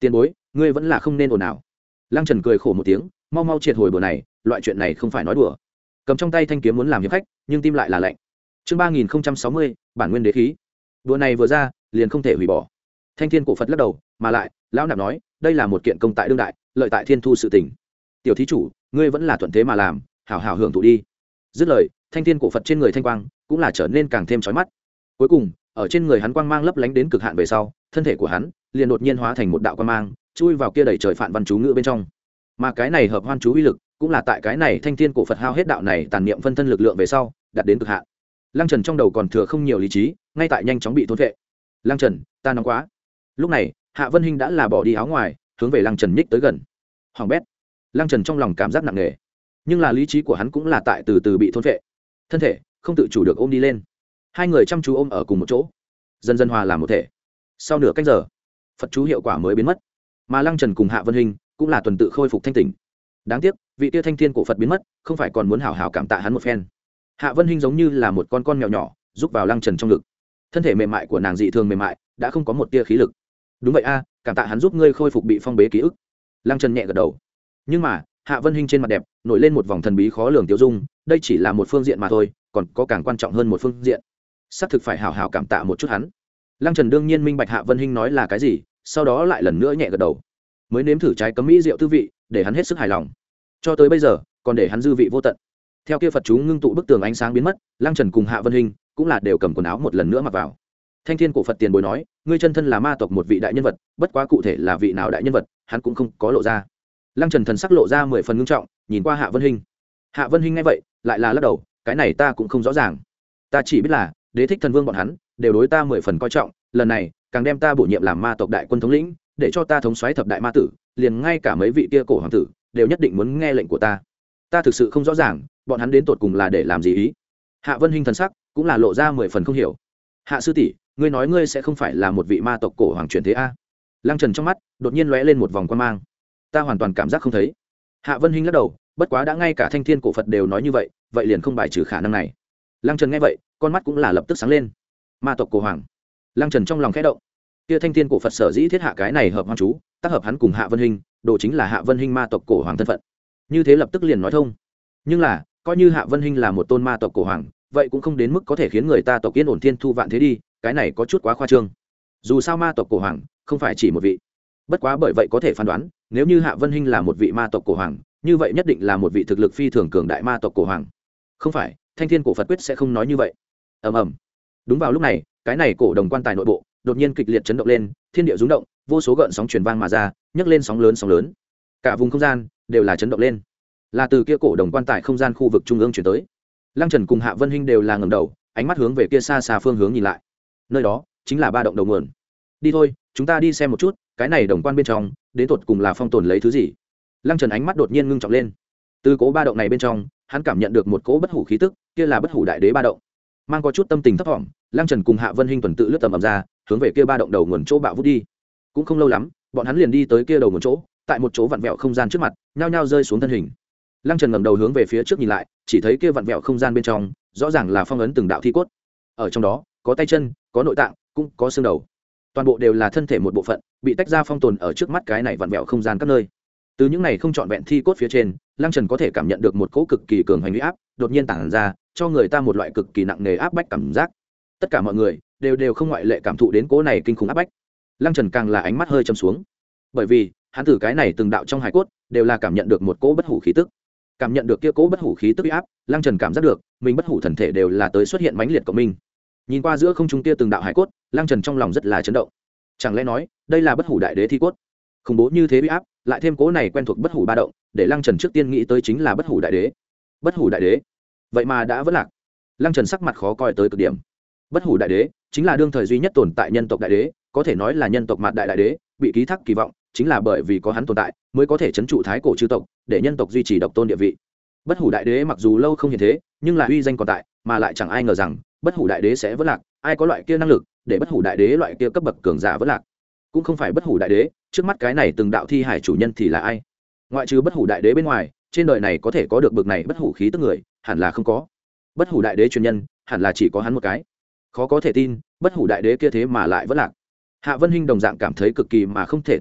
Speaker 1: ngươi vẫn là không nên ồn ào. Lăng Trần cười khổ một tiếng, mau mau triệt hồi bữa này, loại chuyện này không phải nói đùa. Cầm trong tay thanh kiếm muốn làm hiệp khách, nhưng tim lại là lạnh. Chương ba nghìn sáu mươi, bản nguyên đế khí. Đùa này vừa ra, liền không thể hủy bỏ. Thanh Thiên cổ Phật lắc đầu, mà lại, lão nạp nói, đây là một kiện công tại đương đại, lợi tại thiên thu sự tình. Tiểu thí chủ, ngươi vẫn là thuận thế mà làm, hảo hảo hưởng thụ đi. Dứt lời, Thanh Thiên cổ Phật trên người thanh quang cũng là trở nên càng thêm chói mắt. Cuối cùng, ở trên người hắn quang mang lấp lánh đến cực hạn về sau, thân thể của hắn liền đột nhiên hóa thành một đạo quang mang, chui vào kia đầy trời phản văn chú ngữ bên trong. Mà cái này hợp hoan chú uy lực, cũng là tại cái này Thanh Thiên cổ Phật hao hết đạo này tàn niệm phân thân lực lượng về sau, đạt đến cực hạn. Lăng Trần trong đầu còn thừa không nhiều lý trí, ngay tại nhanh chóng bị thôn vệ. Lăng Trần, ta nóng quá. Lúc này, Hạ Vân Hinh đã là bỏ đi áo ngoài, hướng về Lăng Trần nhích tới gần. Hoàng bét. Lăng Trần trong lòng cảm giác nặng nề, nhưng là lý trí của hắn cũng là tại từ từ bị thôn vệ, thân thể không tự chủ được ôm đi lên. Hai người chăm chú ôm ở cùng một chỗ, dần dần hòa làm một thể. Sau nửa canh giờ, Phật chú hiệu quả mới biến mất, mà Lăng Trần cùng Hạ Vân Hinh cũng là tuần tự khôi phục thanh tỉnh. Đáng tiếc, vị tia Thanh Thiên cổ Phật biến mất, không phải còn muốn hảo hảo cảm tạ hắn một phen. Hạ Vân Hinh giống như là một con con mèo nhỏ, giúp vào Lăng Trần trong ngực. Thân thể mềm mại của nàng dị thường mềm mại, đã không có một tia khí lực. Đúng vậy a, cảm tạ hắn giúp ngươi khôi phục bị phong bế ký ức. Lăng Trần nhẹ gật đầu. Nhưng mà, Hạ Vân Hinh trên mặt đẹp nổi lên một vòng thần bí khó lường tiêu dung, đây chỉ là một phương diện mà thôi, còn có càng quan trọng hơn một phương diện. Sắp thực phải hảo hảo cảm tạ một chút hắn. Lăng Trần đương nhiên minh bạch Hạ Vân Hinh nói là cái gì, sau đó lại lần nữa nhẹ gật đầu. Mới nếm thử trái cấm mỹ rượu tư vị, để hắn hết sức hài lòng. Cho tới bây giờ, còn để hắn dư vị vô tận. Theo kia Phật chú ngưng tụ bức tường ánh sáng biến mất, Lăng Trần cùng Hạ Vân Hinh cũng là đều cầm quần áo một lần nữa mặc vào. Thanh Thiên cổ Phật tiền bối nói, ngươi chân thân là ma tộc một vị đại nhân vật, bất quá cụ thể là vị nào đại nhân vật, hắn cũng không có lộ ra. Lăng Trần thần sắc lộ ra mười phần ngưng trọng, nhìn qua Hạ Vân Hinh. Hạ Vân Hinh nghe vậy, lại là lắc đầu, cái này ta cũng không rõ ràng. Ta chỉ biết là, Đế Thích Thần Vương bọn hắn đều đối ta mười phần coi trọng, lần này càng đem ta bổ nhiệm làm ma tộc đại quân thống lĩnh, để cho ta thống soái thập đại ma tử, liền ngay cả mấy vị kia cổ hoàng tử đều nhất định muốn nghe lệnh của ta. Ta thực sự không rõ ràng, bọn hắn đến tột cùng là để làm gì ý. Hạ Vân Hinh thần sắc cũng là lộ ra mười phần không hiểu. Hạ sư tỷ, ngươi nói ngươi sẽ không phải là một vị ma tộc cổ hoàng truyền thế a? Lăng Trần trong mắt đột nhiên lóe lên một vòng quan mang. Ta hoàn toàn cảm giác không thấy. Hạ Vân Hinh lắc đầu, bất quá đã ngay cả Thanh Thiên cổ Phật đều nói như vậy, vậy liền không bài trừ khả năng này. Lăng Trần nghe vậy, con mắt cũng là lập tức sáng lên. Ma tộc cổ hoàng. Lăng Trần trong lòng khẽ động. Kia Thanh Thiên cổ Phật sở dĩ thiết hạ cái này hợp hoan chú, tác hợp hắn cùng Hạ Vân Hinh, đồ chính là Hạ Vân Hinh ma tộc cổ hoàng thân phận. Như thế lập tức liền nói thông. Nhưng là, coi như Hạ Vân Hinh là một tôn ma tộc cổ hoàng, vậy cũng không đến mức có thể khiến người ta tộc yên ổn thiên thu vạn thế đi, cái này có chút quá khoa trương. Dù sao ma tộc cổ hoàng không phải chỉ một vị. Bất quá bởi vậy có thể phán đoán, nếu như Hạ Vân Hinh là một vị ma tộc cổ hoàng, như vậy nhất định là một vị thực lực phi thường cường đại ma tộc cổ hoàng. Không phải, Thanh Thiên cổ Phật quyết sẽ không nói như vậy. Ầm ầm. Đúng vào lúc này, cái này cổ đồng quan tài nội bộ đột nhiên kịch liệt chấn động lên, thiên địa rung động, vô số gợn sóng truyền vang mà ra, nhấc lên sóng lớn sóng lớn. Cả vùng không gian đều là chấn động lên. Là từ kia cổ đồng quan tài không gian khu vực trung ương chuyển tới. Lăng Trần cùng Hạ Vân Hinh đều là ngẩng đầu, ánh mắt hướng về kia xa xa phương hướng nhìn lại. Nơi đó chính là ba động đầu nguồn. Đi thôi, chúng ta đi xem một chút, cái này đồng quan bên trong đến tột cùng là phong tồn lấy thứ gì. Lăng Trần ánh mắt đột nhiên ngưng trọng lên. Từ cố ba động này bên trong, hắn cảm nhận được một cỗ bất hủ khí tức, kia là bất hủ đại đế ba động. Mang có chút tâm tình thấp thỏm, Lăng Trần cùng Hạ Vân Hinh tuần tự lướt tầm ầm ra, hướng về kia ba động đầu nguồn chỗ bạo vút đi. Cũng không lâu lắm, bọn hắn liền đi tới kia đầu nguồn chỗ, tại một chỗ vặn vẹo không gian trước mặt, nhao nhao rơi xuống thân hình. Lăng Trần ngẩng đầu hướng về phía trước nhìn lại, chỉ thấy kia vặn vẹo không gian bên trong, rõ ràng là phong ấn từng đạo thi cốt. Ở trong đó, có tay chân, có nội tạng, cũng có xương đầu. Toàn bộ đều là thân thể một bộ phận, bị tách ra phong tồn ở trước mắt cái này vặn vẹo không gian các nơi. Từ những này không trọn vẹn thi cốt phía trên, Lăng Trần có thể cảm nhận được một cỗ cực kỳ cường hành uy áp, đột nhiên tản ra, cho người ta một loại cực kỳ nặng nề áp bách cảm giác. Tất cả mọi người đều đều không ngoại lệ cảm thụ đến cỗ này kinh khủng áp bách. Lăng Trần càng là ánh mắt hơi trầm xuống, bởi vì hắn từ cái này từng đạo trong hải cốt đều là cảm nhận được một cỗ bất hủ khí tức. Cảm nhận được kia cỗ bất hủ khí tức uy áp, Lăng Trần cảm giác được mình bất hủ thần thể đều là tới xuất hiện mãnh liệt của mình. Nhìn qua giữa không trung kia từng đạo hải cốt, Lăng Trần trong lòng rất là chấn động. Chẳng lẽ nói đây là bất hủ đại đế thi cốt? Khủng bố như thế uy áp, lại thêm cỗ này quen thuộc bất hủ ba động, để Lăng Trần trước tiên nghĩ tới chính là bất hủ đại đế. Bất hủ đại đế, vậy mà đã vỡ lạc. Lăng Trần sắc mặt khó coi tới cực điểm. Bất hủ đại đế chính là đương thời duy nhất tồn tại nhân tộc đại đế, có thể nói là nhân tộc mạt đại đại đế, bị ký thác kỳ vọng, chính là bởi vì có hắn tồn tại, mới có thể trấn trụ thái cổ chư tộc, để nhân tộc duy trì độc tôn địa vị. Bất hủ đại đế mặc dù lâu không hiện thế, nhưng là uy danh còn tại, mà lại chẳng ai ngờ rằng bất hủ đại đế sẽ vỡ lạc. Ai có loại kia năng lực để bất hủ đại đế loại kia cấp bậc cường giả vỡ lạc? Cũng không phải bất hủ đại đế, trước mắt cái này từng đạo thi hải chủ nhân thì là ai? Ngoại trừ bất hủ đại đế bên ngoài, trên đời này có thể có được bậc này bất hủ khí tức người, hẳn là không có. Bất hủ đại đế truyền nhân, hẳn là chỉ có hắn một cái. Khó có thể tin, bất hủ đại đế kia thế mà lại vỡ lạc. Hạ Vân Hinh đồng dạng cảm thấy cực kỳ mà không thể tư nghị,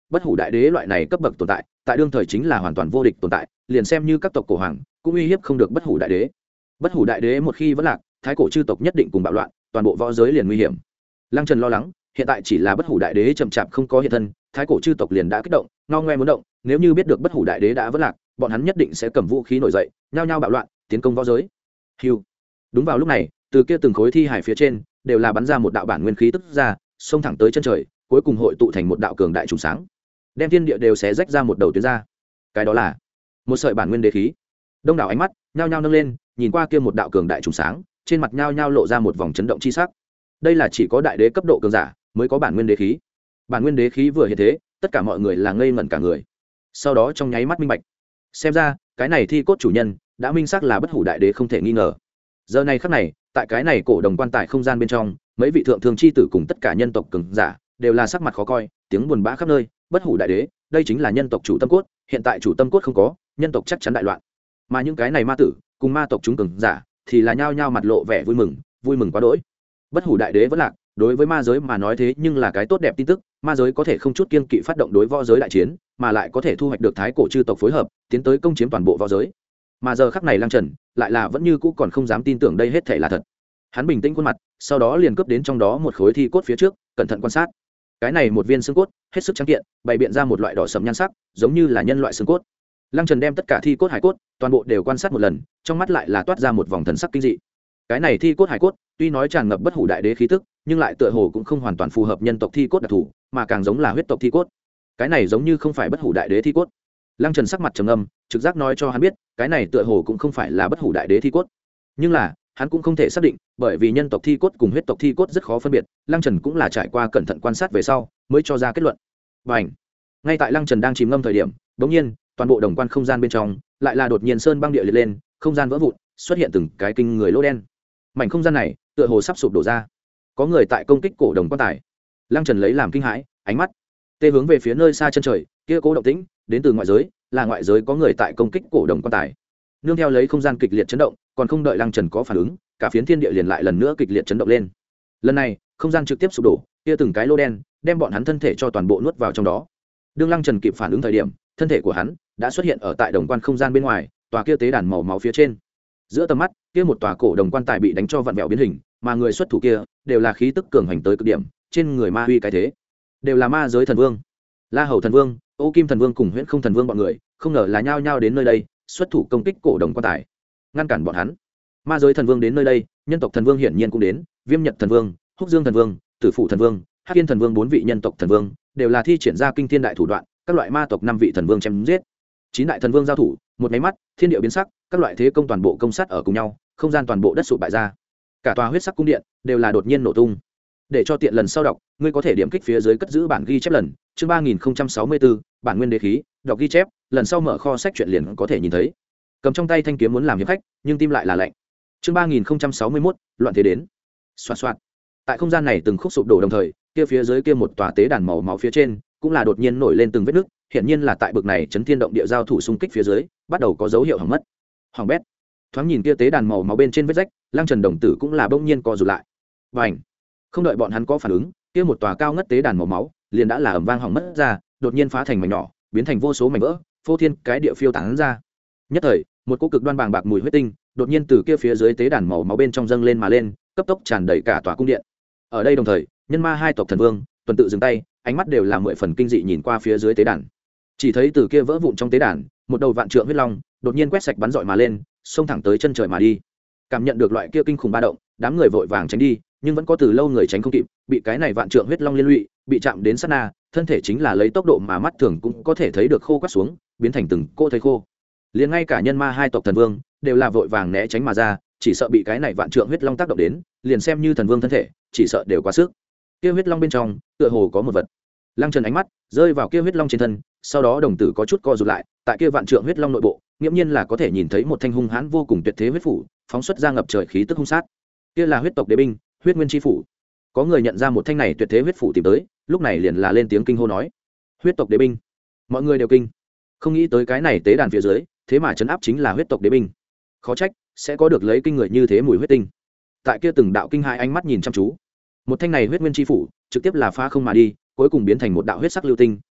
Speaker 1: bất hủ đại đế loại này cấp bậc tồn tại tại đương thời chính là hoàn toàn vô địch tồn tại, liền xem như các tộc cổ hoàng cũng uy hiếp không được bất hủ đại đế. Bất hủ đại đế một khi vẫn lạc, thái cổ chư tộc nhất định cùng bạo loạn, toàn bộ võ giới liền nguy hiểm. Lăng Trần lo lắng, hiện tại chỉ là bất hủ đại đế chậm chạp không có hiện thân, thái cổ chư tộc liền đã kích động, ngao ngoe muốn động. Nếu như biết được bất hủ đại đế đã vẫn lạc, bọn hắn nhất định sẽ cầm vũ khí nổi dậy, nhao nhao bạo loạn, tiến công võ giới. Hưu. Đúng vào lúc này, từ kia từng khối thi hải phía trên đều là bắn ra một đạo bản nguyên khí tức ra, xông thẳng tới chân trời, cuối cùng hội tụ thành một đạo cường đại trùng sáng, đem thiên địa đều xé rách ra một đầu tuyến ra. Cái đó là một sợi bản nguyên đế khí. Đông đảo ánh mắt nhao nhao nâng lên, nhìn qua kia một đạo cường đại trùng sáng, trên mặt nhao nhao lộ ra một vòng chấn động chi sắc. Đây là chỉ có đại đế cấp độ cường giả mới có bản nguyên đế khí. Bản nguyên đế khí vừa hiện thế, tất cả mọi người là ngây ngẩn cả người. Sau đó trong nháy mắt minh bạch, xem ra cái này thi cốt chủ nhân đã minh xác là bất hủ đại đế không thể nghi ngờ. Giờ này khắc này, tại cái này cổ đồng quan tài không gian bên trong, mấy vị thượng thường chi tử cùng tất cả nhân tộc cường giả đều là sắc mặt khó coi, tiếng buồn bã khắp nơi. Bất hủ đại đế, đây chính là nhân tộc chủ tâm cốt, hiện tại chủ tâm cốt không có, nhân tộc chắc chắn đại loạn. Mà những cái này ma tử cùng ma tộc chúng cường giả thì là nhao nhao mặt lộ vẻ vui mừng, vui mừng quá đỗi. Bất hủ đại đế vẫn lạc, đối với ma giới mà nói thế nhưng là cái tốt đẹp tin tức, ma giới có thể không chút kiên kỵ phát động đối võ giới đại chiến, mà lại có thể thu hoạch được thái cổ chư tộc phối hợp, tiến tới công chiếm toàn bộ võ giới. Mà giờ khắc này Lăng Trần lại là vẫn như cũ còn không dám tin tưởng đây hết thể là thật. Hắn bình tĩnh khuôn mặt, sau đó liền cướp đến trong đó một khối thi cốt phía trước, cẩn thận quan sát. Cái này một viên xương cốt hết sức trắng kiện, bày biện ra một loại đỏ sẫm nhan sắc, giống như là nhân loại xương cốt. Lăng Trần đem tất cả thi cốt hải cốt toàn bộ đều quan sát một lần, trong mắt lại là toát ra một vòng thần sắc kinh dị. Cái này thi cốt hải cốt tuy nói tràn ngập bất hủ đại đế khí tức, nhưng lại tựa hồ cũng không hoàn toàn phù hợp nhân tộc thi cốt đặc thù, mà càng giống là huyết tộc thi cốt. Cái này giống như không phải bất hủ đại đế thi cốt. Lăng Trần sắc mặt trầm ngâm, trực giác nói cho hắn biết, cái này tựa hồ cũng không phải là bất hủ đại đế thi cốt. Nhưng là, hắn cũng không thể xác định, bởi vì nhân tộc thi cốt cùng huyết tộc thi cốt rất khó phân biệt. Lăng Trần cũng là trải qua cẩn thận quan sát về sau, mới cho ra kết luận. Bành! Ngay tại Lăng Trần đang chìm ngâm thời điểm, bỗng nhiên, toàn bộ đồng quan không gian bên trong lại là đột nhiên sơn băng địa liệt lên, không gian vỡ vụn, xuất hiện từng cái kinh người lỗ đen. Mảnh không gian này tựa hồ sắp sụp đổ ra, có người tại công kích cổ đồng quan tài. Lăng Trần lấy làm kinh hãi, ánh mắt tê hướng về phía nơi xa chân trời, kia cố động tĩnh đến từ ngoại giới, là ngoại giới có người tại công kích cổ đồng quan tài. Nương theo lấy không gian kịch liệt chấn động, còn không đợi Lăng Trần có phản ứng, cả phiến thiên địa liền lại lần nữa kịch liệt chấn động lên. Lần này không gian trực tiếp sụp đổ, kia từng cái lỗ đen đem bọn hắn thân thể cho toàn bộ nuốt vào trong đó. Đương Lăng Trần kịp phản ứng thời điểm, thân thể của hắn đã xuất hiện ở tại đồng quan không gian bên ngoài, tòa kia tế đàn màu máu phía trên. Giữa tầm mắt, kia một tòa cổ đồng quan tài bị đánh cho vặn vẹo biến hình, mà người xuất thủ kia đều là khí tức cường hành tới cực điểm, trên người ma huy cái thế, đều là ma giới thần vương. La Hầu thần vương, Ô Kim thần vương cùng Huyễn Không thần vương bọn người, không ngờ là nhao nhao đến nơi đây, xuất thủ công kích cổ đồng quan tài, ngăn cản bọn hắn. Ma giới thần vương đến nơi đây, nhân tộc thần vương hiển nhiên cũng đến, Viêm Nhật thần vương, Húc Dương thần vương, Tử Phụ thần vương, Hắc Yên thần vương bốn vị nhân tộc thần vương, đều là thi triển ra kinh thiên đại thủ đoạn, các loại ma tộc năm vị thần vương chém giết. Chín đại thần vương giao thủ, một máy mắt, thiên địa biến sắc, các loại thế công toàn bộ công sát ở cùng nhau, không gian toàn bộ đất sụp bại ra. Cả tòa huyết sắc cung điện đều là đột nhiên nổ tung. Để cho tiện lần sau đọc, ngươi có thể điểm kích phía dưới cất giữ bản ghi chép lần, chương ba nghìn sáu mươi bốn, bản nguyên đế khí, đọc ghi chép, lần sau mở kho sách truyện liền có thể nhìn thấy. Cầm trong tay thanh kiếm muốn làm hiệp khách, nhưng tim lại là lạnh. Chương ba nghìn sáu mươi mốt, loạn thế đến. Xoạt xoạt. Tại không gian này từng khúc sụp đổ đồng thời, kia phía dưới kia một tòa tế đàn màu máu phía trên, cũng là đột nhiên nổi lên từng vết nứt, hiện nhiên là tại bực này chấn thiên động địa giao thủ xung kích phía dưới, bắt đầu có dấu hiệu hỏng mất. Hỏng bét. Thoáng nhìn kia tế đàn màu máu bên trên vết rách, Lăng Trần đồng tử cũng là bỗng nhiên co rụt lại. Bành! Không đợi bọn hắn có phản ứng, kia một tòa cao ngất tế đàn màu máu, liền đã là ầm vang hỏng mất ra, đột nhiên phá thành mảnh nhỏ, biến thành vô số mảnh vỡ, phô thiên cái địa phiêu tán ra. Nhất thời, một cỗ cực đoan bàng bạc mùi huyết tinh, đột nhiên từ kia phía dưới tế đàn màu máu bên trong dâng lên mà lên, cấp tốc tràn đầy cả tòa cung điện. Ở đây đồng thời, nhân ma hai tộc thần vương, tuần tự dừng tay, ánh mắt đều là mười phần kinh dị nhìn qua phía dưới tế đàn. Chỉ thấy từ kia vỡ vụn trong tế đàn, một đầu vạn trượng huyết long, đột nhiên quét sạch bắn dọi mà lên, xông thẳng tới chân trời mà đi. Cảm nhận được loại kia kinh khủng ba động, đám người vội vàng tránh đi, nhưng vẫn có từ lâu người tránh không kịp, bị cái này vạn trượng huyết long liên lụy, bị chạm đến sát na, thân thể chính là lấy tốc độ mà mắt thường cũng có thể thấy được khô quắt xuống, biến thành từng cô thấy khô. Liền ngay cả nhân ma hai tộc thần vương đều là vội vàng né tránh mà ra, chỉ sợ bị cái này vạn trượng huyết long tác động đến, liền xem như thần vương thân thể, chỉ sợ đều quá sức. Kia huyết long bên trong, tựa hồ có một vật. Lăng Trần ánh mắt rơi vào kia huyết long trên thân, sau đó đồng tử có chút co rụt lại, tại kia vạn trượng huyết long nội bộ, nghiễm nhiên là có thể nhìn thấy một thanh hung hãn vô cùng tuyệt thế huyết phủ, phóng xuất ra ngập trời khí tức hung sát. Kia là huyết tộc đế binh, huyết nguyên chi phủ. Có người nhận ra một thanh này tuyệt thế huyết phủ tìm tới, lúc này liền là lên tiếng kinh hô nói: huyết tộc đế binh. Mọi người đều kinh, không nghĩ tới cái này tế đàn phía dưới, thế mà trấn áp chính là huyết tộc đế binh. Khó trách sẽ có được lấy kinh người như thế mùi huyết tinh. Tại kia từng đạo kinh hai ánh mắt nhìn chăm chú, một thanh này huyết nguyên chi phủ trực tiếp là phá không mà đi, cuối cùng biến thành một đạo huyết sắc lưu tinh,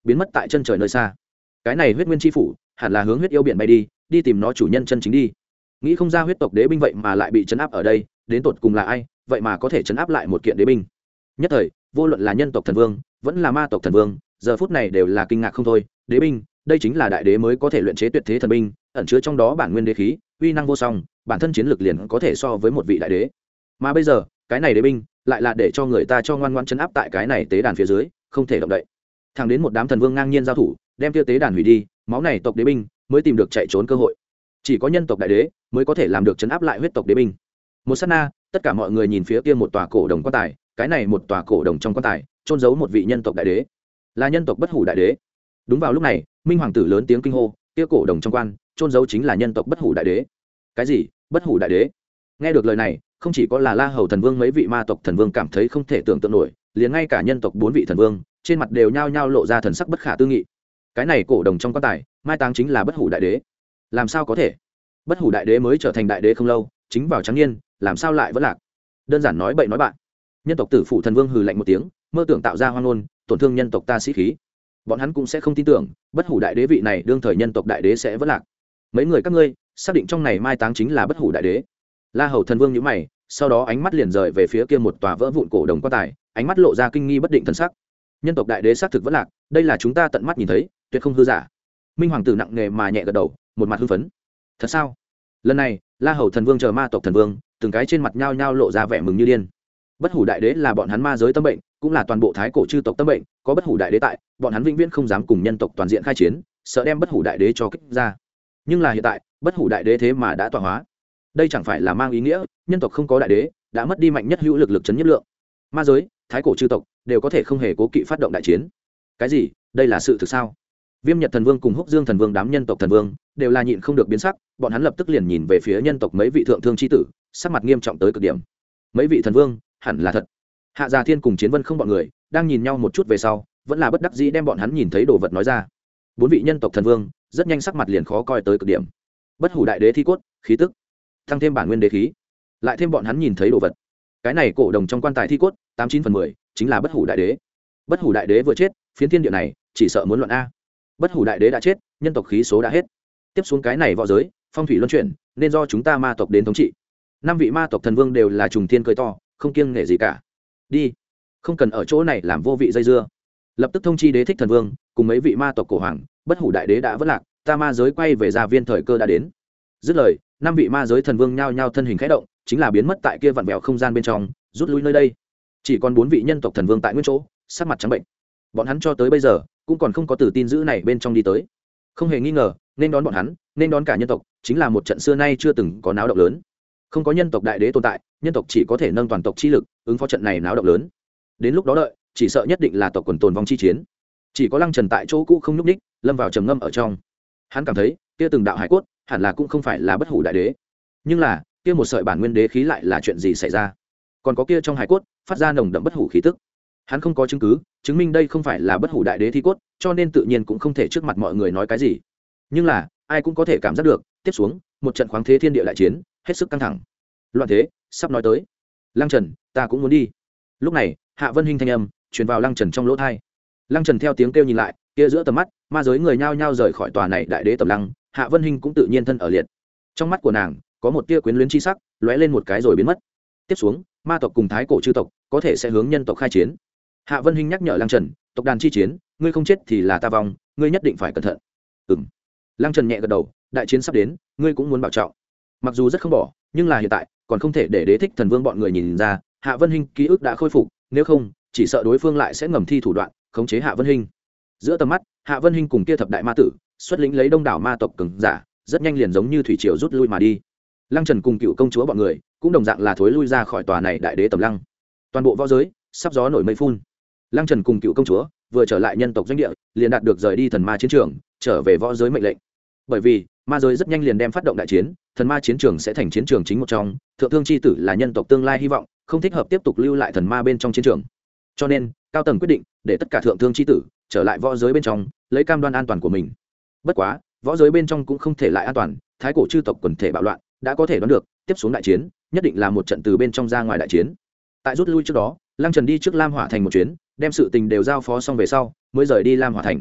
Speaker 1: biến mất tại chân trời nơi xa. Cái này huyết nguyên chi phủ hẳn là hướng huyết yêu biển bay đi, đi tìm nó chủ nhân chân chính đi. Nghĩ không ra huyết tộc đế binh vậy mà lại bị chấn áp ở đây, đến tột cùng là ai vậy mà có thể chấn áp lại một kiện đế binh. Nhất thời vô luận là nhân tộc thần vương vẫn là ma tộc thần vương, giờ phút này đều là kinh ngạc không thôi. Đế binh, đây chính là đại đế mới có thể luyện chế tuyệt thế thần binh, ẩn chứa trong đó bản nguyên đế khí, uy năng vô song, bản thân chiến lược liền có thể so với một vị đại đế. Mà bây giờ cái này đế binh lại là để cho người ta cho ngoan ngoãn chấn áp tại cái này tế đàn phía dưới, không thể động đậy. Thẳng đến một đám thần vương ngang nhiên giao thủ, đem tiêu tế đàn hủy đi, máu này tộc đế binh mới tìm được chạy trốn cơ hội. Chỉ có nhân tộc đại đế mới có thể làm được chấn áp lại huyết tộc đế binh. Một sát na, tất cả mọi người nhìn phía kia một tòa cổ đồng quan tài, cái này một tòa cổ đồng trong quan tài trôn giấu một vị nhân tộc đại đế, là nhân tộc bất hủ đại đế. Đúng vào lúc này, minh hoàng tử lớn tiếng kinh hô, kia cổ đồng trong quan trôn giấu chính là nhân tộc bất hủ đại đế. Cái gì? Bất hủ đại đế? Nghe được lời này, không chỉ có là La Hầu thần vương mấy vị ma tộc thần vương cảm thấy không thể tưởng tượng nổi, liền ngay cả nhân tộc bốn vị thần vương trên mặt đều nhao nhao lộ ra thần sắc bất khả tư nghị. Cái này cổ đồng trong quan tài mai táng chính là bất hủ đại đế. Làm sao có thể? Bất hủ đại đế mới trở thành đại đế không lâu, chính vào trắng niên, làm sao lại vẫn lạc? Đơn giản nói bậy nói bạn. Nhân tộc tử phụ thần vương hừ lạnh một tiếng, mơ tưởng tạo ra hoang ngôn, tổn thương nhân tộc ta sĩ khí. Bọn hắn cũng sẽ không tin tưởng bất hủ đại đế vị này đương thời nhân tộc đại đế sẽ vẫn lạc. Mấy người các ngươi xác định trong này mai táng chính là bất hủ đại đế? La Hầu thần vương nhíu mày, sau đó ánh mắt liền rời về phía kia một tòa vỡ vụn cổ đồng quan tài, ánh mắt lộ ra kinh nghi bất định thần sắc. Nhân tộc đại đế xác thực vẫn lạc, đây là chúng ta tận mắt nhìn thấy, tuyệt không hư giả. Minh hoàng tử nặng nề mà nhẹ gật đầu, một mặt hưng phấn. Thật sao? Lần này La Hầu thần vương chờ ma tộc thần vương từng cái trên mặt nhao nhao lộ ra vẻ mừng như điên. Bất hủ đại đế là bọn hắn ma giới tâm bệnh, cũng là toàn bộ thái cổ chư tộc tâm bệnh, có bất hủ đại đế tại, bọn hắn vĩnh viễn không dám cùng nhân tộc toàn diện khai chiến, sợ đem bất hủ đại đế cho kích ra. Nhưng là hiện tại bất hủ đại đế thế mà đã tọa hóa, đây chẳng phải là mang ý nghĩa nhân tộc không có đại đế, đã mất đi mạnh nhất hữu lực lực chấn nhất lượng. Ma giới thái cổ chư tộc đều có thể không hề cố kỵ phát động đại chiến. Cái gì? Đây là sự thực sao? Viêm Nhật thần vương cùng Húc Dương thần vương đám nhân tộc thần vương đều là nhịn không được biến sắc, bọn hắn lập tức liền nhìn về phía nhân tộc mấy vị thượng thương chi tử, sắc mặt nghiêm trọng tới cực điểm. Mấy vị thần vương hẳn là thật. Hạ Già Thiên cùng Chiến Vân không bọn người đang nhìn nhau một chút về sau, vẫn là bất đắc dĩ đem bọn hắn nhìn thấy đồ vật nói ra. Bốn vị nhân tộc thần vương rất nhanh sắc mặt liền khó coi tới cực điểm. Bất hủ đại đế thi cốt, khí tức, tăng thêm bản nguyên đế khí, lại thêm bọn hắn nhìn thấy đồ vật. Cái này cổ đồng trong quan tài thi cốt, tám chín phần mười chính là bất hủ đại đế. Bất hủ đại đế vừa chết, phiến thiên địa này chỉ sợ muốn loạn a. Bất hủ đại đế đã chết, nhân tộc khí số đã hết. Tiếp xuống cái này võ giới, phong thủy luân chuyển, nên do chúng ta ma tộc đến thống trị. Năm vị ma tộc thần vương đều là trùng thiên cười to, không kiêng nể gì cả. Đi, không cần ở chỗ này làm vô vị dây dưa. Lập tức thông chi đế thích thần vương cùng mấy vị ma tộc cổ hoàng, bất hủ đại đế đã vất lạc, ta ma giới quay về gia viên thời cơ đã đến. Dứt lời, năm vị ma giới thần vương nhao nhao thân hình khẽ động, chính là biến mất tại kia vặn vẹo không gian bên trong, rút lui nơi đây. Chỉ còn bốn vị nhân tộc thần vương tại nguyên chỗ, sắc mặt trắng bệnh. Bọn hắn cho tới bây giờ cũng còn không có từ tin dữ này bên trong đi tới. Không hề nghi ngờ, nên đón bọn hắn, nên đón cả nhân tộc, chính là một trận xưa nay chưa từng có náo động lớn. Không có nhân tộc đại đế tồn tại, nhân tộc chỉ có thể nâng toàn tộc chi lực ứng phó trận này náo động lớn. Đến lúc đó đợi, chỉ sợ nhất định là tộc quần tồn vong chi chiến. Chỉ có Lăng Trần tại chỗ cũ không nhúc nhích, lâm vào trầm ngâm ở trong. Hắn cảm thấy kia từng đạo hải cốt hẳn là cũng không phải là bất hủ đại đế, nhưng là kia một sợi bản nguyên đế khí lại là chuyện gì xảy ra? Còn có kia trong hải cốt phát ra nồng đậm bất hủ khí tức. Hắn không có chứng cứ chứng minh đây không phải là bất hủ đại đế thi cốt, cho nên tự nhiên cũng không thể trước mặt mọi người nói cái gì. Nhưng là ai cũng có thể cảm giác được, tiếp xuống một trận khoáng thế thiên địa đại chiến hết sức căng thẳng. Loạn thế sắp nói tới. Lăng Trần, ta cũng muốn đi. Lúc này Hạ Vân Hinh thanh âm truyền vào Lăng Trần trong lỗ tai. Lăng Trần theo tiếng kêu nhìn lại, kia giữa tầm mắt ma giới người nhao nhao rời khỏi tòa này đại đế tầm lăng. Hạ Vân Hinh cũng tự nhiên thân ở liệt. Trong mắt của nàng có một tia quyến luyến chi sắc lóe lên một cái rồi biến mất. Tiếp xuống ma tộc cùng thái cổ chư tộc có thể sẽ hướng nhân tộc khai chiến. Hạ Vân Hinh nhắc nhở Lăng Trần, tộc đàn chi chiến, ngươi không chết thì là ta vong, ngươi nhất định phải cẩn thận. Ừm. Lăng Trần nhẹ gật đầu, đại chiến sắp đến, ngươi cũng muốn bảo trọng. Mặc dù rất không bỏ, nhưng là hiện tại còn không thể để đế thích thần vương bọn người nhìn ra Hạ Vân Hinh ký ức đã khôi phục, nếu không chỉ sợ đối phương lại sẽ ngầm thi thủ đoạn khống chế Hạ Vân Hinh. Giữa tầm mắt Hạ Vân Hinh cùng kia thập đại ma tử xuất lĩnh lấy đông đảo ma tộc cường giả, rất nhanh liền giống như thủy triều rút lui mà đi. Lăng Trần cùng cựu công chúa bọn người cũng đồng dạng là thối lui ra khỏi tòa này đại đế tầm lăng. Toàn bộ võ giới sắp gió nổi mây phun. Lăng Trần cùng cựu công chúa vừa trở lại nhân tộc doanh địa, liền đạt được rời đi thần ma chiến trường, trở về võ giới mệnh lệnh. Bởi vì ma giới rất nhanh liền đem phát động đại chiến, thần ma chiến trường sẽ thành chiến trường chính một trong, thượng thương chi tử là nhân tộc tương lai hy vọng, không thích hợp tiếp tục lưu lại thần ma bên trong chiến trường. Cho nên cao tầng quyết định để tất cả thượng thương chi tử trở lại võ giới bên trong, lấy cam đoan an toàn của mình. Bất quá võ giới bên trong cũng không thể lại an toàn, thái cổ chư tộc quần thể bạo loạn, đã có thể đoán được tiếp xuống đại chiến nhất định là một trận từ bên trong ra ngoài đại chiến. Tại rút lui trước đó, Lăng Trần đi trước Lam Hỏa Thành một chuyến, đem sự tình đều giao phó xong về sau mới rời đi Lam Hỏa Thành.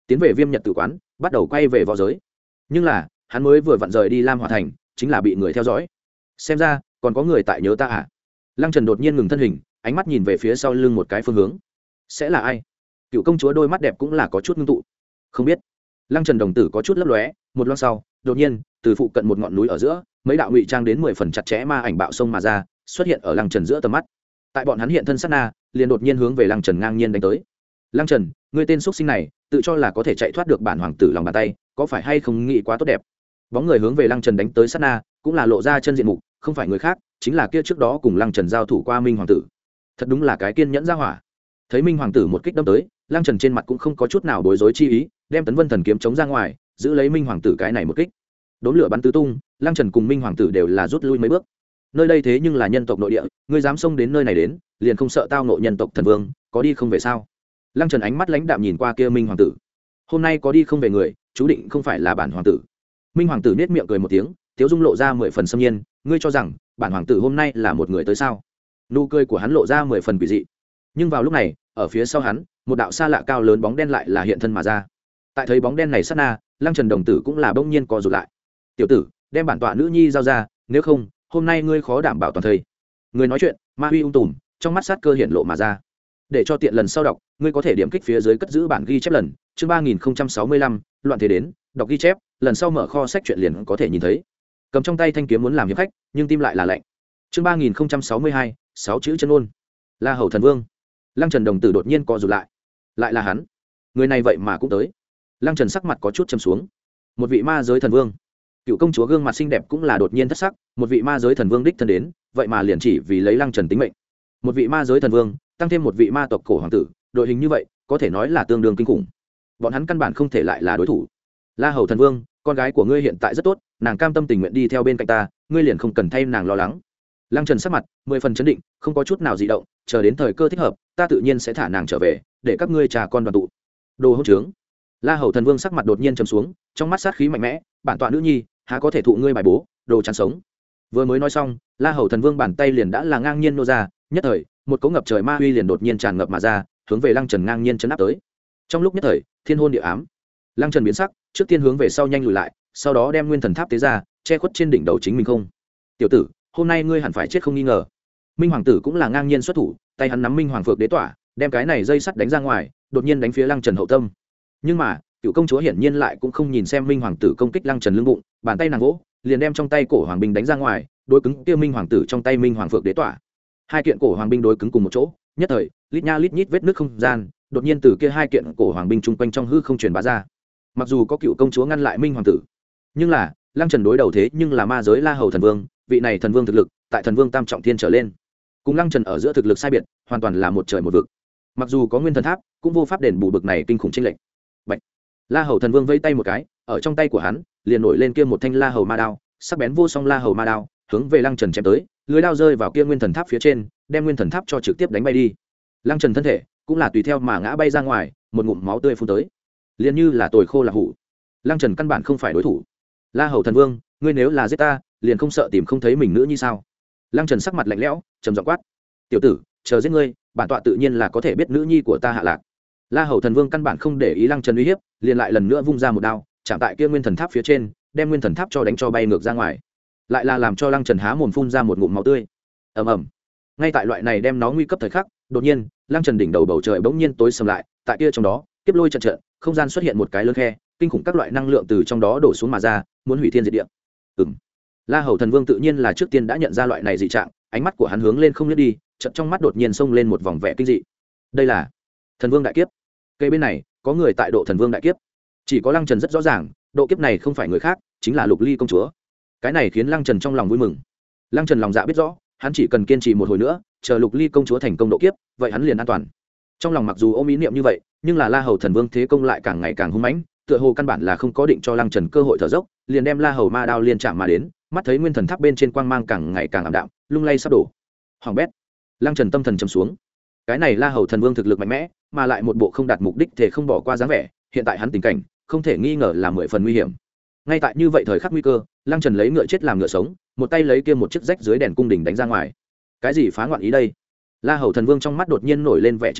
Speaker 1: tiến về Viêm Nhật Tử quán, bắt đầu quay về võ giới. Nhưng là hắn mới vừa vặn rời đi Lam Hỏa thành, chính là bị người theo dõi. Xem ra còn có người tại nhớ ta à? Lăng Trần đột nhiên ngừng thân hình, ánh mắt nhìn về phía sau lưng một cái phương hướng. Sẽ là ai? Cựu công chúa đôi mắt đẹp cũng là có chút ngưng tụ. Không biết. Lăng Trần đồng tử có chút lấp lóe, một lát sau, đột nhiên, từ phụ cận một ngọn núi ở giữa, mấy đạo ngụy trang đến mười phần chặt chẽ ma ảnh bạo sông mà ra, xuất hiện ở Lăng Trần giữa tầm mắt. Tại bọn hắn hiện thân sát na, liền đột nhiên hướng về Lăng Trần ngang nhiên đánh tới. Lăng Trần, ngươi tên xuất sinh này, tự cho là có thể chạy thoát được bản hoàng tử lòng bàn tay, có phải hay không nghĩ quá tốt đẹp? Bóng người hướng về Lăng Trần đánh tới sát na, cũng là lộ ra chân diện mục, không phải người khác, chính là kia trước đó cùng Lăng Trần giao thủ qua Minh hoàng tử. Thật đúng là cái kiên nhẫn ra hỏa. Thấy Minh hoàng tử một kích đâm tới, Lăng Trần trên mặt cũng không có chút nào bối rối chi ý, đem Tấn Vân thần kiếm chống ra ngoài, giữ lấy Minh hoàng tử cái này một kích. Đốn lửa bắn tứ tung, Lăng Trần cùng Minh hoàng tử đều là rút lui mấy bước. Nơi đây thế nhưng là nhân tộc nội địa, ngươi dám xông đến nơi này đến, liền không sợ tao ngộ nhân tộc thần vương, có đi không về sao? Lăng Trần ánh mắt lãnh đạm nhìn qua kia Minh hoàng tử. Hôm nay có đi không về người, chú định không phải là bản hoàng tử. Minh hoàng tử nét miệng cười một tiếng, tiếu dung lộ ra mười phần xâm nhiên, ngươi cho rằng bản hoàng tử hôm nay là một người tới sao? Nụ cười của hắn lộ ra mười phần quỷ dị. Nhưng vào lúc này, ở phía sau hắn, một đạo xa lạ cao lớn bóng đen lại là hiện thân mà ra. Tại thấy bóng đen này sát na, Lăng Trần đồng tử cũng là bỗng nhiên co rụt lại. Tiểu tử, đem bản tọa nữ nhi giao ra, nếu không, hôm nay ngươi khó đảm bảo toàn thây. Người nói chuyện, ma huy ung tùm, trong mắt sát cơ hiện lộ mà ra. Để cho tiện lần sau đọc, ngươi có thể điểm kích phía dưới cất giữ bản ghi chép lần, chương ba nghìn sáu mươi lăm, loạn thế đến, đọc ghi chép, lần sau mở kho sách truyện liền có thể nhìn thấy. Cầm trong tay thanh kiếm muốn làm hiệp khách, nhưng tim lại là lạnh. Chương ba nghìn sáu mươi hai, sáu chữ chân ôn. La Hầu thần vương. Lăng Trần đồng tử đột nhiên co rụt lại. Lại là hắn. Người này vậy mà cũng tới. Lăng Trần sắc mặt có chút trầm xuống. Một vị ma giới thần vương. Cựu công chúa gương mặt xinh đẹp cũng là đột nhiên thất sắc, một vị ma giới thần vương đích thân đến, vậy mà liền chỉ vì lấy Lăng Trần tính mệnh. Một vị ma giới thần vương, tăng thêm một vị ma tộc cổ hoàng tử, đội hình như vậy, có thể nói là tương đương kinh khủng. Bọn hắn căn bản không thể lại là đối thủ. La Hầu thần vương, con gái của ngươi hiện tại rất tốt, nàng cam tâm tình nguyện đi theo bên cạnh ta, ngươi liền không cần thay nàng lo lắng. Lăng Trần sắc mặt mười phần chấn định, không có chút nào dị động, chờ đến thời cơ thích hợp, ta tự nhiên sẽ thả nàng trở về, để các ngươi trà con đoàn tụ. Đồ hỗn trướng. La Hầu thần vương sắc mặt đột nhiên trầm xuống, trong mắt sát khí mạnh mẽ, bản tọa nữ nhi, há có thể thụ ngươi bài bố, đồ chán sống. Vừa mới nói xong, La Hầu thần vương bàn tay liền đã là ngang nhiên nô ra, nhất thời, một cỗ ngập trời ma uy liền đột nhiên tràn ngập mà ra, hướng về Lăng Trần ngang nhiên chấn áp tới. Trong lúc nhất thời, thiên hôn địa ám. Lăng Trần biến sắc, trước tiên hướng về sau nhanh lùi lại, sau đó đem nguyên thần tháp tế ra, che khuất trên đỉnh đầu chính mình không. Tiểu tử, hôm nay ngươi hẳn phải chết không nghi ngờ. Minh hoàng tử cũng là ngang nhiên xuất thủ, tay hắn nắm Minh hoàng phược đế tỏa, đem cái này dây sắt đánh ra ngoài, đột nhiên đánh phía Lăng Trần hậu tâm. Nhưng mà, cựu công chúa hiển nhiên lại cũng không nhìn xem Minh hoàng tử công kích Lăng Trần lưng bụng, bàn tay nàng vỗ, liền đem trong tay cổ hoàng binh đánh ra ngoài, đối cứng kia Minh hoàng tử trong tay Minh hoàng phược đế tỏa. Hai kiện cổ hoàng binh đối cứng cùng một chỗ, nhất thời, lít nha lít nhít vết nứt không gian, đột nhiên từ kia hai kiện cổ hoàng binh chung quanh trong hư không truyền bá ra. Mặc dù có cựu công chúa ngăn lại Minh hoàng tử, nhưng là Lăng Trần đối đầu thế nhưng là ma giới La Hầu thần vương, vị này thần vương thực lực tại thần vương tam trọng thiên trở lên, cùng Lăng Trần ở giữa thực lực sai biệt hoàn toàn là một trời một vực. Mặc dù có nguyên thần tháp, cũng vô pháp đền bù bực này kinh khủng chênh lệch. Bạch. La Hầu thần vương vẫy tay một cái, ở trong tay của hắn liền nổi lên kia một thanh La Hầu ma đao, sắc bén vô song La Hầu ma đao, hướng về Lăng Trần chém tới, lưỡi đao rơi vào kia nguyên thần tháp phía trên, đem nguyên thần tháp cho trực tiếp đánh bay đi. Lăng Trần thân thể cũng là tùy theo mà ngã bay ra ngoài, một ngụm máu tươi phun tới, liền như là tồi khô là hủ. Lăng Trần căn bản không phải đối thủ. La Hầu thần vương, ngươi nếu là giết ta, liền không sợ tìm không thấy mình nữa như sao? Lăng Trần sắc mặt lạnh lẽo, trầm giọng quát: tiểu tử, chờ giết ngươi, bản tọa tự nhiên là có thể biết nữ nhi của ta hạ lạc. La Hầu thần vương căn bản không để ý Lăng Trần uy hiếp, liền lại lần nữa vung ra một đao, chạm tại kia nguyên thần tháp phía trên, đem nguyên thần tháp cho đánh cho bay ngược ra ngoài, lại là làm cho Lăng Trần há mồm phun ra một ngụm máu tươi. Ầm ầm. Ngay tại loại này đem nó nguy cấp thời khắc, đột nhiên, Lăng Trần đỉnh đầu bầu trời bỗng nhiên tối sầm lại, tại kia trong đó, kiếp lôi trận trận, không gian xuất hiện một cái lớn khe, kinh khủng các loại năng lượng từ trong đó đổ xuống mà ra, muốn hủy thiên diệt địa. Ừm. La Hầu thần vương tự nhiên là trước tiên đã nhận ra loại này dị trạng, ánh mắt của hắn hướng lên không liếc đi, chợt trong mắt đột nhiên xông lên một vòng vẻ kinh dị. Đây là thần vương đại kiếp. Cây bên này có người tại độ thần vương đại kiếp, chỉ có Lăng Trần rất rõ ràng, độ kiếp này không phải người khác, chính là Lục Ly công chúa. Cái này khiến Lăng Trần trong lòng vui mừng. Lăng Trần lòng dạ biết rõ, hắn chỉ cần kiên trì một hồi nữa, chờ Lục Ly công chúa thành công độ kiếp, vậy hắn liền an toàn. Trong lòng mặc dù ôm ý niệm như vậy, nhưng là La Hầu thần vương thế công lại càng ngày càng hung mãnh, tựa hồ căn bản là không có định cho Lăng Trần cơ hội thở dốc, liền đem La Hầu ma đao liên chạm mà đến, mắt thấy nguyên thần tháp bên trên quang mang càng ngày càng ảm đạm, lung lay sắp đổ. Hoàng bét. Lăng Trần tâm thần trầm xuống. Cái này La Hầu thần vương thực lực mạnh mẽ, mà lại một bộ không đạt mục đích thể không bỏ qua dáng vẻ, hiện tại hắn tình cảnh, không thể nghi ngờ là mười phần nguy hiểm. Ngay tại như vậy thời khắc nguy cơ, Lăng Trần lấy ngựa chết làm ngựa sống, một tay lấy kia một chiếc rách dưới đèn cung đình đánh ra ngoài. Cái gì phá ngoạn ý đây? La Hầu thần vương trong mắt đột nhiên nổi lên vẻ chế nhạo,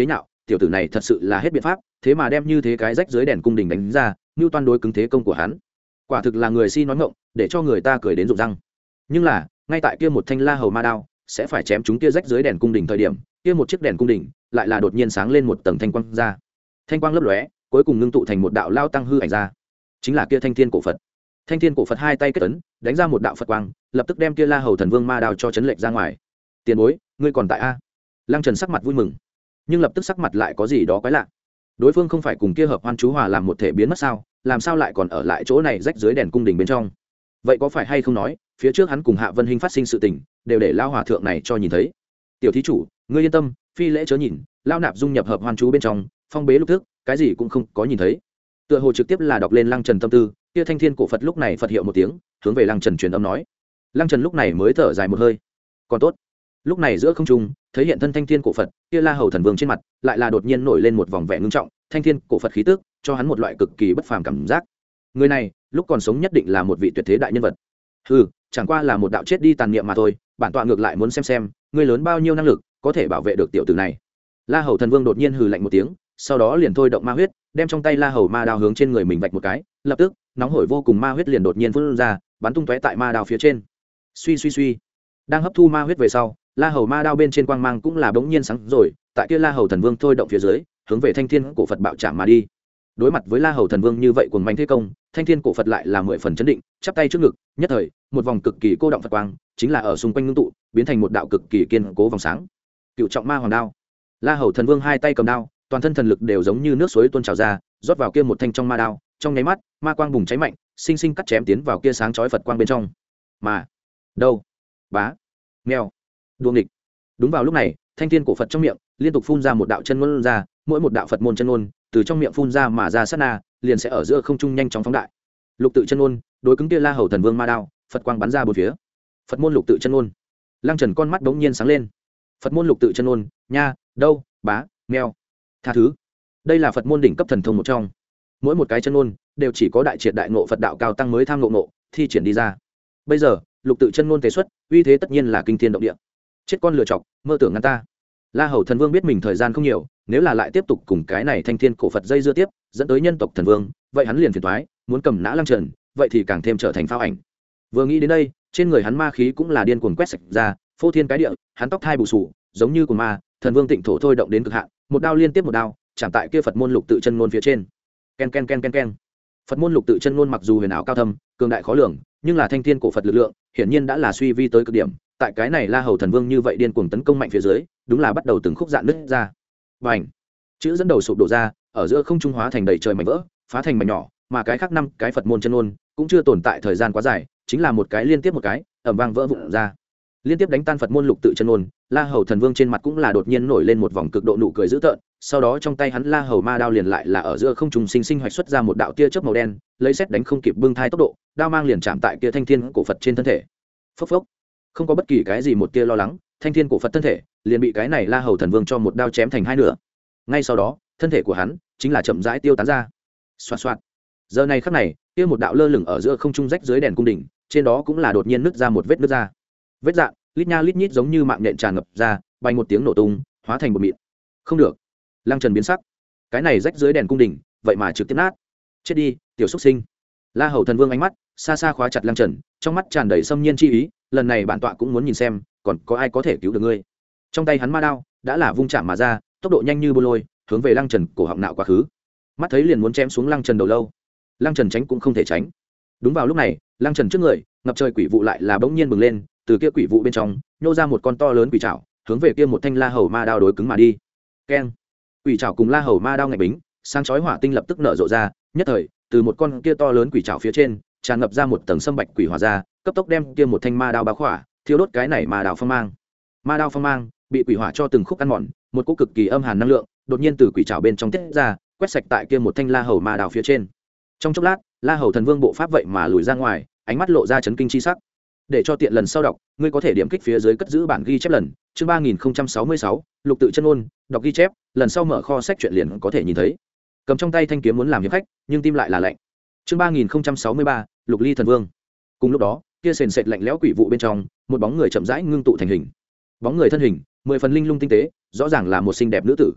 Speaker 1: tiểu tử này thật sự là hết biện pháp, thế mà đem như thế cái rách dưới đèn cung đình đánh ra, như toan đối cứng thế công của hắn. Quả thực là người si nói ngọng, để cho người ta cười đến rụng răng. Nhưng là ngay tại kia một thanh la hầu ma đao sẽ phải chém chúng kia rách dưới đèn cung đình thời điểm, kia một chiếc đèn cung đình lại là đột nhiên sáng lên một tầng thanh quang ra. Thanh quang lấp lóe, cuối cùng ngưng tụ thành một đạo lao tăng hư ảnh ra, chính là kia thanh thiên cổ phật. Thanh thiên cổ phật hai tay kết ấn, đánh ra một đạo phật quang, lập tức đem kia la hầu thần vương ma đao cho chấn lệch ra ngoài. Tiền bối, ngươi còn tại a? Lăng Trần sắc mặt vui mừng, nhưng lập tức sắc mặt lại có gì đó quái lạ. Đối phương không phải cùng kia hợp hoan chú hòa làm một thể biến mất sao, làm sao lại còn ở lại chỗ này rách dưới đèn cung đình bên trong? Vậy có phải hay không nói phía trước hắn cùng Hạ Vân Hinh phát sinh sự tình đều để lao hòa thượng này cho nhìn thấy? Tiểu thí chủ, ngươi yên tâm, phi lễ chớ nhìn, lao nạp dung nhập hợp hoan chú bên trong, phong bế lục thức, cái gì cũng không có nhìn thấy. Tựa hồ trực tiếp là đọc lên Lăng Trần tâm tư, kia thanh thiên cổ phật lúc này phật hiệu một tiếng, hướng về Lăng Trần truyền âm nói. Lăng Trần lúc này mới thở dài một hơi, còn tốt. Lúc này giữa không trung thấy hiện thân thanh thiên cổ phật, kia la hầu thần vương trên mặt lại là đột nhiên nổi lên một vòng vẻ ngưng trọng, thanh thiên cổ phật khí tức cho hắn một loại cực kỳ bất phàm cảm giác. Người này lúc còn sống nhất định là một vị tuyệt thế đại nhân vật. Hừ, chẳng qua là một đạo chết đi tàn niệm mà thôi, bản tọa ngược lại muốn xem xem ngươi lớn bao nhiêu năng lực có thể bảo vệ được tiểu tử này. La hầu thần vương đột nhiên hừ lạnh một tiếng, sau đó liền thôi động ma huyết, đem trong tay la hầu ma đao hướng trên người mình vạch một cái, lập tức nóng hổi vô cùng ma huyết liền đột nhiên phun ra, bắn tung tóe tại ma đao phía trên. Suy suy suy, đang hấp thu ma huyết về sau, la hầu ma đao bên trên quang mang cũng là bỗng nhiên sáng rồi, tại kia la hầu thần vương thôi động phía dưới, hướng về thanh thiên cổ phật bạo chạm mà đi. Đối mặt với la hầu thần vương như vậy cuồng manh thế công, thanh thiên cổ phật lại là mười phần chấn định, chắp tay trước ngực, nhất thời một vòng cực kỳ cô động phật quang chính là ở xung quanh ngưng tụ, biến thành một đạo cực kỳ kiên cố vòng sáng. Cựu trọng ma hoàng đao. La hầu thần vương hai tay cầm đao, toàn thân thần lực đều giống như nước suối tuôn trào ra, rót vào kia một thanh trong ma đao, trong nháy mắt ma quang bùng cháy mạnh, sinh sinh cắt chém tiến vào kia sáng chói phật quang bên trong. Mà đâu bá mèo đuông địch. Đúng vào lúc này, thanh thiên cổ phật trong miệng liên tục phun ra một đạo chân ngôn ra, mỗi một đạo phật môn chân ngôn từ trong miệng phun ra mà ra sát na liền sẽ ở giữa không trung nhanh chóng phóng đại. Lục tự chân ngôn đối cứng kia la hầu thần vương ma đao, phật quang bắn ra bốn phía. Phật môn lục tự chân ngôn. Lăng Trần con mắt bỗng nhiên sáng lên. Phật môn lục tự chân ngôn, nha, đâu, bá, mèo, tha thứ. Đây là Phật môn đỉnh cấp thần thông một trong. Mỗi một cái chân ngôn đều chỉ có đại triệt đại ngộ Phật đạo cao tăng mới tham ngộ ngộ, thi triển đi ra. Bây giờ, lục tự chân ngôn tế xuất, uy thế tất nhiên là kinh thiên động địa. Chết con lừa chọc, mơ tưởng ngăn ta. La hầu thần vương biết mình thời gian không nhiều, nếu là lại tiếp tục cùng cái này thanh thiên cổ phật dây dưa tiếp, dẫn tới nhân tộc thần vương, vậy hắn liền phiền toái, muốn cầm nã Lăng Trần, vậy thì càng thêm trở thành phao ảnh. Vừa nghĩ đến đây, trên người hắn ma khí cũng là điên cuồng quét sạch ra, phô thiên cái địa, hắn tóc thai bù sù, giống như của ma, thần vương tịnh thổ thôi động đến cực hạn, một đao liên tiếp một đao, chạm tại kia Phật môn lục tự chân ngôn phía trên. Ken ken ken ken ken. Phật môn lục tự chân ngôn mặc dù huyền ảo cao thâm, cường đại khó lường, nhưng là thanh thiên cổ phật lực lượng, hiển nhiên đã là suy vi tới cực điểm. Tại cái này la hầu thần vương như vậy điên cuồng tấn công mạnh phía dưới, đúng là bắt đầu từng khúc dạn nứt ra. Bành! Chữ dẫn đầu sụp đổ ra, ở giữa không trung hóa thành đầy trời mảnh vỡ, phá thành mảnh nhỏ, mà cái khác năm cái Phật môn chân ngôn cũng chưa tồn tại thời gian quá dài, chính là một cái liên tiếp một cái, ầm vang vỡ vụn ra. Liên tiếp đánh tan Phật môn lục tự chân ngôn, La Hầu thần vương trên mặt cũng là đột nhiên nổi lên một vòng cực độ nụ cười dữ tợn, sau đó trong tay hắn La Hầu ma đao liền lại là ở giữa không trung sinh sinh hoạch xuất ra một đạo tia chớp màu đen, lấy xét đánh không kịp bưng thai tốc độ, đao mang liền chạm tại kia thanh thiên cổ Phật trên thân thể. Phốc phốc. Không có bất kỳ cái gì một tia lo lắng, thanh thiên cổ Phật thân thể liền bị cái này La Hầu thần vương cho một đao chém thành hai nửa. Ngay sau đó, thân thể của hắn chính là chậm rãi tiêu tán ra. Xoạt xoạt. Giờ này khắc này, kia một đạo lơ lửng ở giữa không trung rách dưới đèn cung đỉnh, trên đó cũng là đột nhiên nứt ra một vết nứt ra. Vết dạn, lít nha lít nhít giống như mạng nhện tràn ngập ra, bay một tiếng nổ tung, hóa thành một mịn. Không được. Lăng Trần biến sắc. Cái này rách dưới đèn cung đỉnh, vậy mà trực tiếp nát. Chết đi, tiểu xuất sinh. La Hầu thần vương ánh mắt xa xa khóa chặt Lăng Trần, trong mắt tràn đầy xâm nhiên chi ý, lần này bản tọa cũng muốn nhìn xem, còn có ai có thể cứu được ngươi. Trong tay hắn ma đao đã là vung chạm mà ra, tốc độ nhanh như bô lôi, hướng về Lăng Trần cổ họng nạo quá khứ. Mắt thấy liền muốn chém xuống Lăng Trần đầu lâu. Lăng Trần tránh cũng không thể tránh. Đúng vào lúc này, Lăng Trần trước người, ngập trời quỷ vụ lại là bỗng nhiên bừng lên, từ kia quỷ vụ bên trong nhô ra một con to lớn quỷ trảo, hướng về kia một thanh La Hầu ma đao đối cứng mà đi. Keng! Quỷ trảo cùng La Hầu ma đao ngạch bính, sáng chói hỏa tinh lập tức nở rộ ra, nhất thời, từ một con kia to lớn quỷ trảo phía trên, tràn ngập ra một tầng sâm bạch quỷ hỏa ra, cấp tốc đem kia một thanh ma đao bao khỏa, thiêu đốt cái này ma đao phong mang. Ma đao phong mang bị quỷ hỏa cho từng khúc ăn mòn, một cỗ cực kỳ âm hàn năng lượng đột nhiên từ quỷ trảo bên trong tiết ra, quét sạch tại kia một thanh La Hầu ma đao phía trên. Trong chốc lát, La Hầu thần vương bộ pháp vậy mà lùi ra ngoài, ánh mắt lộ ra chấn kinh chi sắc. Để cho tiện lần sau đọc, ngươi có thể điểm kích phía dưới cất giữ bản ghi chép lần, chương ba nghìn sáu mươi sáu, lục tự chân ôn, đọc ghi chép, lần sau mở kho sách truyện liền có thể nhìn thấy. Cầm trong tay thanh kiếm muốn làm hiệp khách, nhưng tim lại là lạnh. Chương ba nghìn sáu mươi ba, lục ly thần vương. Cùng lúc đó, kia sền sệt lạnh lẽo quỷ vụ bên trong, một bóng người chậm rãi ngưng tụ thành hình. Bóng người thân hình, mười phần linh lung tinh tế, rõ ràng là một xinh đẹp nữ tử.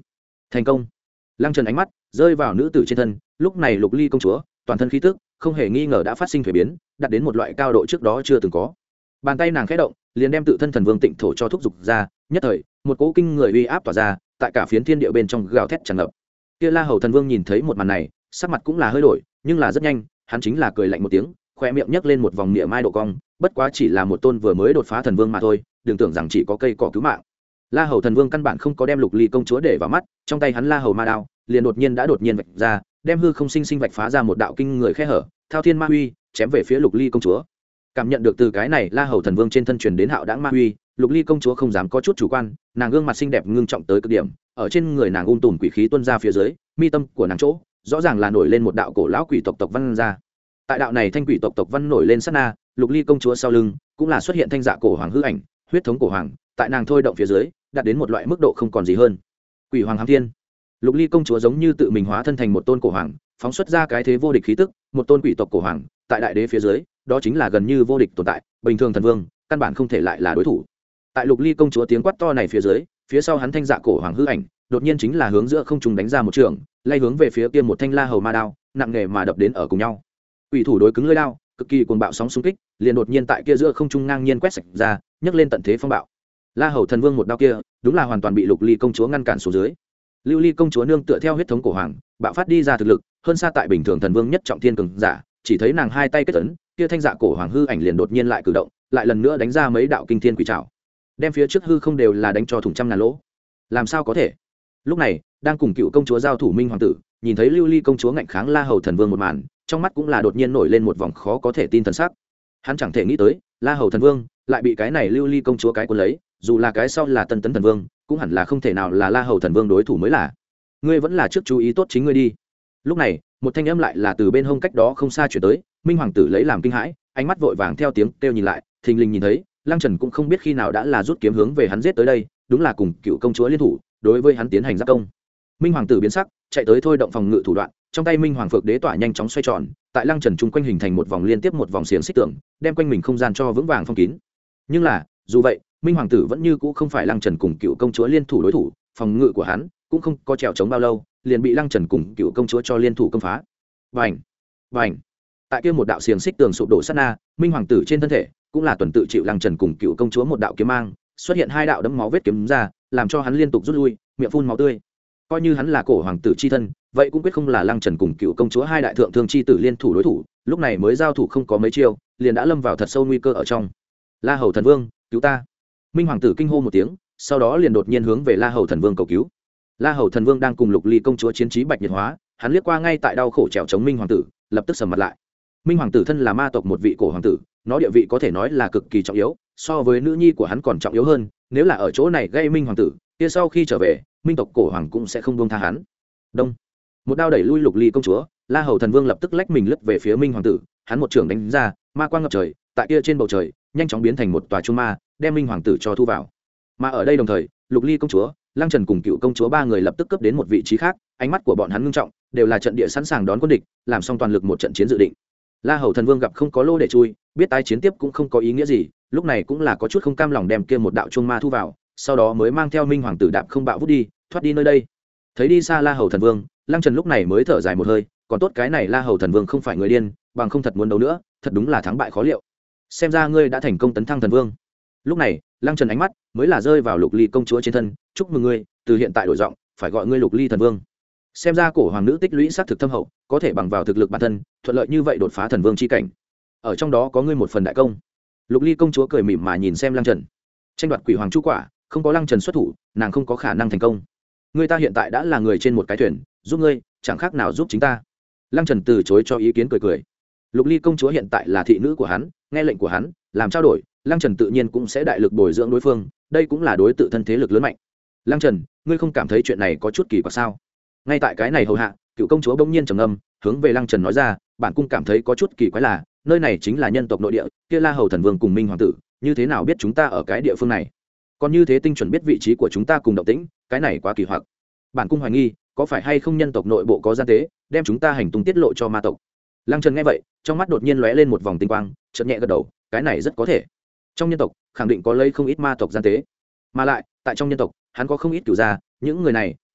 Speaker 1: thành công. Lăng Trần ánh mắt rơi vào nữ tử trên thân, lúc này Lục Ly công chúa toàn thân khí tức không hề nghi ngờ đã phát sinh thuế biến, đạt đến một loại cao độ trước đó chưa từng có. Bàn tay nàng khẽ động, liền đem tự thân thần vương tịnh thổ cho thúc dục ra, nhất thời một cỗ kinh người uy áp tỏa ra, tại cả phiến thiên địa bên trong gào thét tràn ngập. Kia La Hầu thần vương nhìn thấy một màn này, sắc mặt cũng là hơi đổi, nhưng là rất nhanh, hắn chính là cười lạnh một tiếng, khoe miệng nhấc lên một vòng niệm mai độ cong, bất quá chỉ là một tôn vừa mới đột phá thần vương mà thôi, đừng tưởng rằng chỉ có cây cỏ cứu mạng. La Hầu thần vương căn bản không có đem Lục Ly công chúa để vào mắt, trong tay hắn La Hầu ma đao liền đột nhiên đã đột nhiên vạch ra, đem hư không sinh sinh vạch phá ra một đạo kinh người khe hở, thao thiên ma huy chém về phía Lục Ly công chúa. Cảm nhận được từ cái này La Hầu thần vương trên thân truyền đến hạo đãng ma huy, Lục Ly công chúa không dám có chút chủ quan, nàng gương mặt xinh đẹp ngưng trọng tới cực điểm, ở trên người nàng um tùm quỷ khí tuôn ra phía dưới, mi tâm của nàng chỗ rõ ràng là nổi lên một đạo cổ lão quỷ tộc tộc văn ra. Tại đạo này thanh quỷ tộc tộc văn nổi lên sát na, Lục Ly công chúa sau lưng cũng là xuất hiện thanh dạ cổ hoàng hư ảnh, huyết thống cổ hoàng, tại nàng thôi động phía dưới, đạt đến một loại mức độ không còn gì hơn. Quỷ hoàng hám thiên. Lục Ly công chúa giống như tự mình hóa thân thành một tôn cổ hoàng, phóng xuất ra cái thế vô địch khí tức, một tôn quỷ tộc cổ hoàng, tại đại đế phía dưới, đó chính là gần như vô địch tồn tại, bình thường thần vương, căn bản không thể lại là đối thủ. Tại Lục Ly công chúa tiếng quát to này phía dưới, phía sau hắn thanh dạ cổ hoàng hư ảnh, đột nhiên chính là hướng giữa không trung đánh ra một trường, lay hướng về phía kia một thanh La Hầu ma đao, nặng nề mà đập đến ở cùng nhau. Quỷ thủ đối cứng lưỡi đao, cực kỳ cuồng bạo sóng xung kích, liền đột nhiên tại kia giữa không trung ngang nhiên quét sạch ra, nhấc lên tận thế phong bạo. La Hầu thần vương một đao kia, đúng là hoàn toàn bị Lục Ly công chúa ngăn cản xuống dưới. Lưu Ly công chúa nương tựa theo huyết thống cổ hoàng, bạo phát đi ra thực lực, hơn xa tại bình thường thần vương nhất trọng thiên cường giả, chỉ thấy nàng hai tay kết ấn, kia thanh dạ cổ hoàng hư ảnh liền đột nhiên lại cử động, lại lần nữa đánh ra mấy đạo kinh thiên quỷ trảo, đem phía trước hư không đều là đánh cho thủng trăm ngàn lỗ. Làm sao có thể? Lúc này, đang cùng cựu công chúa giao thủ Minh hoàng tử, nhìn thấy Lưu Ly công chúa ngạnh kháng La Hầu thần vương một màn, trong mắt cũng là đột nhiên nổi lên một vòng khó có thể tin thần sắc. Hắn chẳng thể nghĩ tới, La Hầu thần vương lại bị cái này Lưu Ly công chúa cái cuốn lấy, dù là cái sau là Tân Tấn thần vương, cũng hẳn là không thể nào là La Hầu thần vương đối thủ mới là. Ngươi vẫn là trước chú ý tốt chính ngươi đi. Lúc này, một thanh âm lại là từ bên hông cách đó không xa chuyển tới, Minh hoàng tử lấy làm kinh hãi, ánh mắt vội vàng theo tiếng kêu nhìn lại, thình lình nhìn thấy, Lăng Trần cũng không biết khi nào đã là rút kiếm hướng về hắn giết tới đây, đúng là cùng cựu công chúa liên thủ, đối với hắn tiến hành giáp công. Minh hoàng tử biến sắc, chạy tới thôi động phòng ngự thủ đoạn, trong tay Minh hoàng phược đế tỏa nhanh chóng xoay tròn, tại Lăng Trần chung quanh hình thành một vòng liên tiếp một vòng xiềng xích tường, đem quanh mình không gian cho vững vàng phong kín. Nhưng là, dù vậy, Minh hoàng tử vẫn như cũ không phải Lăng Trần cùng cựu công chúa liên thủ đối thủ, phòng ngự của hắn cũng không có trèo chống bao lâu, liền bị Lăng Trần cùng cựu công chúa cho liên thủ công phá. Vành, vành. Tại kia một đạo xiềng xích tường sụp đổ sát na, Minh hoàng tử trên thân thể cũng là tuần tự chịu Lăng Trần cùng cựu công chúa một đạo kiếm mang, xuất hiện hai đạo đấm máu vết kiếm ra, làm cho hắn liên tục rút lui, miệng phun máu tươi. Coi như hắn là cổ hoàng tử chi thân, vậy cũng quyết không là Lăng Trần cùng cựu công chúa hai đại thượng thương chi tử liên thủ đối thủ, lúc này mới giao thủ không có mấy chiêu, liền đã lâm vào thật sâu nguy cơ ở trong. La Hầu thần vương, cứu ta! Minh hoàng tử kinh hô một tiếng, sau đó liền đột nhiên hướng về La Hầu thần vương cầu cứu. La Hầu thần vương đang cùng Lục Ly công chúa chiến trí bạch nhiệt hóa, hắn liếc qua ngay tại đau khổ trèo chống Minh hoàng tử, lập tức sầm mặt lại. Minh hoàng tử thân là ma tộc một vị cổ hoàng tử, nó địa vị có thể nói là cực kỳ trọng yếu, so với nữ nhi của hắn còn trọng yếu hơn, nếu là ở chỗ này gây Minh hoàng tử, kia sau khi trở về, Minh tộc cổ hoàng cũng sẽ không buông tha hắn. Đông, một đao đẩy lui Lục Ly công chúa, La Hầu thần vương lập tức lách mình lướt về phía Minh hoàng tử, hắn một trường đánh ra, ma quang ngập trời, tại kia trên bầu trời, nhanh chóng biến thành một tòa chuông ma, đem Minh hoàng tử cho thu vào. Mà ở đây đồng thời, Lục Ly công chúa, Lăng Trần cùng cựu công chúa ba người lập tức cấp đến một vị trí khác, ánh mắt của bọn hắn ngưng trọng, đều là trận địa sẵn sàng đón quân địch, làm xong toàn lực một trận chiến dự định. La Hầu thần vương gặp không có lô để chui, biết tái chiến tiếp cũng không có ý nghĩa gì, lúc này cũng là có chút không cam lòng đem kia một đạo chuông ma thu vào, sau đó mới mang theo Minh hoàng tử đạp không bạo vút đi, thoát đi nơi đây. Thấy đi xa La Hầu thần vương, Lăng Trần lúc này mới thở dài một hơi, còn tốt cái này La Hầu thần vương không phải người điên, bằng không thật muốn đấu nữa, thật đúng là thắng bại khó liệu. Xem ra ngươi đã thành công tấn thăng thần vương. Lúc này, Lăng Trần ánh mắt mới là rơi vào Lục Ly công chúa trên thân, chúc mừng ngươi, từ hiện tại đổi giọng, phải gọi ngươi Lục Ly thần vương. Xem ra cổ hoàng nữ tích lũy sát thực thâm hậu, có thể bằng vào thực lực bản thân, thuận lợi như vậy đột phá thần vương chi cảnh. Ở trong đó có ngươi một phần đại công. Lục Ly công chúa cười mỉm mà nhìn xem Lăng Trần. Tranh đoạt quỷ hoàng chu quả, không có Lăng Trần xuất thủ, nàng không có khả năng thành công. Ngươi ta hiện tại đã là người trên một cái thuyền, giúp ngươi, chẳng khác nào giúp chính ta. Lăng Trần từ chối cho ý kiến cười cười. Lục Ly công chúa hiện tại là thị nữ của hắn, nghe lệnh của hắn, làm trao đổi, Lăng Trần tự nhiên cũng sẽ đại lực bồi dưỡng đối phương, đây cũng là đối tự thân thế lực lớn mạnh. Lăng Trần, ngươi không cảm thấy chuyện này có chút kỳ quặc sao? Ngay tại cái này hầu hạ, cựu công chúa bỗng nhiên trầm ngâm, hướng về Lăng Trần nói ra, bản cung cảm thấy có chút kỳ quái là, nơi này chính là nhân tộc nội địa, kia La Hầu thần vương cùng Minh hoàng tử, như thế nào biết chúng ta ở cái địa phương này? Còn như thế tinh chuẩn biết vị trí của chúng ta cùng động tĩnh, cái này quá kỳ hoặc. Bản cung hoài nghi, có phải hay không nhân tộc nội bộ có gian tế, đem chúng ta hành tung tiết lộ cho ma tộc. Lăng Trần nghe vậy, trong mắt đột nhiên lóe lên một vòng tinh quang, chợt nhẹ gật đầu, cái này rất có thể. Trong nhân tộc, khẳng định có lấy không ít ma tộc gian tế. Mà lại, tại trong nhân tộc, hắn có không ít cửu gia, những người này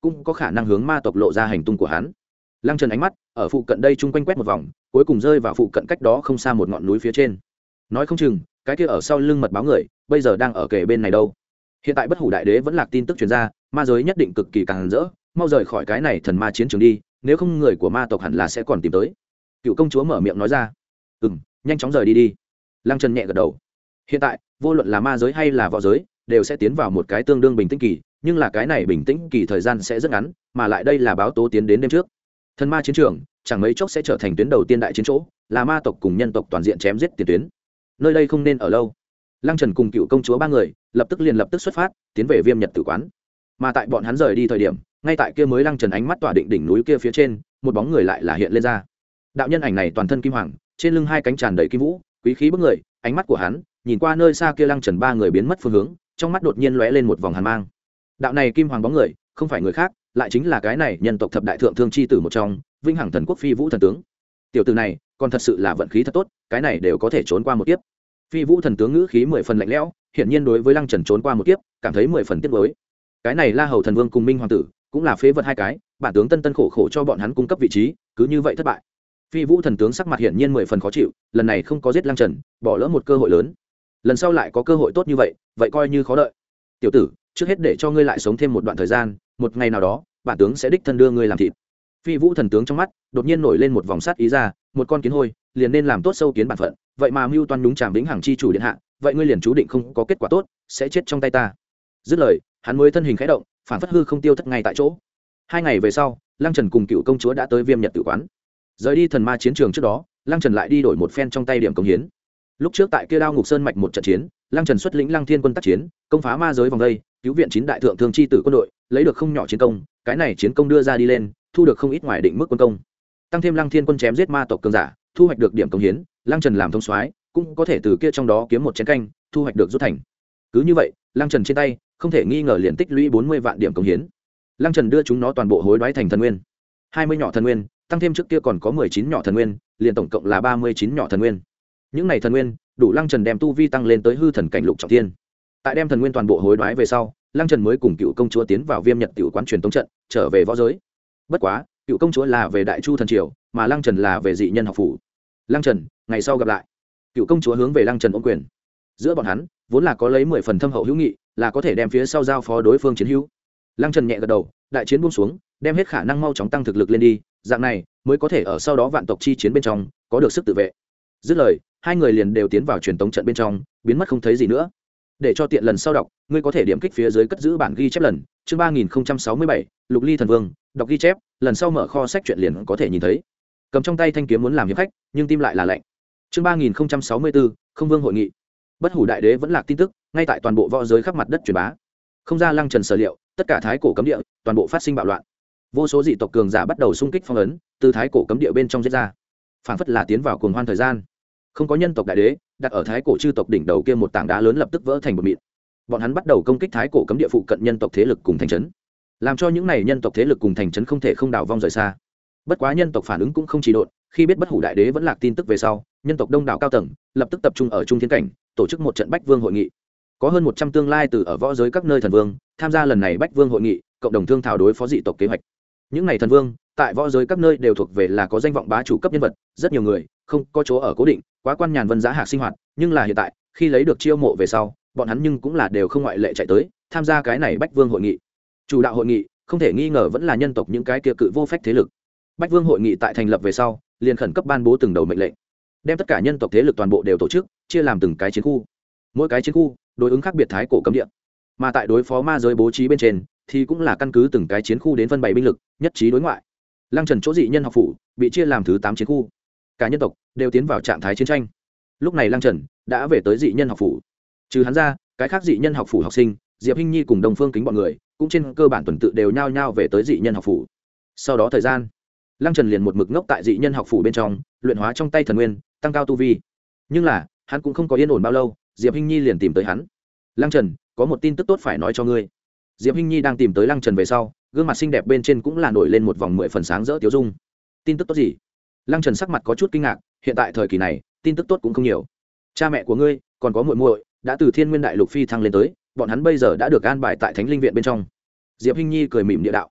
Speaker 1: cũng có khả năng hướng ma tộc lộ ra hành tung của hắn. Lăng Trần ánh mắt ở phụ cận đây chung quanh quét một vòng, cuối cùng rơi vào phụ cận cách đó không xa một ngọn núi phía trên. Nói không chừng cái kia ở sau lưng mật báo người bây giờ đang ở kề bên này đâu. Hiện tại Bất Hủ Đại Đế vẫn lạc tin tức truyền ra, ma giới nhất định cực kỳ càng rỡ, mau rời khỏi cái này thần ma chiến trường đi, nếu không người của ma tộc hẳn là sẽ còn tìm tới. Cựu công chúa mở miệng nói ra. Ừm, nhanh chóng rời đi đi. Lăng Trần nhẹ gật đầu. Hiện tại vô luận là ma giới hay là võ giới đều sẽ tiến vào một cái tương đương bình tĩnh kỳ, nhưng là cái này bình tĩnh kỳ thời gian sẽ rất ngắn, mà lại đây là báo tố tiến đến đêm trước. Thần ma chiến trường chẳng mấy chốc sẽ trở thành tuyến đầu tiên đại chiến chỗ, là ma tộc cùng nhân tộc toàn diện chém giết tiền tuyến. Nơi đây không nên ở lâu. Lăng Trần cùng Cựu công chúa ba người lập tức liền lập tức xuất phát tiến về Viêm Nhật Tử quán. Mà tại bọn hắn rời đi thời điểm, ngay tại kia mới Lăng Trần ánh mắt tỏa định đỉnh núi kia phía trên, một bóng người lại là hiện lên ra. Đạo nhân ảnh này toàn thân kim hoàng, trên lưng hai cánh tràn đầy kim vũ, quý khí bức người, ánh mắt của hắn nhìn qua nơi xa kia Lăng Trần ba người biến mất phương hướng, trong mắt đột nhiên lóe lên một vòng hàn mang. Đạo này kim hoàng bóng người không phải người khác, lại chính là cái này nhân tộc thập đại thượng thương chi tử một trong, Vĩnh Hằng Thần Quốc Phi Vũ thần tướng. Tiểu tử này còn thật sự là vận khí thật tốt, cái này đều có thể trốn qua một kiếp. Phi Vũ thần tướng ngữ khí mười phần lạnh lẽo, hiển nhiên đối với Lăng Trần trốn qua một kiếp cảm thấy mười phần tiếc nuối. Cái này La Hầu thần vương cùng Minh hoàng tử cũng là phế vật hai cái, bản tướng tân tân khổ khổ cho bọn hắn cung cấp vị trí, cứ như vậy thất bại. Phi Vũ thần tướng sắc mặt hiển nhiên mười phần khó chịu, lần này không có giết Lăng Trần, bỏ lỡ một cơ hội lớn. Lần sau lại có cơ hội tốt như vậy, vậy coi như khó đợi. Tiểu tử, trước hết để cho ngươi lại sống thêm một đoạn thời gian, một ngày nào đó, bản tướng sẽ đích thân đưa ngươi làm thịt. Phi Vũ thần tướng trong mắt đột nhiên nổi lên một vòng sát ý ra, một con kiến hôi, liền nên làm tốt sâu kiến bản phận, vậy mà mưu toan nhúng chàm Vĩnh Hằng chi chủ điện hạ, vậy ngươi liền chú định không có kết quả tốt, sẽ chết trong tay ta. Dứt lời, hắn mới thân hình khẽ động, phản phất hư không tiêu thất ngay tại chỗ. Hai ngày về sau, Lăng Trần cùng Cựu công chúa đã tới Viêm Nhật Tử quán. Rời đi thần ma chiến trường trước đó, Lăng Trần lại đi đổi một phen trong tay điểm công hiến. Lúc trước tại kia Đao Ngục Sơn mạch một trận chiến, Lăng Trần xuất lĩnh Lăng Thiên quân tác chiến, công phá ma giới vòng đây, cứu viện chín đại thượng thương chi tử quân đội, lấy được không nhỏ chiến công, cái này chiến công đưa ra đi lên, thu được không ít ngoài định mức quân công. Tăng thêm Lăng Thiên quân chém giết ma tộc cường giả, thu hoạch được điểm công hiến, Lăng Trần làm thông soái, cũng có thể từ kia trong đó kiếm một chén canh, thu hoạch được rút thành. Cứ như vậy, Lăng Trần trên tay không thể nghi ngờ liền tích lũy bốn mươi vạn điểm công hiến. Lăng Trần đưa chúng nó toàn bộ hối đoái thành thần nguyên, hai mươi nhỏ thần nguyên, tăng thêm trước kia còn có mười chín nhỏ thần nguyên, liền tổng cộng là ba mươi chín nhỏ thần nguyên. Những này thần nguyên đủ Lăng Trần đem tu vi tăng lên tới hư thần cảnh lục trọng thiên. Tại đem thần nguyên toàn bộ hối đoái về sau, Lăng Trần mới cùng Cựu công chúa tiến vào Viêm Nhật Tiểu quán truyền tống trận, trở về võ giới. Bất quá, Cựu công chúa là về Đại Chu thần triều, mà Lăng Trần là về dị nhân học phủ. Lăng Trần, ngày sau gặp lại. Cựu công chúa hướng về Lăng Trần ôm quyền. Giữa bọn hắn vốn là có lấy mười phần thâm hậu hữu nghị, là có thể đem phía sau giao phó đối phương chiến hữu. Lăng Trần nhẹ gật đầu, đại chiến buông xuống, đem hết khả năng mau chóng tăng thực lực lên đi, dạng này mới có thể ở sau đó vạn tộc chi chiến bên trong có được sức tự vệ. Dứt lời, hai người liền đều tiến vào truyền tống trận bên trong, biến mất không thấy gì nữa. Để cho tiện lần sau đọc, ngươi có thể điểm kích phía dưới cất giữ bản ghi chép lần, chương ba nghìn sáu mươi bảy, Lục Ly thần vương, đọc ghi chép, lần sau mở kho sách truyện liền có thể nhìn thấy. Cầm trong tay thanh kiếm muốn làm hiệp khách, nhưng tim lại là lạnh. Chương ba nghìn sáu mươi bốn, Không Vương hội nghị. Bất Hủ Đại Đế vẫn lạc tin tức, ngay tại toàn bộ võ giới khắp mặt đất truyền bá. Không ra Lăng Trần sở liệu, tất cả thái cổ cấm địa, toàn bộ phát sinh bạo loạn. Vô số dị tộc cường giả bắt đầu xung kích phong ấn, từ thái cổ cấm địa bên trong giết ra. Phản phất là tiến vào cuồng hoan thời gian. Không có nhân tộc đại đế, đặt ở thái cổ chư tộc đỉnh đầu kia một tảng đá lớn lập tức vỡ thành một mịn. Bọn hắn bắt đầu công kích thái cổ cấm địa phụ cận nhân tộc thế lực cùng thành trấn, làm cho những này nhân tộc thế lực cùng thành trấn không thể không đảo vong rời xa. Bất quá nhân tộc phản ứng cũng không trì độn, khi biết Bất Hủ Đại Đế vẫn lạc tin tức về sau, nhân tộc đông đảo cao tầng lập tức tập trung ở Trung Thiên cảnh, tổ chức một trận Bách Vương hội nghị. Có hơn một trăm tương lai từ ở võ giới các nơi thần vương tham gia lần này Bách Vương hội nghị, cộng đồng thương thảo đối phó dị tộc kế hoạch. Những này thần vương tại võ giới các nơi đều thuộc về là có danh vọng bá chủ cấp nhân vật, rất nhiều người không có chỗ ở cố định, quá quan nhàn vân giá hạc sinh hoạt, nhưng là hiện tại khi lấy được chiêu mộ về sau, bọn hắn nhưng cũng là đều không ngoại lệ chạy tới tham gia cái này Bách Vương hội nghị. Chủ đạo hội nghị không thể nghi ngờ vẫn là nhân tộc những cái kia cự vô phách thế lực. Bách Vương hội nghị tại thành lập về sau, liền khẩn cấp ban bố từng đầu mệnh lệnh, đem tất cả nhân tộc thế lực toàn bộ đều tổ chức, chia làm từng cái chiến khu. Mỗi cái chiến khu đối ứng khác biệt thái cổ cấm địa, mà tại đối phó ma giới bố trí bên trên thì cũng là căn cứ từng cái chiến khu đến phân bày binh lực, nhất trí đối ngoại. Lăng Trần chỗ dị nhân học phủ bị chia làm thứ tám chiến khu, cả nhân tộc đều tiến vào trạng thái chiến tranh. Lúc này Lăng Trần đã về tới dị nhân học phủ, trừ hắn ra, cái khác dị nhân học phủ học sinh Diệp Hinh Nhi cùng Đông Phương Kính bọn người cũng trên cơ bản tuần tự đều nhao nhao về tới dị nhân học phủ. Sau đó thời gian, Lăng Trần liền một mực ngốc tại dị nhân học phủ bên trong, luyện hóa trong tay thần nguyên, tăng cao tu vi. Nhưng là hắn cũng không có yên ổn bao lâu, Diệp Hinh Nhi liền tìm tới hắn. Lăng Trần, có một tin tức tốt phải nói cho ngươi. Diệp Hinh Nhi đang tìm tới Lăng Trần về sau, gương mặt xinh đẹp bên trên cũng là nổi lên một vòng mười phần sáng rỡ tiêu dung. Tin tức tốt gì? Lăng Trần sắc mặt có chút kinh ngạc, hiện tại thời kỳ này, tin tức tốt cũng không nhiều. Cha mẹ của ngươi, còn có muội muội, đã từ Thiên Nguyên Đại Lục phi thăng lên tới, bọn hắn bây giờ đã được an bài tại Thánh Linh viện bên trong. Diệp Hinh Nhi cười mỉm địa đạo.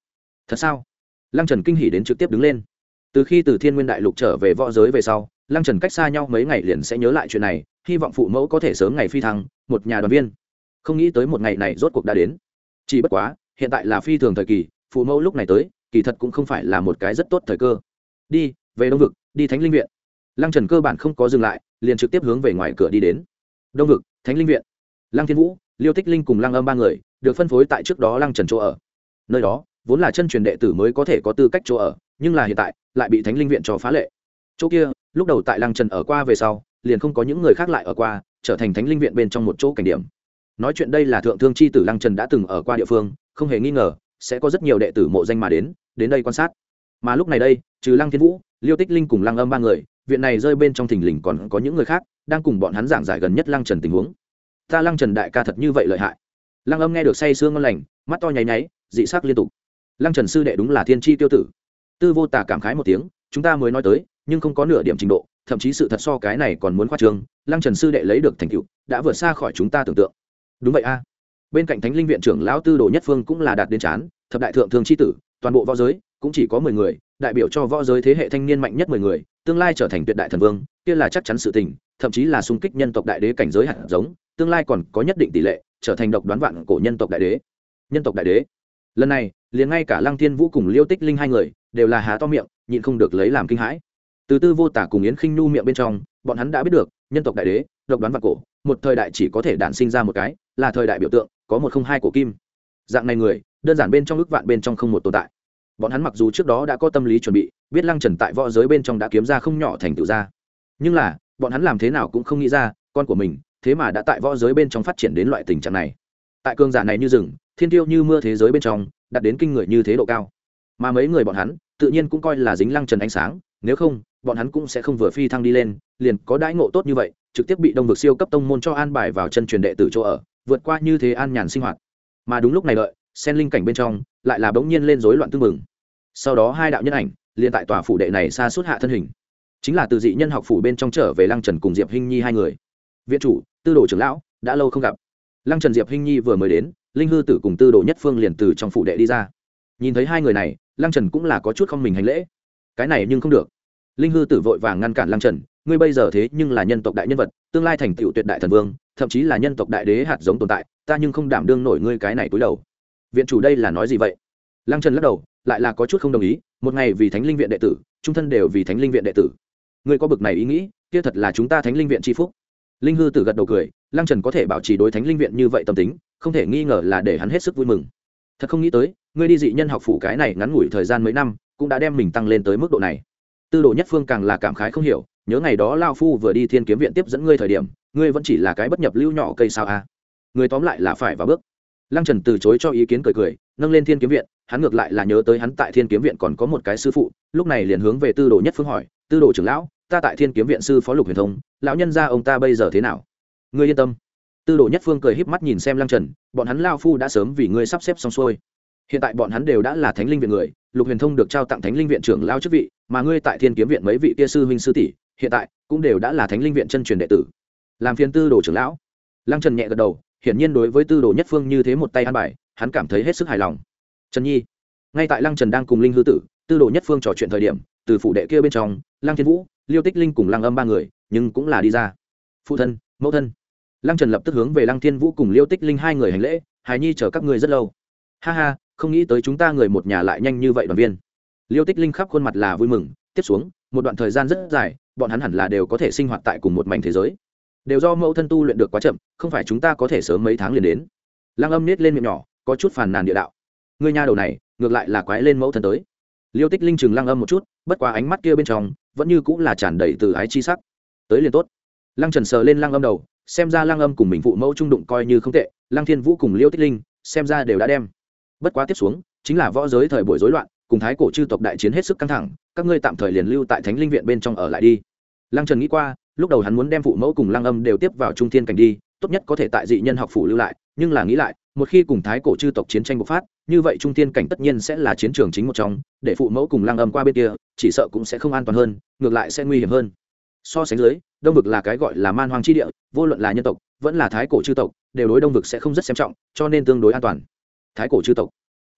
Speaker 1: thật sao? Lăng Trần kinh hỉ đến trực tiếp đứng lên. Từ khi từ Thiên Nguyên Đại Lục trở về võ giới về sau, Lăng Trần cách xa nhau mấy ngày liền sẽ nhớ lại chuyện này, hy vọng phụ mẫu có thể sớm ngày phi thăng, một nhà đoàn viên. Không nghĩ tới một ngày này rốt cuộc đã đến. Chỉ bất quá, hiện tại là phi thường thời kỳ, phụ mẫu lúc này tới, kỳ thật cũng không phải là một cái rất tốt thời cơ. Đi, về Đông vực, đi Thánh Linh viện. Lăng Trần cơ bản không có dừng lại, liền trực tiếp hướng về ngoài cửa đi đến. Đông vực, Thánh Linh viện. Lăng Thiên Vũ, Liêu Tích Linh cùng Lăng Âm ba người được phân phối tại trước đó Lăng Trần chỗ ở. Nơi đó vốn là chân truyền đệ tử mới có thể có tư cách chỗ ở, nhưng là hiện tại lại bị Thánh Linh viện cho phá lệ. Chỗ kia, lúc đầu tại Lăng Trần ở qua về sau, liền không có những người khác lại ở qua, trở thành Thánh Linh viện bên trong một chỗ cảnh điểm. Nói chuyện đây là thượng thương chi tử Lăng Trần đã từng ở qua địa phương, không hề nghi ngờ sẽ có rất nhiều đệ tử mộ danh mà đến, đến đây quan sát. Mà lúc này đây, trừ Lăng Thiên Vũ, Liêu Tích Linh cùng Lăng Âm ba người, viện này rơi bên trong thình lình còn có những người khác đang cùng bọn hắn giảng giải gần nhất Lăng Trần tình huống. Ta Lăng Trần đại ca thật như vậy lợi hại. Lăng Âm nghe được say sương ngon lành, mắt to nháy nháy, dị sắc liên tục. Lăng Trần sư đệ đúng là thiên chi tiêu tử. Tư Vô Tà cảm khái một tiếng, chúng ta mới nói tới, nhưng không có nửa điểm trình độ, thậm chí sự thật so cái này còn muốn khoa trương. Lăng Trần sư đệ lấy được thành tựu, đã vượt xa khỏi chúng ta tưởng tượng. Đúng vậy a. Bên cạnh Thánh Linh viện trưởng lão Tư Đồ Nhất Phương cũng là đạt đến chán, thập đại thượng thương chi tử, toàn bộ võ giới cũng chỉ có mười người, đại biểu cho võ giới thế hệ thanh niên mạnh nhất mười người, tương lai trở thành tuyệt đại thần vương, kia là chắc chắn sự tình, thậm chí là xung kích nhân tộc đại đế cảnh giới hạt giống, tương lai còn có nhất định tỷ lệ trở thành độc đoán vạn cổ nhân tộc đại đế. Nhân tộc đại đế. Lần này, liền ngay cả Lăng Thiên Vũ cùng Liêu Tích Linh hai người đều là há to miệng, nhịn không được lấy làm kinh hãi. Từ Tư Vô Tả cùng Yến Khinh Nhu miệng bên trong, bọn hắn đã biết được, nhân tộc đại đế, độc đoán vạn cổ, một thời đại chỉ có thể đản sinh ra một cái, là thời đại biểu tượng, có một không hai cổ kim. Dạng này người, đơn giản bên trong ước vạn bên trong không một tồn tại. Bọn hắn mặc dù trước đó đã có tâm lý chuẩn bị, biết Lăng Trần tại võ giới bên trong đã kiếm ra không nhỏ thành tựu ra, nhưng là bọn hắn làm thế nào cũng không nghĩ ra, con của mình thế mà đã tại võ giới bên trong phát triển đến loại tình trạng này. Tại cương giả này như rừng, thiên tiêu như mưa thế giới bên trong, đạt đến kinh người như thế độ cao. Mà mấy người bọn hắn, tự nhiên cũng coi là dính Lăng Trần ánh sáng, nếu không, bọn hắn cũng sẽ không vừa phi thăng đi lên, liền có đãi ngộ tốt như vậy, trực tiếp bị Đông vực siêu cấp tông môn cho an bài vào chân truyền đệ tử chỗ ở, vượt qua như thế an nhàn sinh hoạt. Mà đúng lúc này đợi, sen linh cảnh bên trong, lại là bỗng nhiên lên rối loạn tương mừng. Sau đó hai đạo nhân ảnh liền tại tòa phủ đệ này xa suốt hạ thân hình, chính là từ dị nhân học phủ bên trong trở về Lăng Trần cùng Diệp Hinh Nhi hai người. Viện chủ, Tư Đồ trưởng lão, đã lâu không gặp. Lăng Trần, Diệp Hinh Nhi vừa mới đến, Linh Hư Tử cùng Tư Đồ Nhất Phương liền từ trong phủ đệ đi ra. Nhìn thấy hai người này, Lăng Trần cũng là có chút không mình hành lễ. Cái này nhưng không được. Linh Hư Tử vội vàng ngăn cản Lăng Trần, ngươi bây giờ thế nhưng là nhân tộc đại nhân vật, tương lai thành tựu tuyệt đại thần vương, thậm chí là nhân tộc đại đế hạt giống tồn tại, ta nhưng không đảm đương nổi ngươi cái này cúi đầu. Viện chủ đây là nói gì vậy? Lăng Trần lắc đầu, lại là có chút không đồng ý, một ngày vì Thánh Linh viện đệ tử, trung thân đều vì Thánh Linh viện đệ tử. Ngươi có bực này ý nghĩ, kia thật là chúng ta Thánh Linh viện chi phúc. Linh Hư Tử gật đầu cười, Lăng Trần có thể bảo trì đối Thánh Linh viện như vậy tâm tính, không thể nghi ngờ là để hắn hết sức vui mừng. Thật không nghĩ tới, ngươi đi dị nhân học phủ cái này ngắn ngủi thời gian mấy năm, cũng đã đem mình tăng lên tới mức độ này. Tư Đồ Nhất Phương càng là cảm khái không hiểu, nhớ ngày đó lão phu vừa đi Thiên Kiếm viện tiếp dẫn ngươi thời điểm, ngươi vẫn chỉ là cái bất nhập lưu nhỏ cây sao a? Ngươi tóm lại là phải vào bước. Lăng Trần từ chối cho ý kiến cười cười, nâng lên Thiên Kiếm viện, hắn ngược lại là nhớ tới hắn tại Thiên Kiếm viện còn có một cái sư phụ, lúc này liền hướng về Tư Đồ Nhất Phương hỏi, Tư Đồ trưởng lão, ta tại Thiên Kiếm viện sư phó Lục Huyền Thông, lão nhân gia ông ta bây giờ thế nào? Ngươi yên tâm. Tư Đồ Nhất Phương cười híp mắt nhìn xem Lăng Trần, bọn hắn lão phu đã sớm vì ngươi sắp xếp xong xuôi. Hiện tại bọn hắn đều đã là Thánh Linh viện người, Lục Huyền Thông được trao tặng Thánh Linh viện trưởng lão chức vị, mà ngươi tại Thiên Kiếm viện mấy vị kia sư huynh sư tỷ, hiện tại cũng đều đã là Thánh Linh viện chân truyền đệ tử. Làm phiền Tư Đồ trưởng lão. Lăng Trần nhẹ gật đầu, hiển nhiên đối với Tư Đồ Nhất Phương như thế một tay an bài, hắn cảm thấy hết sức hài lòng. Trần Nhi. Ngay tại Lăng Trần đang cùng Linh Hư Tử, Tư Đồ Nhất Phương trò chuyện thời điểm, từ phủ đệ kia bên trong, Lăng Thiên Vũ, Liêu Tích Linh cùng Lăng Âm ba người, nhưng cũng là đi ra. Phụ thân, mẫu thân. Lăng Trần lập tức hướng về Lăng Thiên Vũ cùng Liêu Tích Linh hai người hành lễ, hài nhi chờ các ngươi rất lâu. Ha ha, không nghĩ tới chúng ta người một nhà lại nhanh như vậy đoàn viên. Liêu Tích Linh khắp khuôn mặt là vui mừng, tiếp xuống, một đoạn thời gian rất dài, bọn hắn hẳn là đều có thể sinh hoạt tại cùng một mảnh thế giới. Đều do mẫu thân tu luyện được quá chậm, không phải chúng ta có thể sớm mấy tháng liền đến. Lăng Âm nết lên miệng nhỏ, có chút phàn nàn địa đạo. Ngươi nha đầu này, ngược lại là quái lên mẫu thân tới. Liêu Tích Linh chừng Lăng Âm một chút, bất quá ánh mắt kia bên trong vẫn như cũng là tràn đầy từ ái chi sắc. Tới liền tốt. Lăng Trần sờ lên Lăng Âm đầu, xem ra Lăng Âm cùng mình phụ mẫu trung đụng coi như không tệ, Lăng Thiên Vũ cùng Liêu Tích Linh xem ra đều đã đem. Bất quá tiếp xuống chính là võ giới thời buổi rối loạn, cùng thái cổ chư tộc đại chiến hết sức căng thẳng, các ngươi tạm thời liền lưu tại Thánh Linh viện bên trong ở lại đi. Lăng Trần nghĩ qua, lúc đầu hắn muốn đem phụ mẫu cùng Lăng Âm đều tiếp vào trung thiên cảnh đi, tốt nhất có thể tại dị nhân học phủ lưu lại, nhưng là nghĩ lại, một khi cùng thái cổ chư tộc chiến tranh bộc phát, như vậy trung thiên cảnh tất nhiên sẽ là chiến trường chính một trong, để phụ mẫu cùng Lăng Âm qua bên kia, chỉ sợ cũng sẽ không an toàn hơn, ngược lại sẽ nguy hiểm hơn. So sánh dưới, Đông vực là cái gọi là man hoang chi địa, vô luận là nhân tộc, vẫn là thái cổ chư tộc, đều đối Đông vực sẽ không rất xem trọng, cho nên tương đối an toàn. Thái cổ chư tộc.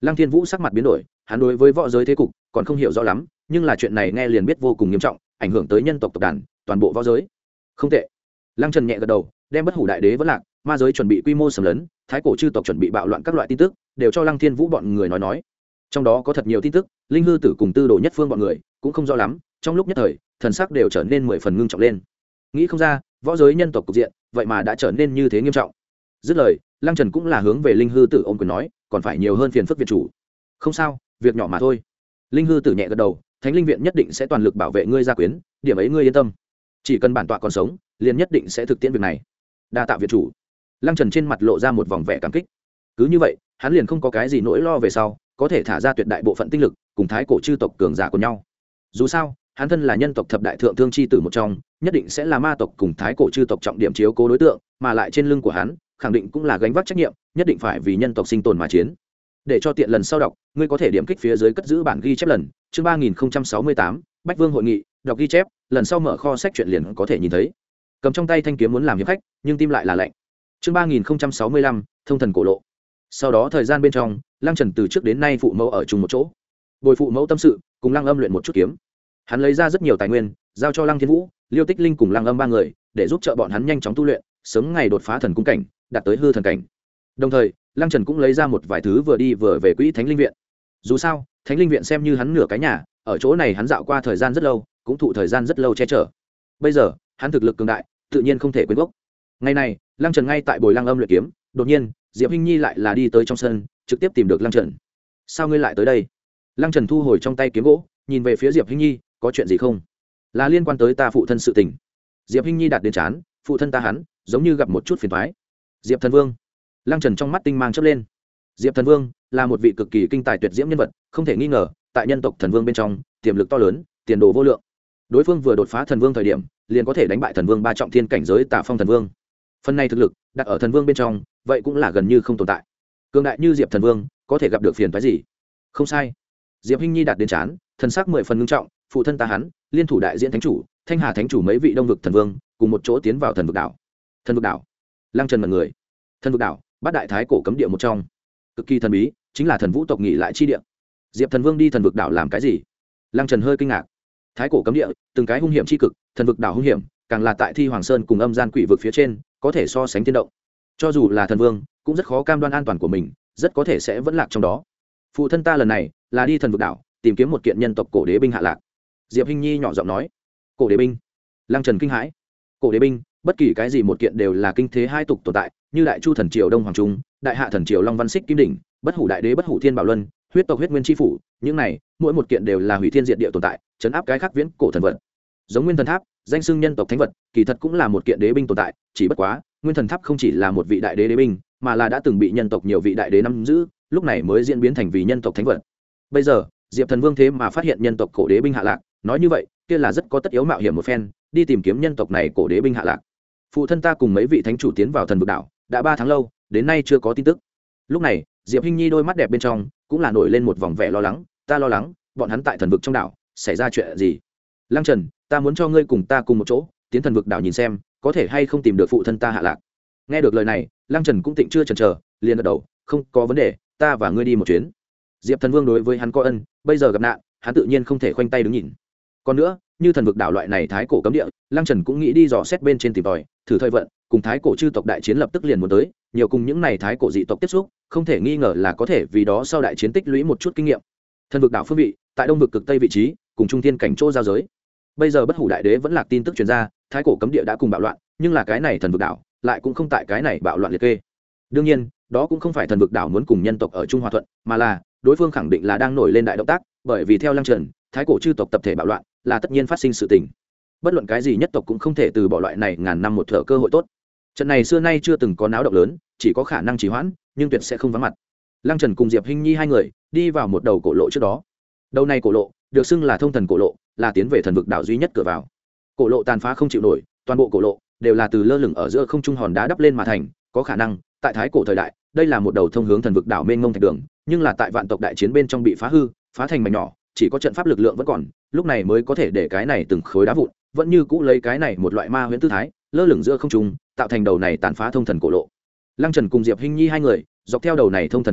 Speaker 1: Lăng Thiên Vũ sắc mặt biến đổi, hắn đối với võ giới thế cục còn không hiểu rõ lắm, nhưng là chuyện này nghe liền biết vô cùng nghiêm trọng, ảnh hưởng tới nhân tộc tộc đàn, toàn bộ võ giới. Không tệ. Lăng Trần nhẹ gật đầu, đem bất hủ đại đế vẫn lạc, ma giới chuẩn bị quy mô sầm lớn, thái cổ chư tộc chuẩn bị bạo loạn các loại tin tức, đều cho Lăng Thiên Vũ bọn người nói nói. Trong đó có thật nhiều tin tức, Linh Hư Tử cùng Tư Đồ Nhất Phương bọn người cũng không rõ lắm, trong lúc nhất thời, thần sắc đều trở nên mười phần ngưng trọng lên. Nghĩ không ra, võ giới nhân tộc cục diện, vậy mà đã trở nên như thế nghiêm trọng. Dứt lời, Lăng Trần cũng là hướng về Linh Hư Tử ôm quyền nói, còn phải nhiều hơn phiền phức viện chủ. Không sao, việc nhỏ mà thôi. Linh Hư Tử nhẹ gật đầu, Thánh Linh viện nhất định sẽ toàn lực bảo vệ ngươi gia quyến, điểm ấy ngươi yên tâm. Chỉ cần bản tọa còn sống, liền nhất định sẽ thực tiễn việc này. Đa tạ viện chủ. Lăng Trần trên mặt lộ ra một vòng vẻ cảm kích. Cứ như vậy, hắn liền không có cái gì nỗi lo về sau, có thể thả ra tuyệt đại bộ phận tinh lực, cùng thái cổ chư tộc cường giả của nhau. Dù sao, hắn thân là nhân tộc thập đại thượng thương chi tử một trong, nhất định sẽ là ma tộc cùng thái cổ chư tộc trọng điểm chiếu cố đối tượng, mà lại trên lưng của hắn, khẳng định cũng là gánh vác trách nhiệm, nhất định phải vì nhân tộc sinh tồn mà chiến. Để cho tiện lần sau đọc, ngươi có thể điểm kích phía dưới cất giữ bản ghi chép lần, chương ba nghìn sáu mươi tám, Bách Vương hội nghị, đọc ghi chép, lần sau mở kho sách truyện liền có thể nhìn thấy. Cầm trong tay thanh kiếm muốn làm hiệp khách, nhưng tim lại là lạnh. Chương ba nghìn sáu mươi lăm, thông thần cổ lộ. Sau đó thời gian bên trong, Lăng Trần từ trước đến nay phụ mẫu ở chung một chỗ. Bồi phụ mẫu tâm sự, cùng Lăng Âm luyện một chút kiếm. Hắn lấy ra rất nhiều tài nguyên, giao cho Lăng Thiên Vũ, Liêu Tích Linh cùng Lăng Âm ba người, để giúp trợ bọn hắn nhanh chóng tu luyện, sớm ngày đột phá thần cung cảnh, đạt tới hư thần cảnh. Đồng thời, Lăng Trần cũng lấy ra một vài thứ vừa đi vừa về quỹ Thánh Linh viện. Dù sao, Thánh Linh viện xem như hắn nửa cái nhà, ở chỗ này hắn dạo qua thời gian rất lâu, cũng thụ thời gian rất lâu che chở. Bây giờ, hắn thực lực cường đại, tự nhiên không thể quên gốc. Ngày này, Lăng Trần ngay tại bồi Lăng Âm luyện kiếm, đột nhiên, Diệp Hinh Nhi lại là đi tới trong sân, trực tiếp tìm được Lăng Trần. Sao ngươi lại tới đây? Lăng Trần thu hồi trong tay kiếm gỗ, nhìn về phía Diệp Hinh Nhi, có chuyện gì không? Là liên quan tới ta phụ thân sự tình. Diệp Hinh Nhi đặt đến chán, phụ thân ta hắn, giống như gặp một chút phiền toái. Diệp Thần Vương. Lăng Trần trong mắt tinh mang chớp lên. Diệp Thần Vương là một vị cực kỳ kinh tài tuyệt diễm nhân vật, không thể nghi ngờ, tại nhân tộc thần vương bên trong, tiềm lực to lớn, tiền đồ vô lượng. Đối phương vừa đột phá thần vương thời điểm, liền có thể đánh bại thần vương ba trọng thiên cảnh giới Tả Phong thần vương. Phần này thực lực, đặt ở thần vương bên trong, vậy cũng là gần như không tồn tại. Cường đại như Diệp Thần Vương, có thể gặp được phiền toái gì? Không sai. Diệp Hinh Nhi đạt đến chán, thần sắc mười phần ngưng trọng, phụ thân ta hắn, liên thủ đại diện thánh chủ, Thanh Hà thánh chủ mấy vị đông vực thần vương, cùng một chỗ tiến vào thần vực đảo. Thần vực đảo? Lăng Trần mật người. Thần vực đảo, bát đại thái cổ cấm địa một trong, cực kỳ thần bí, chính là thần vũ tộc nghỉ lại chi địa. Diệp Thần Vương đi thần vực đảo làm cái gì? Lăng Trần hơi kinh ngạc. Thái cổ cấm địa, từng cái hung hiểm chi cực, thần vực đảo hung hiểm, càng là tại Thi Hoàng Sơn cùng âm gian quỷ vực phía trên, có thể so sánh thiên động. Cho dù là thần vương, cũng rất khó cam đoan an toàn của mình, rất có thể sẽ vẫn lạc trong đó. Phụ thân ta lần này là đi thần vực đảo, tìm kiếm một kiện nhân tộc cổ đế binh hạ lạc. Diệp Hinh Nhi nhỏ giọng nói. Cổ đế binh? Lăng Trần kinh hãi. Cổ đế binh, bất kỳ cái gì một kiện đều là kinh thế hai tục tồn tại, như đại chu thần triều Đông Hoàng Trung, đại hạ thần triều Long Văn Xích Kim Đỉnh, bất hủ đại đế bất hủ thiên bảo luân, huyết tộc huyết nguyên chi phủ, những này, mỗi một kiện đều là hủy thiên diệt địa tồn tại, chấn áp cái khác viễn cổ thần vật. Giống Nguyên Thần Tháp, danh xưng nhân tộc thánh vật, kỳ thật cũng là một kiện đế binh tồn tại, chỉ bất quá, Nguyên Thần Tháp không chỉ là một vị đại đế đế binh, mà là đã từng bị nhân tộc nhiều vị đại đế nắm giữ, lúc này mới diễn biến thành vì nhân tộc thánh vật. Bây giờ, Diệp Thần Vương thế mà phát hiện nhân tộc cổ đế binh hạ lạc, nói như vậy, kia là rất có tất yếu mạo hiểm một phen, đi tìm kiếm nhân tộc này cổ đế binh hạ lạc. Phụ thân ta cùng mấy vị thánh chủ tiến vào thần vực đảo, đã ba tháng lâu, đến nay chưa có tin tức. Lúc này, Diệp Hinh Nhi đôi mắt đẹp bên trong cũng là nổi lên một vòng vẻ lo lắng, ta lo lắng, bọn hắn tại thần vực trong đảo xảy ra chuyện gì. Lăng Trần, ta muốn cho ngươi cùng ta cùng một chỗ, tiến thần vực đảo nhìn xem, có thể hay không tìm được phụ thân ta hạ lạc. Nghe được lời này, Lăng Trần cũng tịnh chưa chần chờ, liền gật đầu, không có vấn đề, ta và ngươi đi một chuyến. Diệp Thần Vương đối với hắn có ân, bây giờ gặp nạn, hắn tự nhiên không thể khoanh tay đứng nhìn. Còn nữa, như thần vực đảo loại này thái cổ cấm địa, Lăng Trần cũng nghĩ đi dò xét bên trên tìm tòi, thử thời vận, cùng thái cổ chư tộc đại chiến lập tức liền muốn tới, nhiều cùng những này thái cổ dị tộc tiếp xúc, không thể nghi ngờ là có thể vì đó sau đại chiến tích lũy một chút kinh nghiệm. Thần vực đảo phương vị, tại đông vực cực tây vị trí, cùng trung thiên cảnh chỗ giao giới. Bây giờ bất hủ đại đế vẫn lạc tin tức truyền ra, thái cổ cấm địa đã cùng bạo loạn, nhưng là cái này thần vực đảo lại cũng không tại cái này bạo loạn liệt kê. Đương nhiên, đó cũng không phải thần vực đảo muốn cùng nhân tộc ở chung hòa thuận, mà là đối phương khẳng định là đang nổi lên đại động tác, bởi vì theo Lăng Trần, thái cổ chư tộc tập thể bạo loạn là tất nhiên phát sinh sự tình. Bất luận cái gì nhất tộc cũng không thể từ bỏ loại này ngàn năm một thở cơ hội tốt. Trận này xưa nay chưa từng có náo động lớn, chỉ có khả năng trì hoãn, nhưng tuyệt sẽ không vắng mặt. Lăng Trần cùng Diệp Hinh Nhi hai người đi vào một đầu cổ lộ trước đó. Đầu này cổ lộ được xưng là thông thần cổ lộ, là tiến về thần vực đảo duy nhất cửa vào. Cổ lộ tàn phá không chịu nổi, toàn bộ cổ lộ đều là từ lơ lửng ở giữa không trung hòn đá đắp lên mà thành, có khả năng tại thái cổ thời đại, đây là một đầu thông hướng thần vực đảo mênh mông thạch đường, nhưng là tại vạn tộc đại chiến bên trong bị phá hư, phá thành mảnh nhỏ, chỉ có trận pháp lực lượng vẫn còn, lúc này mới có thể để cái này từng khối đá vụn, vẫn như cũ lấy cái này một loại ma huyễn tư thái, lơ lửng giữa không trung, tạo thành đầu này tàn phá thông thần cổ lộ. Lăng Trần cùng Diệp Hinh Nhi hai người, dọc theo đầu này thông thần cổ lộ,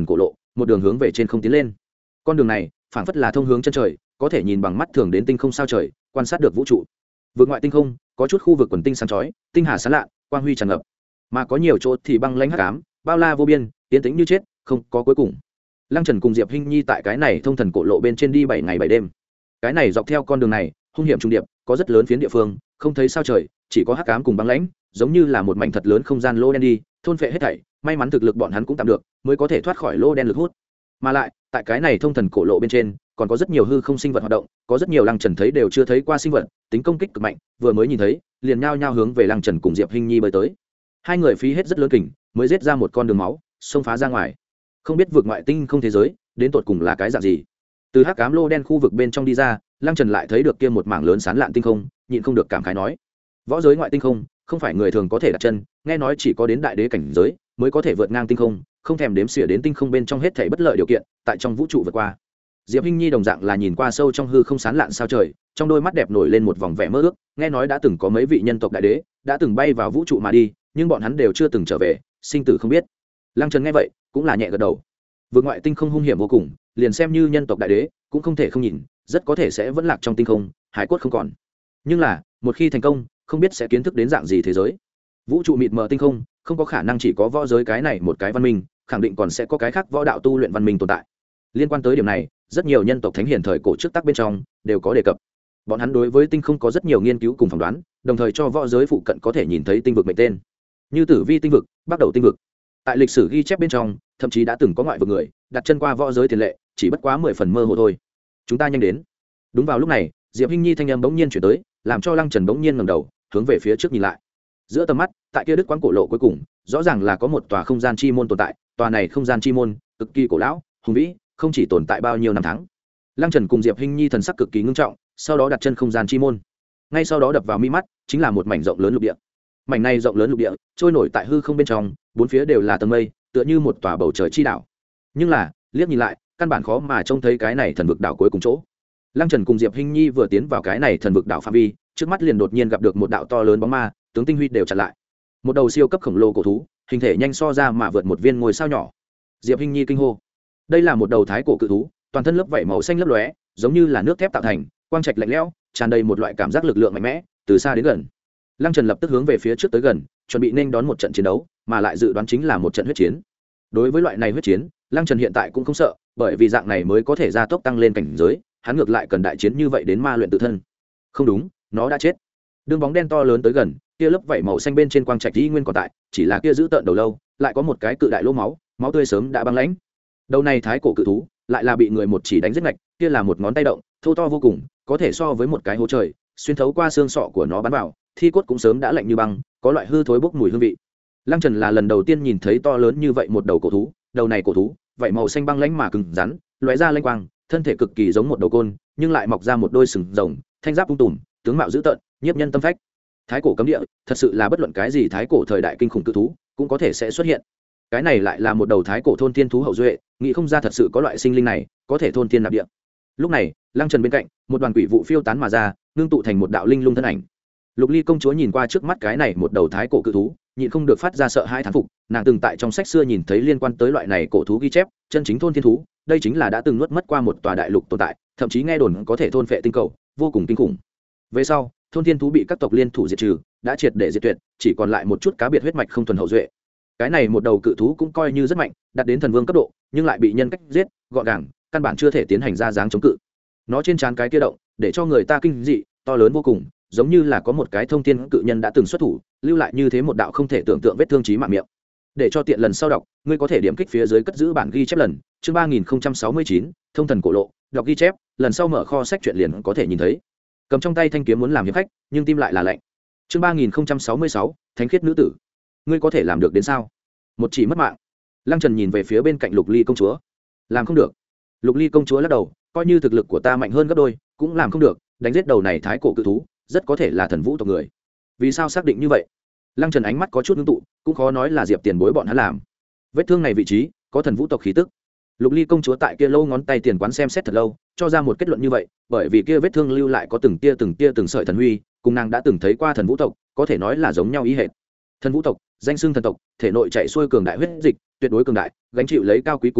Speaker 1: một đường hướng về trên không tiến lên. Con đường này phảng phất là thông hướng chân trời, có thể nhìn bằng mắt thường đến tinh không sao trời, quan sát được vũ trụ. Vượt ngoại tinh không có chút khu vực quần tinh sáng chói, tinh hà sáng lạ, quang huy tràn ngập, mà có nhiều chỗ thì băng lãnh hắc ám, bao la vô biên, tiến tĩnh như chết, không có cuối cùng. Lăng Trần cùng Diệp Hinh Nhi tại cái này thông thần cổ lộ bên trên đi bảy ngày bảy đêm. Cái này dọc theo con đường này, hung hiểm trùng điệp, có rất lớn phiến địa phương, không thấy sao trời, chỉ có hắc ám cùng băng lãnh, giống như là một mảnh thật lớn không gian lô đen đi, thôn phệ hết thảy, may mắn thực lực bọn hắn cũng tạm được, mới có thể thoát khỏi lô đen lực hút. Mà lại, tại cái này thông thần cổ lộ bên trên, còn có rất nhiều hư không sinh vật hoạt động, có rất nhiều Lăng Trần thấy đều chưa thấy qua sinh vật, tính công kích cực mạnh, vừa mới nhìn thấy, liền nhao nhao hướng về Lăng Trần cùng Diệp Hinh Nhi bơi tới. Hai người phí hết rất lớn kình, mới giết ra một con đường máu, xông phá ra ngoài. Không biết vượt ngoại tinh không thế giới, đến tột cùng là cái dạng gì. Từ hắc ám lô đen khu vực bên trong đi ra, Lăng Trần lại thấy được kia một mảng lớn sán lạn tinh không, nhịn không được cảm khái nói: võ giới ngoại tinh không, không phải người thường có thể đặt chân, nghe nói chỉ có đến đại đế cảnh giới mới có thể vượt ngang tinh không, không thèm đếm xỉa đến tinh không bên trong hết thảy bất lợi điều kiện, tại trong vũ trụ vượt qua. Diệp Hinh Nhi đồng dạng là nhìn qua sâu trong hư không sán lạn sao trời, trong đôi mắt đẹp nổi lên một vòng vẻ mơ ước, nghe nói đã từng có mấy vị nhân tộc đại đế đã từng bay vào vũ trụ mà đi, nhưng bọn hắn đều chưa từng trở về, sinh tử không biết. Lăng Trần nghe vậy, cũng là nhẹ gật đầu. Vượt ngoại tinh không hung hiểm vô cùng, liền xem như nhân tộc đại đế cũng không thể không nhìn, rất có thể sẽ vẫn lạc trong tinh không, hải cốt không còn. Nhưng là, một khi thành công, không biết sẽ kiến thức đến dạng gì thế giới. Vũ trụ mịt mờ tinh không, không có khả năng chỉ có võ giới cái này một cái văn minh, khẳng định còn sẽ có cái khác võ đạo tu luyện văn minh tồn tại. Liên quan tới điểm này, rất nhiều nhân tộc thánh hiền thời cổ trước tác bên trong đều có đề cập. Bọn hắn đối với tinh không có rất nhiều nghiên cứu cùng phỏng đoán, đồng thời cho võ giới phụ cận có thể nhìn thấy tinh vực mệnh tên, như Tử Vi tinh vực, Bắc Đầu tinh vực. Tại lịch sử ghi chép bên trong, thậm chí đã từng có ngoại vực người đặt chân qua võ giới tiền lệ, chỉ bất quá mười phần mơ hồ thôi. Chúng ta nhanh đến. Đúng vào lúc này, Diệp Hinh Nhi thanh âm bỗng nhiên chuyển tới, làm cho Lăng Trần bỗng nhiên ngẩng đầu, hướng về phía trước nhìn lại. Giữa tầm mắt, tại kia đứt quãng cổ lộ cuối cùng, rõ ràng là có một tòa không gian chi môn tồn tại, tòa này không gian chi môn cực kỳ cổ lão, hùng vĩ, không chỉ tồn tại bao nhiêu năm tháng. Lăng Trần cùng Diệp Hinh Nhi thần sắc cực kỳ ngưng trọng, sau đó đặt chân không gian chi môn. Ngay sau đó đập vào mi mắt, chính là một mảnh rộng lớn lục địa. Mảnh này rộng lớn lục địa, trôi nổi tại hư không bên trong, bốn phía đều là tầng mây, tựa như một tòa bầu trời chi đảo. Nhưng là, liếc nhìn lại, căn bản khó mà trông thấy cái này thần vực đảo cuối cùng chỗ. Lăng Trần cùng Diệp Hinh Nhi vừa tiến vào cái này thần vực đảo phạm vi, trước mắt liền đột nhiên gặp được một đạo to lớn bóng ma, tướng tinh huy đều chặn lại. Một đầu siêu cấp khổng lồ cổ thú, hình thể nhanh so ra mà vượt một viên ngôi sao nhỏ. Diệp Hinh Nhi kinh hô. Đây là một đầu thái cổ cự thú, toàn thân lớp vảy màu xanh lấp lóe, giống như là nước thép tạo thành, quang trạch lạnh lẽo, tràn đầy một loại cảm giác lực lượng mạnh mẽ, từ xa đến gần. Lăng Trần lập tức hướng về phía trước tới gần, chuẩn bị nên đón một trận chiến đấu, mà lại dự đoán chính là một trận huyết chiến. Đối với loại này huyết chiến, Lăng Trần hiện tại cũng không sợ, bởi vì dạng này mới có thể gia tốc tăng lên cảnh giới, hắn ngược lại cần đại chiến như vậy đến ma luyện tự thân. Không đúng, nó đã chết. Đường bóng đen to lớn tới gần, kia lớp vảy màu xanh bên trên quang trạch y nguyên còn tại, chỉ là kia giữ tợn đầu lâu, lại có một cái cự đại lỗ máu, máu tươi sớm đã băng lãnh. Đầu này thái cổ cự thú, lại là bị người một chỉ đánh giết ngạch, kia là một ngón tay động, thô to vô cùng, có thể so với một cái hố trời, xuyên thấu qua xương sọ của nó bắn vào, thi cốt cũng sớm đã lạnh như băng, có loại hư thối bốc mùi hương vị. Lăng Trần là lần đầu tiên nhìn thấy to lớn như vậy một đầu cổ thú, đầu này cổ thú, vậy màu xanh băng lãnh mà cứng rắn, lóe ra lanh quang, thân thể cực kỳ giống một đầu côn, nhưng lại mọc ra một đôi sừng rồng, thanh giáp tung tùm, tướng mạo dữ tợn, nhiếp nhân tâm phách. Thái cổ cấm địa, thật sự là bất luận cái gì thái cổ thời đại kinh khủng cự thú, cũng có thể sẽ xuất hiện. Cái này lại là một đầu thái cổ thôn tiên thú hậu duệ, nghĩ không ra thật sự có loại sinh linh này, có thể thôn tiên nạp địa. Lúc này, Lăng Trần bên cạnh, một đoàn quỷ vụ phiêu tán mà ra, ngưng tụ thành một đạo linh lung thân ảnh. Lục Ly công chúa nhìn qua trước mắt cái này một đầu thái cổ cự thú, nhịn không được phát ra sợ hãi thán phục, nàng từng tại trong sách xưa nhìn thấy liên quan tới loại này cổ thú ghi chép, chân chính thôn thiên thú, đây chính là đã từng nuốt mất qua một tòa đại lục tồn tại, thậm chí nghe đồn có thể thôn phệ tinh cầu, vô cùng kinh khủng. Về sau, thôn thiên thú bị các tộc liên thủ diệt trừ, đã triệt để diệt tuyệt, chỉ còn lại một chút cá biệt huyết mạch không thuần hậu duệ. Cái này một đầu cự thú cũng coi như rất mạnh, đạt đến thần vương cấp độ, nhưng lại bị nhân cách giết, gọn gàng, căn bản chưa thể tiến hành ra dáng chống cự. Nó trên trán cái kia động, để cho người ta kinh dị, to lớn vô cùng, giống như là có một cái thông thiên cự nhân đã từng xuất thủ, lưu lại như thế một đạo không thể tưởng tượng vết thương chí mạng miệng. Để cho tiện lần sau đọc, ngươi có thể điểm kích phía dưới cất giữ bản ghi chép lần, chương ba nghìn sáu mươi chín, thông thần cổ lộ, đọc ghi chép, lần sau mở kho sách truyện liền có thể nhìn thấy. Cầm trong tay thanh kiếm muốn làm hiệp khách, nhưng tim lại là lạnh. Chương ba nghìn sáu mươi sáu, thánh khiết nữ tử. Ngươi có thể làm được đến sao? Một chỉ mất mạng. Lăng Trần nhìn về phía bên cạnh Lục Ly công chúa. Làm không được. Lục Ly công chúa lắc đầu, coi như thực lực của ta mạnh hơn gấp đôi, cũng làm không được, đánh giết đầu này thái cổ cự thú, rất có thể là thần vũ tộc người. Vì sao xác định như vậy? Lăng Trần ánh mắt có chút ngưng tụ, cũng khó nói là Diệp tiền bối bọn hắn làm. Vết thương này vị trí có thần vũ tộc khí tức. Lục Ly công chúa tại kia lâu ngón tay tiền quán xem xét thật lâu, cho ra một kết luận như vậy, bởi vì kia vết thương lưu lại có từng tia từng tia từng sợi thần huy, cùng nàng đã từng thấy qua thần vũ tộc, có thể nói là giống nhau ý hệt. Thần vũ tộc, danh xưng thần tộc, thể nội chạy xuôi cường đại huyết dịch, tuyệt đối cường đại, gánh chịu lấy cao quý cùng vô địch,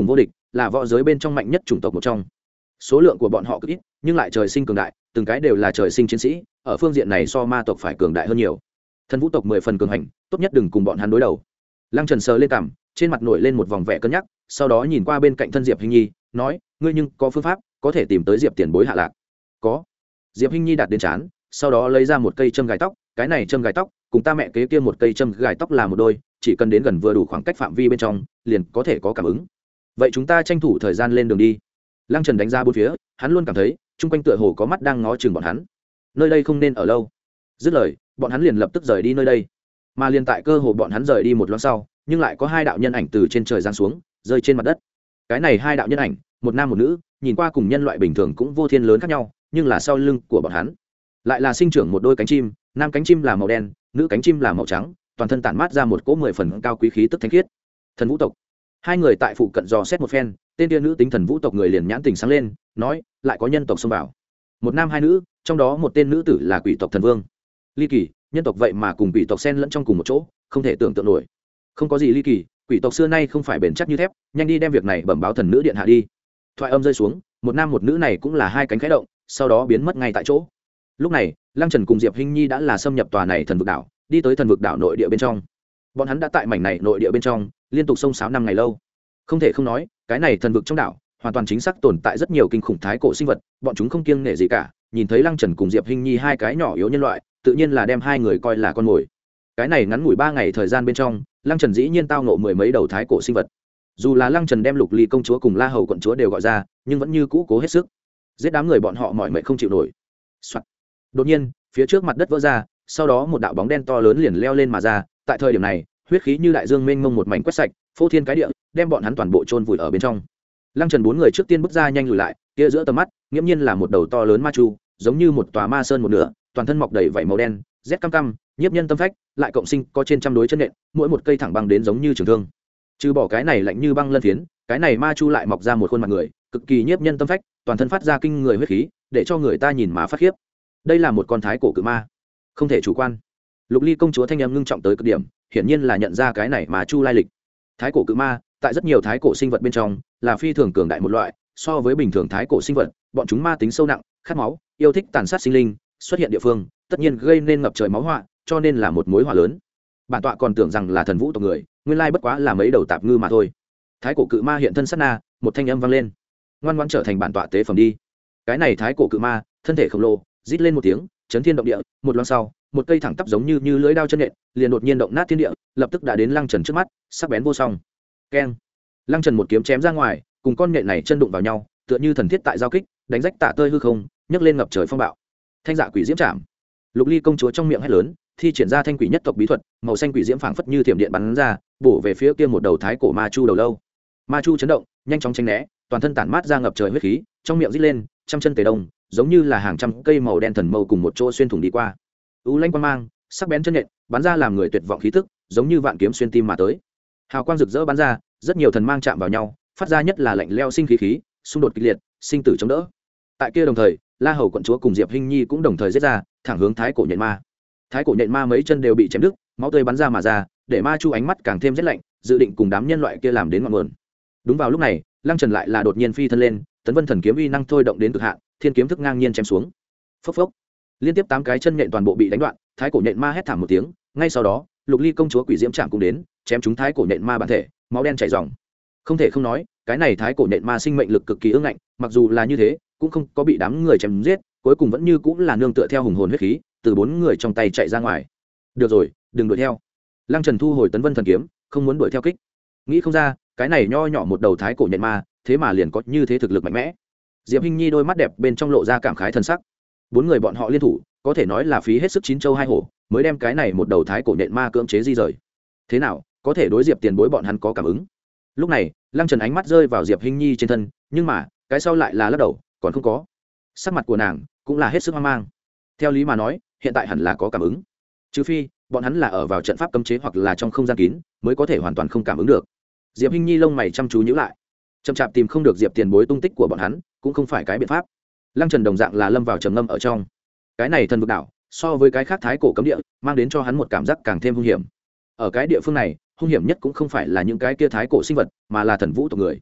Speaker 1: là võ giới bên trong mạnh nhất chủng tộc một trong. Số lượng của bọn họ cực ít nhưng lại trời sinh cường đại, từng cái đều là trời sinh chiến sĩ, ở phương diện này so ma tộc phải cường đại hơn nhiều. Thần vũ tộc mười phần cường hành, tốt nhất đừng cùng bọn hắn đối đầu. Lăng Trần sờ lên cằm, trên mặt nổi lên một vòng vẻ cân nhắc, sau đó nhìn qua bên cạnh thân Diệp Hinh Nhi, nói, ngươi nhưng có phương pháp có thể tìm tới Diệp tiền bối hạ lạc? Có. Diệp Hinh Nhi đặt đến chán, sau đó lấy ra một cây châm gài tóc, cái này châm gài tóc cùng ta mẹ kế kia một cây châm gài tóc là một đôi, chỉ cần đến gần vừa đủ khoảng cách phạm vi bên trong liền có thể có cảm ứng. Vậy chúng ta tranh thủ thời gian lên đường đi. Lăng Trần đánh ra bốn phía, hắn luôn cảm thấy chung quanh tựa hồ có mắt đang ngó chừng bọn hắn, nơi đây không nên ở lâu. Dứt lời, bọn hắn liền lập tức rời đi nơi đây. Mà liền tại cơ hồ bọn hắn rời đi một loáng sau, nhưng lại có hai đạo nhân ảnh từ trên trời giáng xuống, rơi trên mặt đất. Cái này hai đạo nhân ảnh, một nam một nữ, nhìn qua cùng nhân loại bình thường cũng vô thiên lớn khác nhau, nhưng là sau lưng của bọn hắn lại là sinh trưởng một đôi cánh chim, nam cánh chim là màu đen, nữ cánh chim là màu trắng, toàn thân tản mát ra một cỗ mười phần cao quý khí tức thánh khiết. Thần vũ tộc. Hai người tại phụ cận dò xét một phen, tên kia nữ tính thần vũ tộc người liền nhãn tình sáng lên, nói, lại có nhân tộc xông vào. Một nam hai nữ, trong đó một tên nữ tử là quỷ tộc thần vương. Ly kỳ, nhân tộc vậy mà cùng quỷ tộc xen lẫn trong cùng một chỗ, không thể tưởng tượng nổi. Không có gì ly kỳ, quỷ tộc xưa nay không phải bền chắc như thép, nhanh đi đem việc này bẩm báo thần nữ điện hạ đi. Thoại âm rơi xuống, một nam một nữ này cũng là hai cánh khẽ động, sau đó biến mất ngay tại chỗ. Lúc này, Lăng Trần cùng Diệp Hinh Nhi đã là xâm nhập tòa này thần vực đảo, đi tới thần vực đảo nội địa bên trong. Bọn hắn đã tại mảnh này nội địa bên trong liên tục xông xáo năm ngày lâu. Không thể không nói, cái này thần vực trong đảo hoàn toàn chính xác tồn tại rất nhiều kinh khủng thái cổ sinh vật, bọn chúng không kiêng nể gì cả, nhìn thấy Lăng Trần cùng Diệp Hinh Nhi hai cái nhỏ yếu nhân loại, tự nhiên là đem hai người coi là con mồi. Cái này ngắn ngủi ba ngày thời gian bên trong, Lăng Trần dĩ nhiên tao ngộ mười mấy đầu thái cổ sinh vật. Dù là Lăng Trần đem Lục Ly công chúa cùng La Hầu quận chúa đều gọi ra, nhưng vẫn như cũ cố hết sức giết đám người bọn họ mỏi mệt không chịu nổi. Soạn. Đột nhiên, phía trước mặt đất vỡ ra, sau đó một đạo bóng đen to lớn liền leo lên mà ra, tại thời điểm này, huyết khí như đại dương mênh mông một mảnh quét sạch, phô thiên cái địa, đem bọn hắn toàn bộ chôn vùi ở bên trong. Lăng Trần bốn người trước tiên bước ra nhanh lùi lại, kia giữa tầm mắt, nghiễm nhiên là một đầu to lớn ma chu, giống như một tòa ma sơn một nửa, toàn thân mọc đầy vảy màu đen, rét căm căm, nhiếp nhân tâm phách, lại cộng sinh có trên trăm đối chân nện, mỗi một cây thẳng băng đến giống như trường thương. Trừ bỏ cái này lạnh như băng lân phiến, cái này ma chu lại mọc ra một khuôn mặt người, cực kỳ nhiếp nhân tâm phách, toàn thân phát ra kinh người huyết khí, để cho người ta nhìn mà phát khiếp. Đây là một con thái cổ cự ma, không thể chủ quan. Lục Ly công chúa thanh âm ngưng trọng tới cực điểm, hiển nhiên là nhận ra cái này mà chu lai lịch. Thái cổ cự ma, tại rất nhiều thái cổ sinh vật bên trong, là phi thường cường đại một loại, so với bình thường thái cổ sinh vật, bọn chúng ma tính sâu nặng, khát máu, yêu thích tàn sát sinh linh, xuất hiện địa phương, tất nhiên gây nên ngập trời máu họa, cho nên là một mối họa lớn. Bản tọa còn tưởng rằng là thần vũ tộc người, nguyên lai bất quá là mấy đầu tạp ngư mà thôi. Thái cổ cự ma hiện thân sát na, một thanh âm vang lên. Ngoan ngoãn trở thành bản tọa tế phẩm đi. Cái này thái cổ cự ma, thân thể khổng lồ, rít lên một tiếng, chấn thiên động địa, một loáng sau, một cây thẳng tắp giống như như lưỡi dao chân nện, liền đột nhiên động nát thiên địa, lập tức đã đến Lăng Trần trước mắt, sắc bén vô song. Keng! Lăng Trần một kiếm chém ra ngoài, cùng con nện này chân đụng vào nhau, tựa như thần thiết tại giao kích, đánh rách tả tơi hư không, nhấc lên ngập trời phong bạo. Thanh dạ quỷ diễm chạm. Lục Ly công chúa trong miệng hét lớn, thi triển ra thanh quỷ nhất tộc bí thuật, màu xanh quỷ diễm phảng phất như thiểm điện bắn ra, bổ về phía kia một đầu thái cổ ma chu đầu lâu. Ma chu chấn động, nhanh chóng tránh né, toàn thân tản mát ra ngập trời huyết khí, trong miệng rít lên, trăm chân tề đông, giống như là hàng trăm cây màu đen thần mâu cùng một chỗ xuyên thủng đi qua. U lanh quang mang, sắc bén chân nện, bắn ra làm người tuyệt vọng khí tức, giống như vạn kiếm xuyên tim mà tới. Hào quang rực rỡ bắn ra, rất nhiều thần mang chạm vào nhau, phát ra nhất là lạnh lẽo sinh khí khí, xung đột kịch liệt, sinh tử chống đỡ. Tại kia đồng thời, La Hầu quận chúa cùng Diệp Hinh Nhi cũng đồng thời giết ra, thẳng hướng thái cổ nhện ma. Thái cổ nhện ma mấy chân đều bị chém đứt, máu tươi bắn ra mà ra, để ma chu ánh mắt càng thêm rét lạnh, dự định cùng đám nhân loại kia làm đến ngọn nguồn. Đúng vào lúc này, Lăng Trần lại là đột nhiên phi thân lên, tấn vân thần kiếm uy năng thôi động đến cực hạn, thiên kiếm thức ngang nhiên chém xuống. Phốc phốc, liên tiếp tám cái chân nhện toàn bộ bị đánh đoạn, thái cổ nhện ma hét thảm một tiếng, ngay sau đó, Lục Ly công chúa quỷ diễm chạm cũng đến, chém trúng thái cổ nhện ma bản thể, máu đen chảy ròng. Không thể không nói, cái này thái cổ nhện ma sinh mệnh lực cực kỳ ương ngạnh, mặc dù là như thế, cũng không có bị đám người chém giết, cuối cùng vẫn như cũng là nương tựa theo hùng hồn huyết khí, từ bốn người trong tay chạy ra ngoài. Được rồi, đừng đuổi theo. Lăng Trần thu hồi tấn vân thần kiếm, không muốn đuổi theo kích. Nghĩ không ra, cái này nho nhỏ một đầu thái cổ nhện ma, thế mà liền có như thế thực lực mạnh mẽ. Diệp Hinh Nhi đôi mắt đẹp bên trong lộ ra cảm khái thần sắc. Bốn người bọn họ liên thủ, có thể nói là phí hết sức chín châu hai hổ, mới đem cái này một đầu thái cổ nhện ma cưỡng chế di rời. Thế nào, có thể đối Diệp tiền bối bọn hắn có cảm ứng? Lúc này, Lăng Trần ánh mắt rơi vào Diệp Hinh Nhi trên thân, nhưng mà, cái sau lại là lắc đầu, còn không có. Sắc mặt của nàng cũng là hết sức hoang mang. Theo lý mà nói, hiện tại hẳn là có cảm ứng, trừ phi bọn hắn là ở vào trận pháp cấm chế hoặc là trong không gian kín, mới có thể hoàn toàn không cảm ứng được. Diệp Hinh Nhi lông mày chăm chú nhíu lại, chậm chạp tìm không được Diệp tiền bối tung tích của bọn hắn, cũng không phải cái biện pháp. Lăng Trần đồng dạng là lâm vào trầm ngâm ở trong. Cái này thần vực đảo, so với cái khác thái cổ cấm địa, mang đến cho hắn một cảm giác càng thêm hung hiểm. Ở cái địa phương này, hung hiểm nhất cũng không phải là những cái kia thái cổ sinh vật, mà là thần vũ tộc người.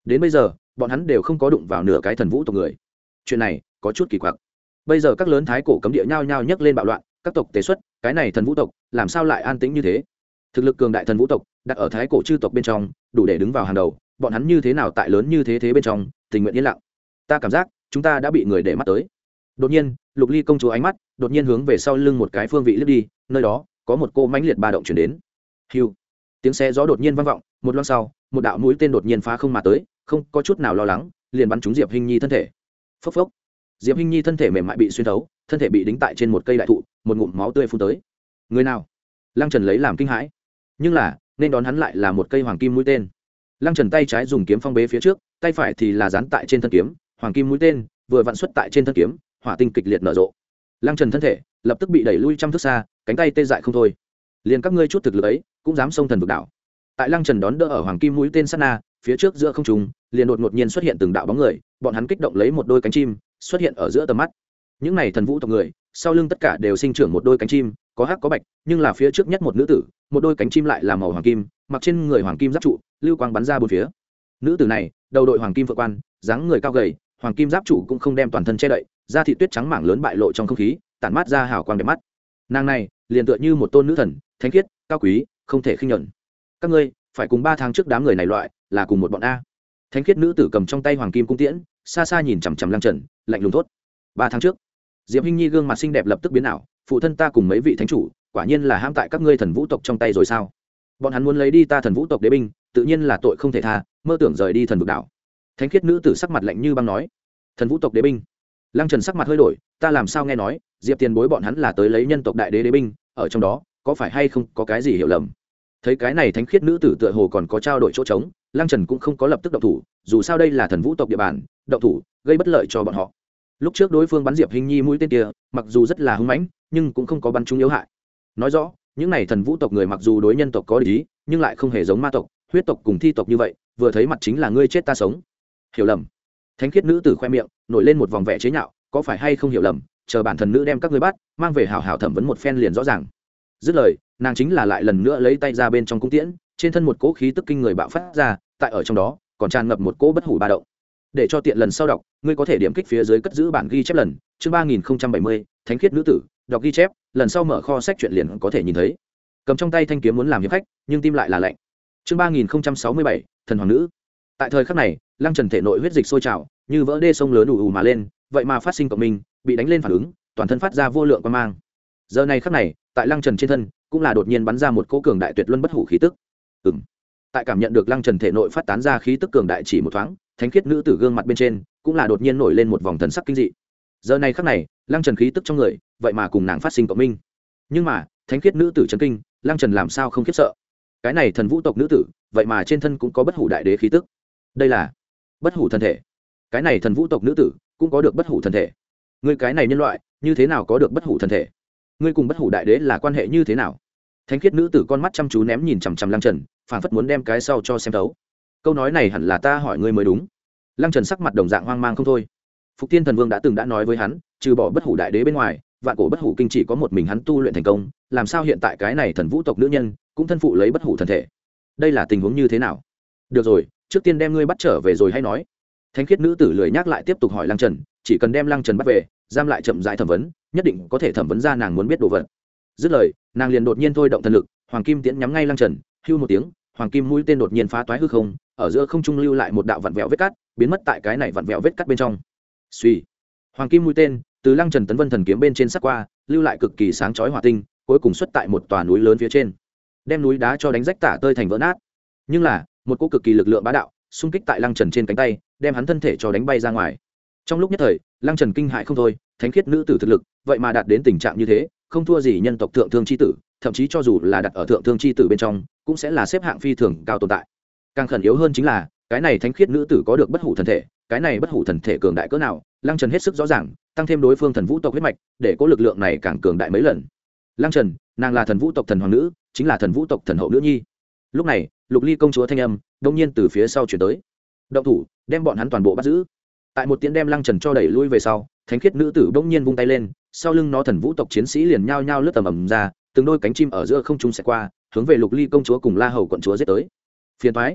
Speaker 1: đến bây giờ bọn hắn đều không có đụng vào nửa cái thần vũ tộc người. Chuyện này có chút kỳ quặc. Bây giờ các lớn thái cổ cấm địa nhao nhao nhấc lên bạo loạn, các tộc tế xuất, cái này thần vũ tộc làm sao lại an tĩnh như thế? Thực lực cường đại thần vũ tộc đặt ở thái cổ chư tộc bên trong đủ để đứng vào hàng đầu, bọn hắn như thế nào tại lớn như thế thế bên trong tình nguyện yên lặng? Ta cảm giác chúng ta đã bị người để mắt tới. Đột nhiên Lục Ly công chúa ánh mắt đột nhiên hướng về sau lưng một cái phương vị lướt đi, nơi đó có một cô mãnh liệt ba động chuyển đến. Hưu, tiếng xe gió đột nhiên vang vọng, một loang sau một đạo mũi tên đột nhiên phá không mà tới, không có chút nào lo lắng liền bắn trúng Diệp Hinh Nhi thân thể. Phốc phốc, Diệp Hinh Nhi thân thể mềm mại bị xuyên thấu, thân thể bị đính tại trên một cây đại thụ, một ngụm máu tươi phun tới. Người nào? Lăng Trần lấy làm kinh hãi, nhưng là nên đón hắn lại là một cây hoàng kim mũi tên. Lăng Trần tay trái dùng kiếm phong bế phía trước, tay phải thì là dán tại trên thân kiếm, hoàng kim mũi tên vừa vặn xuất tại trên thân kiếm, hỏa tinh kịch liệt nở rộ. Lăng Trần thân thể lập tức bị đẩy lui trăm thước xa, cánh tay tê dại không thôi. Liền các ngươi chút thực lực ấy cũng dám xông thần vực đảo? Tại Lăng Trần đón đỡ ở hoàng kim mũi tên sát na, phía trước giữa không trung liền đột ngột nhiên xuất hiện từng đạo bóng người, bọn hắn kích động lấy một đôi cánh chim xuất hiện ở giữa tầm mắt. Những này thần vũ tộc người sau lưng tất cả đều sinh trưởng một đôi cánh chim, có hắc có bạch, nhưng là phía trước nhất một nữ tử, một đôi cánh chim lại là màu hoàng kim, mặc trên người hoàng kim giáp trụ, lưu quang bắn ra bốn phía. Nữ tử này đầu đội hoàng kim phượng quan, dáng người cao gầy, hoàng kim giáp trụ cũng không đem toàn thân che đậy, da thịt tuyết trắng mảng lớn bại lộ trong không khí, tản mát ra hào quang đẹp mắt. Nàng này liền tựa như một tôn nữ thần, thánh khiết, cao quý, không thể khinh nhẫn. Các ngươi phải cùng ba tháng trước đám người này loại là cùng một bọn a. Thánh khiết nữ tử cầm trong tay hoàng kim cung tiễn, xa xa nhìn chằm chằm Lăng Trần, lạnh lùng thốt: ba tháng trước. Diệp Hinh Nhi gương mặt xinh đẹp lập tức biến ảo, phụ thân ta cùng mấy vị thánh chủ quả nhiên là ham tại các ngươi thần vũ tộc trong tay rồi sao? Bọn hắn muốn lấy đi ta thần vũ tộc đế binh, tự nhiên là tội không thể tha, mơ tưởng rời đi thần vực đảo. Thánh khiết nữ tử sắc mặt lạnh như băng nói: thần vũ tộc đế binh? Lăng Trần sắc mặt hơi đổi, ta làm sao nghe nói Diệp tiền bối bọn hắn là tới lấy nhân tộc đại đế đế binh, ở trong đó có phải hay không có cái gì hiểu lầm? Thấy cái này thánh khiết nữ tử tựa hồ còn có trao đổi chỗ trống, Lăng Trần cũng không có lập tức động thủ, dù sao đây là thần vũ tộc địa bàn, động thủ gây bất lợi cho bọn họ. Lúc trước đối phương bắn Diệp Hinh Nhi mũi tên kia mặc dù rất là hung mãnh, nhưng cũng không có bắn trúng yếu hại. Nói rõ những này thần vũ tộc người mặc dù đối nhân tộc có lý, nhưng lại không hề giống ma tộc, huyết tộc cùng thi tộc như vậy, vừa thấy mặt chính là ngươi chết ta sống. Hiểu lầm? Thánh khiết nữ tử khoe miệng nổi lên một vòng vẻ chế nhạo, có phải hay không hiểu lầm, chờ bản thần nữ đem các ngươi bắt, mang về hảo hảo thẩm vấn một phen liền rõ ràng. Dứt lời, nàng chính là lại lần nữa lấy tay ra bên trong cung tiễn, trên thân một cỗ khí tức kinh người bạo phát ra, tại ở trong đó còn tràn ngập một cỗ bất hủ ba động. Để cho tiện lần sau đọc, ngươi có thể điểm kích phía dưới cất giữ bản ghi chép lần, chương ba nghìn bảy mươi, thánh khiết nữ tử, đọc ghi chép, lần sau mở kho sách truyện liền có thể nhìn thấy. Cầm trong tay thanh kiếm muốn làm hiệp khách, nhưng tim lại là lạnh. Chương ba nghìn sáu mươi bảy, thần hoàng nữ. Tại thời khắc này, Lăng Trần thể nội huyết dịch sôi trào, như vỡ đê sông lớn ù ù mà lên, vậy mà phát sinh cộng minh, bị đánh lên phản ứng, toàn thân phát ra vô lượng quang mang. Giờ này khắc này, tại Lăng Trần trên thân, cũng là đột nhiên bắn ra một cỗ cường đại tuyệt luân bất hủ khí tức. Ừm. Tại cảm nhận được Lăng Trần thể nội phát tán ra khí tức cường đại chỉ một thoáng, thánh khiết nữ tử gương mặt bên trên cũng là đột nhiên nổi lên một vòng thần sắc kinh dị. Giờ này khắc này, Lăng Trần khí tức trong người, vậy mà cùng nàng phát sinh cộng minh. Nhưng mà, thánh khiết nữ tử chấn kinh, Lăng Trần làm sao không khiếp sợ? Cái này thần vũ tộc nữ tử, vậy mà trên thân cũng có bất hủ đại đế khí tức. Đây là bất hủ thân thể. Cái này thần vũ tộc nữ tử cũng có được bất hủ thân thể. Ngươi cái này nhân loại, như thế nào có được bất hủ thân thể? Ngươi cùng bất hủ đại đế là quan hệ như thế nào? Thánh khiết nữ tử con mắt chăm chú ném nhìn chằm chằm Lăng Trần, phảng phất muốn đem cái sau cho xem thấu. Câu nói này hẳn là ta hỏi ngươi mới đúng. Lăng Trần sắc mặt đồng dạng hoang mang không thôi. Phục Tiên Thần Vương đã từng đã nói với hắn, trừ bỏ bất hủ đại đế bên ngoài, vạn cổ bất hủ kinh chỉ có một mình hắn tu luyện thành công, làm sao hiện tại cái này thần vũ tộc nữ nhân cũng thân phụ lấy bất hủ thân thể? Đây là tình huống như thế nào? Được rồi, trước tiên đem ngươi bắt trở về rồi hay nói. Thánh khiết nữ tử lười nhắc lại tiếp tục hỏi Lăng Trần, chỉ cần đem Lăng Trần bắt về, giam lại chậm rãi thẩm vấn, nhất định có thể thẩm vấn ra nàng muốn biết đồ vật. Dứt lời, nàng liền đột nhiên thôi động thần lực, hoàng kim tiễn nhắm ngay Lăng Trần, hưu một tiếng, hoàng kim mũi tên đột nhiên phá toái hư không, ở giữa không trung lưu lại một đạo vặn vẹo vết cắt, biến mất tại cái này vặn vẹo vết cắt bên trong. Suy, hoàng kim mũi tên từ Lăng Trần tấn vân thần kiếm bên trên sắc qua, lưu lại cực kỳ sáng chói hỏa tinh, cuối cùng xuất tại một tòa núi lớn phía trên, đem núi đá cho đánh rách tả tơi thành vỡ nát. Nhưng là một cỗ cực kỳ lực lượng bá đạo xung kích tại Lăng Trần trên cánh tay, đem hắn thân thể cho đánh bay ra ngoài. Trong lúc nhất thời, Lăng Trần kinh hãi không thôi, thánh khiết nữ tử thực lực vậy mà đạt đến tình trạng như thế, không thua gì nhân tộc thượng thương chi tử, thậm chí cho dù là đặt ở thượng thương chi tử bên trong, cũng sẽ là xếp hạng phi thường cao tồn tại. Càng khẩn yếu hơn chính là, cái này thánh khiết nữ tử có được bất hủ thần thể, cái này bất hủ thần thể cường đại cỡ nào, Lăng Trần hết sức rõ ràng, tăng thêm đối phương thần vũ tộc huyết mạch, để có lực lượng này càng cường đại mấy lần. Lăng Trần, nàng là thần vũ tộc thần hoàng nữ, chính là thần vũ tộc thần hậu nữ nhi. Lúc này, Lục Ly công chúa thanh âm đột nhiên từ phía sau truyền tới. Động thủ, đem bọn hắn toàn bộ bắt giữ. Tại một tiếng đem Lăng Trần cho đẩy lui về sau, thánh khiết nữ tử bỗng nhiên vung tay lên, sau lưng nó thần vũ tộc chiến sĩ liền nhao nhao lướt tầm ầm ra, từng đôi cánh chim ở giữa không trung xẹt qua, hướng về Lục Ly công chúa cùng La Hầu quận chúa giết tới. Phiền toái.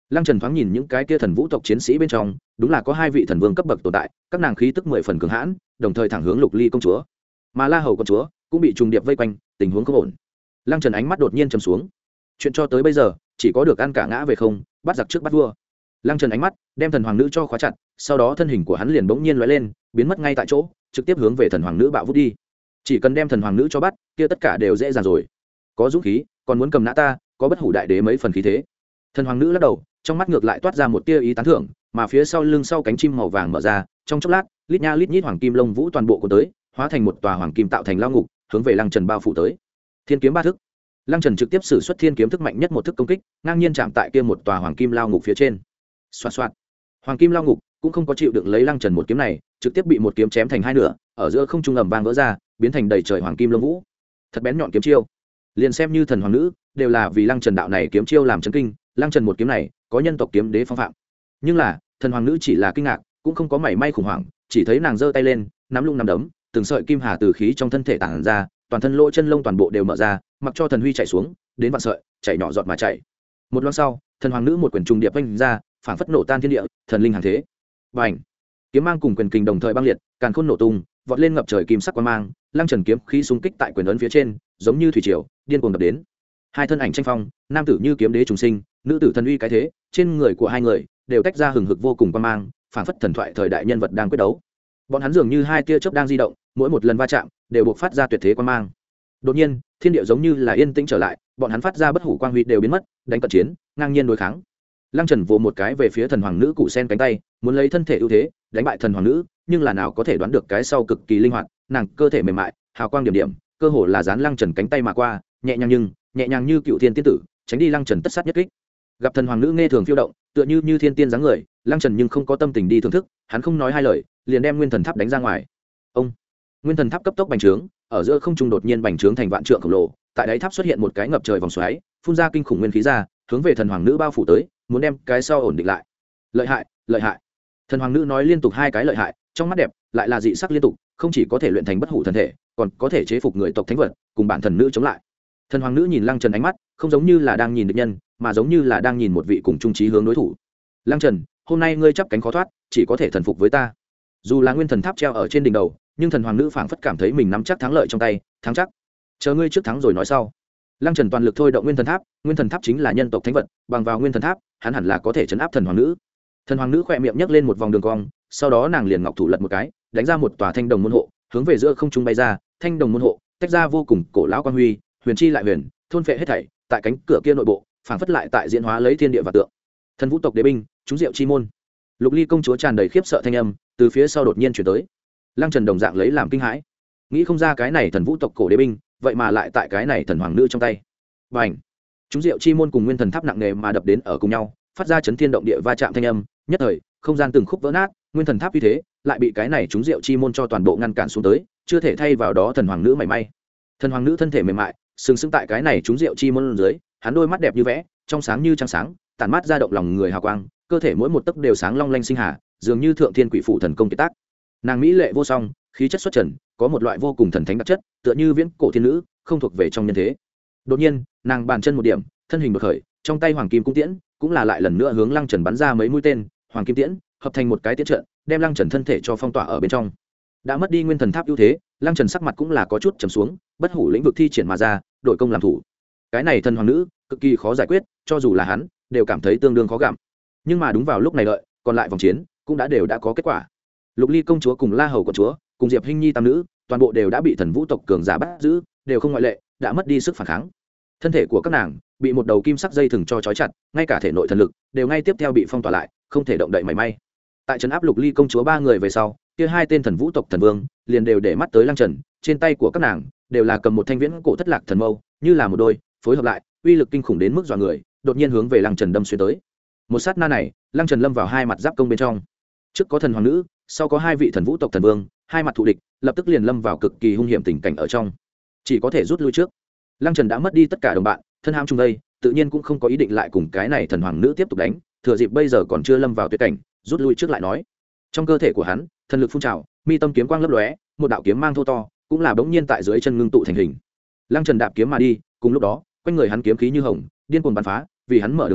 Speaker 1: Lăng Trần thoáng nhìn những cái kia thần vũ tộc chiến sĩ bên trong, đúng là có hai vị thần vương cấp bậc tồn tại, các nàng khí tức mười phần cường hãn, đồng thời thẳng hướng Lục Ly công chúa. Mà La Hầu công chúa cũng bị trùng điệp vây quanh, tình huống không ổn. Lăng Trần ánh mắt đột nhiên trầm xuống. Chuyện cho tới bây giờ, chỉ có được ăn cả ngã về không, bắt giặc trước bắt vua. Lăng Trần ánh mắt đem thần hoàng nữ cho khóa chặt, sau đó thân hình của hắn liền bỗng nhiên lóe lên, biến mất ngay tại chỗ, trực tiếp hướng về thần hoàng nữ bạo vút đi. Chỉ cần đem thần hoàng nữ cho bắt, kia tất cả đều dễ dàng rồi. Có dũng khí, còn muốn cầm nã ta, có bất hủ đại đế mấy phần khí thế. Thần hoàng nữ lắc đầu, trong mắt ngược lại toát ra một tia ý tán thưởng, mà phía sau lưng sau cánh chim màu vàng mở ra, trong chốc lát, lít nha lít nhít hoàng kim lông vũ toàn bộ của tới, hóa thành một tòa hoàng kim tạo thành lao ngục, hướng về Lăng Trần bao phủ tới. Thiên kiếm ba thức. Lăng Trần trực tiếp sử xuất thiên kiếm thức mạnh nhất một thức công kích, ngang nhiên chạm tại kia một tòa hoàng kim lao ngục phía trên. Xoạt xoạt. Hoàng kim lao ngục cũng không có chịu đựng lấy Lăng Trần một kiếm này, trực tiếp bị một kiếm chém thành hai nửa, ở giữa không trung ầm vang vỡ ra, biến thành đầy trời hoàng kim lông vũ. Thật bén nhọn kiếm chiêu. Liền xem như thần hoàng nữ, đều là vì Lăng Trần đạo này kiếm chiêu làm chấn kinh, Lăng Trần một kiếm này, có nhân tộc kiếm đế phong phạm. Nhưng là, thần hoàng nữ chỉ là kinh ngạc, cũng không có mảy may khủng hoảng, chỉ thấy nàng giơ tay lên, nắm lung nắm đấm, từng sợi kim hà từ khí trong thân thể tản ra, toàn thân lỗ chân lông toàn bộ đều mở ra, mặc cho thần huy chạy xuống, đến vạn sợi, chạy nhỏ giọt mà chạy. Một loang sau, thần hoàng nữ một quyền trùng điệp vung ra, phảng phất nổ tan thiên địa, thần linh hàng thế. Bành! Kiếm mang cùng quyền kình đồng thời băng liệt, càn khôn nổ tung, vọt lên ngập trời kim sắc quang mang, Lăng Trần kiếm khí xung kích tại quyền ấn phía trên, giống như thủy triều, điên cuồng đập đến. Hai thân ảnh tranh phong, nam tử như kiếm đế trùng sinh, nữ tử thần uy cái thế, trên người của hai người đều tách ra hừng hực vô cùng quang mang, phảng phất thần thoại thời đại nhân vật đang quyết đấu. Bọn hắn dường như hai tia chớp đang di động, mỗi một lần va chạm đều buộc phát ra tuyệt thế quang mang. Đột nhiên, thiên địa giống như là yên tĩnh trở lại, bọn hắn phát ra bất hủ quang huy đều biến mất, đánh cận chiến, ngang nhiên đối kháng. Lăng Trần vồ một cái về phía thần hoàng nữ cụ sen cánh tay, muốn lấy thân thể ưu thế đánh bại thần hoàng nữ, nhưng là nào có thể đoán được cái sau cực kỳ linh hoạt, nàng cơ thể mềm mại, hào quang điểm điểm, cơ hồ là dán Lăng Trần cánh tay mà qua, nhẹ nhàng nhưng nhẹ nhàng như cựu thiên tiên tử, tránh đi Lăng Trần tất sát nhất kích. Gặp thần hoàng nữ nghe thường phiêu động, tựa như như thiên tiên dáng người, Lăng Trần nhưng không có tâm tình đi thưởng thức, hắn không nói hai lời, liền đem nguyên thần tháp đánh ra ngoài. Ông! Nguyên thần tháp cấp tốc bành trướng, ở giữa không trung đột nhiên bành trướng thành vạn trượng khổng lồ, tại đáy tháp xuất hiện một cái ngập trời vòng xoáy, phun ra kinh khủng nguyên khí ra, hướng về thần hoàng nữ bao phủ tới, muốn đem cái sau ổn định lại. Lợi hại, lợi hại. Thần hoàng nữ nói liên tục hai cái lợi hại, trong mắt đẹp lại là dị sắc liên tục, không chỉ có thể luyện thành bất hủ thần thể, còn có thể chế phục người tộc thánh vật, cùng bản thần nữ chống lại. Thần hoàng nữ nhìn Lăng Trần ánh mắt, không giống như là đang nhìn địch nhân, mà giống như là đang nhìn một vị cùng chung chí hướng đối thủ. Lăng Trần, hôm nay ngươi chắp cánh khó thoát, chỉ có thể thần phục với ta. Dù là nguyên thần tháp treo ở trên đỉnh đầu, nhưng thần hoàng nữ phảng phất cảm thấy mình nắm chắc thắng lợi trong tay, thắng chắc. Chờ ngươi trước thắng rồi nói sau. Lăng Trần toàn lực thôi động nguyên thần tháp, nguyên thần tháp chính là nhân tộc thánh vật, bằng vào nguyên thần tháp, hắn hẳn là có thể trấn áp thần hoàng nữ. Thần hoàng nữ khẽ miệng nhấc lên một vòng đường cong, sau đó nàng liền ngọc thủ lật một cái, đánh ra một tòa thanh đồng môn hộ, hướng về giữa không trung bay ra, thanh đồng môn hộ tách ra vô cùng cổ lão quan huy, huyền chi lại huyền, thôn phệ hết thảy, tại cánh cửa kia nội bộ, phảng phất lại tại diễn hóa lấy thiên địa và tượng. Thần vũ tộc đế binh, chúng diệu chi môn. Lục Ly công chúa tràn đầy khiếp sợ thanh âm, từ phía sau đột nhiên truyền tới. Lăng Trần đồng dạng lấy làm kinh hãi, nghĩ không ra cái này thần vũ tộc cổ đế binh, vậy mà lại tại cái này thần hoàng nữ trong tay. Bành! Chúng diệu chi môn cùng nguyên thần tháp nặng nề mà đập đến ở cùng nhau, phát ra chấn thiên động địa va chạm thanh âm, nhất thời, không gian từng khúc vỡ nát, nguyên thần tháp như thế, lại bị cái này chúng diệu chi môn cho toàn bộ ngăn cản xuống tới, chưa thể thay vào đó thần hoàng nữ mảy may. Thần hoàng nữ thân thể mềm mại, sừng sững tại cái này chúng diệu chi môn dưới, hắn đôi mắt đẹp như vẽ, trong sáng như trăng sáng, tản mát ra động lòng người hào quang, cơ thể mỗi một tấc đều sáng long lanh sinh hà, dường như thượng thiên quỷ phụ thần công kiệt tác. Nàng mỹ lệ vô song, khí chất xuất trần, có một loại vô cùng thần thánh đặc chất, tựa như viễn cổ thiên nữ, không thuộc về trong nhân thế. Đột nhiên, nàng bàn chân một điểm, thân hình đột khởi, trong tay hoàng kim cung tiễn, cũng là lại lần nữa hướng Lăng Trần bắn ra mấy mũi tên, hoàng kim tiễn hợp thành một cái tiễn trận, đem Lăng Trần thân thể cho phong tỏa ở bên trong. Đã mất đi nguyên thần tháp ưu thế, Lăng Trần sắc mặt cũng là có chút trầm xuống, bất hủ lĩnh vực thi triển mà ra, đội công làm thủ. Cái này thần hoàng nữ cực kỳ khó giải quyết, cho dù là hắn đều cảm thấy tương đương khó gặm. Nhưng mà đúng vào lúc này đợi, còn lại vòng chiến cũng đã đều đã có kết quả. Lục Ly công chúa cùng La Hầu quận chúa, cùng Diệp Hinh Nhi tam nữ, toàn bộ đều đã bị thần vũ tộc cường giả bắt giữ, đều không ngoại lệ, đã mất đi sức phản kháng. Thân thể của các nàng bị một đầu kim sắc dây thừng cho trói chặt, ngay cả thể nội thần lực đều ngay tiếp theo bị phong tỏa lại, không thể động đậy mảy may. Tại trấn áp Lục Ly công chúa ba người về sau, kia hai tên thần vũ tộc thần vương liền đều để mắt tới Lăng Trần, trên tay của các nàng đều là cầm một thanh viễn cổ thất lạc thần mâu, như là một đôi, phối hợp lại, uy lực kinh khủng đến mức dọa người, đột nhiên hướng về Lăng Trần đâm xuyên tới. Một sát na này, Lăng Trần lâm vào hai mặt giáp công bên trong. Trước có thần hoàng nữ, sau có hai vị thần vũ tộc thần vương, hai mặt thù địch, lập tức liền lâm vào cực kỳ hung hiểm tình cảnh ở trong, chỉ có thể rút lui trước. Lăng Trần đã mất đi tất cả đồng bạn, thân hãm chung đây, tự nhiên cũng không có ý định lại cùng cái này thần hoàng nữ tiếp tục đánh, thừa dịp bây giờ còn chưa lâm vào tuyệt cảnh, rút lui trước lại nói. Trong cơ thể của hắn, thần lực phun trào, mi tâm kiếm quang lấp lóe, một đạo kiếm mang thô to, cũng là bỗng nhiên tại dưới chân ngưng tụ thành hình. Lăng Trần đạp kiếm mà đi, cùng lúc đó, quanh người hắn kiếm khí như hồng, điên cuồng bắn phá, vì hắn mở đường đi,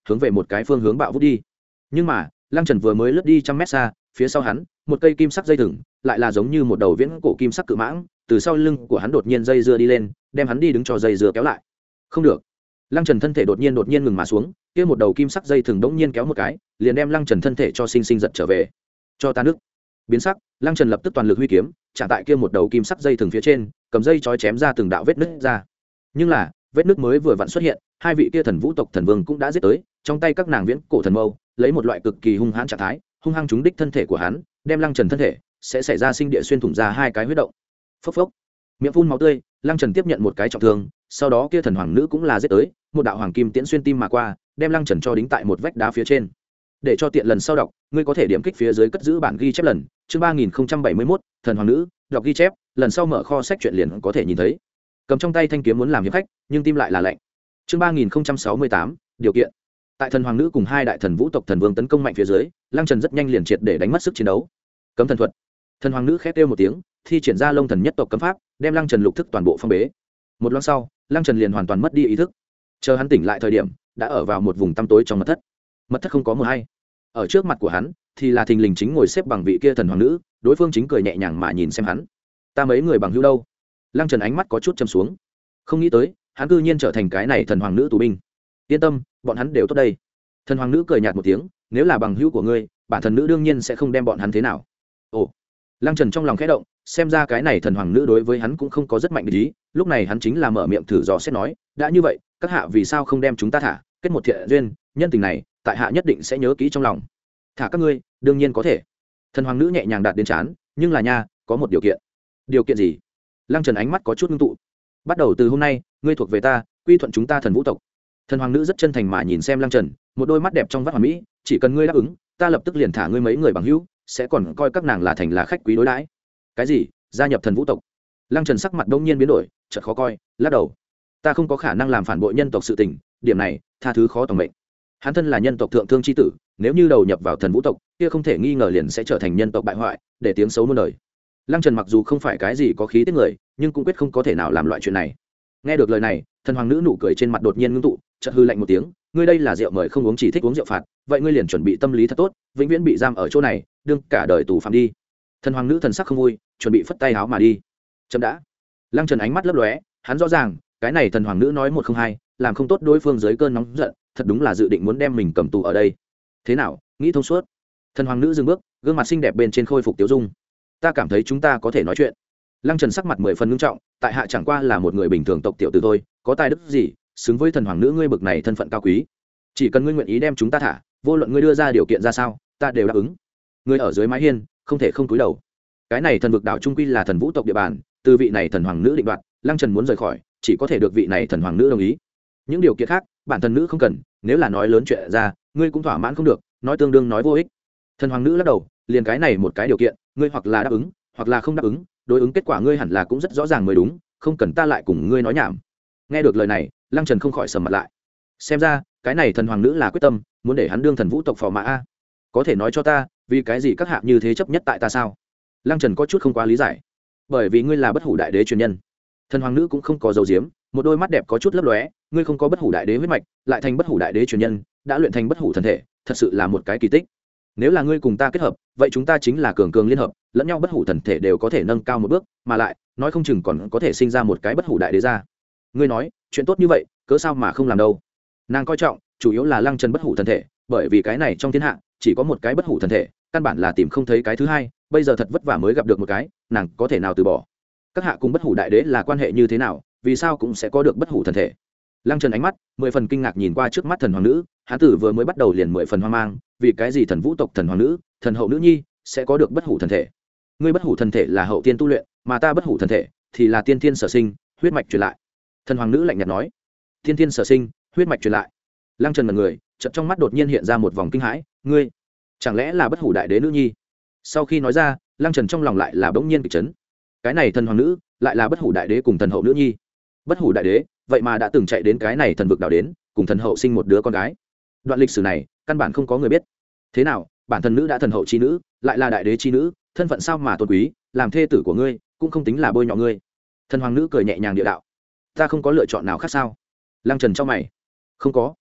Speaker 1: hướng về một cái phương hướng bạo vút đi. Nhưng mà lăng trần vừa mới lướt đi trăm mét xa, phía sau hắn một cây kim sắc dây thừng lại là giống như một đầu viễn cổ kim sắc cự mãng từ sau lưng của hắn đột nhiên dây dưa đi lên, đem hắn đi đứng cho dây dưa kéo lại. Không được. Lăng trần thân thể đột nhiên đột nhiên ngừng mà xuống, kia một đầu kim sắc dây thừng đống nhiên kéo một cái, liền đem lăng trần thân thể cho sinh sinh giật trở về. Cho ta nước. Biến sắc, lăng trần lập tức toàn lực huy kiếm chạm tại kia một đầu kim sắc dây thừng phía trên, cầm dây chói chém ra từng đạo vết nứt ra. Nhưng là vết nứt mới vừa vặn xuất hiện, hai vị kia thần vũ tộc thần vương cũng đã giết tới, trong tay các nàng viễn cổ thần mâu lấy một loại cực kỳ hung hãn trạng thái hung hăng trúng đích thân thể của hắn, đem lăng trần thân thể sẽ xảy ra sinh địa xuyên thủng ra hai cái huyết động. Phốc phốc, miệng phun máu tươi, lăng trần tiếp nhận một cái trọng thương. Sau đó kia thần hoàng nữ cũng là giết tới, một đạo hoàng kim tiễn xuyên tim mà qua, đem lăng trần cho đính tại một vách đá phía trên. Để cho tiện lần sau đọc, ngươi có thể điểm kích phía dưới cất giữ bản ghi chép lần chương ba nghìn bảy mươi mốt thần hoàng nữ, đọc ghi chép, lần sau mở kho sách truyện liền có thể nhìn thấy. Cầm trong tay thanh kiếm muốn làm hiệp khách, nhưng tim lại là lạnh. chương ba nghìn sáu mươi tám điều kiện. Tại thần hoàng nữ cùng hai đại thần vũ tộc thần vương tấn công mạnh phía dưới, lăng trần rất nhanh liền triệt để đánh mất sức chiến đấu. Cấm thần thuật. Thần hoàng nữ khét kêu một tiếng, thi triển ra Long thần nhất tộc cấm pháp, đem lăng trần lục thức toàn bộ phong bế. Một lát sau, lăng trần liền hoàn toàn mất đi ý thức. Chờ hắn tỉnh lại thời điểm, đã ở vào một vùng tăm tối trong mật thất. Mật thất không có mờ hay. Ở trước mặt của hắn thì là thình lình chính ngồi xếp bằng vị kia thần hoàng nữ, đối phương chính cười nhẹ nhàng mà nhìn xem hắn. Ta mấy người bằng hữu đâu? Lăng trần ánh mắt có chút châm xuống, không nghĩ tới hắn cư nhiên trở thành cái này thần hoàng nữ tù binh. Yên tâm, bọn hắn đều tốt đây. Thần hoàng nữ cười nhạt một tiếng, nếu là bằng hữu của ngươi, bản thần nữ đương nhiên sẽ không đem bọn hắn thế nào. Ồ. Lăng trần trong lòng khẽ động, xem ra cái này thần hoàng nữ đối với hắn cũng không có rất mạnh ý. Lúc này hắn chính là mở miệng thử dò xét nói, đã như vậy, các hạ vì sao không đem chúng ta thả, kết một thiện duyên, nhân tình này tại hạ nhất định sẽ nhớ kỹ trong lòng. Thả các ngươi đương nhiên có thể. Thần hoàng nữ nhẹ nhàng đạt đến chán, nhưng là nha, có một điều kiện. Điều kiện gì? Lăng trần ánh mắt có chút ngưng tụ. Bắt đầu từ hôm nay, ngươi thuộc về ta, quy thuận chúng ta thần vũ tộc. Thần hoàng nữ rất chân thành mà nhìn xem lăng trần, một đôi mắt đẹp trong vắt hoàn mỹ, chỉ cần ngươi đáp ứng, ta lập tức liền thả ngươi mấy người bằng hữu, sẽ còn coi các nàng là thành là khách quý đối đãi. Cái gì? Gia nhập thần vũ tộc? Lăng trần sắc mặt đông nhiên biến đổi, chợt khó coi, lắc đầu. Ta không có khả năng làm phản bội nhân tộc sự tình, điểm này tha thứ khó tòng mệnh. Hắn thân là nhân tộc thượng thương chi tử, nếu như đầu nhập vào thần vũ tộc, kia không thể nghi ngờ liền sẽ trở thành nhân tộc bại hoại, để tiếng xấu muôn đời. Lăng trần mặc dù không phải cái gì có khí tiết người, nhưng cũng quyết không có thể nào làm loại chuyện này. Nghe được lời này, thần hoàng nữ nụ cười trên mặt đột nhiên ngưng tụ, chợt hư lạnh một tiếng, ngươi đây là rượu mời không uống, chỉ thích uống rượu phạt, vậy ngươi liền chuẩn bị tâm lý thật tốt, vĩnh viễn bị giam ở chỗ này, đương cả đời tù phạm đi. Thần hoàng nữ thần sắc không vui, chuẩn bị phất tay áo mà đi. Chậm đã. Lăng trần ánh mắt lấp lóe, hắn rõ ràng cái này thần hoàng nữ nói một không hai, làm không tốt đối phương dưới cơn nóng giận, thật đúng là dự định muốn đem mình cầm tù ở đây. Thế nào, nghĩ thông suốt? Thần hoàng nữ dừng bước, gương mặt xinh đẹp bên trên khôi phục tiêu dung. Ta cảm thấy chúng ta có thể nói chuyện. Lăng trần sắc mặt mười phần nghiêm trọng, tại hạ chẳng qua là một người bình thường tộc tiểu tử thôi, có tài đức gì xứng với thần hoàng nữ ngươi bực này thân phận cao quý. Chỉ cần ngươi nguyện ý đem chúng ta thả, vô luận ngươi đưa ra điều kiện ra sao, ta đều đáp ứng. Ngươi ở dưới mái hiên không thể không cúi đầu. Cái này thần vực đảo trung quy là thần vũ tộc địa bàn, từ vị này thần hoàng nữ định đoạt, lăng trần muốn rời khỏi chỉ có thể được vị này thần hoàng nữ đồng ý. Những điều kiện khác bản thần nữ không cần, nếu là nói lớn chuyện ra ngươi cũng thỏa mãn không được, nói tương đương nói vô ích. Thần hoàng nữ lắc đầu, liền cái này một cái điều kiện, ngươi hoặc là đáp ứng hoặc là không đáp ứng, đối ứng kết quả ngươi hẳn là cũng rất rõ ràng mới đúng, không cần ta lại cùng ngươi nói nhảm. Nghe được lời này, lăng trần không khỏi sầm mặt lại. Xem ra cái này thần hoàng nữ là quyết tâm muốn để hắn đương thần vũ tộc phò mã a. Có thể nói cho ta vì cái gì các hạ như thế chấp nhất tại ta sao? Lăng trần có chút không quá lý giải. Bởi vì ngươi là bất hủ đại đế truyền nhân. Thần hoàng nữ cũng không có dấu diếm, một đôi mắt đẹp có chút lấp lóe, ngươi không có bất hủ đại đế huyết mạch, lại thành bất hủ đại đế truyền nhân, đã luyện thành bất hủ thần thể, thật sự là một cái kỳ tích. Nếu là ngươi cùng ta kết hợp, vậy chúng ta chính là cường cường liên hợp, lẫn nhau bất hủ thần thể đều có thể nâng cao một bước, mà lại nói không chừng còn có thể sinh ra một cái bất hủ đại đế ra. Ngươi nói chuyện tốt như vậy, cớ sao mà không làm đâu? Nàng coi trọng chủ yếu là lăng trần bất hủ thần thể, bởi vì cái này trong thiên hạ chỉ có một cái bất hủ thần thể, căn bản là tìm không thấy cái thứ hai, bây giờ thật vất vả mới gặp được một cái, nàng có thể nào từ bỏ? Các hạ cùng bất hủ đại đế là quan hệ như thế nào, vì sao cũng sẽ có được bất hủ thần thể? Lăng trần ánh mắt mười phần kinh ngạc nhìn qua trước mắt thần hoàng nữ, hán tử vừa mới bắt đầu liền mười phần hoang mang, vì cái gì thần vũ tộc thần hoàng nữ, thần hậu nữ nhi sẽ có được bất hủ thần thể? Ngươi bất hủ thần thể là hậu tiên tu luyện, mà ta bất hủ thần thể thì là tiên thiên sở sinh, huyết mạch truyền lại. Thần hoàng nữ lạnh nhạt nói. Tiên thiên sở sinh, huyết mạch truyền lại. Lăng trần mật người, chợt trong mắt đột nhiên hiện ra một vòng kinh hãi, ngươi chẳng lẽ là bất hủ đại đế nữ nhi? Sau khi nói ra, lăng trần trong lòng lại là bỗng nhiên kịch chấn. Cái này thần hoàng nữ lại là bất hủ đại đế cùng thần hậu nữ nhi. Bất hủ đại đế vậy mà đã từng chạy đến cái này thần vực đảo đến, cùng thần hậu sinh một đứa con gái. Đoạn lịch sử này căn bản không có người biết. Thế nào, bản thần nữ đã thần hậu chi nữ, lại là đại đế chi nữ, thân phận sao mà tôn quý, làm thê tử của ngươi cũng không tính là bôi nhọ ngươi. Thần hoàng nữ cười nhẹ nhàng địa đạo. Ta không có lựa chọn nào khác sao? Lăng trần trong mày. Không có.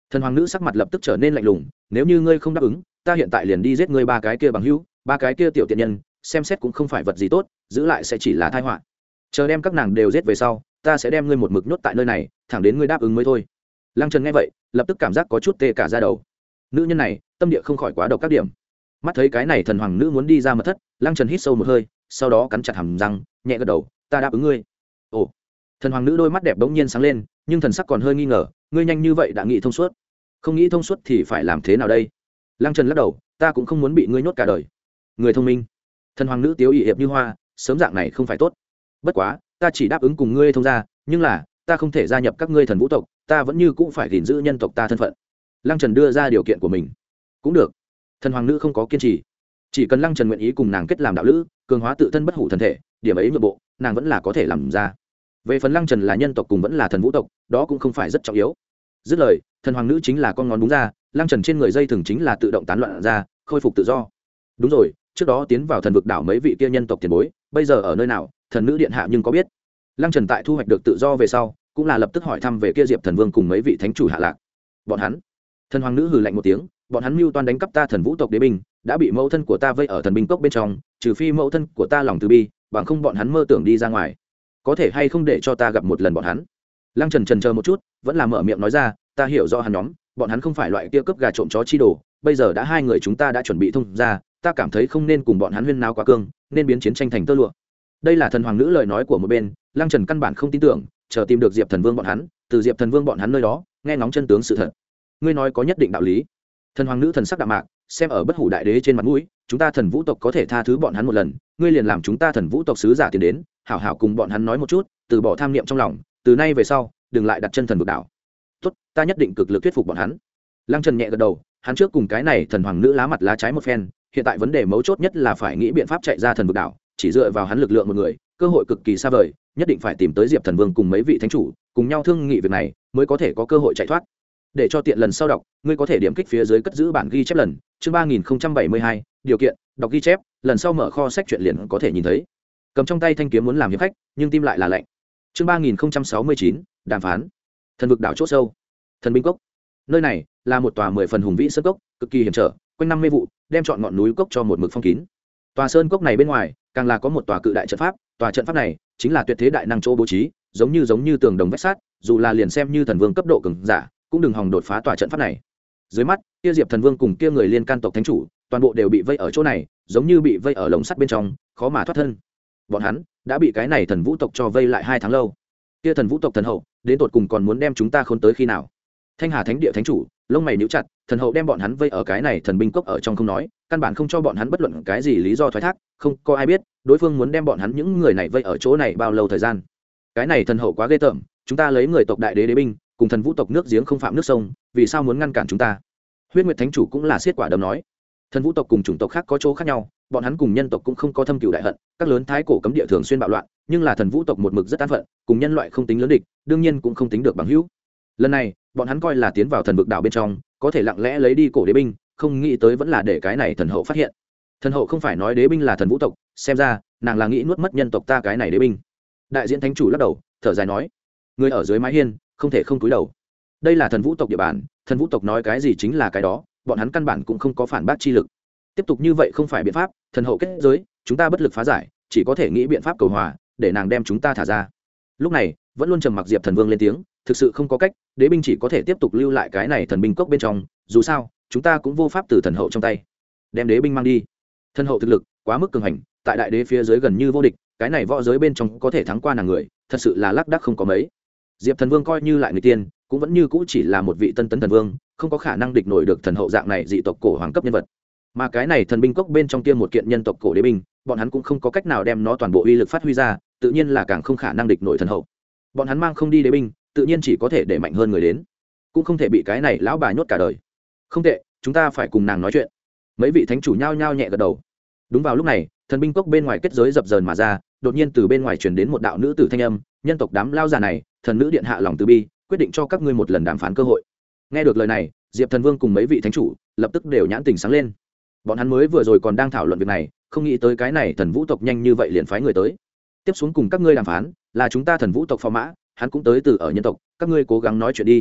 Speaker 1: Thần hoàng nữ sắc mặt lập tức trở nên lạnh lùng, nếu như ngươi không đáp ứng, ta hiện tại liền đi giết ngươi ba cái kia bằng hữu, ba cái kia tiểu tiện nhân, xem xét cũng không phải vật gì tốt, giữ lại sẽ chỉ là tai họa. Chờ đem các nàng đều giết về sau, ta sẽ đem ngươi một mực nhốt tại nơi này, thẳng đến ngươi đáp ứng mới thôi. Lăng Trần nghe vậy, lập tức cảm giác có chút tê cả da đầu. Nữ nhân này, tâm địa không khỏi quá độc các điểm. Mắt thấy cái này thần hoàng nữ muốn đi ra mật thất, Lăng Trần hít sâu một hơi, sau đó cắn chặt hàm răng, nhẹ gật đầu, ta đáp ứng ngươi. Ồ. Thần hoàng nữ đôi mắt đẹp bỗng nhiên sáng lên, nhưng thần sắc còn hơi nghi ngờ, ngươi nhanh như vậy đã nghĩ thông suốt? Không nghĩ thông suốt thì phải làm thế nào đây? Lăng Trần lắc đầu, ta cũng không muốn bị ngươi nhốt cả đời. Người thông minh. Thần hoàng nữ tiếu ỵ hiệp như hoa, sớm dạng này không phải tốt. Bất quá, ta chỉ đáp ứng cùng ngươi thông gia, nhưng là ta không thể gia nhập các ngươi thần vũ tộc, ta vẫn như cũng phải gìn giữ nhân tộc ta thân phận. Lăng Trần đưa ra điều kiện của mình. Cũng được. Thần hoàng nữ không có kiên trì, chỉ cần Lăng Trần nguyện ý cùng nàng kết làm đạo lữ, cường hóa tự thân bất hủ thân thể, điểm ấy nhượng bộ nàng vẫn là có thể làm ra. Về phần Lăng Trần là nhân tộc cùng vẫn là thần vũ tộc, đó cũng không phải rất trọng yếu. Dứt lời, thần hoàng nữ chính là con ngón đúng ra, Lăng Trần trên người dây thừng chính là tự động tán loạn ra, khôi phục tự do. Đúng rồi, trước đó tiến vào thần vực đảo mấy vị kia nhân tộc tiền bối, bây giờ ở nơi nào? Thần nữ điện hạ nhưng có biết? Lăng Trần tại thu hoạch được tự do về sau, cũng là lập tức hỏi thăm về kia Diệp Thần Vương cùng mấy vị thánh chủ hạ lạc. Bọn hắn, thần hoàng nữ hừ lạnh một tiếng, bọn hắn mưu toan đánh cắp ta thần vũ tộc đế binh, đã bị mẫu thân của ta vây ở thần binh cốc bên trong, trừ phi mẫu thân của ta lòng từ bi, bằng không bọn hắn mơ tưởng đi ra ngoài. Có thể hay không để cho ta gặp một lần bọn hắn? Lăng Trần trần chờ một chút, vẫn là mở miệng nói ra, ta hiểu rõ hắn nhóm, bọn hắn không phải loại kia cướp gà trộm chó chi đồ, bây giờ đã hai người chúng ta đã chuẩn bị thông ra, ta cảm thấy không nên cùng bọn hắn huyên náo quá cương, nên biến chiến tranh thành tơ lụa. Đây là thần hoàng nữ lời nói của một bên, Lăng Trần căn bản không tin tưởng, chờ tìm được Diệp Thần Vương bọn hắn, từ Diệp Thần Vương bọn hắn nơi đó, nghe ngóng chân tướng sự thật. Ngươi nói có nhất định đạo lý. Thần hoàng nữ thần sắc đạm mạc, xem ở bất hủ đại đế trên mặt mũi, chúng ta thần vũ tộc có thể tha thứ bọn hắn một lần, ngươi liền làm chúng ta thần vũ tộc sứ giả tiến đến, hảo hảo cùng bọn hắn nói một chút, từ bỏ tham niệm trong lòng, từ nay về sau, đừng lại đặt chân thần vực đảo. Tốt, ta nhất định cực lực thuyết phục bọn hắn. Lăng Trần nhẹ gật đầu, hắn trước cùng cái này thần hoàng nữ lá mặt lá trái một phen, hiện tại vấn đề mấu chốt nhất là phải nghĩ biện pháp chạy ra thần vực đảo, chỉ dựa vào hắn lực lượng một người, cơ hội cực kỳ xa vời, nhất định phải tìm tới Diệp Thần Vương cùng mấy vị thánh chủ, cùng nhau thương nghị việc này, mới có thể có cơ hội chạy thoát. Để cho tiện lần sau đọc, ngươi có thể điểm kích phía dưới cất giữ bản ghi chép lần, chương ba nghìn bảy mươi hai, điều kiện, đọc ghi chép, lần sau mở kho sách truyện liền có thể nhìn thấy. Cầm trong tay thanh kiếm muốn làm hiệp khách, nhưng tim lại là lạnh. Chương ba nghìn sáu mươi chín, đàm phán. Thần vực đảo chỗ sâu, thần binh cốc. Nơi này là một tòa mười phần hùng vĩ sơn cốc, cực kỳ hiểm trở, quanh năm mê vụ, đem trọn ngọn núi cốc cho một mực phong kín. Tòa sơn cốc này bên ngoài, càng là có một tòa cự đại trận pháp, tòa trận pháp này chính là tuyệt thế đại năng chỗ bố trí, giống như giống như tường đồng vách sắt, dù là liền xem như thần vương cấp độ cường giả, cũng đừng hòng đột phá tòa trận pháp này. Dưới mắt, kia Diệp Thần Vương cùng kia người liên can tộc thánh chủ, toàn bộ đều bị vây ở chỗ này, giống như bị vây ở lồng sắt bên trong, khó mà thoát thân. Bọn hắn đã bị cái này thần vũ tộc cho vây lại hai tháng lâu. Kia thần vũ tộc thần hậu, đến tột cùng còn muốn đem chúng ta khốn tới khi nào? Thanh Hà Thánh Địa thánh chủ, lông mày nhíu chặt, thần hậu đem bọn hắn vây ở cái này thần binh cốc ở trong không nói, căn bản không cho bọn hắn bất luận cái gì lý do thoái thác, không có ai biết đối phương muốn đem bọn hắn những người này vây ở chỗ này bao lâu thời gian. Cái này thần hậu quá ghê tởm, chúng ta lấy người tộc đại đế đế binh, cùng thần vũ tộc nước giếng không phạm nước sông, vì sao muốn ngăn cản chúng ta? Huyết Nguyệt thánh chủ cũng là xiết quả đấm nói, thần vũ tộc cùng chủng tộc khác có chỗ khác nhau, bọn hắn cùng nhân tộc cũng không có thâm cừu đại hận, các lớn thái cổ cấm địa thường xuyên bạo loạn, nhưng là thần vũ tộc một mực rất an phận, cùng nhân loại không tính lớn địch, đương nhiên cũng không tính được bằng hữu. Lần này bọn hắn coi là tiến vào thần vực đảo bên trong, có thể lặng lẽ lấy đi cổ đế binh, không nghĩ tới vẫn là để cái này thần hậu phát hiện. Thần hậu không phải nói đế binh là thần vũ tộc, xem ra nàng là nghĩ nuốt mất nhân tộc ta cái này đế binh. Đại diện thánh chủ lắc đầu, thở dài nói, người ở dưới mái hiên không thể không cúi đầu. Đây là thần vũ tộc địa bàn, thần vũ tộc nói cái gì chính là cái đó, bọn hắn căn bản cũng không có phản bác chi lực. Tiếp tục như vậy không phải biện pháp, thần hậu kết giới, chúng ta bất lực phá giải, chỉ có thể nghĩ biện pháp cầu hòa, để nàng đem chúng ta thả ra. Lúc này vẫn luôn trầm mặc Diệp Thần Vương lên tiếng, thực sự không có cách, đế binh chỉ có thể tiếp tục lưu lại cái này thần binh cốc bên trong, dù sao chúng ta cũng vô pháp từ thần hậu trong tay đem đế binh mang đi. Thần hậu thực lực quá mức cường hành, tại đại đế phía dưới gần như vô địch, cái này võ giới bên trong có thể thắng qua nàng người, thật sự là lác đác không có mấy. Diệp Thần Vương coi như lại người tiên, cũng vẫn như cũ chỉ là một vị tân tấn thần vương, không có khả năng địch nổi được thần hậu dạng này dị tộc cổ hoàng cấp nhân vật. Mà cái này thần binh cốc bên trong kia một kiện nhân tộc cổ đế binh, bọn hắn cũng không có cách nào đem nó toàn bộ uy lực phát huy ra, tự nhiên là càng không khả năng địch nổi thần hậu. Bọn hắn mang không đi đế binh, tự nhiên chỉ có thể để mạnh hơn người đến, cũng không thể bị cái này lão bà nhốt cả đời. Không tệ, chúng ta phải cùng nàng nói chuyện. Mấy vị thánh chủ nhao nhao nhẹ gật đầu. Đúng vào lúc này, thần binh cốc bên ngoài kết giới dập dờn mà ra, đột nhiên từ bên ngoài truyền đến một đạo nữ tử thanh âm, nhân tộc đám lao già này, thần nữ điện hạ lòng từ bi, quyết định cho các ngươi một lần đàm phán cơ hội. Nghe được lời này, Diệp Thần Vương cùng mấy vị thánh chủ lập tức đều nhãn tình sáng lên. Bọn hắn mới vừa rồi còn đang thảo luận việc này, không nghĩ tới cái này thần vũ tộc nhanh như vậy liền phái người tới. Tiếp xuống cùng các ngươi đàm phán, là chúng ta thần vũ tộc phò mã, hắn cũng tới từ ở nhân tộc, các ngươi cố gắng nói chuyện đi.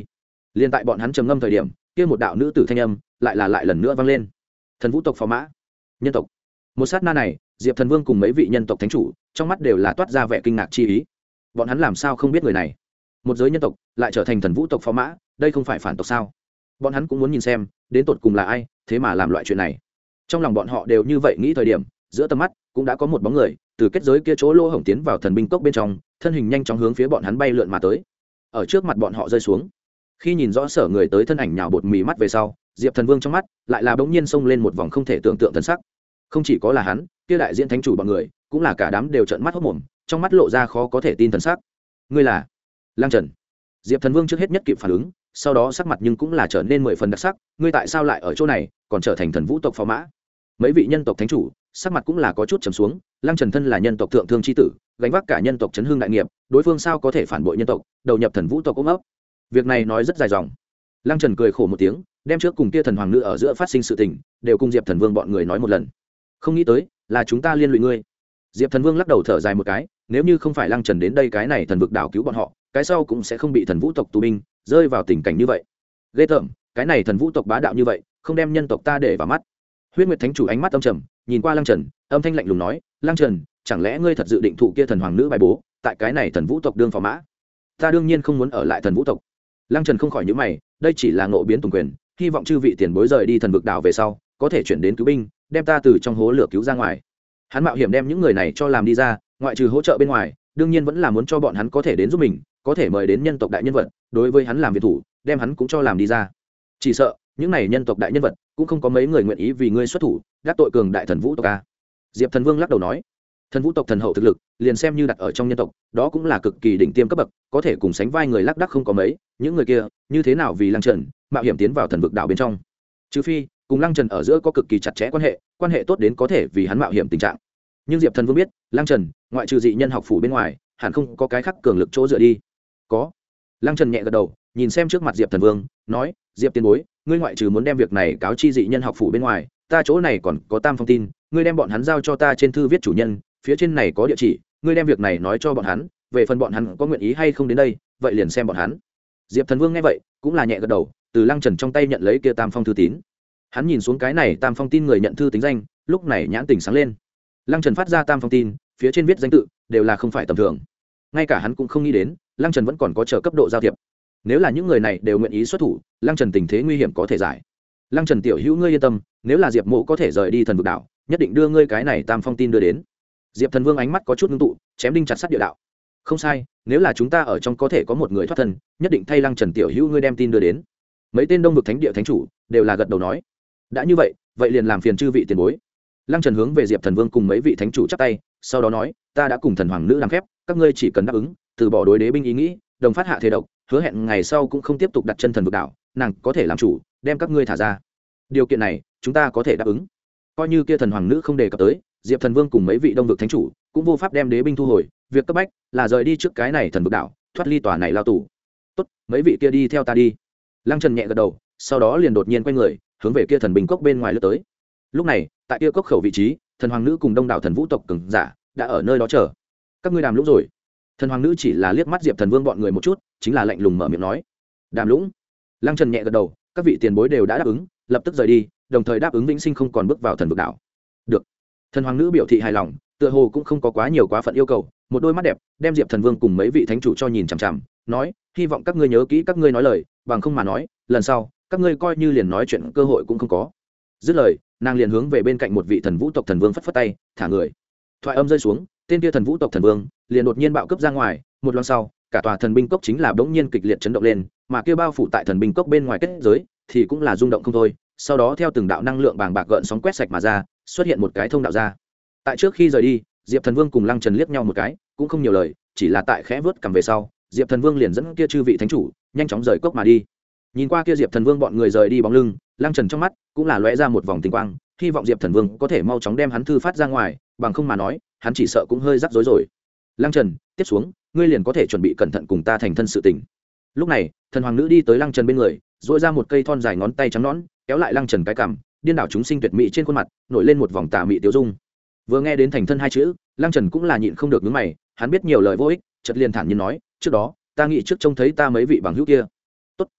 Speaker 1: Liên tại bọn hắn trầm ngâm thời điểm, kia một đạo nữ tử thanh âm lại là lại lần nữa vang lên. Thần vũ tộc phò mã, nhân tộc. Một sát na này, Diệp Thần Vương cùng mấy vị nhân tộc thánh chủ trong mắt đều là toát ra vẻ kinh ngạc chi ý. Bọn hắn làm sao không biết người này? Một giới nhân tộc lại trở thành thần vũ tộc phò mã, đây không phải phản tộc sao? Bọn hắn cũng muốn nhìn xem đến tột cùng là ai thế mà làm loại chuyện này. Trong lòng bọn họ đều như vậy nghĩ thời điểm, giữa tầm mắt cũng đã có một bóng người từ kết giới kia chỗ lỗ hổng tiến vào thần binh cốc bên trong, thân hình nhanh chóng hướng phía bọn hắn bay lượn mà tới. Ở trước mặt bọn họ rơi xuống. Khi nhìn rõ sở người tới thân ảnh nhào bột mì mắt về sau, Diệp Thần Vương trong mắt lại là bỗng nhiên xông lên một vòng không thể tưởng tượng thần sắc. Không chỉ có là hắn, kia đại diện thánh chủ bọn người cũng là cả đám đều trợn mắt hốt mồm, trong mắt lộ ra khó có thể tin thần sắc. Ngươi là Lang Trần? Diệp Thần Vương trước hết nhất kịp phản ứng, sau đó sắc mặt nhưng cũng là trở nên mười phần đặc sắc. Ngươi tại sao lại ở chỗ này, còn trở thành thần vũ tộc phò mã? Mấy vị nhân tộc thánh chủ sắc mặt cũng là có chút trầm xuống. Lang Trần thân là nhân tộc thượng thương chi tử, gánh vác cả nhân tộc chấn hương đại nghiệp, đối phương sao có thể phản bội nhân tộc, đầu nhập thần vũ tộc ôm ấp? Việc này nói rất dài dòng. Lang Trần cười khổ một tiếng, đem trước cùng kia thần hoàng nữ ở giữa phát sinh sự tình đều cùng Diệp Thần Vương bọn người nói một lần. Không nghĩ tới là chúng ta liên lụy ngươi. Diệp Thần Vương lắc đầu thở dài một cái, nếu như không phải Lang Trần đến đây cái này thần vực đảo cứu bọn họ, cái sau cũng sẽ không bị thần vũ tộc tù binh rơi vào tình cảnh như vậy. Ghê tởm, cái này thần vũ tộc bá đạo như vậy, không đem nhân tộc ta để vào mắt. Huyết Nguyệt Thánh chủ ánh mắt âm trầm, nhìn qua Lang Trần, âm thanh lạnh lùng nói, Lang Trần, chẳng lẽ ngươi thật dự định thụ kia thần hoàng nữ bài bố, tại cái này thần vũ tộc đương phò mã? Ta đương nhiên không muốn ở lại thần vũ tộc. Lang Trần không khỏi nhíu mày, đây chỉ là ngộ biến tùng quyền, hy vọng chư vị tiền bối rời đi thần vực đảo về sau, có thể chuyển đến cứu binh, đem ta từ trong hố lửa cứu ra ngoài. Hắn mạo hiểm đem những người này cho làm đi ra, ngoại trừ hỗ trợ bên ngoài, đương nhiên vẫn là muốn cho bọn hắn có thể đến giúp mình, có thể mời đến nhân tộc đại nhân vật, đối với hắn làm việc thủ, đem hắn cũng cho làm đi ra. Chỉ sợ, những này nhân tộc đại nhân vật cũng không có mấy người nguyện ý vì ngươi xuất thủ, đắc tội cường đại thần vũ tộc a. Diệp Thần Vương lắc đầu nói, thần vũ tộc thần hậu thực lực, liền xem như đặt ở trong nhân tộc, đó cũng là cực kỳ đỉnh tiêm cấp bậc, có thể cùng sánh vai người lác đác không có mấy, những người kia, như thế nào vì Lang Trần mạo hiểm tiến vào thần vực đảo bên trong? Trừ phi, cùng Lang Trần ở giữa có cực kỳ chặt chẽ quan hệ, quan hệ tốt đến có thể vì hắn mạo hiểm tình trạng. Nhưng Diệp Thần Vương biết, Lang Trần, ngoại trừ dị nhân học phủ bên ngoài, hẳn không có cái khác cường lực chỗ dựa đi. Có. Lang Trần nhẹ gật đầu, nhìn xem trước mặt Diệp Thần Vương, nói, Diệp tiền bối, ngươi ngoại trừ muốn đem việc này cáo chi dị nhân học phủ bên ngoài, ta chỗ này còn có tam phong tin, ngươi đem bọn hắn giao cho ta trên thư viết chủ nhân, phía trên này có địa chỉ, ngươi đem việc này nói cho bọn hắn, về phần bọn hắn có nguyện ý hay không đến đây, vậy liền xem bọn hắn. Diệp Thần Vương nghe vậy, cũng là nhẹ gật đầu, từ Lang Trần trong tay nhận lấy kia tam phong thư tín. Hắn nhìn xuống cái này tam phong tin người nhận thư tính danh, lúc này nhãn tình sáng lên. Lang Trần phát ra tam phong tin, phía trên viết danh tự đều là không phải tầm thường. Ngay cả hắn cũng không nghĩ đến, Lang Trần vẫn còn có chờ cấp độ giao thiệp. Nếu là những người này đều nguyện ý xuất thủ, Lang Trần tình thế nguy hiểm có thể giải. Lang Trần tiểu hữu ngươi yên tâm, nếu là Diệp Mộ có thể rời đi thần vực đảo, nhất định đưa ngươi cái này tam phong tin đưa đến. Diệp Thần Vương ánh mắt có chút ngưng tụ, chém đinh chặt sắt địa đạo. Không sai, nếu là chúng ta ở trong có thể có một người thoát thân, nhất định thay Lang Trần tiểu hữu ngươi đem tin đưa đến. Mấy tên đông vực thánh địa thánh chủ đều là gật đầu nói, đã như vậy, vậy liền làm phiền chư vị tiền bối. Lang Trần hướng về Diệp Thần Vương cùng mấy vị thánh chủ chắp tay, sau đó nói, ta đã cùng thần hoàng nữ làm phép, các ngươi chỉ cần đáp ứng, từ bỏ đối đế binh ý nghĩ, đồng phát hạ thế độc, hứa hẹn ngày sau cũng không tiếp tục đặt chân thần vực đảo, nàng có thể làm chủ, đem các ngươi thả ra. Điều kiện này, chúng ta có thể đáp ứng. Coi như kia thần hoàng nữ không đề cập tới, Diệp Thần Vương cùng mấy vị đông vực thánh chủ cũng vô pháp đem đế binh thu hồi, việc cấp bách là rời đi trước cái này thần vực đảo, thoát ly tòa này lao tù. Tốt, mấy vị kia đi theo ta đi. Lang Trần nhẹ gật đầu, sau đó liền đột nhiên quay người, hướng về kia thần bình cốc bên ngoài lướt tới. Lúc này, tại kia cốc khẩu vị trí, thần hoàng nữ cùng đông đảo thần vũ tộc cường giả đã ở nơi đó chờ. Các ngươi đàm lũng rồi? Thần hoàng nữ chỉ là liếc mắt Diệp Thần Vương bọn người một chút, chính là lạnh lùng mở miệng nói, đàm lũng. Lang Trần nhẹ gật đầu, các vị tiền bối đều đã đáp ứng, lập tức rời đi, đồng thời đáp ứng vĩnh sinh không còn bước vào thần vực đảo. Được. Thần hoàng nữ biểu thị hài lòng, tựa hồ cũng không có quá nhiều quá phận yêu cầu, một đôi mắt đẹp đem Diệp Thần Vương cùng mấy vị thánh chủ cho nhìn chằm chằm, nói, hy vọng các ngươi nhớ kỹ các ngươi nói lời, bằng không mà nói, lần sau các ngươi coi như liền nói chuyện cơ hội cũng không có. Dứt lời, nàng liền hướng về bên cạnh một vị thần vũ tộc thần vương phất phất tay, thả người. Thoại âm rơi xuống, tên kia thần vũ tộc thần vương liền đột nhiên bạo cướp ra ngoài, một loáng sau, cả tòa thần binh cốc chính là bỗng nhiên kịch liệt chấn động lên, mà kia bao phủ tại thần binh cốc bên ngoài kết giới thì cũng là rung động không thôi, sau đó theo từng đạo năng lượng bàng bạc gợn sóng quét sạch mà ra, xuất hiện một cái thông đạo ra. Tại trước khi rời đi, Diệp Thần Vương cùng Lang Trần liếc nhau một cái, cũng không nhiều lời, chỉ là tại khẽ vớt cầm về sau, Diệp Thần Vương liền dẫn kia chư vị thánh chủ nhanh chóng rời cốc mà đi. Nhìn qua kia Diệp Thần Vương bọn người rời đi bóng lưng, Lang Trần trong mắt cũng là lóe ra một vòng tinh quang, hy vọng Diệp Thần Vương có thể mau chóng đem hắn thư phát ra ngoài, bằng không mà nói, hắn chỉ sợ cũng hơi rắc rối rồi. Lang Trần, tiếp xuống, ngươi liền có thể chuẩn bị cẩn thận cùng ta thành thân sự tình. Lúc này, thần hoàng nữ đi tới Lang Trần bên người, duỗi ra một cây thon dài ngón tay trắng nõn, kéo lại Lang Trần cái cằm, điên đảo chúng sinh tuyệt mỹ trên khuôn mặt, nổi lên một vòng tà mị tiêu dung. Vừa nghe đến thành thân hai chữ, Lang Trần cũng là nhịn không được nhướng mày, hắn biết nhiều lời vô ích, chợt liền thản nhiên nói, trước đó, ta nghĩ trước trông thấy ta mấy vị bằng hữu kia. Tốt,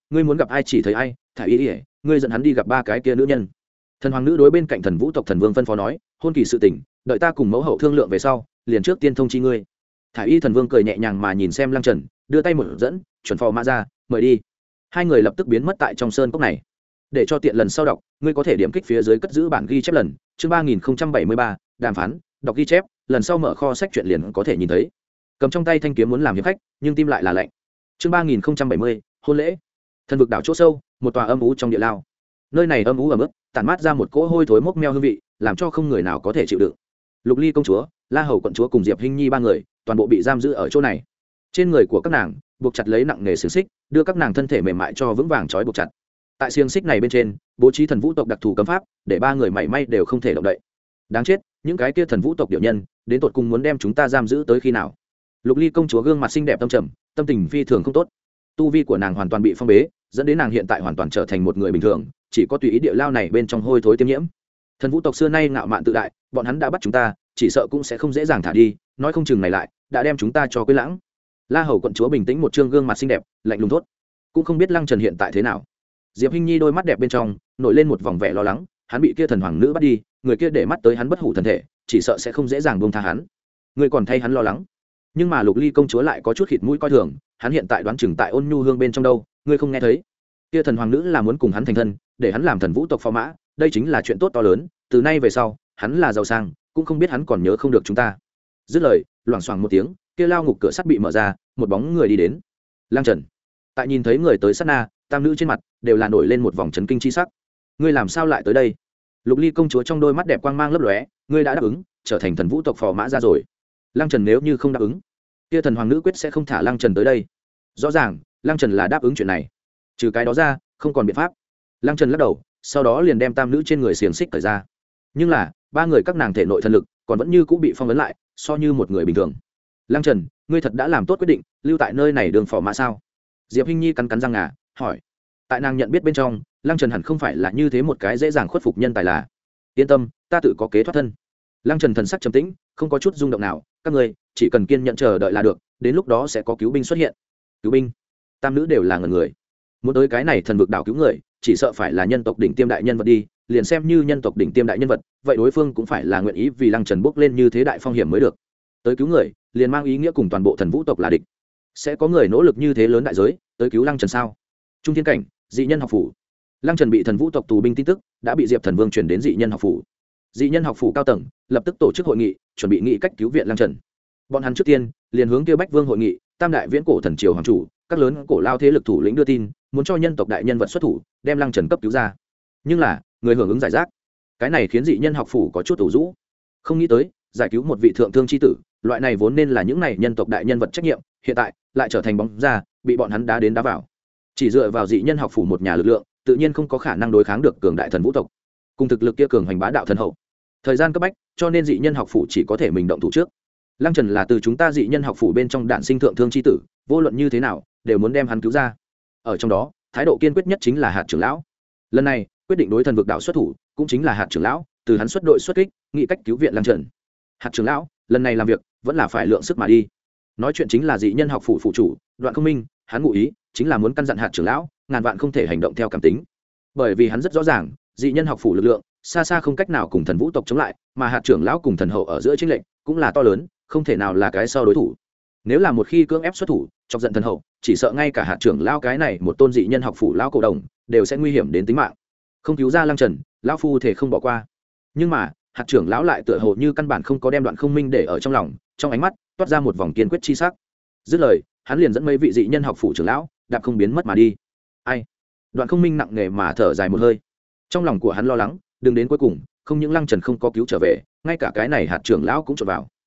Speaker 1: ngươi muốn gặp ai chỉ thấy ai, thả ý ỉa ngươi dẫn hắn đi gặp ba cái kia nữ nhân. Thần hoàng nữ đối bên cạnh thần vũ tộc thần vương phân phó nói, hôn kỳ sự tình đợi ta cùng mẫu hậu thương lượng về sau, liền trước tiên thông chi ngươi. Thả y thần vương cười nhẹ nhàng mà nhìn xem Lăng Trần, đưa tay một dẫn, chuẩn phò mã ra, mời đi. Hai người lập tức biến mất tại trong sơn cốc này. Để cho tiện lần sau đọc, ngươi có thể điểm kích phía dưới cất giữ bản ghi chép lần, chương ba nghìn bảy mươi ba, đàm phán, đọc ghi chép, lần sau mở kho sách truyện liền có thể nhìn thấy. Cầm trong tay thanh kiếm muốn làm hiệp khách, nhưng tim lại là lạnh. Chương ba nghìn bảy mươi, hôn lễ. Thần vực đảo chỗ sâu, một tòa âm u trong địa lao. Nơi này âm u ẩm ướt, tản mát ra một cỗ hôi thối mốc meo hương vị, làm cho không người nào có thể chịu đựng. Lục Ly công chúa, La Hầu quận chúa cùng Diệp Hinh Nhi ba người, toàn bộ bị giam giữ ở chỗ này. Trên người của các nàng buộc chặt lấy nặng nghề xiềng xích, đưa các nàng thân thể mềm mại cho vững vàng trói buộc chặt. Tại xiềng xích này bên trên, bố trí thần vũ tộc đặc thù cấm pháp, để ba người mảy may đều không thể động đậy. Đáng chết, những cái kia thần vũ tộc điệu nhân, đến tột cùng muốn đem chúng ta giam giữ tới khi nào? Lục Ly công chúa gương mặt xinh đẹp tâm trầm, tâm tình phi thường không tốt. Tu vi của nàng hoàn toàn bị phong bế, dẫn đến nàng hiện tại hoàn toàn trở thành một người bình thường, chỉ có tùy ý địa lao này bên trong hôi thối tiêm nhiễm. Thần vũ tộc xưa nay ngạo mạn tự đại, bọn hắn đã bắt chúng ta, chỉ sợ cũng sẽ không dễ dàng thả đi, nói không chừng này lại đã đem chúng ta cho quên lãng. La Hầu quận chúa bình tĩnh một trương gương mặt xinh đẹp, lạnh lùng thốt, cũng không biết Lăng Trần hiện tại thế nào. Diệp Hinh Nhi đôi mắt đẹp bên trong nổi lên một vòng vẻ lo lắng, hắn bị kia thần hoàng nữ bắt đi, người kia để mắt tới hắn bất hủ thần thể, chỉ sợ sẽ không dễ dàng buông tha hắn. Người còn thay hắn lo lắng. Nhưng mà Lục Ly công chúa lại có chút khịt mũi coi thường, hắn hiện tại đoán chừng tại Ôn Nhu Hương bên trong đâu, ngươi không nghe thấy? Kia thần hoàng nữ là muốn cùng hắn thành thân, để hắn làm thần vũ tộc phò mã, đây chính là chuyện tốt to lớn, từ nay về sau, hắn là giàu sang, cũng không biết hắn còn nhớ không được chúng ta. Dứt lời, loảng xoảng một tiếng, kia lao ngục cửa sắt bị mở ra, một bóng người đi đến. Lăng Trần. Tại nhìn thấy người tới sát na, tam nữ trên mặt đều là nổi lên một vòng chấn kinh chi sắc. Ngươi làm sao lại tới đây? Lục Ly công chúa trong đôi mắt đẹp quang mang lấp lóe, ngươi đã đáp ứng trở thành thần vũ tộc phò mã ra rồi. Lăng Trần nếu như không đáp ứng, kia thần hoàng nữ quyết sẽ không thả Lăng Trần tới đây. Rõ ràng, Lăng Trần là đáp ứng chuyện này. Trừ cái đó ra, không còn biện pháp. Lăng Trần lắc đầu, sau đó liền đem tam nữ trên người xiềng xích cởi ra. Nhưng là, ba người các nàng thể nội thần lực còn vẫn như cũ bị phong ấn lại, so như một người bình thường. Lăng Trần, ngươi thật đã làm tốt quyết định, lưu tại nơi này đường phò mã sao? Diệp Hinh Nhi cắn cắn răng ngà, hỏi. Tại nàng nhận biết bên trong, Lăng Trần hẳn không phải là như thế một cái dễ dàng khuất phục nhân tài là. Yên tâm, ta tự có kế thoát thân. Lăng Trần thần sắc trầm tĩnh, không có chút rung động nào, các ngươi chỉ cần kiên nhẫn chờ đợi là được, đến lúc đó sẽ có cứu binh xuất hiện. Cứu binh? Tam nữ đều là ngần người. Muốn tới cái này thần vực đảo cứu người, chỉ sợ phải là nhân tộc đỉnh tiêm đại nhân vật đi, liền xem như nhân tộc đỉnh tiêm đại nhân vật, vậy đối phương cũng phải là nguyện ý vì Lăng Trần bước lên như thế đại phong hiểm mới được. Tới cứu người, liền mang ý nghĩa cùng toàn bộ thần vũ tộc là địch. Sẽ có người nỗ lực như thế lớn đại giới, tới cứu Lăng Trần sao? Trung thiên cảnh, dị nhân học phủ. Lăng Trần bị thần vũ tộc tù binh tin tức đã bị Diệp Thần Vương truyền đến dị nhân học phủ. Dị nhân học phủ cao tầng lập tức tổ chức hội nghị, chuẩn bị nghị cách cứu viện Lăng Trần. Bọn hắn trước tiên liền hướng kia Bách Vương hội nghị, tam đại viễn cổ thần triều hoàng chủ, các lớn cổ lao thế lực thủ lĩnh đưa tin, muốn cho nhân tộc đại nhân vật xuất thủ, đem Lăng Trần cấp cứu ra. Nhưng là, người hưởng ứng giải rác. Cái này khiến dị nhân học phủ có chút ủ rũ. Không nghĩ tới, giải cứu một vị thượng thương chi tử, loại này vốn nên là những này nhân tộc đại nhân vật trách nhiệm, hiện tại lại trở thành bóng ra, bị bọn hắn đá đến đá vào. Chỉ dựa vào dị nhân học phủ một nhà lực lượng, tự nhiên không có khả năng đối kháng được cường đại thần vũ tộc. Cùng thực lực kia cường hành bá đạo thần hậu. Thời gian cấp bách, cho nên dị nhân học phủ chỉ có thể mình động thủ trước. Lăng Trần là từ chúng ta dị nhân học phủ bên trong đạn sinh thượng thương chi tử, vô luận như thế nào, đều muốn đem hắn cứu ra. Ở trong đó, thái độ kiên quyết nhất chính là hạt trưởng lão. Lần này, quyết định đối thần vực đảo xuất thủ, cũng chính là hạt trưởng lão, từ hắn xuất đội xuất kích, nghị cách cứu viện Lăng Trần. Hạt trưởng lão, lần này làm việc, vẫn là phải lượng sức mà đi. Nói chuyện chính là dị nhân học phủ phụ chủ, Đoạn Không Minh, hắn ngụ ý chính là muốn căn dặn hạt trưởng lão, ngàn vạn không thể hành động theo cảm tính. Bởi vì hắn rất rõ ràng, dị nhân học phủ lực lượng xa xa không cách nào cùng thần vũ tộc chống lại, mà hạt trưởng lão cùng thần hậu ở giữa chênh lệch cũng là to lớn, không thể nào là cái sau đối thủ. Nếu là một khi cưỡng ép xuất thủ, chọc giận thần hậu, chỉ sợ ngay cả hạt trưởng lão cái này một tôn dị nhân học phủ lão cổ đồng đều sẽ nguy hiểm đến tính mạng. Không cứu ra Lăng Trần, lão phu thể không bỏ qua. Nhưng mà, hạt trưởng lão lại tựa hồ như căn bản không có đem Đoạn Không Minh để ở trong lòng, trong ánh mắt toát ra một vòng kiên quyết chi sắc. Dứt lời, hắn liền dẫn mấy vị dị nhân học phủ trưởng lão, đạp không biến mất mà đi. Ai? Đoạn Không Minh nặng nề mà thở dài một hơi. Trong lòng của hắn lo lắng, đừng đến cuối cùng, không những Lăng Trần không có cứu trở về, ngay cả cái này hạt trưởng lão cũng trộn vào.